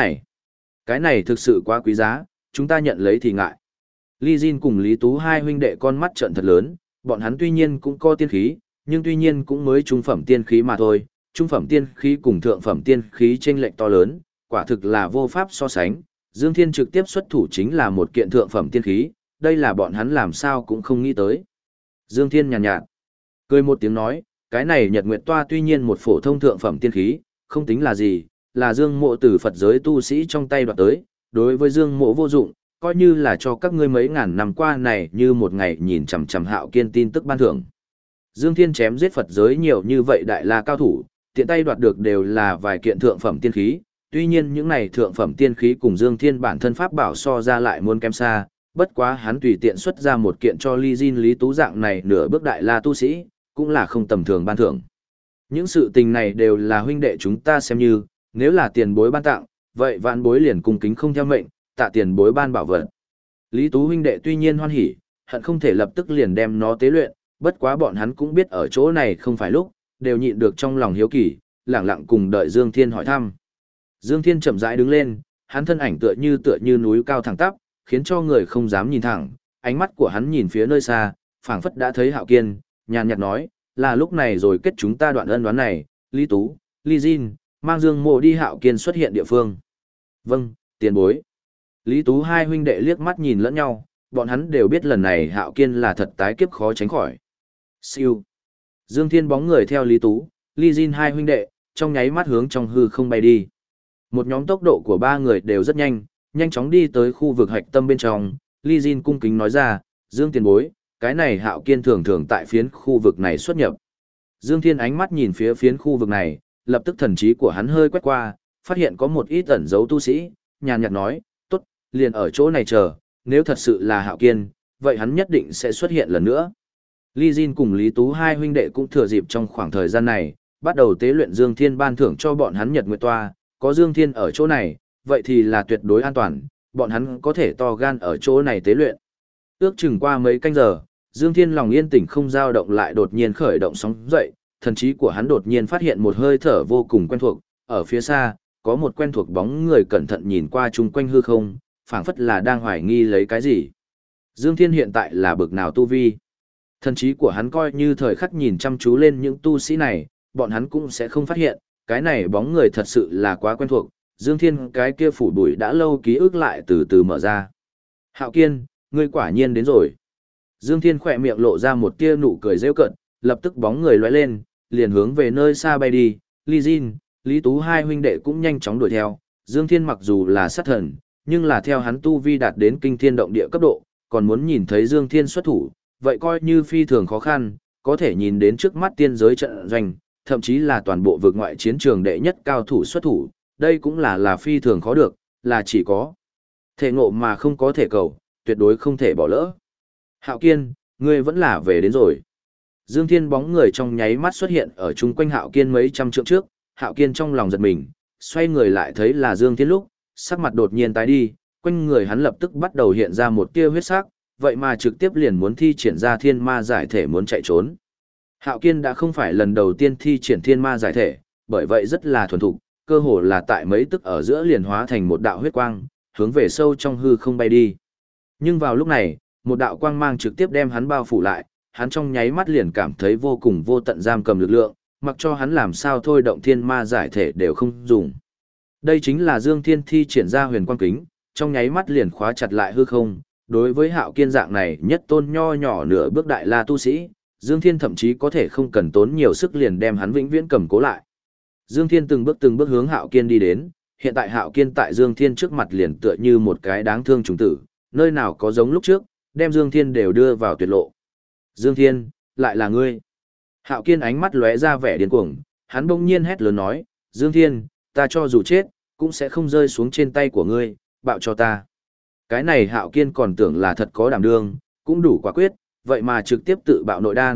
cái này thực sự quá quý giá, chúng ta nhận lấy thì ngại. Ly Jin cùng Lý Tú hai huynh đệ con mắt trợn thật lớn, bọn hắn tuy nhiên cũng có tiên khí, nhưng tuy nhiên cũng mới trung phẩm tiên khí mà thôi, trung phẩm tiên khí cùng thượng phẩm tiên khí chênh lệch to lớn, quả thực là vô pháp so sánh. Dương Thiên trực tiếp xuất thủ chính là một kiện thượng phẩm tiên khí, đây là bọn hắn làm sao cũng không nghĩ tới. Dương Thiên nhàn nhạt, cười một tiếng nói, cái này Nhật Nguyệt Toa tuy nhiên một phổ thông thượng phẩm tiên khí, không tính là gì, là Dương Mộ từ Phật giới tu sĩ trong tay đoạt tới, đối với Dương Mộ vô dụng, coi như là cho các ngươi mấy ngàn năm qua này như một ngày nhìn chằm chằm Hạo Kiên tin tức ban thưởng. Dương Thiên chém giết Phật giới nhiều như vậy đại la cao thủ, tiện tay đoạt được đều là vài kiện thượng phẩm tiên khí, tuy nhiên những này thượng phẩm tiên khí cùng Dương Thiên bản thân pháp bảo so ra lại muốn kém xa, bất quá hắn tùy tiện xuất ra một kiện cho Ly Jin Lý Tú dạng này nửa bước đại la tu sĩ, cũng là không tầm thường ban thưởng. Những sự tình này đều là huynh đệ chúng ta xem như, nếu là tiền bối ban tặng, vậy vạn bối liền cung kính không theo mệnh, tạ tiền bối ban bảo vật. Lý Tú huynh đệ tuy nhiên hoan hỉ, hận không thể lập tức liền đem nó tế luyện, bất quá bọn hắn cũng biết ở chỗ này không phải lúc, đều nhịn được trong lòng hiếu kỳ, lẳng lặng cùng đợi Dương Thiên hỏi thăm. Dương Thiên chậm rãi đứng lên, hắn thân ảnh tựa như núi cao thẳng tắp, khiến cho người không dám nhìn thẳng, ánh mắt của hắn nhìn phía nơi xa, phảng phất đã thấy Hạo Kiên, nhàn nhạt nói, là lúc này rồi kết chúng ta đoạn ân đoán này, Lý Tú, Ly Jin, mang Dương Mộ đi Hạo Kiên xuất hiện địa phương. Vâng, tiền bối. Lý Tú hai huynh đệ liếc mắt nhìn lẫn nhau, bọn hắn đều biết lần này Hạo Kiên là thật tái kiếp khó tránh khỏi. Siêu. Dương Thiên bóng người theo Lý Tú, Ly Jin hai huynh đệ, trong nháy mắt hướng trong hư không bay đi. Một nhóm tốc độ của ba người đều rất nhanh, nhanh chóng đi tới khu vực hạch tâm bên trong, Ly Jin cung kính nói ra, Dương tiền bối, cái này Hạo Kiên thường thường tại phiến khu vực này xuất nhập. Dương Thiên ánh mắt nhìn phía phiến khu vực này, lập tức thần trí của hắn hơi quét qua, phát hiện có một ít ẩn dấu tu sĩ, nhàn nhạt nói, tốt, liền ở chỗ này chờ, nếu thật sự là Hạo Kiên, vậy hắn nhất định sẽ xuất hiện lần nữa. Ly Jin cùng Lý Tú hai huynh đệ cũng thừa dịp trong khoảng thời gian này, bắt đầu tế luyện Dương Thiên ban thưởng cho bọn hắn Nhật Nguyệt Toa, có Dương Thiên ở chỗ này, vậy thì là tuyệt đối an toàn, bọn hắn có thể to gan ở chỗ này tế luyện. Ước chừng qua mấy canh giờ, Dương Thiên lòng yên tĩnh không dao động lại đột nhiên khởi động sóng dậy, thần trí của hắn đột nhiên phát hiện một hơi thở vô cùng quen thuộc, ở phía xa, có một quen thuộc bóng người cẩn thận nhìn qua chung quanh hư không, phảng phất là đang hoài nghi lấy cái gì. Dương Thiên hiện tại là bực nào tu vi? Thần trí của hắn coi như thời khắc nhìn chăm chú lên những tu sĩ này, bọn hắn cũng sẽ không phát hiện, cái này bóng người thật sự là quá quen thuộc, Dương Thiên cái kia phủ bụi đã lâu ký ức lại từ từ mở ra. Hạo Kiên, ngươi quả nhiên đến rồi. Dương Thiên khỏe miệng lộ ra một tia nụ cười rêu cợt, lập tức bóng người lóe lên, liền hướng về nơi xa bay đi, Ly Jin, Lý Tú hai huynh đệ cũng nhanh chóng đuổi theo. Dương Thiên mặc dù là sát thần, nhưng là theo hắn tu vi đạt đến kinh thiên động địa cấp độ, còn muốn nhìn thấy Dương Thiên xuất thủ, vậy coi như phi thường khó khăn, có thể nhìn đến trước mắt tiên giới trận doanh, thậm chí là toàn bộ vực ngoại chiến trường đệ nhất cao thủ xuất thủ, đây cũng là phi thường khó được, là chỉ có thể ngộ mà không có thể cầu, tuyệt đối không thể bỏ lỡ. Hạo Kiên, ngươi vẫn là về đến rồi. Dương Thiên bóng người trong nháy mắt xuất hiện ở chung quanh Hạo Kiên mấy trăm trượng trước, Hạo Kiên trong lòng giật mình, xoay người lại thấy là Dương Thiên lúc, sắc mặt đột nhiên tái đi, quanh người hắn lập tức bắt đầu hiện ra một tia huyết sắc, vậy mà trực tiếp liền muốn thi triển ra thiên ma giải thể muốn chạy trốn. Hạo Kiên đã không phải lần đầu tiên thi triển thiên ma giải thể, bởi vậy rất là thuần thục, cơ hồ là tại mấy tức ở giữa liền hóa thành một đạo huyết quang, hướng về sâu trong hư không bay đi. Nhưng vào lúc này, một đạo quang mang trực tiếp đem hắn bao phủ lại, hắn trong nháy mắt liền cảm thấy vô cùng vô tận giam cầm lực lượng, mặc cho hắn làm sao thôi động thiên ma giải thể đều không dùng. Đây chính là Dương Thiên thi triển ra huyền quang kính, trong nháy mắt liền khóa chặt lại hư không. Đối với Hạo Kiên dạng này nhất tôn nho nhỏ nửa bước đại la tu sĩ, Dương Thiên thậm chí có thể không cần tốn nhiều sức liền đem hắn vĩnh viễn cầm cố lại. Dương Thiên từng bước hướng Hạo Kiên đi đến, hiện tại Hạo Kiên tại Dương Thiên trước mặt liền tựa như một cái đáng thương trùng tử, nơi nào có giống lúc trước, đem Dương Thiên đều đưa vào tuyệt lộ. Dương Thiên, lại là ngươi. Hạo Kiên ánh mắt lóe ra vẻ điên cuồng, hắn bỗng nhiên hét lớn nói, Dương Thiên, ta cho dù chết, cũng sẽ không rơi xuống trên tay của ngươi, bạo cho ta. Cái này Hạo Kiên còn tưởng là thật có đảm đương, cũng đủ quả quyết, vậy mà trực tiếp tự bạo nội đan,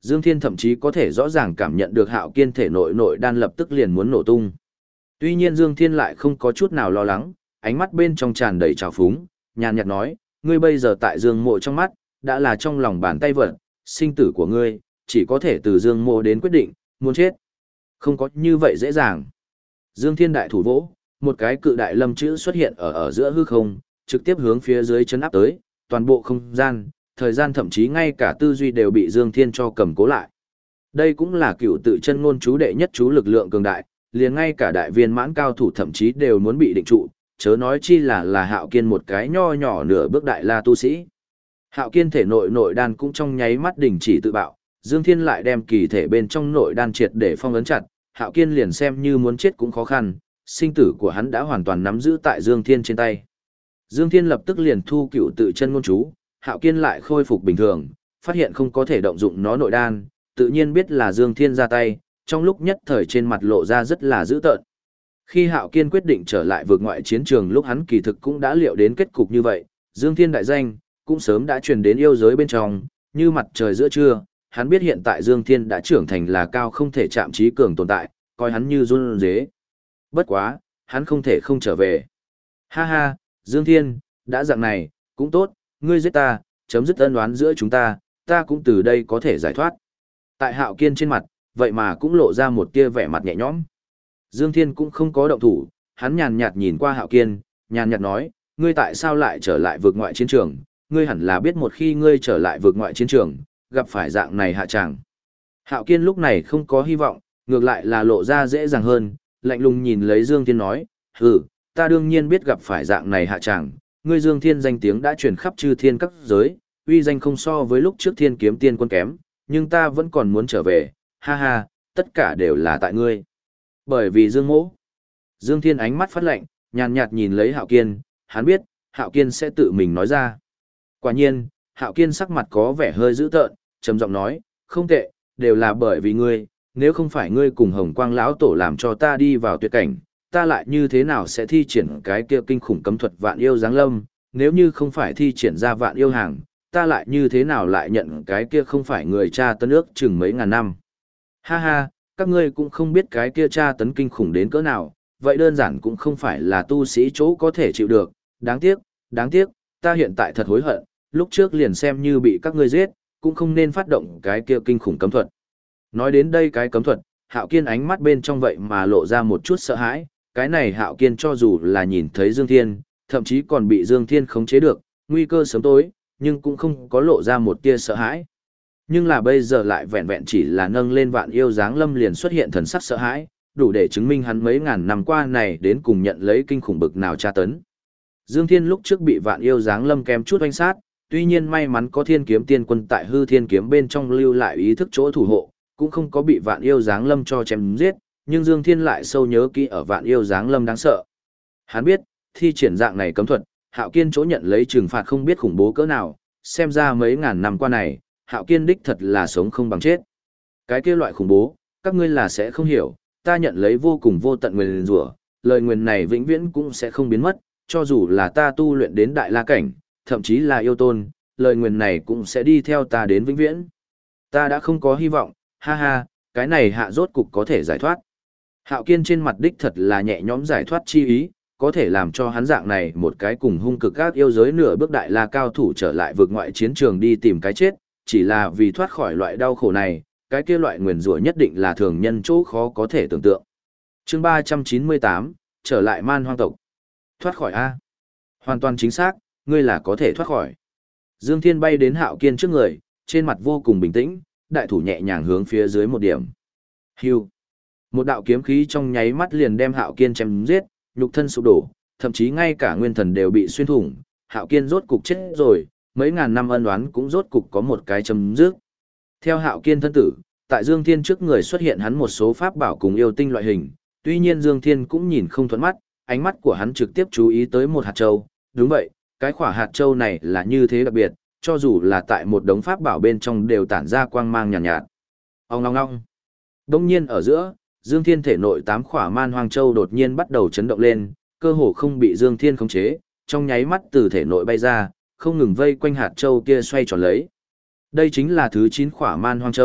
Dương Thiên thậm chí có thể rõ ràng cảm nhận được Hạo Kiên thể nội nội đan lập tức liền muốn nổ tung. Tuy nhiên Dương Thiên lại không có chút nào lo lắng, ánh mắt bên trong tràn đầy trào phúng, nhàn nhạt nói, ngươi bây giờ tại Dương Mộ trong mắt, đã là trong lòng bàn tay vật, sinh tử của ngươi, chỉ có thể từ Dương Mộ đến quyết định, muốn chết. Không có như vậy dễ dàng. Dương Thiên đại thủ vỗ, một cái cự đại lâm chữ xuất hiện ở giữa hư không, trực tiếp hướng phía dưới chấn áp tới, toàn bộ không gian, thời gian thậm chí ngay cả tư duy đều bị Dương Thiên cho cầm cố lại. Đây cũng là cựu tự chân ngôn chú đệ nhất chú lực lượng cường đại, liền ngay cả đại viên mãn cao thủ thậm chí đều muốn bị định trụ, chớ nói chi là Hạo Kiên một cái nho nhỏ nửa bước đại la tu sĩ. Hạo Kiên thể nội nội đan cũng trong nháy mắt đình chỉ tự bạo, Dương Thiên lại đem kỳ thể bên trong nội đan triệt để phong ấn chặt, Hạo Kiên liền xem như muốn chết cũng khó khăn, sinh tử của hắn đã hoàn toàn nắm giữ tại Dương Thiên trên tay. Dương Thiên lập tức liền thu cựu tự chân ngôn chú, Hạo Kiên lại khôi phục bình thường, phát hiện không có thể động dụng nó nội đan, tự nhiên biết là Dương Thiên ra tay, trong lúc nhất thời trên mặt lộ ra rất là dữ tợn. Khi Hạo Kiên quyết định trở lại vượt ngoại chiến trường lúc hắn kỳ thực cũng đã liệu đến kết cục như vậy, Dương Thiên đại danh cũng sớm đã truyền đến yêu giới bên trong, như mặt trời giữa trưa, hắn biết hiện tại Dương Thiên đã trưởng thành là cao không thể chạm trí cường tồn tại, coi hắn như run dế. Bất quá, hắn không thể không trở về. Ha ha, Dương Thiên, đã dạng này, cũng tốt, ngươi giết ta, chấm dứt ân oán giữa chúng ta, ta cũng từ đây có thể giải thoát. Tại Hạo Kiên trên mặt, vậy mà cũng lộ ra một tia vẻ mặt nhẹ nhõm. Dương Thiên cũng không có động thủ, hắn nhàn nhạt nhìn qua Hạo Kiên, nhàn nhạt nói, ngươi tại sao lại trở lại vượt ngoại chiến trường, ngươi hẳn là biết một khi ngươi trở lại vượt ngoại chiến trường, gặp phải dạng này hạ tràng. Hạo Kiên lúc này không có hy vọng, ngược lại là lộ ra dễ dàng hơn, lạnh lùng nhìn lấy Dương Thiên nói, hừ, ta đương nhiên biết gặp phải dạng này hạ tràng, ngươi Dương Thiên danh tiếng đã truyền khắp chư thiên các giới, uy danh không so với lúc trước Thiên Kiếm Tiên quân kém, nhưng ta vẫn còn muốn trở về, ha ha, tất cả đều là tại ngươi. Bởi vì Dương Mỗ. Dương Thiên ánh mắt phát lạnh, nhàn nhạt nhìn lấy Hạo Kiên, hắn biết, Hạo Kiên sẽ tự mình nói ra. Quả nhiên, Hạo Kiên sắc mặt có vẻ hơi dữ tợn, trầm giọng nói, không tệ, đều là bởi vì ngươi, nếu không phải ngươi cùng Hồng Quang lão tổ làm cho ta đi vào tuyệt cảnh, ta lại như thế nào sẽ thi triển cái kia kinh khủng cấm thuật vạn yêu giáng lâm, nếu như không phải thi triển ra vạn yêu hàng, ta lại như thế nào lại nhận cái kia không phải người cha tấn ước chừng mấy ngàn năm. Ha ha, các ngươi cũng không biết cái kia cha tấn kinh khủng đến cỡ nào, vậy đơn giản cũng không phải là tu sĩ chỗ có thể chịu được, đáng tiếc, ta hiện tại thật hối hận, lúc trước liền xem như bị các ngươi giết, cũng không nên phát động cái kia kinh khủng cấm thuật. Nói đến đây cái cấm thuật, Hạo Kiên ánh mắt bên trong vậy mà lộ ra một chút sợ hãi, cái này Hạo Kiên cho dù là nhìn thấy Dương Thiên, thậm chí còn bị Dương Thiên khống chế được, nguy cơ sớm tối, nhưng cũng không có lộ ra một tia sợ hãi. Nhưng là bây giờ lại vẹn vẹn chỉ là nâng lên vạn yêu dáng lâm liền xuất hiện thần sắc sợ hãi, đủ để chứng minh hắn mấy ngàn năm qua này đến cùng nhận lấy kinh khủng bực nào tra tấn. Dương Thiên lúc trước bị vạn yêu dáng lâm kém chút oanh sát, tuy nhiên may mắn có Thiên Kiếm Tiên quân tại hư thiên kiếm bên trong lưu lại ý thức chỗ thủ hộ, cũng không có bị vạn yêu dáng lâm cho chém giết, nhưng Dương Thiên lại sâu nhớ kỹ ở vạn yêu dáng lâm đáng sợ. Hắn biết, thi triển dạng này cấm thuật, Hạo Kiên chỗ nhận lấy trừng phạt không biết khủng bố cỡ nào, xem ra mấy ngàn năm qua này, Hạo Kiên đích thật là sống không bằng chết. Cái kia loại khủng bố, các ngươi là sẽ không hiểu, ta nhận lấy vô cùng vô tận nguyền rủa, lời nguyền này vĩnh viễn cũng sẽ không biến mất, cho dù là ta tu luyện đến đại la cảnh, thậm chí là yêu tôn, lời nguyền này cũng sẽ đi theo ta đến vĩnh viễn. Ta đã không có hy vọng, ha ha, cái này hạ rốt cục có thể giải thoát. Hạo Kiên trên mặt đích thật là nhẹ nhõm giải thoát chi ý, có thể làm cho hắn dạng này một cái cùng hung cực các yêu giới nửa bước đại la cao thủ trở lại vượt ngoại chiến trường đi tìm cái chết, chỉ là vì thoát khỏi loại đau khổ này, cái kia loại nguyền rủa nhất định là thường nhân chỗ khó có thể tưởng tượng. Chương 398, trở lại man hoang tộc. Thoát khỏi A. Hoàn toàn chính xác, ngươi là có thể thoát khỏi. Dương Thiên bay đến Hạo Kiên trước người, trên mặt vô cùng bình tĩnh, đại thủ nhẹ nhàng hướng phía dưới một điểm. Hưu. Một đạo kiếm khí trong nháy mắt liền đem Hạo Kiên chém giết, nhục thân sụp đổ, thậm chí ngay cả nguyên thần đều bị xuyên thủng, Hạo Kiên rốt cục chết rồi, mấy ngàn năm ân oán cũng rốt cục có một cái chấm dứt. Theo Hạo Kiên thân tử, tại Dương Thiên trước người xuất hiện hắn một số pháp bảo cùng yêu tinh loại hình, tuy nhiên Dương Thiên cũng nhìn không thuận mắt, ánh mắt của hắn trực tiếp chú ý tới một hạt châu, đúng vậy, cái quả hạt châu này là như thế đặc biệt, cho dù là tại một đống pháp bảo bên trong đều tản ra quang mang nhàn nhạt. Ong long long. Đông nhiên ở giữa, Dương Thiên thể nội 8 khỏa man hoang châu đột nhiên bắt đầu chấn động lên, cơ hồ không bị Dương Thiên khống chế, trong nháy mắt từ thể nội bay ra, không ngừng vây quanh hạt châu kia xoay tròn lấy. Đây chính là thứ 9 khỏa man hoang châu,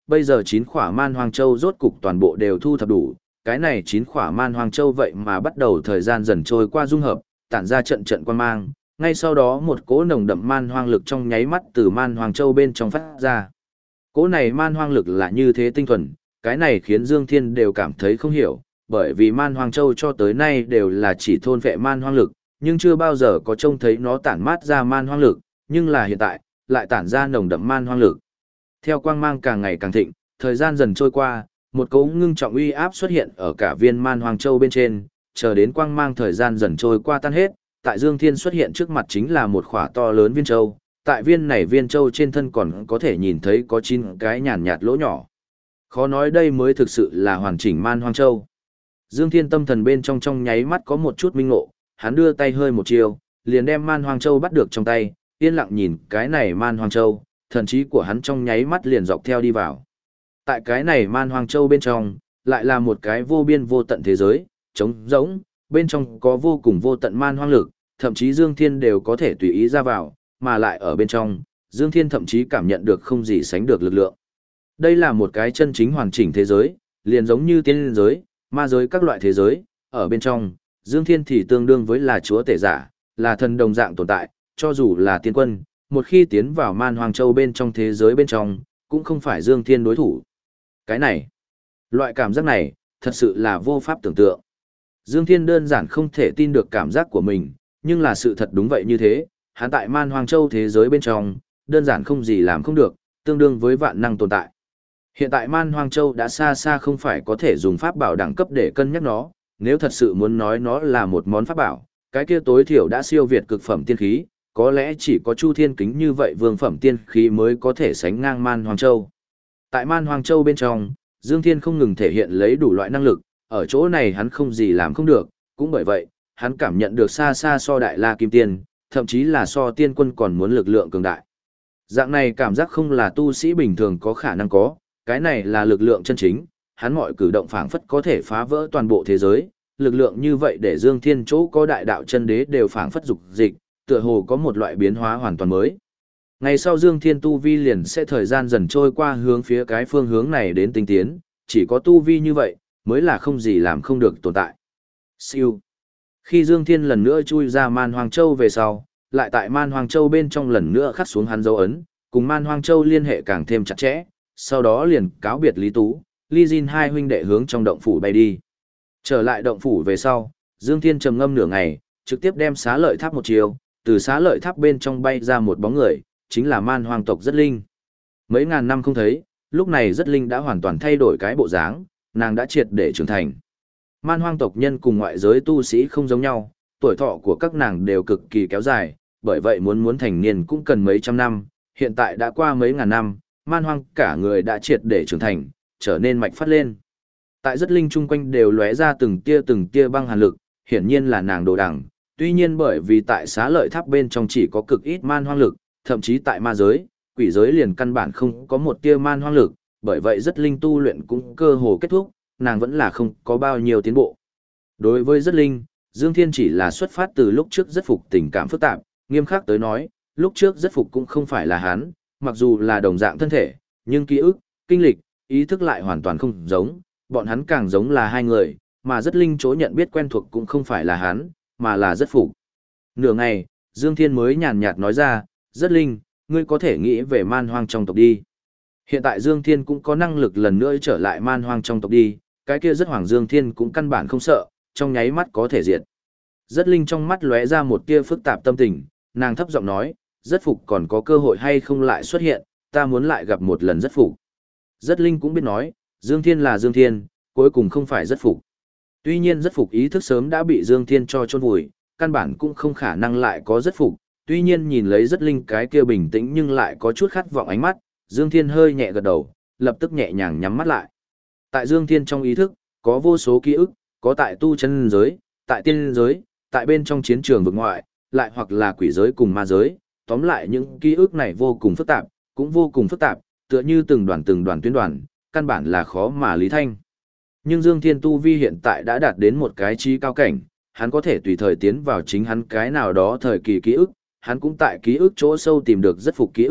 bây giờ 9 khỏa man hoang châu rốt cục toàn bộ đều thu thập đủ, cái này 9 khỏa man hoang châu vậy mà bắt đầu thời gian dần trôi qua dung hợp, tản ra trận trận quan mang, ngay sau đó một cỗ nồng đậm man hoang lực trong nháy mắt từ man hoang châu bên trong phát ra. Cỗ này man hoang lực là như thế tinh thuần, cái này khiến Dương Thiên đều cảm thấy không hiểu, bởi vì man hoang châu cho tới nay đều là chỉ thôn vệ man hoang lực, nhưng chưa bao giờ có trông thấy nó tản mát ra man hoang lực, nhưng là hiện tại, lại tản ra nồng đậm man hoang lực. Theo quang mang càng ngày càng thịnh, thời gian dần trôi qua, một cỗ ngưng trọng uy áp xuất hiện ở cả viên man hoang châu bên trên, chờ đến quang mang thời gian dần trôi qua tan hết, tại Dương Thiên xuất hiện trước mặt chính là một khỏa to lớn viên châu, tại viên này viên châu trên thân còn có thể nhìn thấy có 9 cái nhàn nhạt lỗ nhỏ. Khó nói đây mới thực sự là hoàn chỉnh man hoang châu. Dương Thiên tâm thần bên trong nháy mắt có một chút minh ngộ, hắn đưa tay hơi một chiều, liền đem man hoang châu bắt được trong tay, yên lặng nhìn cái này man hoang châu, thần trí của hắn trong nháy mắt liền dọc theo đi vào. Tại cái này man hoang châu bên trong, lại là một cái vô biên vô tận thế giới, trống rỗng, bên trong có vô cùng vô tận man hoang lực, thậm chí Dương Thiên đều có thể tùy ý ra vào, mà lại ở bên trong, Dương Thiên thậm chí cảm nhận được không gì sánh được lực lượng. Đây là một cái chân chính hoàn chỉnh thế giới, liền giống như tiên giới, ma giới các loại thế giới, ở bên trong, Dương Thiên thì tương đương với là chúa tể giả, là thần đồng dạng tồn tại, cho dù là tiên quân, một khi tiến vào man hoang châu bên trong thế giới bên trong, cũng không phải Dương Thiên đối thủ. Cái này, loại cảm giác này, thật sự là vô pháp tưởng tượng. Dương Thiên đơn giản không thể tin được cảm giác của mình, nhưng là sự thật đúng vậy như thế, hắn tại man hoang châu thế giới bên trong, đơn giản không gì làm không được, tương đương với vạn năng tồn tại. Hiện tại man hoang châu đã xa xa không phải có thể dùng pháp bảo đẳng cấp để cân nhắc nó, nếu thật sự muốn nói nó là một món pháp bảo, cái kia tối thiểu đã siêu việt cực phẩm tiên khí, có lẽ chỉ có Chu Thiên Kính như vậy vương phẩm tiên khí mới có thể sánh ngang man hoang châu. Tại man hoang châu bên trong, Dương Thiên không ngừng thể hiện lấy đủ loại năng lực, ở chỗ này hắn không gì làm không được, cũng bởi vậy, hắn cảm nhận được xa xa so Đại La Kim Tiên, thậm chí là so tiên quân còn muốn lực lượng cường đại. Dạng này cảm giác không là tu sĩ bình thường có khả năng có, cái này là lực lượng chân chính, hắn mọi cử động phảng phất có thể phá vỡ toàn bộ thế giới, lực lượng như vậy để Dương Thiên chỗ có đại đạo chân đế đều phảng phất dục dịch, tựa hồ có một loại biến hóa hoàn toàn mới. Ngày sau Dương Thiên tu vi liền sẽ thời gian dần trôi qua hướng phía cái phương hướng này đến tinh tiến, chỉ có tu vi như vậy, mới là không gì làm không được tồn tại. Siêu. Khi Dương Thiên lần nữa chui ra Man Hoang Châu về sau, lại tại Man Hoang Châu bên trong lần nữa khắc xuống hắn dấu ấn, cùng Man Hoang Châu liên hệ càng thêm chặt chẽ, sau đó liền cáo biệt Lý Tú, Lý Jin hai huynh đệ hướng trong động phủ bay đi. Trở lại động phủ về sau, Dương Thiên trầm ngâm nửa ngày, trực tiếp đem xá lợi tháp một chiều, từ xá lợi tháp bên trong bay ra một bóng người, chính là Man Hoang tộc Rất Linh. Mấy ngàn năm không thấy, lúc này Rất Linh đã hoàn toàn thay đổi cái bộ dáng, nàng đã triệt để trưởng thành. Man Hoang tộc nhân cùng ngoại giới tu sĩ không giống nhau, tuổi thọ của các nàng đều cực kỳ kéo dài, bởi vậy muốn thành niên cũng cần mấy trăm năm, hiện tại đã qua mấy ngàn năm, Man Hoang cả người đã triệt để trưởng thành, trở nên mạnh phát lên. Tại Rất Linh chung quanh đều lóe ra từng tia băng hàn lực, hiển nhiên là nàng đồ đẳng, tuy nhiên bởi vì tại xá lợi tháp bên trong chỉ có cực ít man hoang lực, thậm chí tại ma giới, quỷ giới liền căn bản không có một tia man hoang lực, bởi vậy Rất Linh tu luyện cũng cơ hồ kết thúc, nàng vẫn là không có bao nhiêu tiến bộ. Đối với Rất Linh, Dương Thiên chỉ là xuất phát từ lúc trước rất phục tình cảm phức tạp, nghiêm khắc tới nói, lúc trước rất phục cũng không phải là hắn, mặc dù là đồng dạng thân thể, nhưng ký ức, kinh lịch, ý thức lại hoàn toàn không giống, bọn hắn càng giống là hai người, mà Rất Linh chỗ nhận biết quen thuộc cũng không phải là hắn, mà là rất phục. Nửa ngày, Dương Thiên mới nhàn nhạt nói ra, Rất Linh, ngươi có thể nghĩ về man hoang trong tộc đi. Hiện tại Dương Thiên cũng có năng lực lần nữa trở lại man hoang trong tộc đi, cái kia rất hoàng Dương Thiên cũng căn bản không sợ, trong nháy mắt có thể diệt. Rất Linh trong mắt lóe ra một tia phức tạp tâm tình, nàng thấp giọng nói, rất phục còn có cơ hội hay không lại xuất hiện, ta muốn lại gặp một lần rất phục. Rất Linh cũng biết nói, Dương Thiên là Dương Thiên, cuối cùng không phải rất phục. Tuy nhiên rất phục ý thức sớm đã bị Dương Thiên cho chôn vùi, căn bản cũng không khả năng lại có rất phục, tuy nhiên nhìn lấy Rất Linh cái kia bình tĩnh nhưng lại có chút khát vọng ánh mắt, Dương Thiên hơi nhẹ gật đầu, lập tức nhẹ nhàng nhắm mắt lại. Tại Dương Thiên trong ý thức, có vô số ký ức, có tại tu chân giới, tại tiên giới, tại bên trong chiến trường vực ngoại, lại hoặc là quỷ giới cùng ma giới, tóm lại những ký ức này vô cùng phức tạp, cũng vô cùng phức tạp, tựa như từng đoàn tuyến đoàn, căn bản là khó mà lý thanh. Nhưng Dương Thiên tu vi hiện tại đã đạt đến một cái trí cao cảnh, hắn có thể tùy thời tiến vào chính hắn cái nào đó thời kỳ ký ức, hắn cũng tại ký ức chỗ sâu tìm được rất phục ký ức,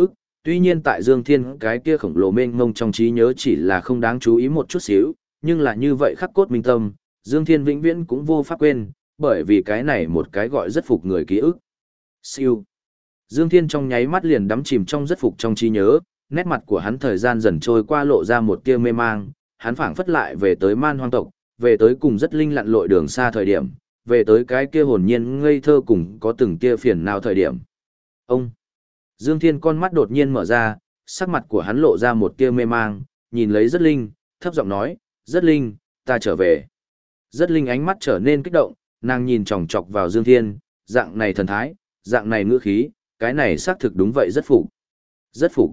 Tuy nhiên tại Dương Thiên cái kia khổng lồ mênh mông trong trí nhớ chỉ là không đáng chú ý một chút xíu, nhưng là như vậy khắc cốt minh tâm, Dương Thiên vĩnh viễn cũng vô pháp quên, bởi vì cái này một cái gọi rất phục người ký ức. Siêu. Dương Thiên trong nháy mắt liền đắm chìm trong rất phục trong trí nhớ, nét mặt của hắn thời gian dần trôi qua lộ ra một tia mê mang, hắn phảng phất lại về tới man hoang tộc, về tới cùng rất linh lặn lội đường xa thời điểm, về tới cái kia hồn nhiên ngây thơ cùng có từng tia phiền não thời điểm. Ông. Dương Thiên con mắt đột nhiên mở ra, sắc mặt của hắn lộ ra một tia mê mang, nhìn lấy rất linh, thấp giọng nói, rất linh, ta trở về. Rất linh ánh mắt trở nên kích động, nàng nhìn chòng chọc vào Dương Thiên, dạng này thần thái, dạng này ngữ khí, cái này xác thực đúng vậy rất phục. Rất phục,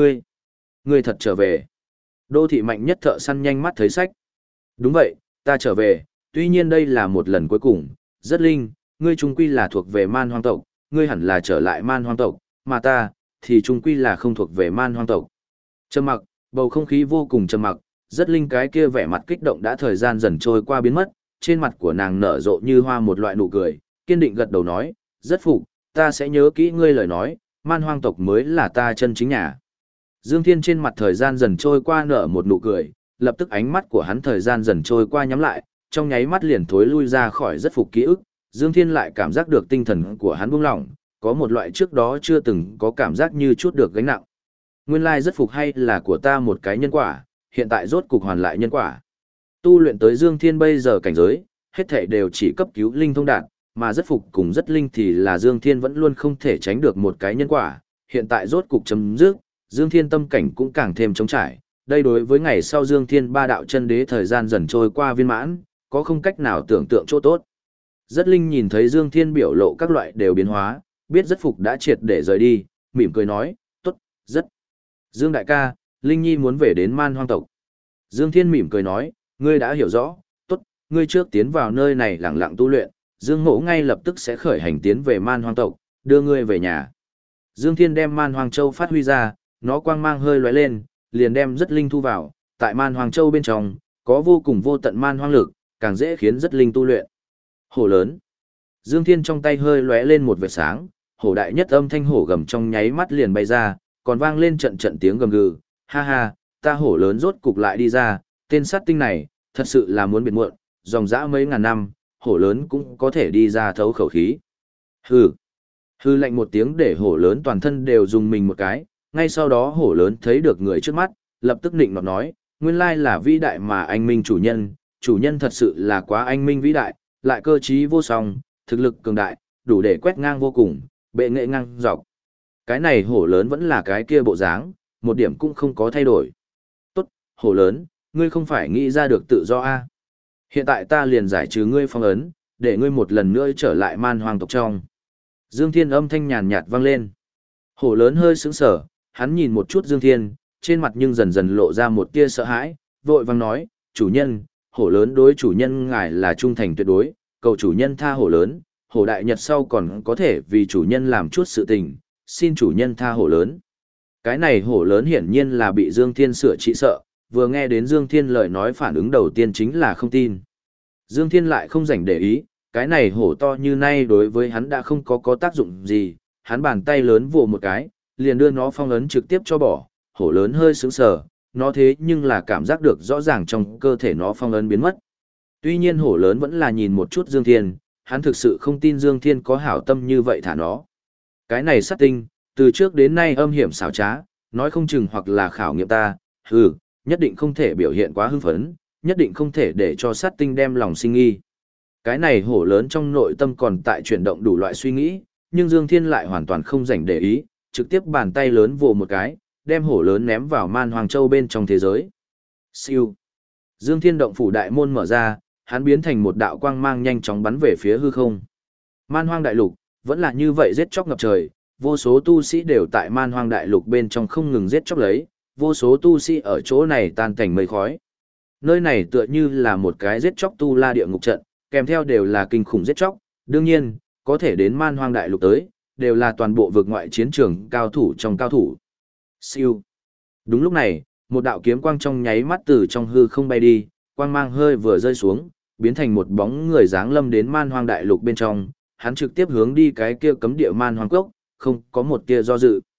ngươi thật trở về. Đô thị mạnh nhất thợ săn nhanh mắt thấy sách. Đúng vậy, ta trở về, tuy nhiên đây là một lần cuối cùng, rất linh, ngươi trung quy là thuộc về man hoang tộc, ngươi hẳn là trở lại man hoang tộc, mà ta, thì trung quy là không thuộc về man hoang tộc. Trầm mặc, bầu không khí vô cùng trầm mặc, rất linh cái kia vẻ mặt kích động đã thời gian dần trôi qua biến mất, trên mặt của nàng nở rộ như hoa một loại nụ cười, kiên định gật đầu nói, rất phục, ta sẽ nhớ kỹ ngươi lời nói, man hoang tộc mới là ta chân chính nhà. Dương Thiên trên mặt thời gian dần trôi qua nở một nụ cười, lập tức ánh mắt của hắn thời gian dần trôi qua nhắm lại, trong nháy mắt liền thối lui ra khỏi rất phục ký ức, Dương Thiên lại cảm giác được tinh thần của hắn buông lỏng, có một loại trước đó chưa từng có cảm giác như chút được gánh nặng. Nguyên lai rất phục hay là của ta một cái nhân quả, hiện tại rốt cục hoàn lại nhân quả. Tu luyện tới Dương Thiên bây giờ cảnh giới, hết thảy đều chỉ cấp cứu linh thông đạt, mà rất phục cùng rất linh thì là Dương Thiên vẫn luôn không thể tránh được một cái nhân quả, hiện tại rốt cục chấm dứt, Dương Thiên tâm cảnh cũng càng thêm trống trải. Đây đối với ngày sau Dương Thiên ba đạo chân đế thời gian dần trôi qua viên mãn, có không cách nào tưởng tượng chỗ tốt. Rất linh nhìn thấy Dương Thiên biểu lộ các loại đều biến hóa, biết rất phục đã triệt để rời đi, mỉm cười nói, tốt, rất. Dương đại ca, Linh Nhi muốn về đến man hoang tộc. Dương Thiên mỉm cười nói, ngươi đã hiểu rõ, tốt, ngươi trước tiến vào nơi này lặng lặng tu luyện, Dương Mỗ ngay lập tức sẽ khởi hành tiến về man hoang tộc, đưa ngươi về nhà. Dương Thiên đem man hoang châu phát huy ra, nó quang mang hơi lóe lên, liền đem rất linh thu vào, tại man hoang châu bên trong, có vô cùng vô tận man hoang lực, càng dễ khiến rất linh tu luyện. Hổ lớn. Dương Thiên trong tay hơi lóe lên một vệt sáng, hổ đại nhất âm thanh hổ gầm trong nháy mắt liền bay ra, còn vang lên trận trận tiếng gầm gừ, ha ha, ta hổ lớn rốt cục lại đi ra, tên sát tinh này, thật sự là muốn biệt muộn, dòng dã mấy ngàn năm, hổ lớn cũng có thể đi ra thấu khẩu khí. Hừ. Hừ lạnh một tiếng để hổ lớn toàn thân đều dùng mình một cái, ngay sau đó hổ lớn thấy được người trước mắt, lập tức nịnh nọt nói, nguyên lai là vĩ đại mà anh minh chủ nhân thật sự là quá anh minh vĩ đại, lại cơ trí vô song, thực lực cường đại, đủ để quét ngang vô cùng, bệ nghệ ngang dọc. Cái này hổ lớn vẫn là cái kia bộ dáng, một điểm cũng không có thay đổi. Tốt, hổ lớn, ngươi không phải nghĩ ra được tự do a? Hiện tại ta liền giải trừ ngươi phong ấn, để ngươi một lần nữa trở lại man hoang tộc trong. Dương Thiên âm thanh nhàn nhạt vang lên. Hổ lớn hơi sững sờ, hắn nhìn một chút Dương Thiên, trên mặt nhưng dần dần lộ ra một tia sợ hãi, vội vàng nói, chủ nhân, hổ lớn đối chủ nhân ngài là trung thành tuyệt đối, cầu chủ nhân tha hổ lớn, hổ đại nhật sau còn có thể vì chủ nhân làm chút sự tình, xin chủ nhân tha hổ lớn. Cái này hổ lớn hiển nhiên là bị Dương Thiên sửa trị sợ, vừa nghe đến Dương Thiên lời nói phản ứng đầu tiên chính là không tin. Dương Thiên lại không rảnh để ý, cái này hổ to như nay đối với hắn đã không có tác dụng gì, hắn bàn tay lớn vồ một cái, liền đưa nó phong ấn trực tiếp cho bỏ, hổ lớn hơi sững sờ, nó thế nhưng là cảm giác được rõ ràng trong cơ thể nó phong ấn biến mất. Tuy nhiên hổ lớn vẫn là nhìn một chút Dương Thiên, hắn thực sự không tin Dương Thiên có hảo tâm như vậy thả nó. Cái này sát tinh, từ trước đến nay âm hiểm xảo trá, nói không chừng hoặc là khảo nghiệm ta, nhất định không thể biểu hiện quá hưng phấn, nhất định không thể để cho sát tinh đem lòng sinh nghi. Cái này hổ lớn trong nội tâm còn tại chuyển động đủ loại suy nghĩ, nhưng Dương Thiên lại hoàn toàn không rảnh để ý, trực tiếp bàn tay lớn vồ một cái, đem hổ lớn ném vào man hoàng châu bên trong thế giới. Siêu. Dương Thiên động phủ đại môn mở ra, hắn biến thành một đạo quang mang nhanh chóng bắn về phía hư không. Man hoang đại lục, vẫn là như vậy giết chóc ngập trời, vô số tu sĩ đều tại man hoang đại lục bên trong không ngừng giết chóc lấy, vô số tu sĩ ở chỗ này tan cảnh mây khói. Nơi này tựa như là một cái giết chóc tu la địa ngục trận, kèm theo đều là kinh khủng giết chóc, đương nhiên, có thể đến man hoang đại lục tới, đều là toàn bộ vực ngoại chiến trường cao thủ trong cao thủ. Siêu. Đúng lúc này, một đạo kiếm quang trong nháy mắt từ trong hư không bay đi, quang mang hơi vừa rơi xuống, biến thành một bóng người dáng lâm đến man hoang đại lục bên trong, hắn trực tiếp hướng đi cái kia cấm địa man hoang cốc, không có một tia do dự.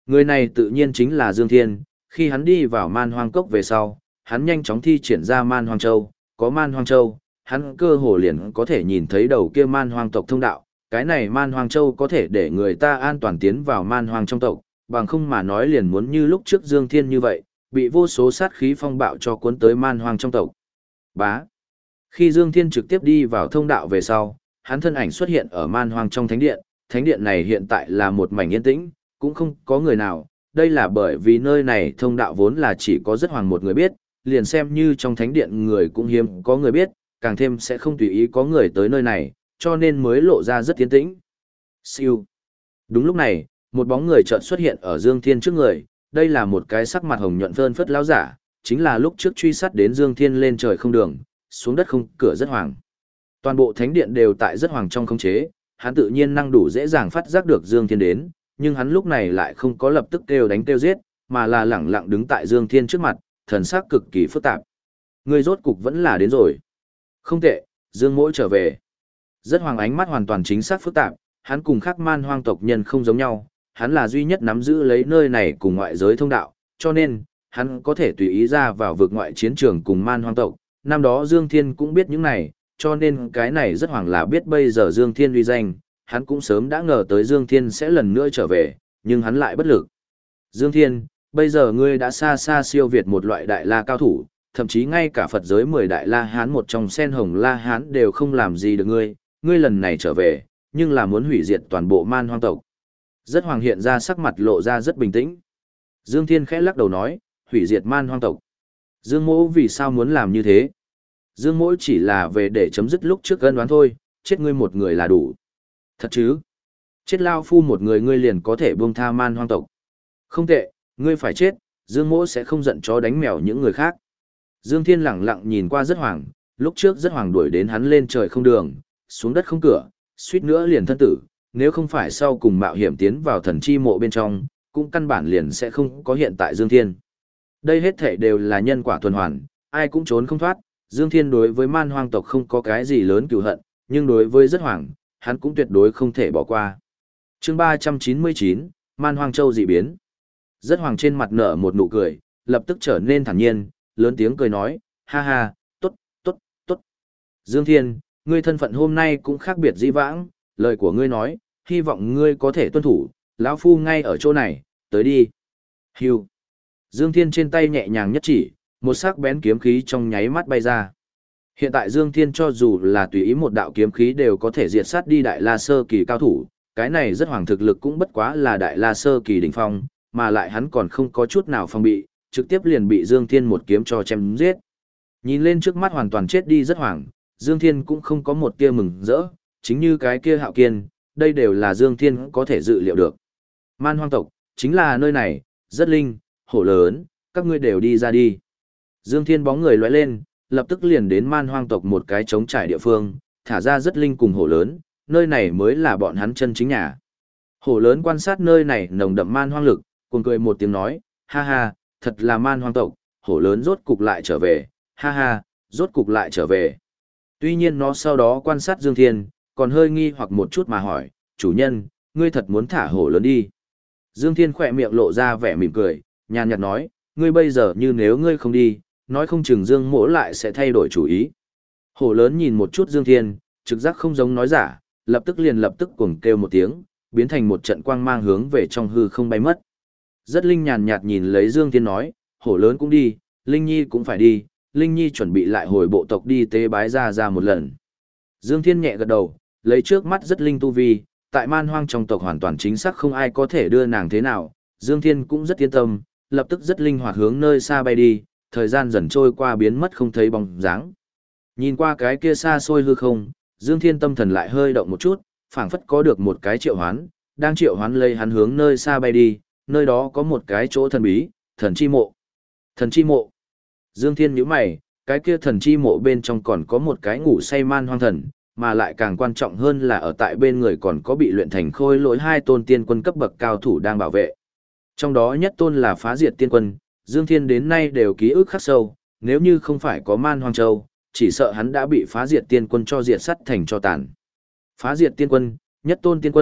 Người này tự nhiên chính là Dương Thiên, khi hắn đi vào Man Hoang Cốc về sau, hắn nhanh chóng thi triển ra Man Hoang Châu, có Man Hoang Châu, hắn cơ hồ liền có thể nhìn thấy đầu kia Man Hoang tộc thông đạo, cái này Man Hoang Châu có thể để người ta an toàn tiến vào Man Hoang trong tộc, bằng không mà nói liền muốn như lúc trước Dương Thiên như vậy, bị vô số sát khí phong bạo cho cuốn tới Man Hoang trong tộc. Bá. Khi Dương Thiên trực tiếp đi vào thông đạo về sau, hắn thân ảnh xuất hiện ở Man Hoang trong thánh điện này hiện tại là một mảnh yên tĩnh, cũng không có người nào, đây là bởi vì nơi này thông đạo vốn là chỉ có rất hoàng một người biết, liền xem như trong thánh điện người cũng hiếm có người biết, càng thêm sẽ không tùy ý có người tới nơi này, cho nên mới lộ ra rất yên tĩnh. Siêu. Đúng lúc này, một bóng người chợt xuất hiện ở Dương Thiên trước người, đây là một cái sắc mặt hồng nhuận phơn phất lão giả, chính là lúc trước truy sát đến Dương Thiên lên trời không đường, xuống đất không cửa rất hoàng. Toàn bộ thánh điện đều tại rất hoàng trong khống chế, hắn tự nhiên năng đủ dễ dàng phát giác được Dương Thiên đến, nhưng hắn lúc này lại không có lập tức kêu đánh kêu giết, mà là lẳng lặng đứng tại Dương Thiên trước mặt, thần sắc cực kỳ phức tạp. Người rốt cục vẫn là đến rồi. Không tệ, Dương Mỗ trở về. Rất hoàng ánh mắt hoàn toàn chính xác phức tạp, hắn cùng khác Man Hoang tộc nhân không giống nhau, hắn là duy nhất nắm giữ lấy nơi này cùng ngoại giới thông đạo, cho nên, hắn có thể tùy ý ra vào vực ngoại chiến trường cùng Man Hoang tộc. Năm đó Dương Thiên cũng biết những này, cho nên cái này rất hoàng là biết bây giờ Dương Thiên uy danh, hắn cũng sớm đã ngờ tới Dương Thiên sẽ lần nữa trở về, nhưng hắn lại bất lực. Dương Thiên, bây giờ ngươi đã xa xa siêu việt một loại đại la cao thủ, thậm chí ngay cả Phật giới 10 đại la hán một trong sen hồng la hán đều không làm gì được ngươi, ngươi lần này trở về, nhưng là muốn hủy diệt toàn bộ Man Hoang tộc. Rất hoàng hiện ra sắc mặt lộ ra rất bình tĩnh. Dương Thiên khẽ lắc đầu nói, hủy diệt Man Hoang tộc. Dương Mỗ vì sao muốn làm như thế? Dương Mỗ chỉ là về để chấm dứt lúc trước ân oán thôi, chết ngươi một người là đủ. Thật chứ? Chết lao phu một người ngươi liền có thể buông tha Man Hoang tộc. Không tệ, ngươi phải chết, Dương Mỗ sẽ không giận chó đánh mèo những người khác. Dương Thiên lẳng lặng nhìn qua rất hoàng, lúc trước rất hoàng đuổi đến hắn lên trời không đường, xuống đất không cửa, suýt nữa liền thân tử, nếu không phải sau cùng mạo hiểm tiến vào thần chi mộ bên trong, cũng căn bản liền sẽ không có hiện tại Dương Thiên. Đây hết thể đều là nhân quả tuần hoàn, ai cũng trốn không thoát, Dương Thiên đối với Man Hoang tộc không có cái gì lớn cừu hận, nhưng đối với rất hoàng, hắn cũng tuyệt đối không thể bỏ qua. Chương 399, Man Hoang Châu dị biến. Rất hoàng trên mặt nở một nụ cười, lập tức trở nên thản nhiên, lớn tiếng cười nói, ha ha, tốt, tốt, tốt. Dương Thiên, ngươi thân phận hôm nay cũng khác biệt dĩ vãng, lời của ngươi nói, hy vọng ngươi có thể tuân thủ, lão phu ngay ở chỗ này, tới đi. Hưu. Dương Thiên trên tay nhẹ nhàng nhất chỉ, một sắc bén kiếm khí trong nháy mắt bay ra. Hiện tại Dương Thiên cho dù là tùy ý một đạo kiếm khí đều có thể diệt sát đi đại la sơ kỳ cao thủ, cái này rất hoàng thực lực cũng bất quá là đại la sơ kỳ đỉnh phong, mà lại hắn còn không có chút nào phòng bị, trực tiếp liền bị Dương Thiên một kiếm cho chém giết. Nhìn lên trước mắt hoàn toàn chết đi rất hoàng, Dương Thiên cũng không có một tia mừng rỡ, chính như cái kia Hạo Kiên, đây đều là Dương Thiên có thể dự liệu được. Man Hoang tộc, chính là nơi này, rất linh, hổ lớn, các ngươi đều đi ra đi. Dương Thiên bóng người lóe lên, lập tức liền đến Man Hoang tộc một cái trống trải địa phương, thả ra rất linh cùng hổ lớn, nơi này mới là bọn hắn chân chính nhà. Hổ lớn quan sát nơi này nồng đậm man hoang lực, cuồng cười một tiếng nói, ha ha, thật là Man Hoang tộc, hổ lớn rốt cục lại trở về, ha ha, rốt cục lại trở về. Tuy nhiên nó sau đó quan sát Dương Thiên, còn hơi nghi hoặc một chút mà hỏi, chủ nhân, ngươi thật muốn thả hổ lớn đi. Dương Thiên khỏe miệng lộ ra vẻ mỉm cười, nhàn nhạt nói, ngươi bây giờ như nếu ngươi không đi, nói không chừng Dương Mỗ lại sẽ thay đổi chủ ý. Hổ lớn nhìn một chút Dương Thiên, trực giác không giống nói giả, lập tức cuồng kêu một tiếng, biến thành một trận quang mang hướng về trong hư không bay mất. Rất linh nhàn nhạt nhìn lấy Dương Thiên nói, hổ lớn cũng đi, Linh Nhi cũng phải đi, Linh Nhi chuẩn bị lại hồi bộ tộc đi tế bái ra một lần. Dương Thiên nhẹ gật đầu, lấy trước mắt rất linh tu vi, tại Man Hoang trong tộc hoàn toàn chính xác không ai có thể đưa nàng thế nào, Dương Thiên cũng rất yên tâm, lập tức rất linh hoạt hướng nơi xa bay đi, thời gian dần trôi qua biến mất không thấy bóng dáng. Nhìn qua cái kia xa xôi hư không, Dương Thiên tâm thần lại hơi động một chút, phảng phất có được một cái triệu hoán, đang triệu hoán lấy hắn hướng nơi xa bay đi, nơi đó có một cái chỗ thần bí, thần chi mộ. Thần chi mộ. Dương Thiên nhíu mày, cái kia thần chi mộ bên trong còn có một cái ngủ say Man Hoang thần, mà lại càng quan trọng hơn là ở tại bên người còn có bị luyện thành khôi lỗi hai tôn tiên quân cấp bậc cao thủ đang bảo vệ. Trong đó nhất tôn là phá diệt tiên quân, Dương Thiên đến nay đều ký ức khắc sâu, nếu như không phải có Man Hoang Châu, chỉ sợ hắn đã bị phá diệt tiên quân cho diệt sắt thành cho tàn. Phá diệt tiên quân, nhất tôn tiên quân,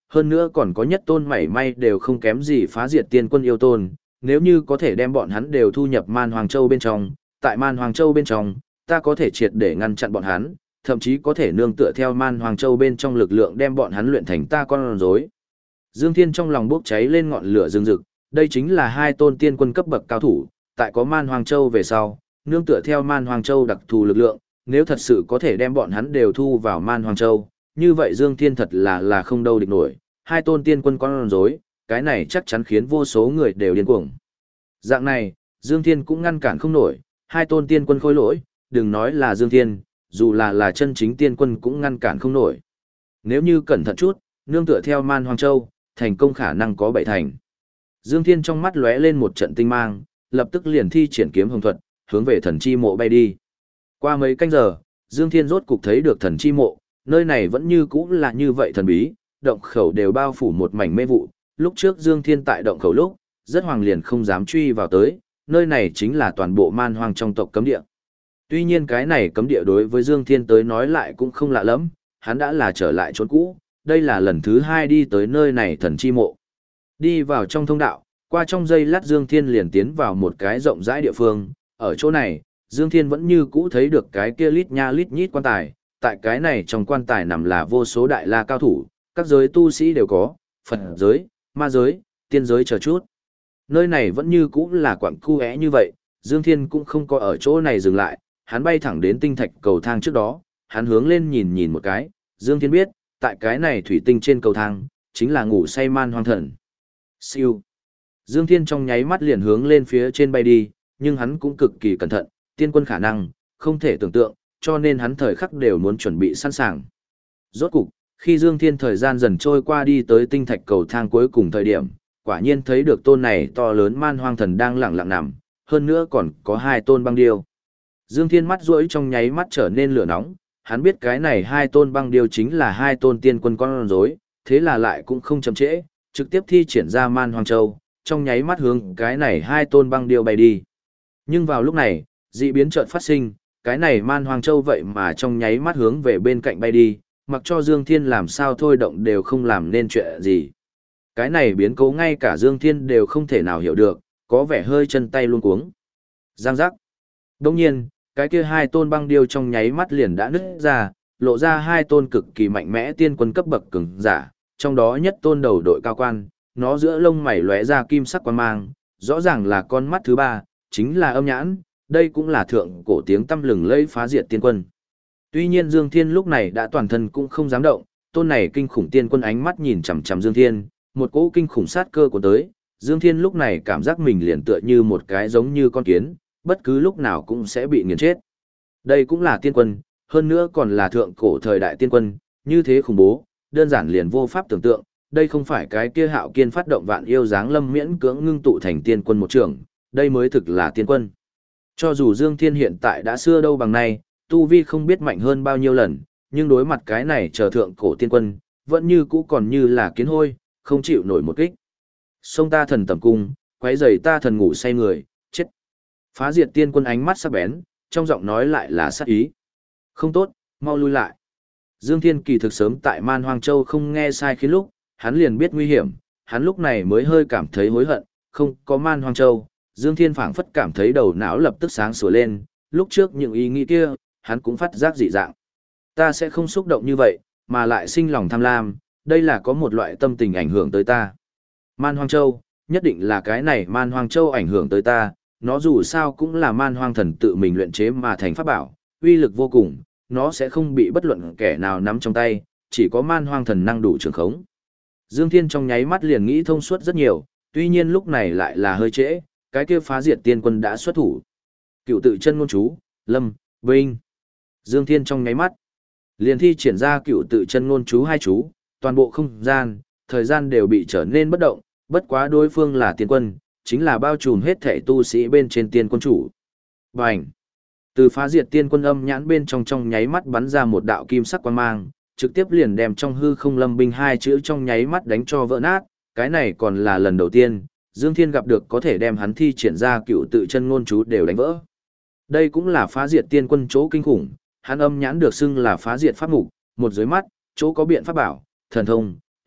Hơn nữa còn có nhất tôn mảy may đều không kém gì phá diệt tiên quân yêu tôn, nếu như có thể đem bọn hắn đều thu nhập Man Hoàng Châu bên trong, tại Man Hoàng Châu bên trong, ta có thể triệt để ngăn chặn bọn hắn, thậm chí có thể nương tựa theo Man Hoàng Châu bên trong lực lượng đem bọn hắn luyện thành ta con rối. Dương Thiên trong lòng bốc cháy lên ngọn lửa rừng rực, đây chính là hai tôn tiên quân cấp bậc cao thủ, tại có Man Hoàng Châu về sau, nương tựa theo Man Hoàng Châu đặc thù lực lượng, nếu thật sự có thể đem bọn hắn đều thu vào Man Hoàng Châu, như vậy Dương Thiên thật là không đâu địch nổi, hai tôn tiên quân con rối, cái này chắc chắn khiến vô số người đều điên cuồng. Dạng này, Dương Thiên cũng ngăn cản không nổi, hai tôn tiên quân khôi lỗi, đừng nói là Dương Thiên, dù là chân chính tiên quân cũng ngăn cản không nổi. Nếu như cẩn thận chút, nương tựa theo Man Hoàng Châu, thành công khả năng có 7 thành. Dương Thiên trong mắt lóe lên một trận tinh mang, lập tức liền thi triển kiếm hồng thuật, hướng về thần chi mộ bay đi. Qua mấy canh giờ, Dương Thiên rốt cục thấy được thần chi mộ, nơi này vẫn như cũ là như vậy thần bí, động khẩu đều bao phủ một mảnh mê vụ. Lúc trước Dương Thiên tại động khẩu lúc, rất hoàng liền không dám truy vào tới, nơi này chính là toàn bộ Man Hoang trong tộc cấm địa. Tuy nhiên cái này cấm địa đối với Dương Thiên tới nói lại cũng không lạ lắm, hắn đã là trở lại chốn cũ, đây là lần thứ 2 đi tới nơi này thần chi mộ. Đi vào trong thông đạo, qua trong giây lát Dương Thiên liền tiến vào một cái rộng rãi địa phương, ở chỗ này, Dương Thiên vẫn như cũ thấy được cái kia lít nha lít nhít quan tài, tại cái này trong quan tài nằm là vô số đại la cao thủ, các giới tu sĩ đều có, Phật giới, ma giới, tiên giới chờ chút. Nơi này vẫn như cũ là quặng cu é như vậy, Dương Thiên cũng không có ở chỗ này dừng lại, hắn bay thẳng đến tinh thạch cầu thang trước đó, hắn hướng lên nhìn nhìn một cái, Dương Thiên biết, tại cái này thủy tinh trên cầu thang, chính là ngủ say Man Hoang thần. Siêu. Dương Thiên trong nháy mắt liền hướng lên phía trên bay đi, nhưng hắn cũng cực kỳ cẩn thận, tiên quân khả năng, không thể tưởng tượng, cho nên hắn thời khắc đều muốn chuẩn bị sẵn sàng. Rốt cục, khi Dương Thiên thời gian dần trôi qua đi tới tinh thạch cầu thang cuối cùng thời điểm, quả nhiên thấy được tôn này to lớn Man Hoang thần đang lặng lặng nằm, hơn nữa còn có hai tôn băng điêu. Dương Thiên mắt rũi trong nháy mắt trở nên lửa nóng, hắn biết cái này hai tôn băng điêu chính là hai tôn tiên quân con rối, thế là lại cũng không chậm trễ, trực tiếp thi triển ra Man Hoang Châu, trong nháy mắt hướng cái này hai tôn băng điêu bay đi. Nhưng vào lúc này, dị biến chợt phát sinh, cái này Man Hoang Châu vậy mà trong nháy mắt hướng về bên cạnh bay đi, mặc cho Dương Thiên làm sao thôi động đều không làm nên chuyện gì. Cái này biến cố ngay cả Dương Thiên đều không thể nào hiểu được, có vẻ hơi chân tay luống cuống. Giang giác. Đồng nhiên, cái kia hai tôn băng điêu trong nháy mắt liền đã nứt ra, lộ ra hai tôn cực kỳ mạnh mẽ tiên quân cấp bậc cường giả, trong đó nhất tôn đầu đội cao quan, nó giữa lông mày lóe ra kim sắc quang mang, rõ ràng là con mắt thứ ba, chính là âm nhãn, đây cũng là thượng cổ tiếng tăm lừng lẫy phá diệt tiên quân. Tuy nhiên Dương Thiên lúc này đã toàn thân cũng không dám động, tôn này kinh khủng tiên quân ánh mắt nhìn chằm chằm Dương Thiên, một cỗ kinh khủng sát cơ của tới, Dương Thiên lúc này cảm giác mình liền tựa như một cái giống như con kiến, bất cứ lúc nào cũng sẽ bị nghiền chết. Đây cũng là tiên quân, hơn nữa còn là thượng cổ thời đại tiên quân, như thế khủng bố, đơn giản liền vô pháp tưởng tượng, đây không phải cái kia Hạo Kiên phát động vạn yêu dáng lâm miễn cưỡng ngưng tụ thành tiên quân một trưởng, đây mới thực là tiên quân. Cho dù Dương Thiên hiện tại đã xưa đâu bằng nay, tu vi không biết mạnh hơn bao nhiêu lần, nhưng đối mặt cái này chờ thượng cổ tiên quân, vẫn như cũ còn như là kiến hôi, không chịu nổi một kích. Xông ta thần tầm cung, quấy rầy ta thần ngủ say người, chết. Phá diệt tiên quân ánh mắt sắc bén, trong giọng nói lại là sát ý. Không tốt, mau lui lại. Dương Thiên kỳ thực sớm tại Man Hoang Châu không nghe sai khiến lúc, hắn liền biết nguy hiểm, hắn lúc này mới hơi cảm thấy hối hận, không có Man Hoang Châu, Dương Thiên phảng phất cảm thấy đầu não lập tức sáng sủa lên, lúc trước những ý nghĩ kia, hắn cũng phát giác dị dạng. Ta sẽ không xúc động như vậy, mà lại sinh lòng tham lam, đây là có một loại tâm tình ảnh hưởng tới ta. Man Hoang Châu, nhất định là cái này Man Hoang Châu ảnh hưởng tới ta, nó dù sao cũng là Man Hoang thần tự mình luyện chế mà thành pháp bảo, uy lực vô cùng, nó sẽ không bị bất luận kẻ nào nắm trong tay, chỉ có Man Hoang thần năng đủ trường khống. Dương Thiên trong nháy mắt liền nghĩ thông suốt rất nhiều, tuy nhiên lúc này lại là hơi trễ, cái kia phá diệt tiên quân đã xuất thủ. Cựu tự chân ngôn chú, Lâm, Vinh. Dương Thiên trong nháy mắt liền thi triển ra cựu tự chân ngôn chú hai chú, toàn bộ không gian, thời gian đều bị trở nên bất động, bất quá đối phương là tiên quân, chính là bao trùm hết thể tu sĩ bên trên tiên quân chủ. Bành! Từ phá diệt tiên quân âm nhãn bên trong nháy mắt bắn ra một đạo kim sắc quang mang, trực tiếp liền đem trong hư không lâm binh hai chữ trong nháy mắt đánh cho vỡ nát, cái này còn là lần đầu tiên, Dương Thiên gặp được có thể đem hắn thi triển ra cựu tự chân ngôn chú đều đánh vỡ. Đây cũng là phá diệt tiên quân chỗ kinh khủng, hắn âm nhãn được xưng là phá diệt pháp mục, một dưới mắt, chỗ có biện pháp bảo, thần thông,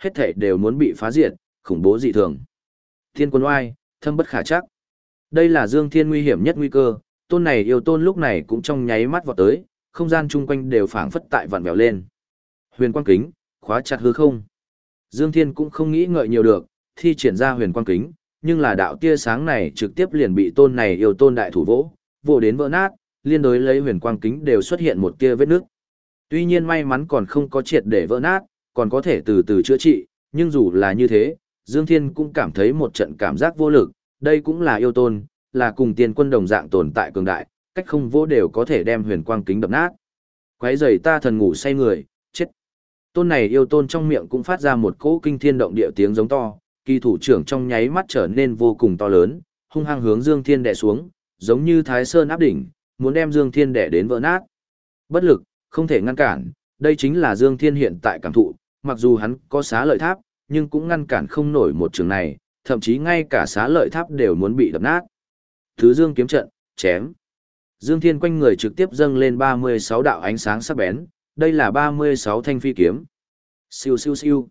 hết thảy đều muốn bị phá diệt, khủng bố dị thường. Thiên quân oai, thâm bất khả trắc. Đây là Dương Thiên nguy hiểm nhất nguy cơ, tôn này yêu tôn lúc này cũng trong nháy mắt vọt tới, không gian chung quanh đều phảng phất tại vặn vẹo lên. Huyền quang kính, khóa chặt hư không. Dương Thiên cũng không nghĩ ngợi nhiều được, thi triển ra huyền quang kính, nhưng là đạo tia sáng này trực tiếp liền bị tôn này yêu tôn đại thủ vỗ đến vỡ nát, liên đối lấy huyền quang kính đều xuất hiện một tia vết nước. Tuy nhiên may mắn còn không có triệt để vỡ nát, còn có thể từ từ chữa trị, nhưng dù là như thế, Dương Thiên cũng cảm thấy một trận cảm giác vô lực, đây cũng là yêu tôn, là cùng tiên quân đồng dạng tồn tại cường đại, cách không vỗ đều có thể đem huyền quang kính đập nát. Quấy rầy ta thần ngủ say người, chết. Tôn này yêu tôn trong miệng cũng phát ra một cỗ kinh thiên động địa tiếng giống to, kỳ thủ trưởng trong nháy mắt trở nên vô cùng to lớn, hung hăng hướng Dương Thiên đè xuống, giống như Thái Sơn áp đỉnh, muốn đem Dương Thiên đè đến vỡ nát. Bất lực, không thể ngăn cản, đây chính là Dương Thiên hiện tại cảm thụ, mặc dù hắn có xá lợi tháp, nhưng cũng ngăn cản không nổi một trường này, thậm chí ngay cả xá lợi tháp đều muốn bị đập nát. Thứ Dương kiếm trận, chém. Dương Thiên quanh người trực tiếp dâng lên 36 đạo ánh sáng sắc bén, đây là 36 thanh phi kiếm. Siêu siêu siêu.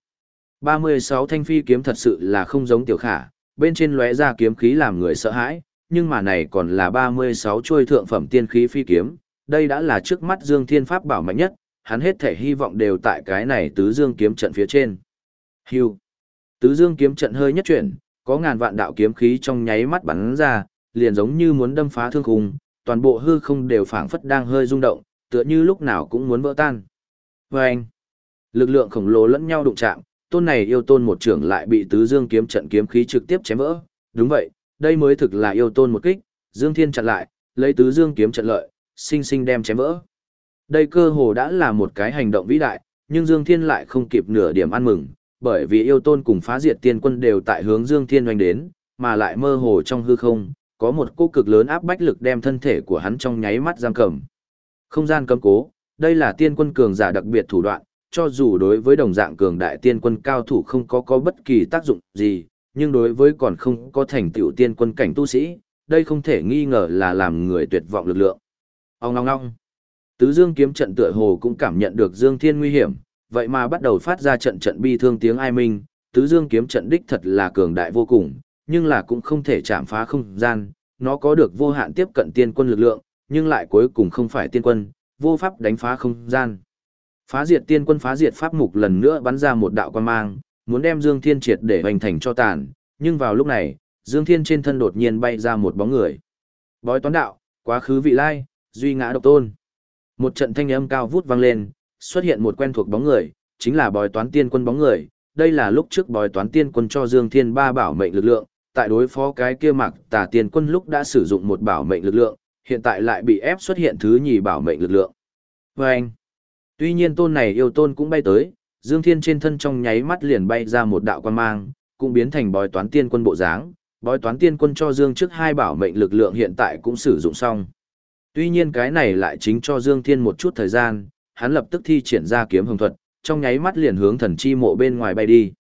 36 thanh phi kiếm thật sự là không giống tiểu khả, bên trên lóe ra kiếm khí làm người sợ hãi, nhưng mà này còn là 36 chuôi thượng phẩm tiên khí phi kiếm, đây đã là trước mắt Dương Thiên pháp bảo mạnh nhất, hắn hết thể hy vọng đều tại cái này tứ dương kiếm trận phía trên. Hưu. Tứ dương kiếm trận hơi nhất chuyển, có ngàn vạn đạo kiếm khí trong nháy mắt bắn ra, liền giống như muốn đâm phá thương khung, toàn bộ hư không đều phảng phất đang hơi rung động, tựa như lúc nào cũng muốn vỡ tan. Vâng! Lực lượng khổng lồ lẫn nhau đụng chạm, tôn này yêu tôn một trưởng lại bị tứ dương kiếm trận kiếm khí trực tiếp chém vỡ. Đúng vậy, đây mới thực là yêu tôn một kích, Dương Thiên chặn lại, lấy tứ dương kiếm trận lợi, sinh sinh đem chém vỡ. Đây cơ hồ đã là một cái hành động vĩ đại, nhưng Dương Thiên lại không kịp nửa điểm ăn mừng, bởi vì yêu tôn cùng phá diệt tiên quân đều tại hướng Dương Thiên oanh đến, mà lại mơ hồ trong hư không, có một cỗ cực lớn áp bách lực đem thân thể của hắn trong nháy mắt giam cầm. Không gian cấm cố, đây là tiên quân cường giả đặc biệt thủ đoạn, cho dù đối với đồng dạng cường đại tiên quân cao thủ không có bất kỳ tác dụng gì, nhưng đối với còn không có thành tựu tiên quân cảnh tu sĩ, đây không thể nghi ngờ là làm người tuyệt vọng lực lượng. Ong ong ong. Tứ Dương kiếm trận tựa hồ cũng cảm nhận được Dương Thiên nguy hiểm, vậy mà bắt đầu phát ra trận trận bi thương tiếng ai minh, Tứ Dương kiếm trận đích thật là cường đại vô cùng, nhưng là cũng không thể chạm phá không gian, nó có được vô hạn tiếp cận tiên quân lực lượng, nhưng lại cuối cùng không phải tiên quân, vô pháp đánh phá không gian. Phá diệt tiên quân phá diệt pháp mục lần nữa bắn ra một đạo quang mang, muốn đem Dương Thiên triệt để hoành thành cho tàn, nhưng vào lúc này, Dương Thiên trên thân đột nhiên bay ra một bóng người. Bói toán đạo, quá khứ vị lai, duy ngã độc tôn. Một trận thanh âm cao vút vang lên, xuất hiện một quen thuộc bóng người, chính là bói toán tiên quân bóng người. Đây là lúc trước bói toán tiên quân cho Dương Thiên ba bảo mệnh lực lượng, tại đối phó cái kia Mạc Tà tiên quân lúc đã sử dụng một bảo mệnh lực lượng, hiện tại lại bị ép xuất hiện thứ nhì bảo mệnh lực lượng. Và anh, tuy nhiên tôn này yêu tôn cũng bay tới, Dương Thiên trên thân trong nháy mắt liền bay ra một đạo quang mang, cũng biến thành bói toán tiên quân bộ dáng. Bói toán tiên quân cho Dương trước hai bảo mệnh lực lượng hiện tại cũng sử dụng xong. Tuy nhiên cái này lại chính cho Dương Thiên một chút thời gian, hắn lập tức thi triển ra kiếm hồng thuật, trong nháy mắt liền hướng thần chi mộ bên ngoài bay đi.